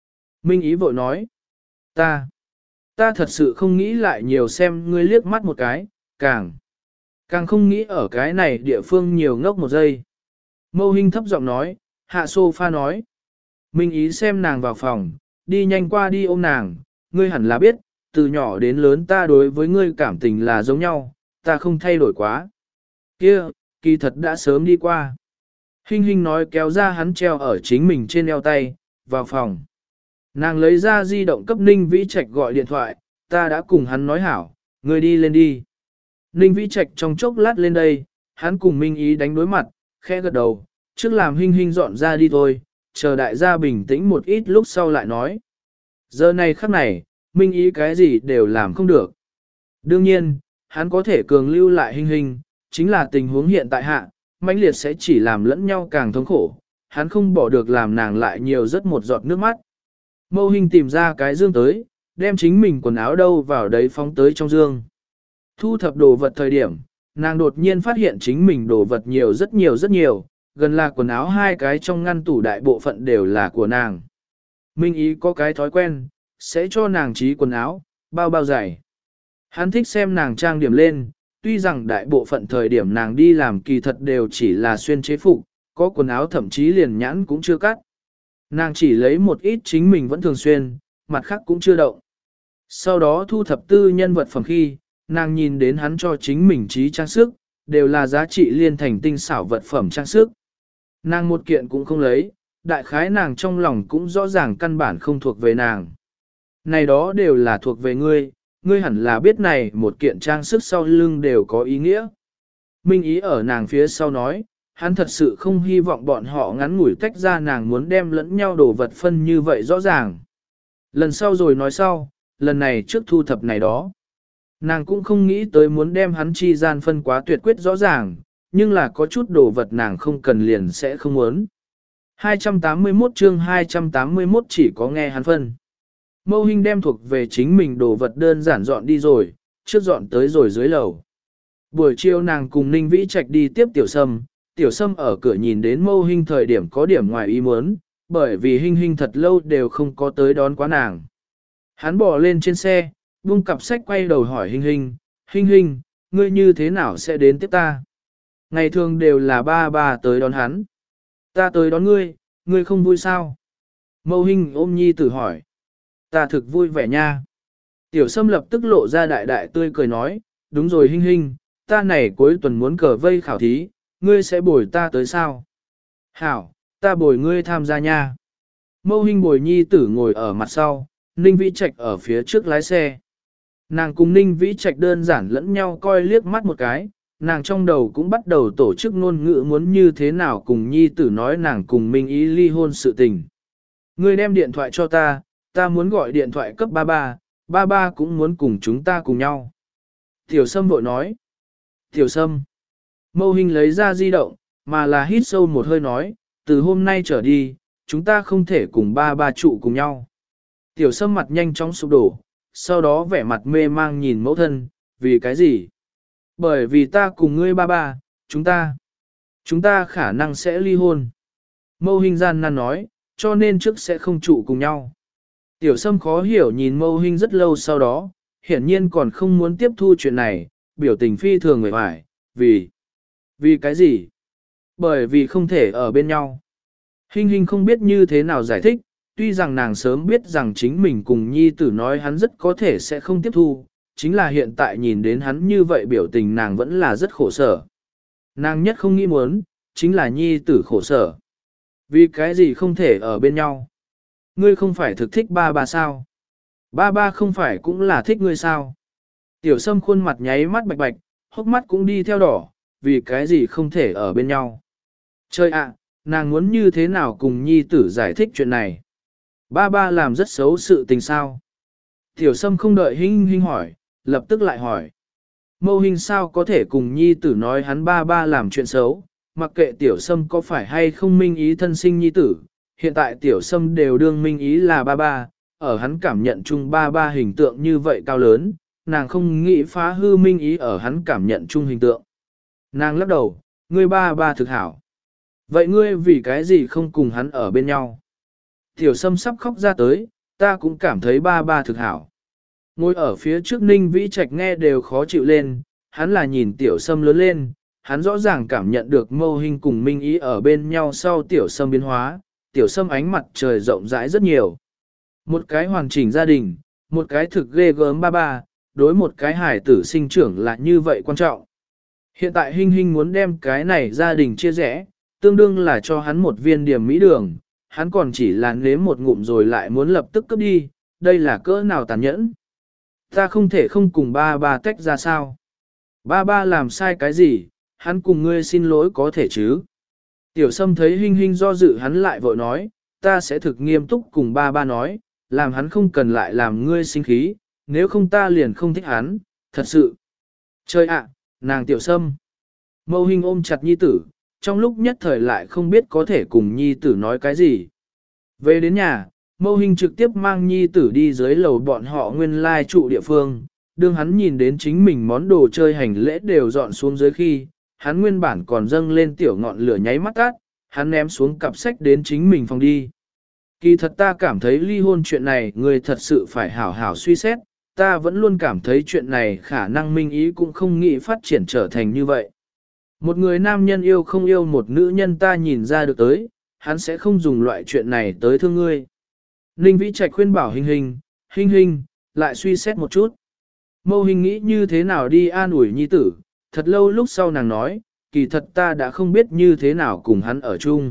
Minh Ý vội nói, ta, ta thật sự không nghĩ lại nhiều xem ngươi liếc mắt một cái, càng, càng không nghĩ ở cái này địa phương nhiều ngốc một giây. Mâu Hinh thấp giọng nói, hạ sofa nói. Minh Ý xem nàng vào phòng, đi nhanh qua đi ôm nàng, ngươi hẳn là biết, từ nhỏ đến lớn ta đối với ngươi cảm tình là giống nhau, ta không thay đổi quá. Kia, kỳ thật đã sớm đi qua. Hinh Hinh nói kéo ra hắn treo ở chính mình trên eo tay, vào phòng. Nàng lấy ra di động cấp Ninh Vĩ Trạch gọi điện thoại, ta đã cùng hắn nói hảo, ngươi đi lên đi. Ninh Vĩ Trạch trong chốc lát lên đây, hắn cùng Minh Ý đánh đối mặt, khẽ gật đầu, trước làm Hinh Hinh dọn ra đi thôi, chờ đại gia bình tĩnh một ít lúc sau lại nói. Giờ này khắc này, Minh Ý cái gì đều làm không được. Đương nhiên, hắn có thể cường lưu lại Hinh Hinh, chính là tình huống hiện tại hạ, mãnh liệt sẽ chỉ làm lẫn nhau càng thống khổ, hắn không bỏ được làm nàng lại nhiều rất một giọt nước mắt. Mâu Hinh tìm ra cái dương tới, đem chính mình quần áo đâu vào đấy phóng tới trong dương. Thu thập đồ vật thời điểm, nàng đột nhiên phát hiện chính mình đồ vật nhiều rất nhiều rất nhiều, gần là quần áo hai cái trong ngăn tủ đại bộ phận đều là của nàng. Minh Ý có cái thói quen, sẽ cho nàng trí quần áo, bao bao giày. Hắn thích xem nàng trang điểm lên, tuy rằng đại bộ phận thời điểm nàng đi làm kỳ thật đều chỉ là xuyên chế phục, có quần áo thậm chí liền nhãn cũng chưa cắt. Nàng chỉ lấy một ít chính mình vẫn thường xuyên, mặt khác cũng chưa động. Sau đó thu thập tư nhân vật phẩm khi, nàng nhìn đến hắn cho chính mình trí trang sức, đều là giá trị liên thành tinh xảo vật phẩm trang sức. Nàng một kiện cũng không lấy, đại khái nàng trong lòng cũng rõ ràng căn bản không thuộc về nàng. Này đó đều là thuộc về ngươi, ngươi hẳn là biết này một kiện trang sức sau lưng đều có ý nghĩa. Minh Ý ở nàng phía sau nói, hắn thật sự không hy vọng bọn họ ngắn ngủi tách ra, nàng muốn đem lẫn nhau đồ vật phân như vậy rõ ràng. Lần sau rồi nói sau, lần này trước thu thập này đó. Nàng cũng không nghĩ tới muốn đem hắn chi gian phân quá tuyệt quyết rõ ràng, nhưng là có chút đồ vật nàng không cần liền sẽ không muốn. hai trăm tám mươi mốt chương hai trăm tám mươi mốt chỉ có nghe hắn phân. Mâu Hinh đem thuộc về chính mình đồ vật đơn giản dọn đi rồi, trước dọn tới rồi dưới lầu. Buổi chiều nàng cùng Ninh Vĩ Trạch đi tiếp Tiểu Sâm, Tiểu Sâm ở cửa nhìn đến Mâu Hinh thời điểm có điểm ngoài ý muốn, bởi vì Hinh Hinh thật lâu đều không có tới đón quá nàng. Hắn bỏ lên trên xe, buông cặp sách quay đầu hỏi Hinh Hinh, Hinh Hinh, ngươi như thế nào sẽ đến tiếp ta? Ngày thường đều là ba ba tới đón hắn. Ta tới đón ngươi, ngươi không vui sao? Mâu Hinh ôm nhi tử hỏi. Ta thực vui vẻ nha. Tiểu Sâm lập tức lộ ra đại đại tươi cười nói, đúng rồi Hinh Hinh, ta này cuối tuần muốn cờ vây khảo thí, ngươi sẽ bồi ta tới sao? Hảo, ta bồi ngươi tham gia nha. Mâu Hinh bồi nhi tử ngồi ở mặt sau, Ninh Vĩ Trạch ở phía trước lái xe. Nàng cùng Ninh Vĩ Trạch đơn giản lẫn nhau coi liếc mắt một cái, nàng trong đầu cũng bắt đầu tổ chức ngôn ngữ muốn như thế nào cùng nhi tử nói nàng cùng Minh Ý ly hôn sự tình. Ngươi đem điện thoại cho ta, ta muốn gọi điện thoại cấp ba ba, ba ba cũng muốn cùng chúng ta cùng nhau. Tiểu Sâm vội nói. Tiểu Sâm. Mâu Hinh lấy ra di động, mà là hít sâu một hơi nói, từ hôm nay trở đi, chúng ta không thể cùng ba ba trụ cùng nhau. Tiểu Sâm mặt nhanh chóng sụp đổ, sau đó vẻ mặt mê mang nhìn mẫu thân, vì cái gì? Bởi vì ta cùng ngươi ba ba, chúng ta, chúng ta khả năng sẽ ly hôn. Mâu Hinh gian nan nói, cho nên trước sẽ không trụ cùng nhau. Tiểu Sâm khó hiểu nhìn Mâu Hinh rất lâu sau đó, hiển nhiên còn không muốn tiếp thu chuyện này, biểu tình phi thường người hoài, vì, vì cái gì? Bởi vì không thể ở bên nhau. Hinh Hinh không biết như thế nào giải thích, tuy rằng nàng sớm biết rằng chính mình cùng nhi tử nói hắn rất có thể sẽ không tiếp thu, chính là hiện tại nhìn đến hắn như vậy biểu tình nàng vẫn là rất khổ sở. Nàng nhất không nghĩ muốn, chính là nhi tử khổ sở. Vì cái gì không thể ở bên nhau? Ngươi không phải thực thích ba ba sao? Ba ba không phải cũng là thích ngươi sao? Tiểu Sâm khuôn mặt nháy mắt bạch bạch, hốc mắt cũng đi theo đỏ, vì cái gì không thể ở bên nhau? Trời ạ, nàng muốn như thế nào cùng nhi tử giải thích chuyện này? Ba ba làm rất xấu sự tình sao? Tiểu Sâm không đợi Hinh Hinh hỏi, lập tức lại hỏi. Mâu Hinh sao có thể cùng nhi tử nói hắn ba ba làm chuyện xấu, mặc kệ Tiểu Sâm có phải hay không Minh Ý thân sinh nhi tử, hiện tại Tiểu Sâm đều đương Minh Ý là ba ba, ở hắn cảm nhận chung ba ba hình tượng như vậy cao lớn, nàng không nghĩ phá hư Minh Ý ở hắn cảm nhận chung hình tượng. Nàng lắc đầu, ngươi ba ba thực hảo. Vậy ngươi vì cái gì không cùng hắn ở bên nhau? Tiểu Sâm sắp khóc ra tới, ta cũng cảm thấy ba ba thực hảo. Ngồi ở phía trước Ninh Vĩ Trạch nghe đều khó chịu lên, hắn là nhìn tiểu sâm lớn lên, hắn rõ ràng cảm nhận được mâu hình cùng minh ý ở bên nhau sau tiểu sâm biến hóa, tiểu sâm ánh mặt trời rộng rãi rất nhiều. Một cái hoàn chỉnh gia đình, một cái thực ghê gớm ba ba, đối một cái hải tử sinh trưởng là như vậy quan trọng. Hiện tại Hinh Hinh muốn đem cái này gia đình chia rẽ, tương đương là cho hắn một viên điểm mỹ đường, hắn còn chỉ là nếm một ngụm rồi lại muốn lập tức cướp đi, đây là cỡ nào tàn nhẫn. Ta không thể không cùng ba ba tách ra sao. Ba ba làm sai cái gì, hắn cùng ngươi xin lỗi có thể chứ. Tiểu Sâm thấy Hinh Hinh do dự hắn lại vội nói, ta sẽ thực nghiêm túc cùng ba ba nói, làm hắn không cần lại làm ngươi sinh khí, nếu không ta liền không thích hắn, thật sự. Trời ạ, nàng Tiểu Sâm. Mâu Hinh ôm chặt nhi tử, trong lúc nhất thời lại không biết có thể cùng nhi tử nói cái gì. Về đến nhà, Mâu Hinh trực tiếp mang nhi tử đi dưới lầu bọn họ nguyên lai trụ địa phương, đương hắn nhìn đến chính mình món đồ chơi hành lễ đều dọn xuống dưới khi, hắn nguyên bản còn dâng lên tiểu ngọn lửa nháy mắt tắt, hắn ném xuống cặp sách đến chính mình phòng đi. Kỳ thật ta cảm thấy ly hôn chuyện này người thật sự phải hảo hảo suy xét, ta vẫn luôn cảm thấy chuyện này khả năng minh ý cũng không nghĩ phát triển trở thành như vậy. Một người nam nhân yêu không yêu một nữ nhân ta nhìn ra được tới, hắn sẽ không dùng loại chuyện này tới thương ngươi. Ninh Vĩ Trạch khuyên bảo Hinh Hinh, Hinh Hinh, lại suy xét một chút. Mâu Hinh nghĩ như thế nào đi an ủi nhi tử, thật lâu lúc sau nàng nói, kỳ thật ta đã không biết như thế nào cùng hắn ở chung.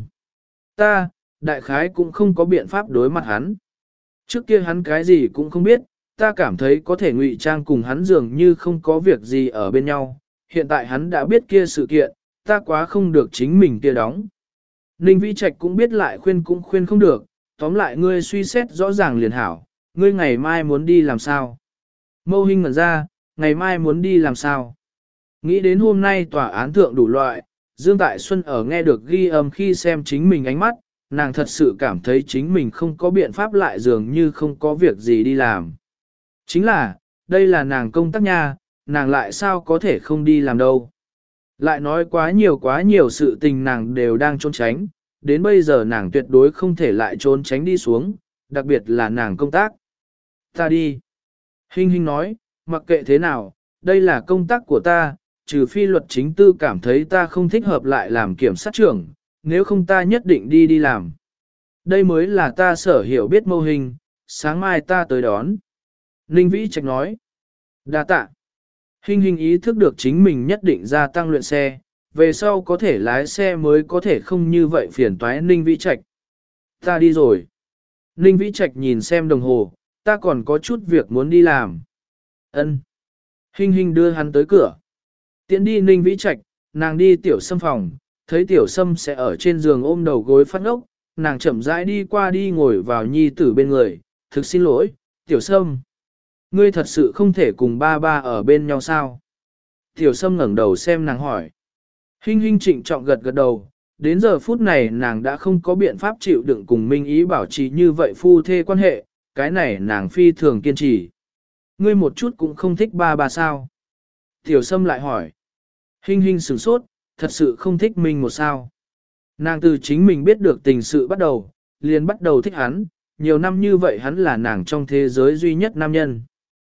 Ta, đại khái cũng không có biện pháp đối mặt hắn. Trước kia hắn cái gì cũng không biết, ta cảm thấy có thể ngụy trang cùng hắn dường như không có việc gì ở bên nhau. Hiện tại hắn đã biết kia sự kiện, ta quá không được chính mình kia đóng. Ninh Vĩ Trạch cũng biết lại khuyên cũng khuyên không được, tóm lại ngươi suy xét rõ ràng liền hảo, ngươi ngày mai muốn đi làm sao? Mâu Hinh ngẩn ra, ngày mai muốn đi làm sao? Nghĩ đến hôm nay tòa án thượng đủ loại, Dương Tại Xuân ở nghe được ghi âm khi xem chính mình ánh mắt, nàng thật sự cảm thấy chính mình không có biện pháp lại dường như không có việc gì đi làm. Chính là, đây là nàng công tác nha, nàng lại sao có thể không đi làm đâu. Lại nói quá nhiều quá nhiều sự tình nàng đều đang trốn tránh, đến bây giờ nàng tuyệt đối không thể lại trốn tránh đi xuống, đặc biệt là nàng công tác. Ta đi. Hinh Hinh nói, mặc kệ thế nào, đây là công tác của ta, trừ phi luật chính tư cảm thấy ta không thích hợp lại làm kiểm sát trưởng, nếu không ta nhất định đi đi làm. Đây mới là ta sở hiểu biết mô hình, sáng mai ta tới đón. Ninh Vĩ Trạch nói, đa tạ. Hinh Hinh ý thức được chính mình nhất định gia tăng luyện xe, về sau có thể lái xe mới có thể không như vậy phiền toái Ninh Vĩ Trạch. Ta đi rồi. Ninh Vĩ Trạch nhìn xem đồng hồ, ta còn có chút việc muốn đi làm. Ân. Hinh Hinh đưa hắn tới cửa. Tiến đi Ninh Vĩ Trạch, nàng đi tiểu sâm phòng, thấy tiểu sâm sẽ ở trên giường ôm đầu gối phát ngốc, nàng chậm rãi đi qua đi ngồi vào nhi tử bên người, thực xin lỗi, tiểu sâm. Ngươi thật sự không thể cùng ba ba ở bên nhau sao? Tiểu sâm ngẩng đầu xem nàng hỏi. Hinh Hinh trịnh trọng gật gật đầu, đến giờ phút này nàng đã không có biện pháp chịu đựng cùng Minh Ý bảo trì như vậy phu thê quan hệ, cái này nàng phi thường kiên trì. Ngươi một chút cũng không thích ba ba sao? Tiểu Sâm lại hỏi. Hinh Hinh sửng sốt, thật sự không thích mình một sao. Nàng từ chính mình biết được tình sự bắt đầu, liền bắt đầu thích hắn, nhiều năm như vậy hắn là nàng trong thế giới duy nhất nam nhân.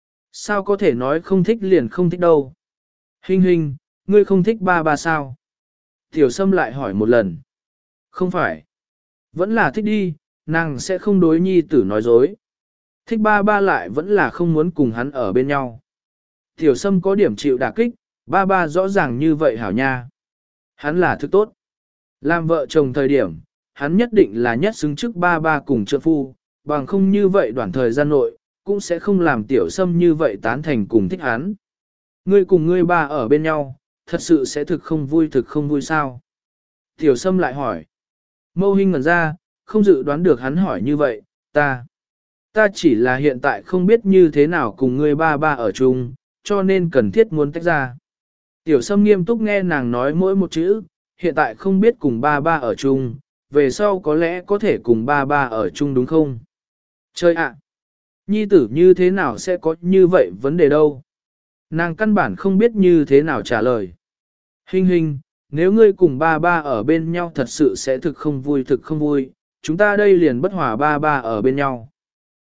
Sao có thể nói không thích liền không thích đâu? Hinh Hinh, ngươi không thích ba ba sao? Tiểu Sâm lại hỏi một lần. Không phải. Vẫn là thích đi, nàng sẽ không đối nhi tử nói dối. Thích ba ba lại vẫn là không muốn cùng hắn ở bên nhau. Tiểu Sâm có điểm chịu đả kích, ba ba rõ ràng như vậy hảo nha. Hắn là thức tốt. Làm vợ chồng thời điểm, hắn nhất định là nhất xứng chức ba ba cùng trượng phu, bằng không như vậy đoạn thời gian nội, cũng sẽ không làm Tiểu Sâm như vậy tán thành cùng thích hắn. Ngươi cùng ngươi ba ở bên nhau, thật sự sẽ thực không vui thực không vui sao? Tiểu Sâm lại hỏi. Mâu Hinh ngẩn ra, không dự đoán được hắn hỏi như vậy, ta. Ta chỉ là hiện tại không biết như thế nào cùng ngươi ba ba ở chung, cho nên cần thiết muốn tách ra. Tiểu Sâm nghiêm túc nghe nàng nói mỗi một chữ, hiện tại không biết cùng ba ba ở chung, về sau có lẽ có thể cùng ba ba ở chung đúng không? Chơi ạ! Nhi tử như thế nào sẽ có như vậy vấn đề đâu? Nàng căn bản không biết như thế nào trả lời. Hinh Hinh, nếu ngươi cùng ba ba ở bên nhau thật sự sẽ thực không vui thực không vui, chúng ta đây liền bất hòa ba ba ở bên nhau.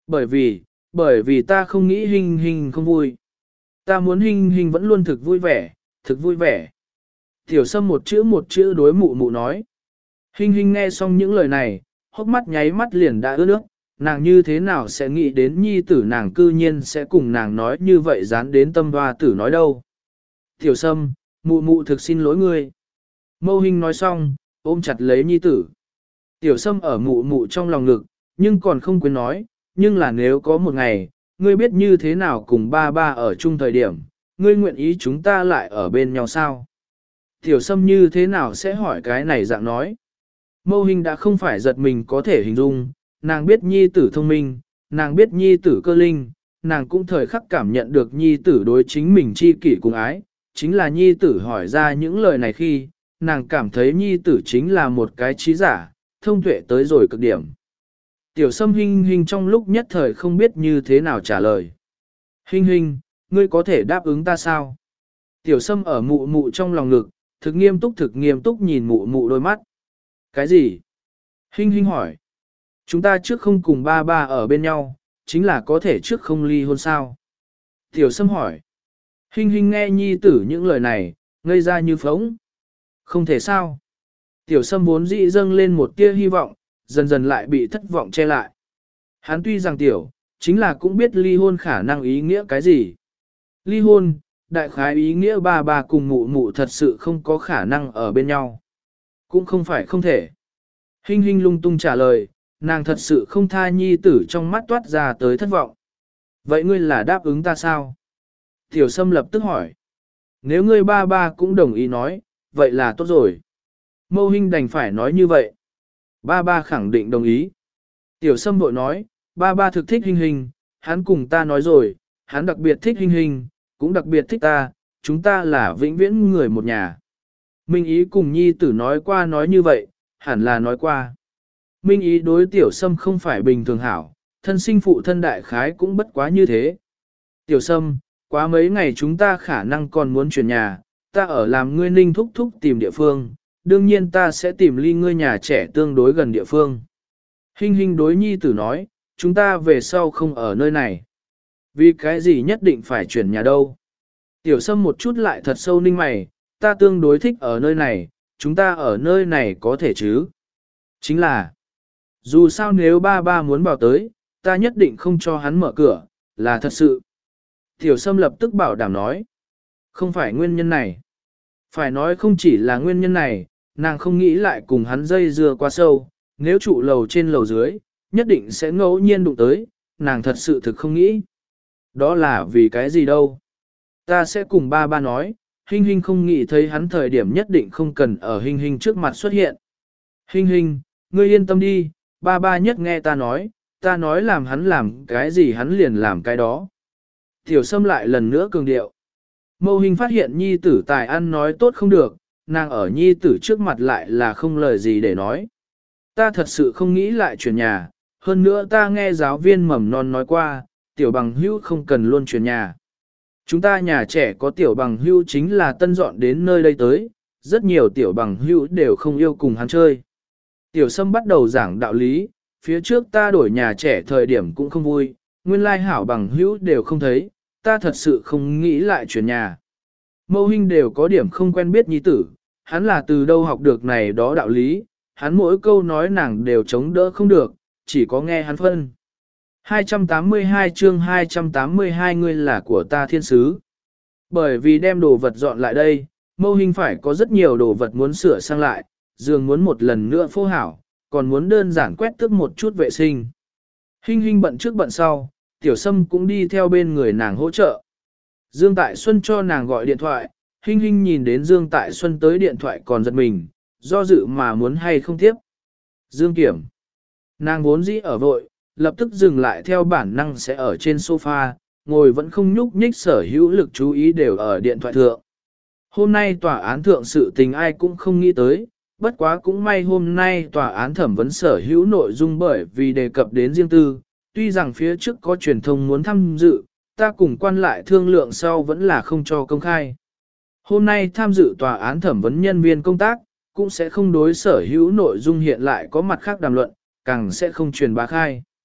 Bởi vì, bởi vì ta không nghĩ Hinh Hinh không vui. Ta muốn Hinh Hinh vẫn luôn thực vui vẻ, thực vui vẻ. Tiểu Sâm một chữ một chữ đối mụ mụ nói. Hinh Hinh nghe xong những lời này, hốc mắt nháy mắt liền đã ướt nước, nàng như thế nào sẽ nghĩ đến nhi tử nàng cư nhiên sẽ cùng nàng nói như vậy dán đến tâm hoa tử nói đâu. Tiểu Sâm, mụ mụ thực xin lỗi ngươi. Mâu Hinh nói xong, ôm chặt lấy nhi tử. Tiểu Sâm ở mụ mụ trong lòng ngực, nhưng còn không quên nói, nhưng là nếu có một ngày, ngươi biết như thế nào cùng ba ba ở chung thời điểm, ngươi nguyện ý chúng ta lại ở bên nhau sao? Tiểu Sâm như thế nào sẽ hỏi cái này dạng nói? Mâu Hinh đã không phải giật mình có thể hình dung, nàng biết nhi tử thông minh, nàng biết nhi tử cơ linh, nàng cũng thời khắc cảm nhận được nhi tử đối chính mình chi kỷ cùng ái, chính là nhi tử hỏi ra những lời này khi, nàng cảm thấy nhi tử chính là một cái trí giả, thông tuệ tới rồi cực điểm. Tiểu Sâm Hinh Hinh trong lúc nhất thời không biết như thế nào trả lời. Hinh Hinh, ngươi có thể đáp ứng ta sao? Tiểu Sâm ở mụ mụ trong lòng ngực, thực nghiêm túc thực nghiêm túc nhìn mụ mụ đôi mắt. Cái gì? Hinh Hinh hỏi. Chúng ta trước không cùng ba ba ở bên nhau, chính là có thể trước không ly hôn sao? Tiểu Sâm hỏi. Hinh Hinh nghe nhi tử những lời này, ngây ra như phóng. Không thể sao? Tiểu Sâm vốn dĩ dâng lên một tia hy vọng, dần dần lại bị thất vọng che lại. Hắn tuy rằng tiểu, chính là cũng biết ly hôn khả năng ý nghĩa cái gì. Ly hôn, đại khái ý nghĩa ba ba cùng mụ mụ thật sự không có khả năng ở bên nhau. Cũng không phải không thể. Hinh Hinh lung tung trả lời, nàng thật sự không tha nhi tử trong mắt toát ra tới thất vọng. Vậy ngươi là đáp ứng ta sao? Tiểu Sâm lập tức hỏi. Nếu ngươi ba ba cũng đồng ý nói, vậy là tốt rồi. Mâu Hinh đành phải nói như vậy. Ba ba khẳng định đồng ý. Tiểu Sâm vội nói, ba ba thực thích Hinh Hinh, hắn cùng ta nói rồi, hắn đặc biệt thích Hinh Hinh, cũng đặc biệt thích ta, chúng ta là vĩnh viễn người một nhà. Minh Ý cùng nhi tử nói qua nói như vậy, hẳn là nói qua. Minh Ý đối Tiểu Sâm không phải bình thường hảo, thân sinh phụ thân đại khái cũng bất quá như thế. Tiểu Sâm, quá mấy ngày chúng ta khả năng còn muốn chuyển nhà, ta ở làm ngươi ninh thúc thúc tìm địa phương, đương nhiên ta sẽ tìm ly ngươi nhà trẻ tương đối gần địa phương. Hinh Hinh đối nhi tử nói, chúng ta về sau không ở nơi này. Vì cái gì nhất định phải chuyển nhà đâu? Tiểu Sâm một chút lại thật sâu ninh mày, ta tương đối thích ở nơi này, chúng ta ở nơi này có thể chứ? Chính là, dù sao nếu ba ba muốn vào tới, ta nhất định không cho hắn mở cửa, là thật sự. Tiểu Sâm lập tức bảo đảm nói, không phải nguyên nhân này. Phải nói không chỉ là nguyên nhân này, nàng không nghĩ lại cùng hắn dây dưa quá sâu, nếu trụ lầu trên lầu dưới, nhất định sẽ ngẫu nhiên đụng tới, nàng thật sự thực không nghĩ. Đó là vì cái gì đâu? Ta sẽ cùng ba ba nói, Hinh Hinh không nghĩ thấy hắn thời điểm nhất định không cần ở Hinh Hinh trước mặt xuất hiện. Hinh Hinh, ngươi yên tâm đi, ba ba nhất nghe ta nói, ta nói làm hắn làm cái gì hắn liền làm cái đó. Tiểu Sâm lại lần nữa cường điệu. Mâu Hinh phát hiện nhi tử tài ăn nói tốt không được, nàng ở nhi tử trước mặt lại là không lời gì để nói. Ta thật sự không nghĩ lại chuyển nhà, hơn nữa ta nghe giáo viên mầm non nói qua, tiểu bằng hữu không cần luôn chuyển nhà. Chúng ta nhà trẻ có tiểu bằng hữu chính là tân dọn đến nơi đây tới, rất nhiều tiểu bằng hữu đều không yêu cùng hắn chơi. Tiểu Sâm bắt đầu giảng đạo lý, phía trước ta đổi nhà trẻ thời điểm cũng không vui, nguyên lai hảo bằng hữu đều không thấy, ta thật sự không nghĩ lại chuyển nhà. Mâu Hinh đều có điểm không quen biết nhi tử, hắn là từ đâu học được này đó đạo lý, hắn mỗi câu nói nàng đều chống đỡ không được, chỉ có nghe hắn phân. hai trăm tám mươi hai chương hai trăm tám mươi hai ngươi là của ta thiên sứ. Bởi vì đem đồ vật dọn lại đây, Mâu Hinh phải có rất nhiều đồ vật muốn sửa sang lại, giường muốn một lần nữa phô hảo, còn muốn đơn giản quét tước một chút vệ sinh. Hinh Hinh bận trước bận sau, Tiểu Sâm cũng đi theo bên người nàng hỗ trợ. Dương Tại Xuân cho nàng gọi điện thoại, Hinh Hinh nhìn đến Dương Tại Xuân tới điện thoại còn giật mình, do dự mà muốn hay không tiếp. Dương Kiểm. Nàng vốn dĩ ở vội, lập tức dừng lại theo bản năng sẽ ở trên sofa, ngồi vẫn không nhúc nhích, sở hữu lực chú ý đều ở điện thoại thượng. Hôm nay tòa án thượng sự tình ai cũng không nghĩ tới, bất quá cũng may hôm nay tòa án thẩm vấn sở hữu nội dung bởi vì đề cập đến riêng tư, tuy rằng phía trước có truyền thông muốn tham dự, ta cùng quan lại thương lượng sau vẫn là không cho công khai. Hôm nay tham dự tòa án thẩm vấn nhân viên công tác, cũng sẽ không đối sở hữu nội dung hiện lại có mặt khác đàm luận, càng sẽ không truyền bá khai.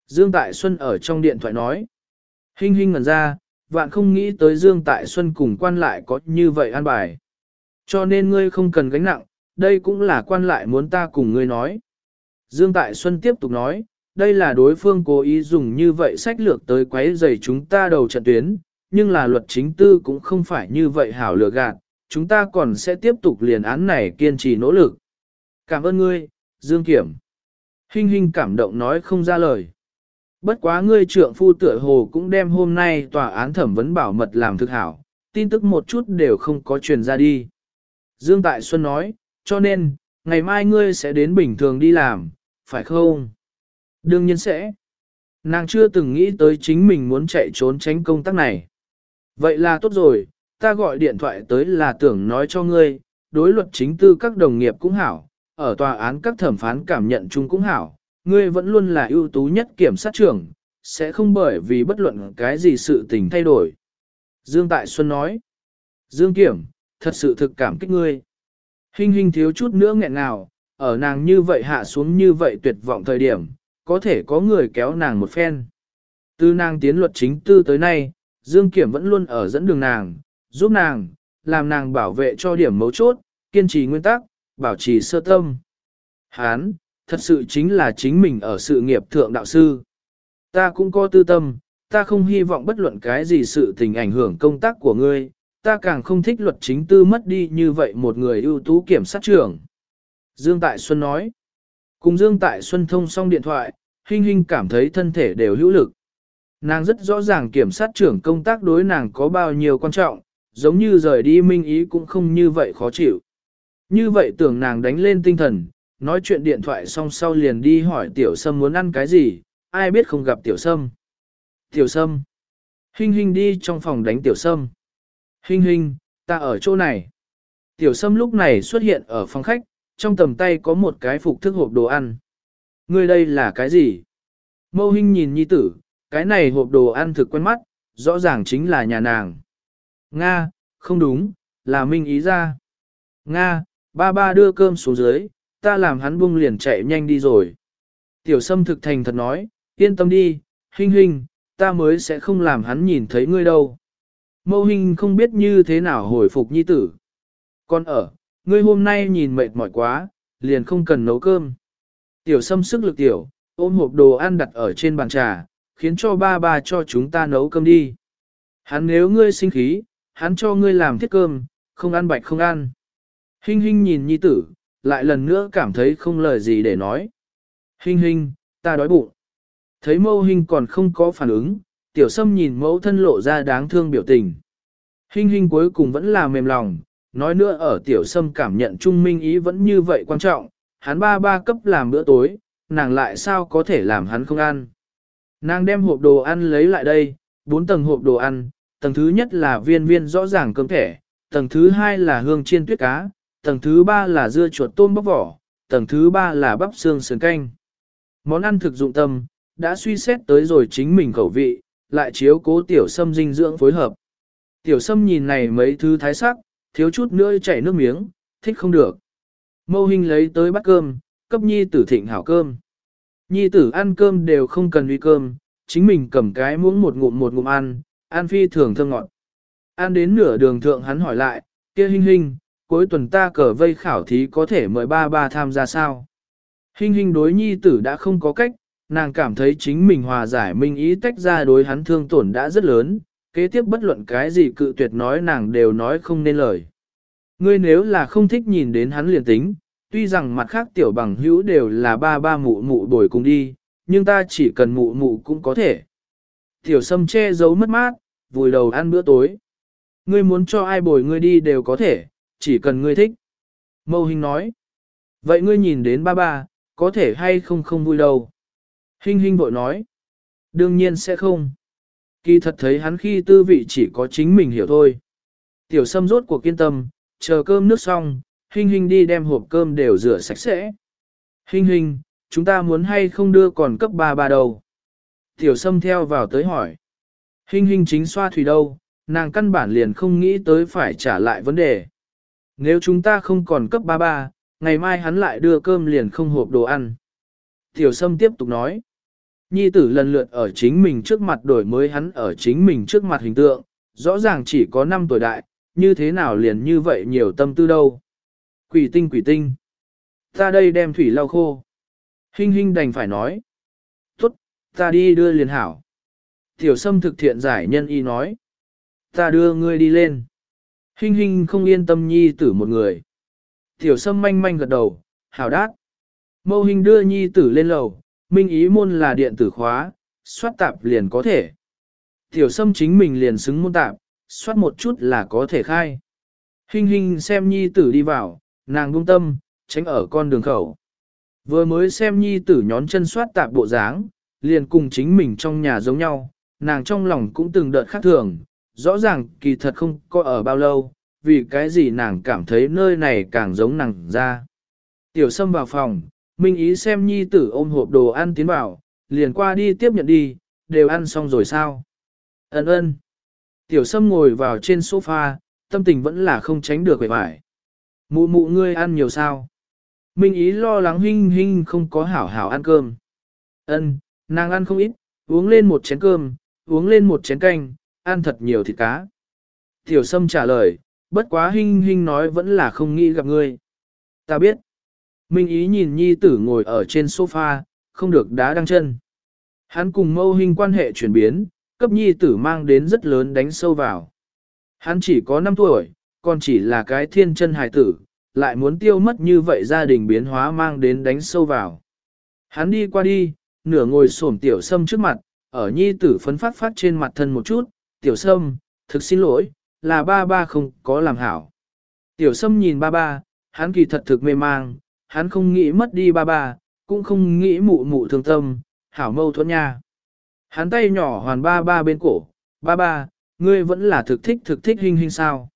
Dương Tại Xuân ở trong điện thoại nói. Hinh hinh ngẩn ra, vạn không nghĩ tới Dương Tại Xuân cùng quan lại có như vậy an bài. Cho nên ngươi không cần gánh nặng, đây cũng là quan lại muốn ta cùng ngươi nói. Dương Tại Xuân tiếp tục nói, đây là đối phương cố ý dùng như vậy sách lược tới quấy rầy chúng ta đầu trận tuyến, nhưng là luật chính tư cũng không phải như vậy hảo lừa gạt, chúng ta còn sẽ tiếp tục liền án này kiên trì nỗ lực. Cảm ơn ngươi, Dương Kiểm. Hinh hinh cảm động nói không ra lời. Bất quá ngươi trượng phu tựa hồ cũng đem hôm nay tòa án thẩm vấn bảo mật làm thực hảo, tin tức một chút đều không có truyền ra đi. Dương Tại Xuân nói, cho nên, ngày mai ngươi sẽ đến bình thường đi làm, phải không? Đương nhiên sẽ. Nàng chưa từng nghĩ tới chính mình muốn chạy trốn tránh công tác này. Vậy là tốt rồi, ta gọi điện thoại tới là tưởng nói cho ngươi, đối luật chính tư các đồng nghiệp cũng hảo, ở tòa án các thẩm phán cảm nhận chung cũng hảo, ngươi vẫn luôn là ưu tú nhất kiểm sát trưởng, sẽ không bởi vì bất luận cái gì sự tình thay đổi. Dương Tại Xuân nói, Dương Kiểm, thật sự thực cảm kích ngươi. Hinh hinh thiếu chút nữa nghẹn ngào, ở nàng như vậy hạ xuống như vậy tuyệt vọng thời điểm, có thể có người kéo nàng một phen. Từ nàng tiến luật chính tư tới nay, Dương Kiểm vẫn luôn ở dẫn đường nàng, giúp nàng, làm nàng bảo vệ cho điểm mấu chốt, kiên trì nguyên tắc, bảo trì sơ tâm. Hán, thật sự chính là chính mình ở sự nghiệp thượng đạo sư. Ta cũng có tư tâm, ta không hy vọng bất luận cái gì sự tình ảnh hưởng công tác của ngươi, ta càng không thích luật chính tư mất đi như vậy một người ưu tú kiểm sát trưởng. Dương Tại Xuân nói. Cùng Dương Tại Xuân thông xong điện thoại, Hinh Hinh cảm thấy thân thể đều hữu lực. Nàng rất rõ ràng kiểm sát trưởng công tác đối nàng có bao nhiêu quan trọng, giống như rời đi minh ý cũng không như vậy khó chịu. Như vậy tưởng nàng đánh lên tinh thần, nói chuyện điện thoại xong sau liền đi hỏi Tiểu Sâm muốn ăn cái gì, ai biết không gặp Tiểu Sâm. Tiểu Sâm. Hinh Hinh đi trong phòng đánh Tiểu Sâm. Hinh Hinh, ta ở chỗ này. Tiểu Sâm lúc này xuất hiện ở phòng khách, trong tầm tay có một cái phục thức hộp đồ ăn. Ngươi đây là cái gì? Mâu Hinh nhìn nhi tử, cái này hộp đồ ăn thực quen mắt, rõ ràng chính là nhà nàng. Nga, không đúng, là Minh Ý ra. Nga, ba ba đưa cơm xuống dưới, ta làm hắn buông liền chạy nhanh đi rồi. Tiểu Sâm thực thành thật nói, yên tâm đi, Hinh Hinh, ta mới sẽ không làm hắn nhìn thấy ngươi đâu. Mâu Hinh không biết như thế nào hồi phục nhi tử. Con ở, ngươi hôm nay nhìn mệt mỏi quá, liền không cần nấu cơm. Tiểu Sâm sức lực tiểu, ôm hộp đồ ăn đặt ở trên bàn trà, khiến cho ba ba cho chúng ta nấu cơm đi. Hắn nếu ngươi sinh khí, hắn cho ngươi làm thiết cơm, không ăn bạch không ăn. Hinh Hinh nhìn nhi tử, lại lần nữa cảm thấy không lời gì để nói. Hinh Hinh, ta đói bụng. Thấy Mâu Hinh còn không có phản ứng, Tiểu Sâm nhìn mẫu thân lộ ra đáng thương biểu tình. Hinh Hinh cuối cùng vẫn là mềm lòng, nói nữa ở Tiểu Sâm cảm nhận trung minh ý vẫn như vậy quan trọng, hắn ba ba cấp làm bữa tối, nàng lại sao có thể làm hắn không ăn. Nàng đem hộp đồ ăn lấy lại đây, bốn tầng hộp đồ ăn, tầng thứ nhất là viên viên rõ ràng cơm thẻ, tầng thứ hai là hương chiên tuyết cá, tầng thứ ba là dưa chuột tôm bóc vỏ, tầng thứ ba là bắp xương sườn canh. Món ăn thực dụng tâm, đã suy xét tới rồi chính mình khẩu vị, lại chiếu cố Tiểu Sâm dinh dưỡng phối hợp. Tiểu Sâm nhìn này mấy thứ thái sắc, thiếu chút nữa chảy nước miếng, thích không được. Mâu Hinh lấy tới bát cơm, cấp nhi tử thịnh hảo cơm. Nhi tử ăn cơm đều không cần uy cơm, chính mình cầm cái muỗng một ngụm một ngụm ăn, ăn phi thường thơm ngọt. Ăn đến nửa đường thượng hắn hỏi lại, kia Hinh Hinh, cuối tuần ta cờ vây khảo thí có thể mời ba ba tham gia sao? Hinh Hinh đối nhi tử đã không có cách, nàng cảm thấy chính mình hòa giải minh ý tách ra đối hắn thương tổn đã rất lớn, kế tiếp bất luận cái gì cự tuyệt nói nàng đều nói không nên lời. Ngươi nếu là không thích nhìn đến hắn liền tính, tuy rằng mặt khác tiểu bằng hữu đều là ba ba mụ mụ bồi cùng đi, nhưng ta chỉ cần mụ mụ cũng có thể. Tiểu Sâm che giấu mất mát, vùi đầu ăn bữa tối. Ngươi muốn cho ai bồi ngươi đi đều có thể, chỉ cần ngươi thích. Mâu Hinh nói. Vậy ngươi nhìn đến ba ba, có thể hay không không vui đâu. Hinh Hinh vội nói. Đương nhiên sẽ không. Kỳ thật thấy hắn khi tư vị chỉ có chính mình hiểu thôi. Tiểu Sâm rốt cuộc kiên tâm, chờ cơm nước xong, Hinh Hinh đi đem hộp cơm đều rửa sạch sẽ. Hinh Hinh, chúng ta muốn hay không đưa còn cấp ba ba đâu. Tiểu Sâm theo vào tới hỏi. Hinh Hinh chính xoa thủy đâu, nàng căn bản liền không nghĩ tới phải trả lại vấn đề. Nếu chúng ta không còn cấp ba ba, ngày mai hắn lại đưa cơm liền không hộp đồ ăn. Tiểu Sâm tiếp tục nói. Nhi tử lần lượt ở chính mình trước mặt đổi mới hắn ở chính mình trước mặt hình tượng, rõ ràng chỉ có năm tuổi đại, như thế nào liền như vậy nhiều tâm tư đâu. Quỷ tinh quỷ tinh. Ta đây đem thủy lau khô. Hinh hinh đành phải nói. Tốt, ta đi đưa liền hảo. Tiểu Sâm thực thiện giải nhân y nói. Ta đưa ngươi đi lên. Hinh hinh không yên tâm nhi tử một người. Tiểu Sâm manh manh gật đầu, hảo đát. Mâu Hinh đưa nhi tử lên lầu, minh ý môn là điện tử khóa, soát tạp liền có thể. Tiểu Sâm chính mình liền xứng môn tạp, soát một chút là có thể khai. Hinh hinh xem nhi tử đi vào, nàng buông tâm, tránh ở con đường khẩu. Vừa mới xem nhi tử nhón chân soát tạp bộ dáng, liền cùng chính mình trong nhà giống nhau, nàng trong lòng cũng từng đợt khác thường, rõ ràng kỳ thật không có ở bao lâu, vì cái gì nàng cảm thấy nơi này càng giống nàng ra. Tiểu Sâm vào phòng, minh ý xem nhi tử ôm hộp đồ ăn tiến vào, liền qua đi tiếp nhận đi, đều ăn xong rồi sao? Ấn ơn. Tiểu Sâm ngồi vào trên sofa, tâm tình vẫn là không tránh được vẻ vải. Mụ mụ ngươi ăn nhiều sao? Minh ý lo lắng Hinh Hinh không có hảo hảo ăn cơm. Ân, nàng ăn không ít, uống lên một chén cơm, uống lên một chén canh, ăn thật nhiều thịt cá. Tiểu Sâm trả lời, bất quá Hinh Hinh nói vẫn là không nghĩ gặp ngươi. Ta biết. Minh ý nhìn nhi tử ngồi ở trên sofa, không được đá đăng chân. Hắn cùng Mâu Hinh quan hệ chuyển biến, cấp nhi tử mang đến rất lớn đánh sâu vào. Hắn chỉ có năm tuổi, còn chỉ là cái thiên chân hài tử, lại muốn tiêu mất như vậy gia đình biến hóa mang đến đánh sâu vào. Hắn đi qua đi, nửa ngồi xổm Tiểu Sâm trước mặt, ở nhi tử phấn phát phát trên mặt thân một chút, Tiểu Sâm, thực xin lỗi, là ba ba không có làm hảo. Tiểu Sâm nhìn ba ba, hắn kỳ thật thực mê mang, hắn không nghĩ mất đi ba ba, cũng không nghĩ mụ mụ thương tâm, hảo mâu thuẫn nha. Hắn tay nhỏ hoàn ba ba bên cổ, ba ba, ngươi vẫn là thực thích thực thích Hinh Hinh sao.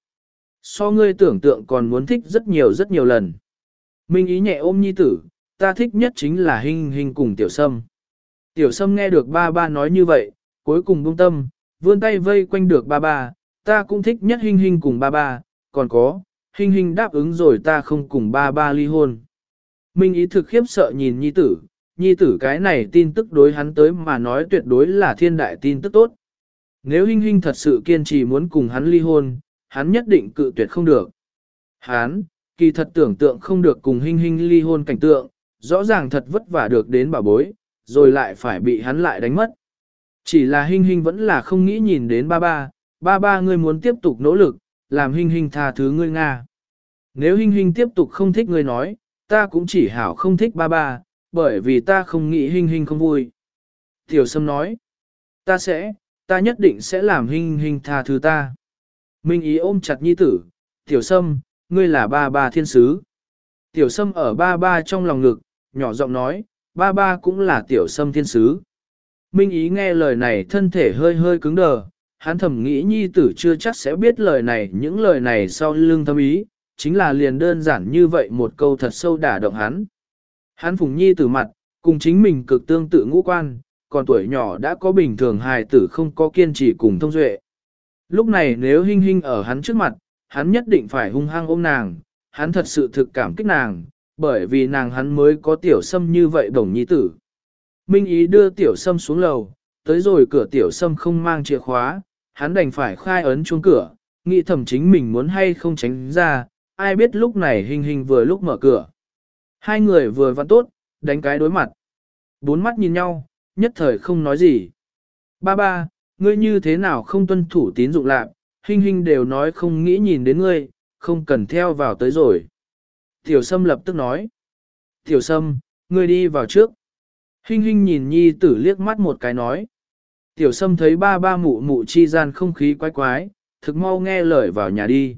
So ngươi tưởng tượng còn muốn thích rất nhiều rất nhiều lần. Minh ý nhẹ ôm nhi tử, ta thích nhất chính là Hinh Hinh cùng Tiểu Sâm. Tiểu Sâm nghe được ba ba nói như vậy, cuối cùng buông tâm, vươn tay vây quanh được ba ba, ta cũng thích nhất Hinh Hinh cùng ba ba, còn có, Hinh Hinh đáp ứng rồi ta không cùng ba ba ly hôn. Minh ý thực khiếp sợ nhìn nhi tử, nhi tử cái này tin tức đối hắn tới mà nói tuyệt đối là thiên đại tin tức tốt. Nếu Hinh Hinh thật sự kiên trì muốn cùng hắn ly hôn, hắn nhất định cự tuyệt không được. Hắn, kỳ thật tưởng tượng không được cùng Hinh Hinh ly hôn cảnh tượng, rõ ràng thật vất vả được đến bảo bối, rồi lại phải bị hắn lại đánh mất. Chỉ là Hinh Hinh vẫn là không nghĩ nhìn đến ba ba, ba ba ngươi muốn tiếp tục nỗ lực, làm Hinh Hinh tha thứ ngươi Nga. Nếu Hinh Hinh tiếp tục không thích ngươi nói, ta cũng chỉ hảo không thích ba ba, bởi vì ta không nghĩ Hinh Hinh không vui. Tiểu Sâm nói, ta sẽ, ta nhất định sẽ làm Hinh Hinh tha thứ ta. Minh ý ôm chặt nhi tử, Tiểu Sâm, ngươi là ba ba thiên sứ. Tiểu Sâm ở ba ba trong lòng ngực, nhỏ giọng nói, ba ba cũng là Tiểu Sâm thiên sứ. Minh ý nghe lời này thân thể hơi hơi cứng đờ, hắn thầm nghĩ nhi tử chưa chắc sẽ biết lời này, những lời này sau lưng thâm ý, chính là liền đơn giản như vậy một câu thật sâu đả động hắn. Hắn phùng nhi tử mặt, cùng chính mình cực tương tự ngũ quan, còn tuổi nhỏ đã có bình thường hài tử không có kiên trì cùng thông duệ. Lúc này nếu Hinh Hinh ở hắn trước mặt, hắn nhất định phải hung hăng ôm nàng, hắn thật sự thực cảm kích nàng, bởi vì nàng hắn mới có Tiểu Sâm như vậy đồng nhi tử. Minh ý đưa Tiểu Sâm xuống lầu, tới rồi cửa Tiểu Sâm không mang chìa khóa, hắn đành phải khai ấn chuông cửa, nghĩ thầm chính mình muốn hay không tránh ra, ai biết lúc này Hinh Hinh vừa lúc mở cửa. Hai người vừa vặn tốt, đánh cái đối mặt. Bốn mắt nhìn nhau, nhất thời không nói gì. Ba ba, ngươi như thế nào không tuân thủ tín dụng lạc, Hinh Hinh đều nói không nghĩ nhìn đến ngươi, không cần theo vào tới rồi. Tiểu Sâm lập tức nói. Tiểu Sâm, ngươi đi vào trước. Hinh Hinh nhìn nhi tử liếc mắt một cái nói. Tiểu Sâm thấy ba ba mụ mụ chi gian không khí quái quái, thực mau nghe lời vào nhà đi.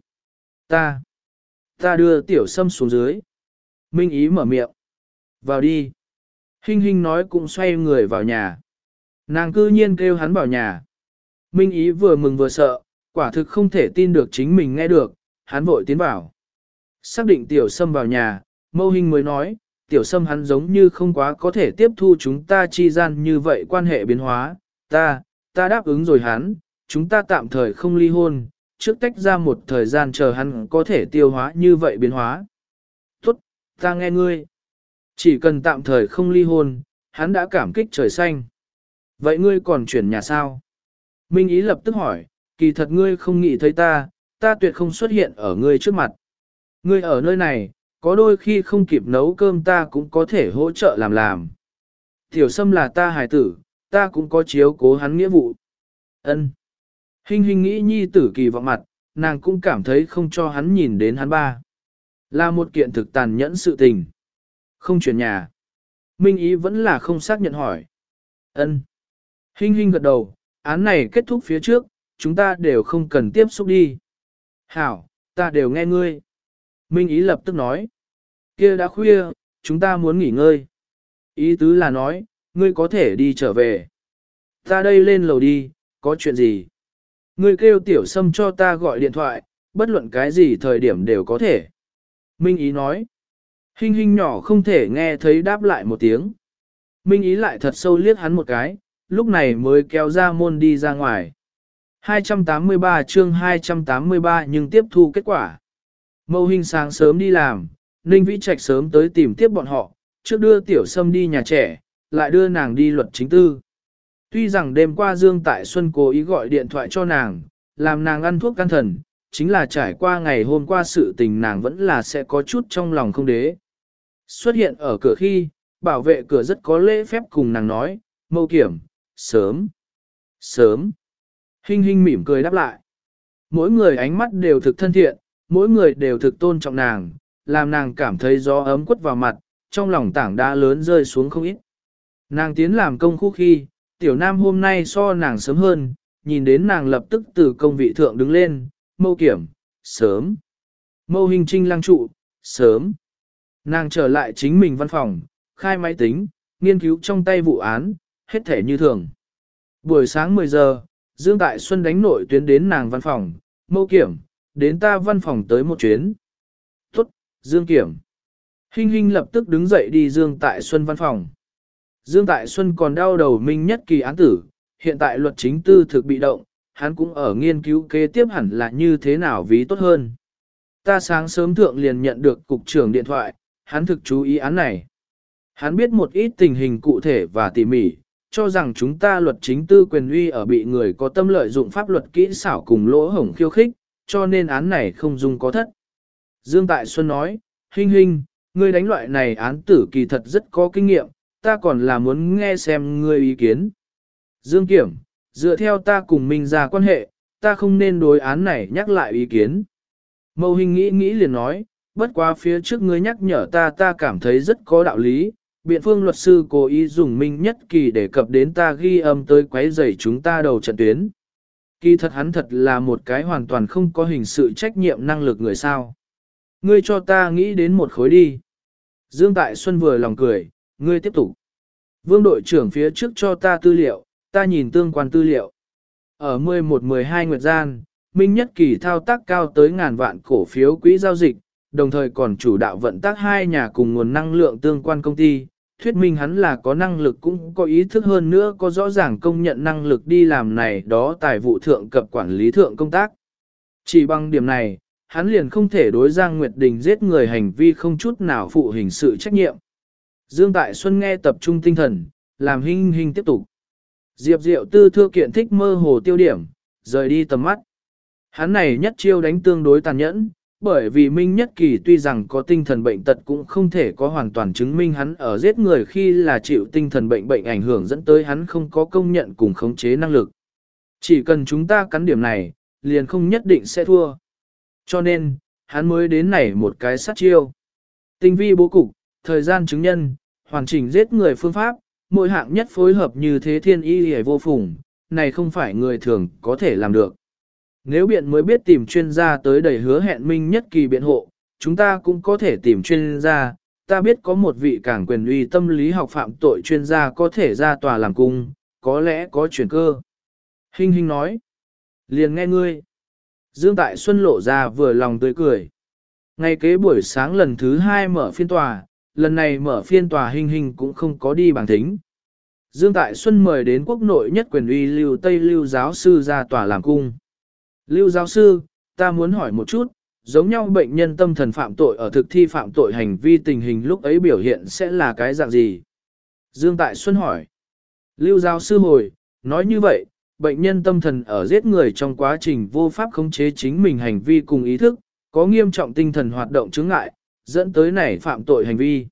Ta, ta đưa Tiểu Sâm xuống dưới. Minh ý mở miệng. Vào đi. Hinh Hinh nói cũng xoay người vào nhà. Nàng cư nhiên kêu hắn vào nhà. Minh ý vừa mừng vừa sợ, quả thực không thể tin được chính mình nghe được, hắn vội tiến vào. Xác định Tiểu Sâm vào nhà, Mâu Hinh mới nói, Tiểu Sâm hắn giống như không quá có thể tiếp thu chúng ta chi gian như vậy quan hệ biến hóa, ta, ta đáp ứng rồi hắn, chúng ta tạm thời không ly hôn, trước tách ra một thời gian chờ hắn có thể tiêu hóa như vậy biến hóa. Tốt, ta nghe ngươi. Chỉ cần tạm thời không ly hôn, hắn đã cảm kích trời xanh. Vậy ngươi còn chuyển nhà sao? Minh Ý lập tức hỏi, kỳ thật ngươi không nghĩ thấy ta, ta tuyệt không xuất hiện ở ngươi trước mặt. Ngươi ở nơi này, có đôi khi không kịp nấu cơm ta cũng có thể hỗ trợ làm làm. Tiểu Sâm là ta hài tử, ta cũng có chiếu cố hắn nghĩa vụ. Ân. Hình hình nghĩ nhi tử kỳ vọng mặt, nàng cũng cảm thấy không cho hắn nhìn đến hắn ba. Là một kiện thực tàn nhẫn sự tình. Không chuyển nhà. Minh Ý vẫn là không xác nhận hỏi. Ân. Hình hình gật đầu, án này kết thúc phía trước, chúng ta đều không cần tiếp xúc đi. Hảo, ta đều nghe ngươi. Minh Ý lập tức nói. Kia đã khuya, chúng ta muốn nghỉ ngơi. Ý tứ là nói, ngươi có thể đi trở về. Ta đây lên lầu đi, có chuyện gì? Ngươi kêu Tiểu Sâm cho ta gọi điện thoại, bất luận cái gì thời điểm đều có thể. Minh Ý nói. Hình hình nhỏ không thể nghe thấy đáp lại một tiếng. Minh Ý lại thật sâu liếc hắn một cái, lúc này mới kéo ra môn đi ra ngoài. hai trăm tám mươi ba chương hai trăm tám mươi ba nhưng tiếp thu kết quả. Mâu Hình sáng sớm đi làm, Ninh Vĩ Trạch sớm tới tìm tiếp bọn họ, trước đưa Tiểu Sâm đi nhà trẻ, lại đưa nàng đi luật chính tư. Tuy rằng đêm qua Dương Tại Xuân cố ý gọi điện thoại cho nàng, làm nàng ăn thuốc can thần, chính là trải qua ngày hôm qua sự tình nàng vẫn là sẽ có chút trong lòng không đế. Xuất hiện ở cửa khi, bảo vệ cửa rất có lễ phép cùng nàng nói, Mâu Kiểm, sớm, sớm. Hình hình mỉm cười đáp lại. Mỗi người ánh mắt đều thực thân thiện, mỗi người đều thực tôn trọng nàng, làm nàng cảm thấy gió ấm quất vào mặt, trong lòng tảng đá lớn rơi xuống không ít. Nàng tiến làm công khu khi, Tiểu Nam hôm nay so nàng sớm hơn, nhìn đến nàng lập tức từ công vị thượng đứng lên, Mâu Kiểm, sớm. Mâu Hình Trinh lăng trụ, sớm. Nàng trở lại chính mình văn phòng, khai máy tính, nghiên cứu trong tay vụ án, hết thể như thường. Buổi sáng mười giờ, Dương Tại Xuân đánh nội tuyến đến nàng văn phòng, Mâu Kiểm, đến ta văn phòng tới một chuyến. Tốt, Dương Kiểm. Hình hình lập tức đứng dậy đi Dương Tại Xuân văn phòng. Dương Tại Xuân còn đau đầu Minh Nhất Kỳ án tử, hiện tại luật chính tư thực bị động, hắn cũng ở nghiên cứu kế tiếp hẳn là như thế nào ví tốt hơn. Ta sáng sớm thượng liền nhận được cục trưởng điện thoại, hắn thực chú ý án này. Hắn biết một ít tình hình cụ thể và tỉ mỉ, cho rằng chúng ta luật chính tư quyền uy ở bị người có tâm lợi dụng pháp luật kỹ xảo cùng lỗ hổng khiêu khích, cho nên án này không dung có thất. Dương Tại Xuân nói, Hình hình, ngươi đánh loại này án tử kỳ thật rất có kinh nghiệm, ta còn là muốn nghe xem ngươi ý kiến. Dương Kiểm, dựa theo ta cùng Minh ra quan hệ, ta không nên đối án này nhắc lại ý kiến. Mâu Hình nghĩ nghĩ liền nói, bất quá phía trước ngươi nhắc nhở ta ta cảm thấy rất có đạo lý, biện phương luật sư cố ý dùng Minh Nhất Kỳ để cập đến ta ghi âm tới quấy rầy chúng ta đầu trận tuyến. Kỳ thật hắn thật là một cái hoàn toàn không có hình sự trách nhiệm năng lực người sao. Ngươi cho ta nghĩ đến một khối đi. Dương Tại Xuân vừa lòng cười, ngươi tiếp tục. Vương đội trưởng phía trước cho ta tư liệu, ta nhìn tương quan tư liệu. Ở mười một mười hai nguyệt gian, Minh Nhất Kỳ thao tác cao tới ngàn vạn cổ phiếu quỹ giao dịch, đồng thời còn chủ đạo vận tác hai nhà cùng nguồn năng lượng tương quan công ty. Thuyết minh hắn là có năng lực cũng có ý thức hơn nữa có rõ ràng công nhận năng lực đi làm này đó tài vụ thượng cập quản lý thượng công tác. Chỉ bằng điểm này, hắn liền không thể đối Giang Nguyệt Đình giết người hành vi không chút nào phụ hình sự trách nhiệm. Dương Tại Xuân nghe tập trung tinh thần, làm Hình hình tiếp tục. Diệp Diệu Tư thưa kiện thích mơ hồ tiêu điểm, rời đi tầm mắt. Hắn này nhất chiêu đánh tương đối tàn nhẫn, bởi vì Minh Nhất Kỳ tuy rằng có tinh thần bệnh tật cũng không thể có hoàn toàn chứng minh hắn ở giết người khi là chịu tinh thần bệnh bệnh ảnh hưởng dẫn tới hắn không có công nhận cùng khống chế năng lực. Chỉ cần chúng ta cắn điểm này, liền không nhất định sẽ thua. Cho nên, hắn mới đến này một cái sát chiêu. Tinh vi bố cục, thời gian chứng nhân, hoàn chỉnh giết người phương pháp, mỗi hạng nhất phối hợp như thế thiên y hề vô phùng, này không phải người thường có thể làm được. Nếu biện mới biết tìm chuyên gia tới đầy hứa hẹn Minh Nhất Kỳ biện hộ, chúng ta cũng có thể tìm chuyên gia, ta biết có một vị cảng quyền uy tâm lý học phạm tội chuyên gia có thể ra tòa làm cung, có lẽ có chuyển cơ. Hình hình nói, liền nghe ngươi. Dương Tại Xuân lộ ra vừa lòng tươi cười. Ngay kế buổi sáng lần thứ hai mở phiên tòa, lần này mở phiên tòa Hình hình cũng không có đi bằng thính. Dương Tại Xuân mời đến quốc nội nhất quyền uy Lưu Tây Lưu giáo sư ra tòa làm cung. Lưu giáo sư, ta muốn hỏi một chút, giống nhau bệnh nhân tâm thần phạm tội ở thực thi phạm tội hành vi tình hình lúc ấy biểu hiện sẽ là cái dạng gì? Dương Tại Xuân hỏi. Lưu giáo sư hồi, nói như vậy, bệnh nhân tâm thần ở giết người trong quá trình vô pháp khống chế chính mình hành vi cùng ý thức, có nghiêm trọng tinh thần hoạt động chứng ngại, dẫn tới này phạm tội hành vi.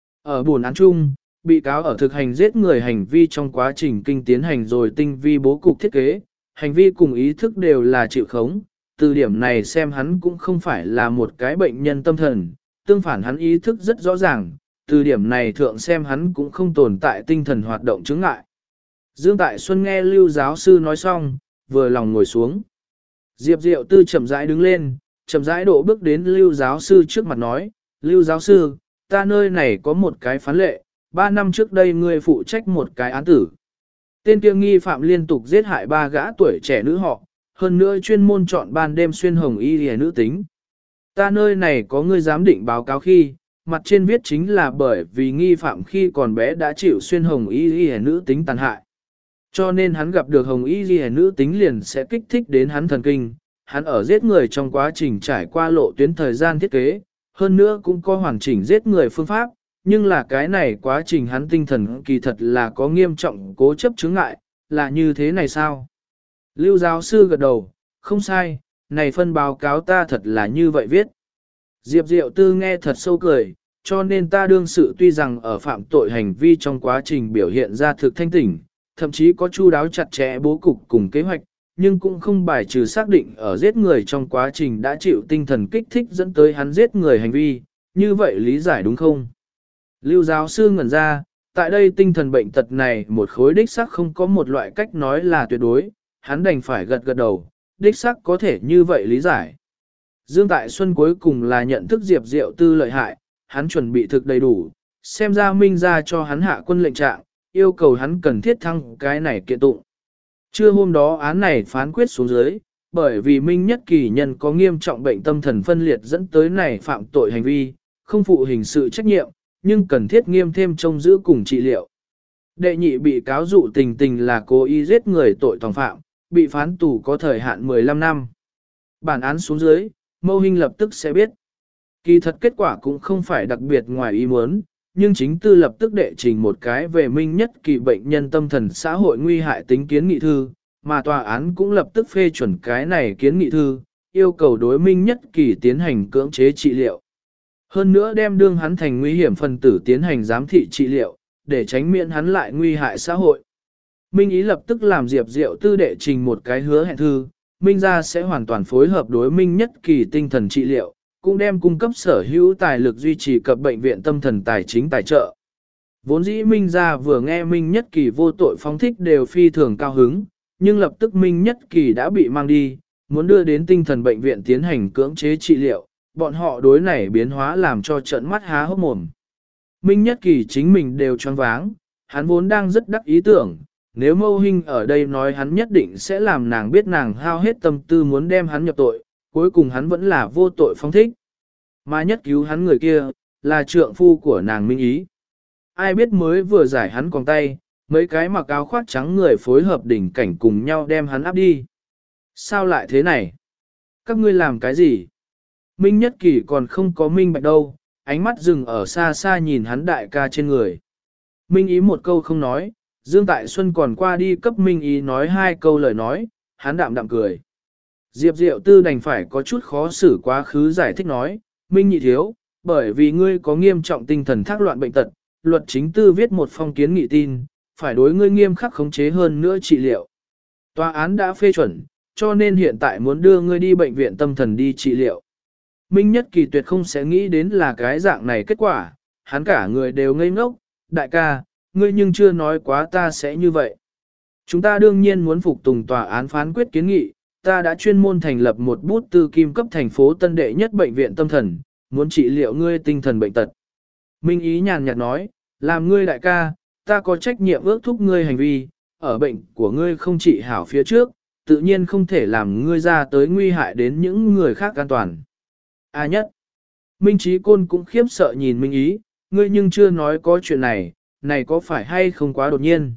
Ở buồn án chung, bị cáo ở thực hành giết người hành vi trong quá trình kinh tiến hành rồi tinh vi bố cục thiết kế, hành vi cùng ý thức đều là chịu khống, từ điểm này xem hắn cũng không phải là một cái bệnh nhân tâm thần, tương phản hắn ý thức rất rõ ràng, từ điểm này thượng xem hắn cũng không tồn tại tinh thần hoạt động chứng ngại. Dương Tại Xuân nghe Lưu giáo sư nói xong, vừa lòng ngồi xuống. Diệp Diệu Tư chậm rãi đứng lên, chậm rãi độ bước đến Lưu giáo sư trước mặt nói, Lưu giáo sư, ta nơi này có một cái phán lệ, ba năm trước đây ngươi phụ trách một cái án tử. Tên kia nghi phạm liên tục giết hại ba gã tuổi trẻ nữ họ, hơn nữa chuyên môn chọn ban đêm xuyên hồng y hề nữ tính. Ta nơi này có ngươi giám định báo cáo khi, mặt trên viết chính là bởi vì nghi phạm khi còn bé đã chịu xuyên hồng y hề nữ tính tàn hại. Cho nên hắn gặp được hồng y ghi nữ tính liền sẽ kích thích đến hắn thần kinh, hắn ở giết người trong quá trình trải qua lộ tuyến thời gian thiết kế, hơn nữa cũng có hoàn chỉnh giết người phương pháp, nhưng là cái này quá trình hắn tinh thần kỳ thật là có nghiêm trọng cố chấp chứng ngại, là như thế này sao? Lưu giáo sư gật đầu, không sai, này phân báo cáo ta thật là như vậy viết. Diệp Diệu Tư nghe thật sâu cười, cho nên ta đương sự tuy rằng ở phạm tội hành vi trong quá trình biểu hiện ra thực thanh tỉnh, thậm chí có chu đáo chặt chẽ bố cục cùng kế hoạch, nhưng cũng không bài trừ xác định ở giết người trong quá trình đã chịu tinh thần kích thích dẫn tới hắn giết người hành vi, như vậy lý giải đúng không? Lưu giáo sư ngẩn ra, tại đây tinh thần bệnh tật này một khối đích xác không có một loại cách nói là tuyệt đối, hắn đành phải gật gật đầu, đích xác có thể như vậy lý giải. Dương Tại Xuân cuối cùng là nhận thức Diệp Diệu Tư lợi hại, hắn chuẩn bị thực đầy đủ, xem ra Minh ra cho hắn hạ quân lệnh trạng, yêu cầu hắn cần thiết thăng cái này kiện tụng. Trưa hôm đó án này phán quyết xuống dưới, bởi vì Minh Nhất Kỳ nhân có nghiêm trọng bệnh tâm thần phân liệt dẫn tới này phạm tội hành vi, không phụ hình sự trách nhiệm, nhưng cần thiết nghiêm thêm trông giữ cùng trị liệu. Đệ nhị bị cáo dụ tình tình là cố ý giết người tội tòng phạm, bị phán tù có thời hạn mười lăm năm. Bản án xuống dưới, Mâu Hinh lập tức sẽ biết. Kỳ thật kết quả cũng không phải đặc biệt ngoài ý muốn, nhưng chính tư lập tức đệ trình một cái về Minh Nhất Kỳ bệnh nhân tâm thần xã hội nguy hại tính kiến nghị thư, mà tòa án cũng lập tức phê chuẩn cái này kiến nghị thư, yêu cầu đối Minh Nhất Kỳ tiến hành cưỡng chế trị liệu. Hơn nữa đem đương hắn thành nguy hiểm phần tử tiến hành giám thị trị liệu, để tránh miễn hắn lại nguy hại xã hội. Minh Ý lập tức làm Diệp Diệu Tư đệ trình một cái hứa hẹn thư, Minh gia sẽ hoàn toàn phối hợp đối Minh Nhất Kỳ tinh thần trị liệu, cũng đem cung cấp sở hữu tài lực duy trì cập bệnh viện tâm thần tài chính tài trợ. Vốn dĩ Minh gia vừa nghe Minh Nhất Kỳ vô tội phóng thích đều phi thường cao hứng, nhưng lập tức Minh Nhất Kỳ đã bị mang đi, muốn đưa đến tinh thần bệnh viện tiến hành cưỡng chế trị liệu, bọn họ đối này biến hóa làm cho trận mắt há hốc mồm. Minh Nhất Kỳ chính mình đều choáng váng, hắn vốn đang rất đắc ý tưởng, nếu Mâu Hinh ở đây nói hắn nhất định sẽ làm nàng biết nàng hao hết tâm tư muốn đem hắn nhập tội, cuối cùng hắn vẫn là vô tội phóng thích. Mà nhất cứu hắn người kia, là trượng phu của nàng Minh Ý. Ai biết mới vừa giải hắn còn tay, mấy cái mặc áo khoác trắng người phối hợp đỉnh cảnh cùng nhau đem hắn áp đi. Sao lại thế này? Các ngươi làm cái gì? Minh Nhất Kỳ còn không có minh bạch đâu, ánh mắt dừng ở xa xa nhìn hắn đại ca trên người. Minh Ý một câu không nói, Dương Tại Xuân còn qua đi cấp Minh Ý nói hai câu lời nói, hắn đạm đạm cười. Diệp Diệu Tư đành phải có chút khó xử quá khứ giải thích nói, Minh nhị thiếu, bởi vì ngươi có nghiêm trọng tinh thần thác loạn bệnh tật, luật chính tư viết một phong kiến nghị tin, phải đối ngươi nghiêm khắc khống chế hơn nữa trị liệu. Tòa án đã phê chuẩn, cho nên hiện tại muốn đưa ngươi đi bệnh viện tâm thần đi trị liệu. Minh Nhất Kỳ tuyệt không sẽ nghĩ đến là cái dạng này kết quả, hắn cả người đều ngây ngốc, đại ca, ngươi nhưng chưa nói quá ta sẽ như vậy. Chúng ta đương nhiên muốn phục tùng tòa án phán quyết kiến nghị, ta đã chuyên môn thành lập một bút tư kim cấp thành phố tân đệ nhất bệnh viện tâm thần, muốn trị liệu ngươi tinh thần bệnh tật. Minh Ý nhàn nhạt nói, làm ngươi đại ca, ta có trách nhiệm ước thúc ngươi hành vi, ở bệnh của ngươi không trị hảo phía trước, tự nhiên không thể làm ngươi ra tới nguy hại đến những người khác an toàn. A nhất, Minh Trí Côn cũng khiếp sợ nhìn Minh Ý, ngươi nhưng chưa nói có chuyện này, này có phải hay không quá đột nhiên.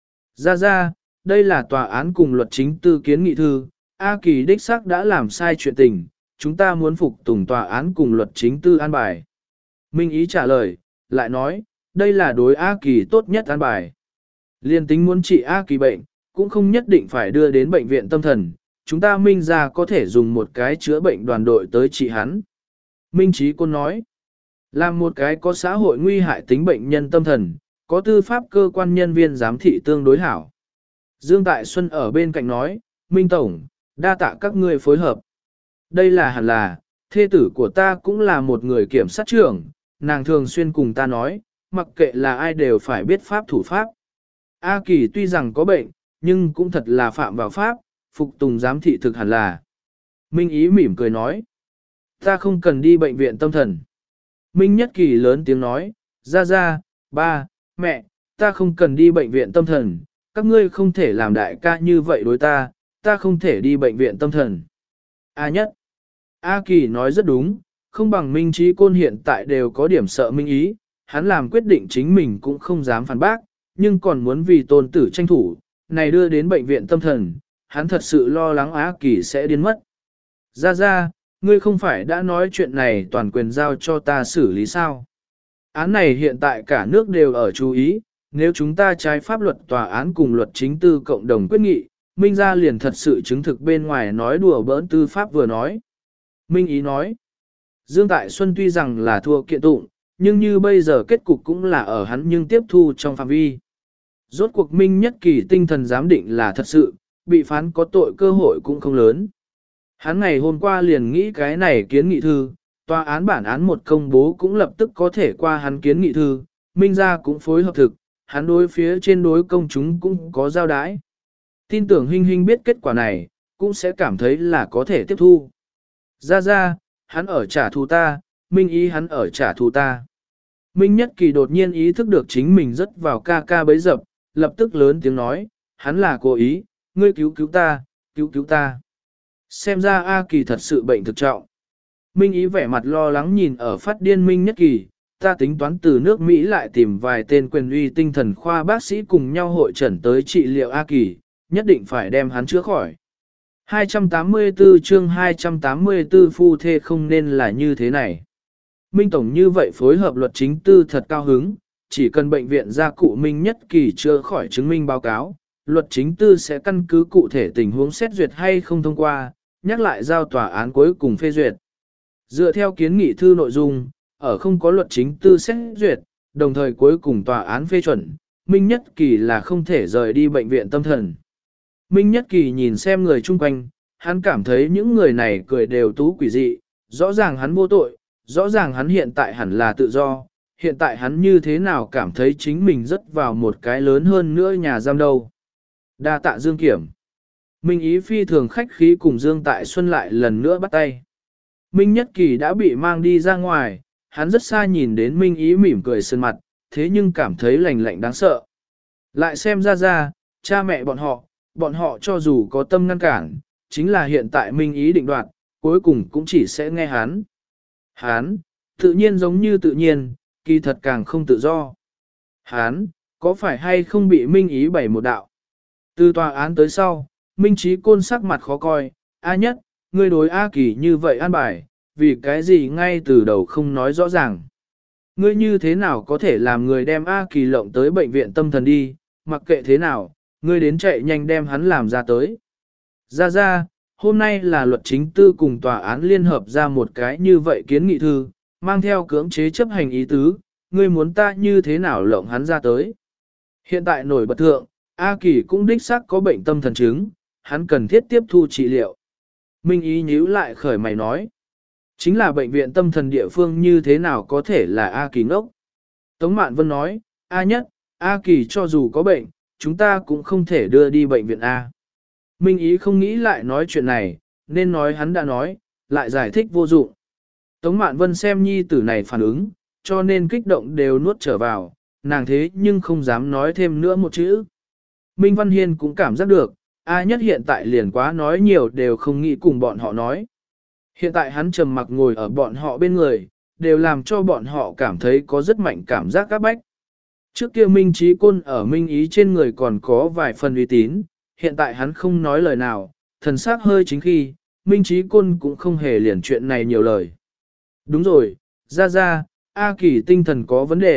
Ra ra, đây là tòa án cùng luật chính tư kiến nghị thư, A Kỳ đích xác đã làm sai chuyện tình, chúng ta muốn phục tùng tòa án cùng luật chính tư an bài. Minh Ý trả lời, lại nói, đây là đối A Kỳ tốt nhất an bài. Liên tính muốn trị A Kỳ bệnh, cũng không nhất định phải đưa đến bệnh viện tâm thần, chúng ta Minh ra có thể dùng một cái chữa bệnh đoàn đội tới trị hắn. Minh Trí Côn nói, làm một cái có xã hội nguy hại tính bệnh nhân tâm thần, có tư pháp cơ quan nhân viên giám thị tương đối hảo. Dương Tại Xuân ở bên cạnh nói, Minh Tổng, đa tạ các ngươi phối hợp. Đây là hẳn là, thê tử của ta cũng là một người kiểm sát trưởng, nàng thường xuyên cùng ta nói, mặc kệ là ai đều phải biết pháp thủ pháp. A Kỳ tuy rằng có bệnh, nhưng cũng thật là phạm vào pháp, phục tùng giám thị thực hẳn là. Minh Ý mỉm cười nói, ta không cần đi bệnh viện tâm thần. Minh Nhất Kỳ lớn tiếng nói, ra ra, ba, mẹ, ta không cần đi bệnh viện tâm thần, các ngươi không thể làm đại ca như vậy đối ta, ta không thể đi bệnh viện tâm thần. A Nhất, A Kỳ nói rất đúng, không bằng Minh Trí Côn hiện tại đều có điểm sợ Minh Ý, hắn làm quyết định chính mình cũng không dám phản bác, nhưng còn muốn vì tôn tử tranh thủ, này đưa đến bệnh viện tâm thần, hắn thật sự lo lắng A Kỳ sẽ điên mất. Ra ra, ngươi không phải đã nói chuyện này toàn quyền giao cho ta xử lý sao? Án này hiện tại cả nước đều ở chú ý, nếu chúng ta trái pháp luật tòa án cùng luật chính tư cộng đồng quyết nghị, Minh gia liền thật sự chứng thực bên ngoài nói đùa bỡn tư pháp vừa nói. Minh Ý nói, Dương Tại Xuân tuy rằng là thua kiện tụng, nhưng như bây giờ kết cục cũng là ở hắn nhưng tiếp thu trong phạm vi. Rốt cuộc Minh Nhất Kỳ tinh thần giám định là thật sự, bị phán có tội cơ hội cũng không lớn. Hắn ngày hôm qua liền nghĩ cái này kiến nghị thư, tòa án bản án một công bố cũng lập tức có thể qua hắn kiến nghị thư, Minh gia cũng phối hợp thực, hắn đối phía trên đối công chúng cũng có giao đái. Tin tưởng Hinh Hinh biết kết quả này, cũng sẽ cảm thấy là có thể tiếp thu. Ra ra, hắn ở trả thù ta, Minh Ý hắn ở trả thù ta. Minh Nhất Kỳ đột nhiên ý thức được chính mình rất vào ca ca bấy dập, lập tức lớn tiếng nói, hắn là cố ý, ngươi cứu cứu ta, cứu cứu ta. Xem ra A Kỳ thật sự bệnh thực trọng. Minh Ý vẻ mặt lo lắng nhìn ở phát điên Minh Nhất Kỳ, ta tính toán từ nước Mỹ lại tìm vài tên quyền uy tinh thần khoa bác sĩ cùng nhau hội trần tới trị liệu A Kỳ, nhất định phải đem hắn chữa khỏi. hai trăm tám mươi tư chương hai trăm tám mươi tư phu thê không nên là như thế này. Minh Tổng như vậy phối hợp luật chính tư thật cao hứng, chỉ cần bệnh viện gia cụ Minh Nhất Kỳ chữa khỏi chứng minh báo cáo, luật chính tư sẽ căn cứ cụ thể tình huống xét duyệt hay không thông qua, nhắc lại giao tòa án cuối cùng phê duyệt. Dựa theo kiến nghị thư nội dung, ở không có luật chính tư xét duyệt, đồng thời cuối cùng tòa án phê chuẩn, Minh Nhất Kỳ là không thể rời đi bệnh viện tâm thần. Minh Nhất Kỳ nhìn xem người chung quanh, hắn cảm thấy những người này cười đều tú quỷ dị, rõ ràng hắn vô tội, rõ ràng hắn hiện tại hẳn là tự do, hiện tại hắn như thế nào cảm thấy chính mình rất vào một cái lớn hơn nữa nhà giam đâu. Đa tạ Dương Kiểm. Minh Ý phi thường khách khí cùng Dương Tại Xuân lại lần nữa bắt tay. Minh Nhất Kỳ đã bị mang đi ra ngoài, hắn rất xa nhìn đến Minh Ý mỉm cười sơn mặt, thế nhưng cảm thấy lạnh lạnh đáng sợ. Lại xem ra ra, cha mẹ bọn họ, bọn họ cho dù có tâm ngăn cản, chính là hiện tại Minh Ý định đoạt, cuối cùng cũng chỉ sẽ nghe hắn. Hắn, tự nhiên giống như tự nhiên, kỳ thật càng không tự do. Hắn, có phải hay không bị Minh Ý bày một đạo? Từ tòa án tới sau, Minh Trí Côn sắc mặt khó coi, A Nhất, ngươi đối A Kỳ như vậy an bài, vì cái gì ngay từ đầu không nói rõ ràng. Ngươi như thế nào có thể làm người đem A Kỳ lộng tới bệnh viện tâm thần đi, mặc kệ thế nào, ngươi đến chạy nhanh đem hắn làm ra tới. Ra ra, hôm nay là luật chính tư cùng tòa án liên hợp ra một cái như vậy kiến nghị thư, mang theo cưỡng chế chấp hành ý tứ, ngươi muốn ta như thế nào lộng hắn ra tới. Hiện tại nổi bật thượng, A Kỳ cũng đích xác có bệnh tâm thần chứng, hắn cần thiết tiếp thu trị liệu. Minh Ý nhíu lại khởi mày nói. Chính là bệnh viện tâm thần địa phương như thế nào có thể là A Kỳ ngốc. Tống Mạn Vân nói, A Nhất, A Kỳ cho dù có bệnh, chúng ta cũng không thể đưa đi bệnh viện A. Minh Ý không nghĩ lại nói chuyện này, nên nói hắn đã nói, lại giải thích vô dụng. Tống Mạn Vân xem nhi tử này phản ứng, cho nên kích động đều nuốt trở vào, nàng thế nhưng không dám nói thêm nữa một chữ. Minh Văn Hiên cũng cảm giác được, A Nhất hiện tại liền quá nói nhiều đều không nghĩ cùng bọn họ nói. Hiện tại hắn trầm mặc ngồi ở bọn họ bên người, đều làm cho bọn họ cảm thấy có rất mạnh cảm giác các bách. Trước kia Minh Trí Côn ở Minh Ý trên người còn có vài phần uy tín, hiện tại hắn không nói lời nào, thần sắc hơi chính khi, Minh Trí Côn cũng không hề liền chuyện này nhiều lời. Đúng rồi, ra ra, A Kỳ tinh thần có vấn đề,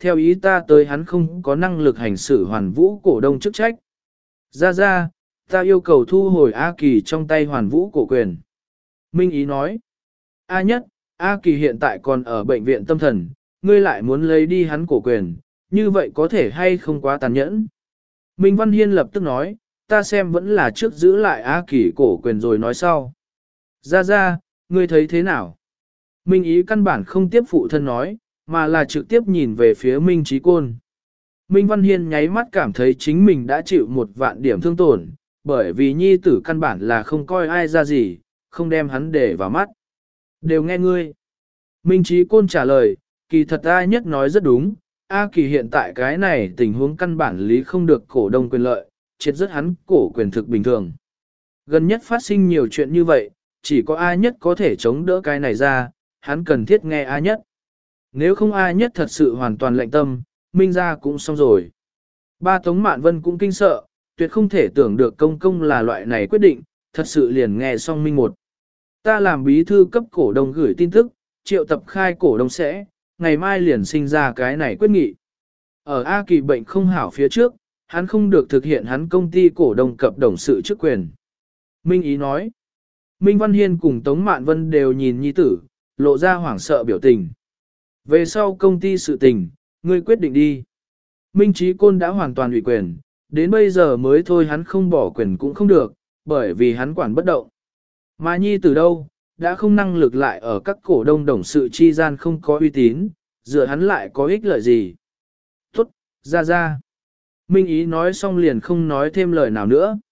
theo ý ta tới hắn không có năng lực hành xử hoàn vũ cổ đông chức trách. Ra ra, ta yêu cầu thu hồi A Kỳ trong tay hoàn vũ cổ quyền. Minh Ý nói, A nhất, A Kỳ hiện tại còn ở bệnh viện tâm thần, ngươi lại muốn lấy đi hắn cổ quyền, như vậy có thể hay không quá tàn nhẫn. Minh Văn Hiên lập tức nói, ta xem vẫn là trước giữ lại A Kỳ cổ quyền rồi nói sau. Ra ra, ngươi thấy thế nào? Minh Ý căn bản không tiếp phụ thân nói, mà là trực tiếp nhìn về phía Minh Trí Côn. Minh Văn Hiên nháy mắt cảm thấy chính mình đã chịu một vạn điểm thương tổn, bởi vì nhi tử căn bản là không coi ai ra gì, không đem hắn để vào mắt. Đều nghe ngươi. Minh Trí Côn trả lời, kỳ thật A nhất nói rất đúng, A Kỳ hiện tại cái này tình huống căn bản lý không được cổ đông quyền lợi, triệt rất hắn cổ quyền thực bình thường. Gần nhất phát sinh nhiều chuyện như vậy, chỉ có A nhất có thể chống đỡ cái này ra, hắn cần thiết nghe A nhất. Nếu không A nhất thật sự hoàn toàn lạnh tâm, Minh ra cũng xong rồi. Ba Tống Mạn Vân cũng kinh sợ, tuyệt không thể tưởng được công công là loại này quyết định, thật sự liền nghe xong Minh một. Ta làm bí thư cấp cổ đông gửi tin tức, triệu tập khai cổ đông sẽ, ngày mai liền sinh ra cái này quyết nghị. Ở A Kỳ bệnh không hảo phía trước, hắn không được thực hiện hắn công ty cổ đông cập đồng sự chức quyền. Minh Ý nói, Minh Văn Hiên cùng Tống Mạn Vân đều nhìn nhi tử, lộ ra hoảng sợ biểu tình. Về sau công ty sự tình, ngươi quyết định đi. Minh Trí Côn đã hoàn toàn ủy quyền, đến bây giờ mới thôi hắn không bỏ quyền cũng không được, bởi vì hắn quản bất động. Mà nhi tử đâu, đã không năng lực lại ở các cổ đông đồng sự chi gian không có uy tín, dựa hắn lại có ích lợi gì. Tốt, ra ra. Minh Ý nói xong liền không nói thêm lời nào nữa.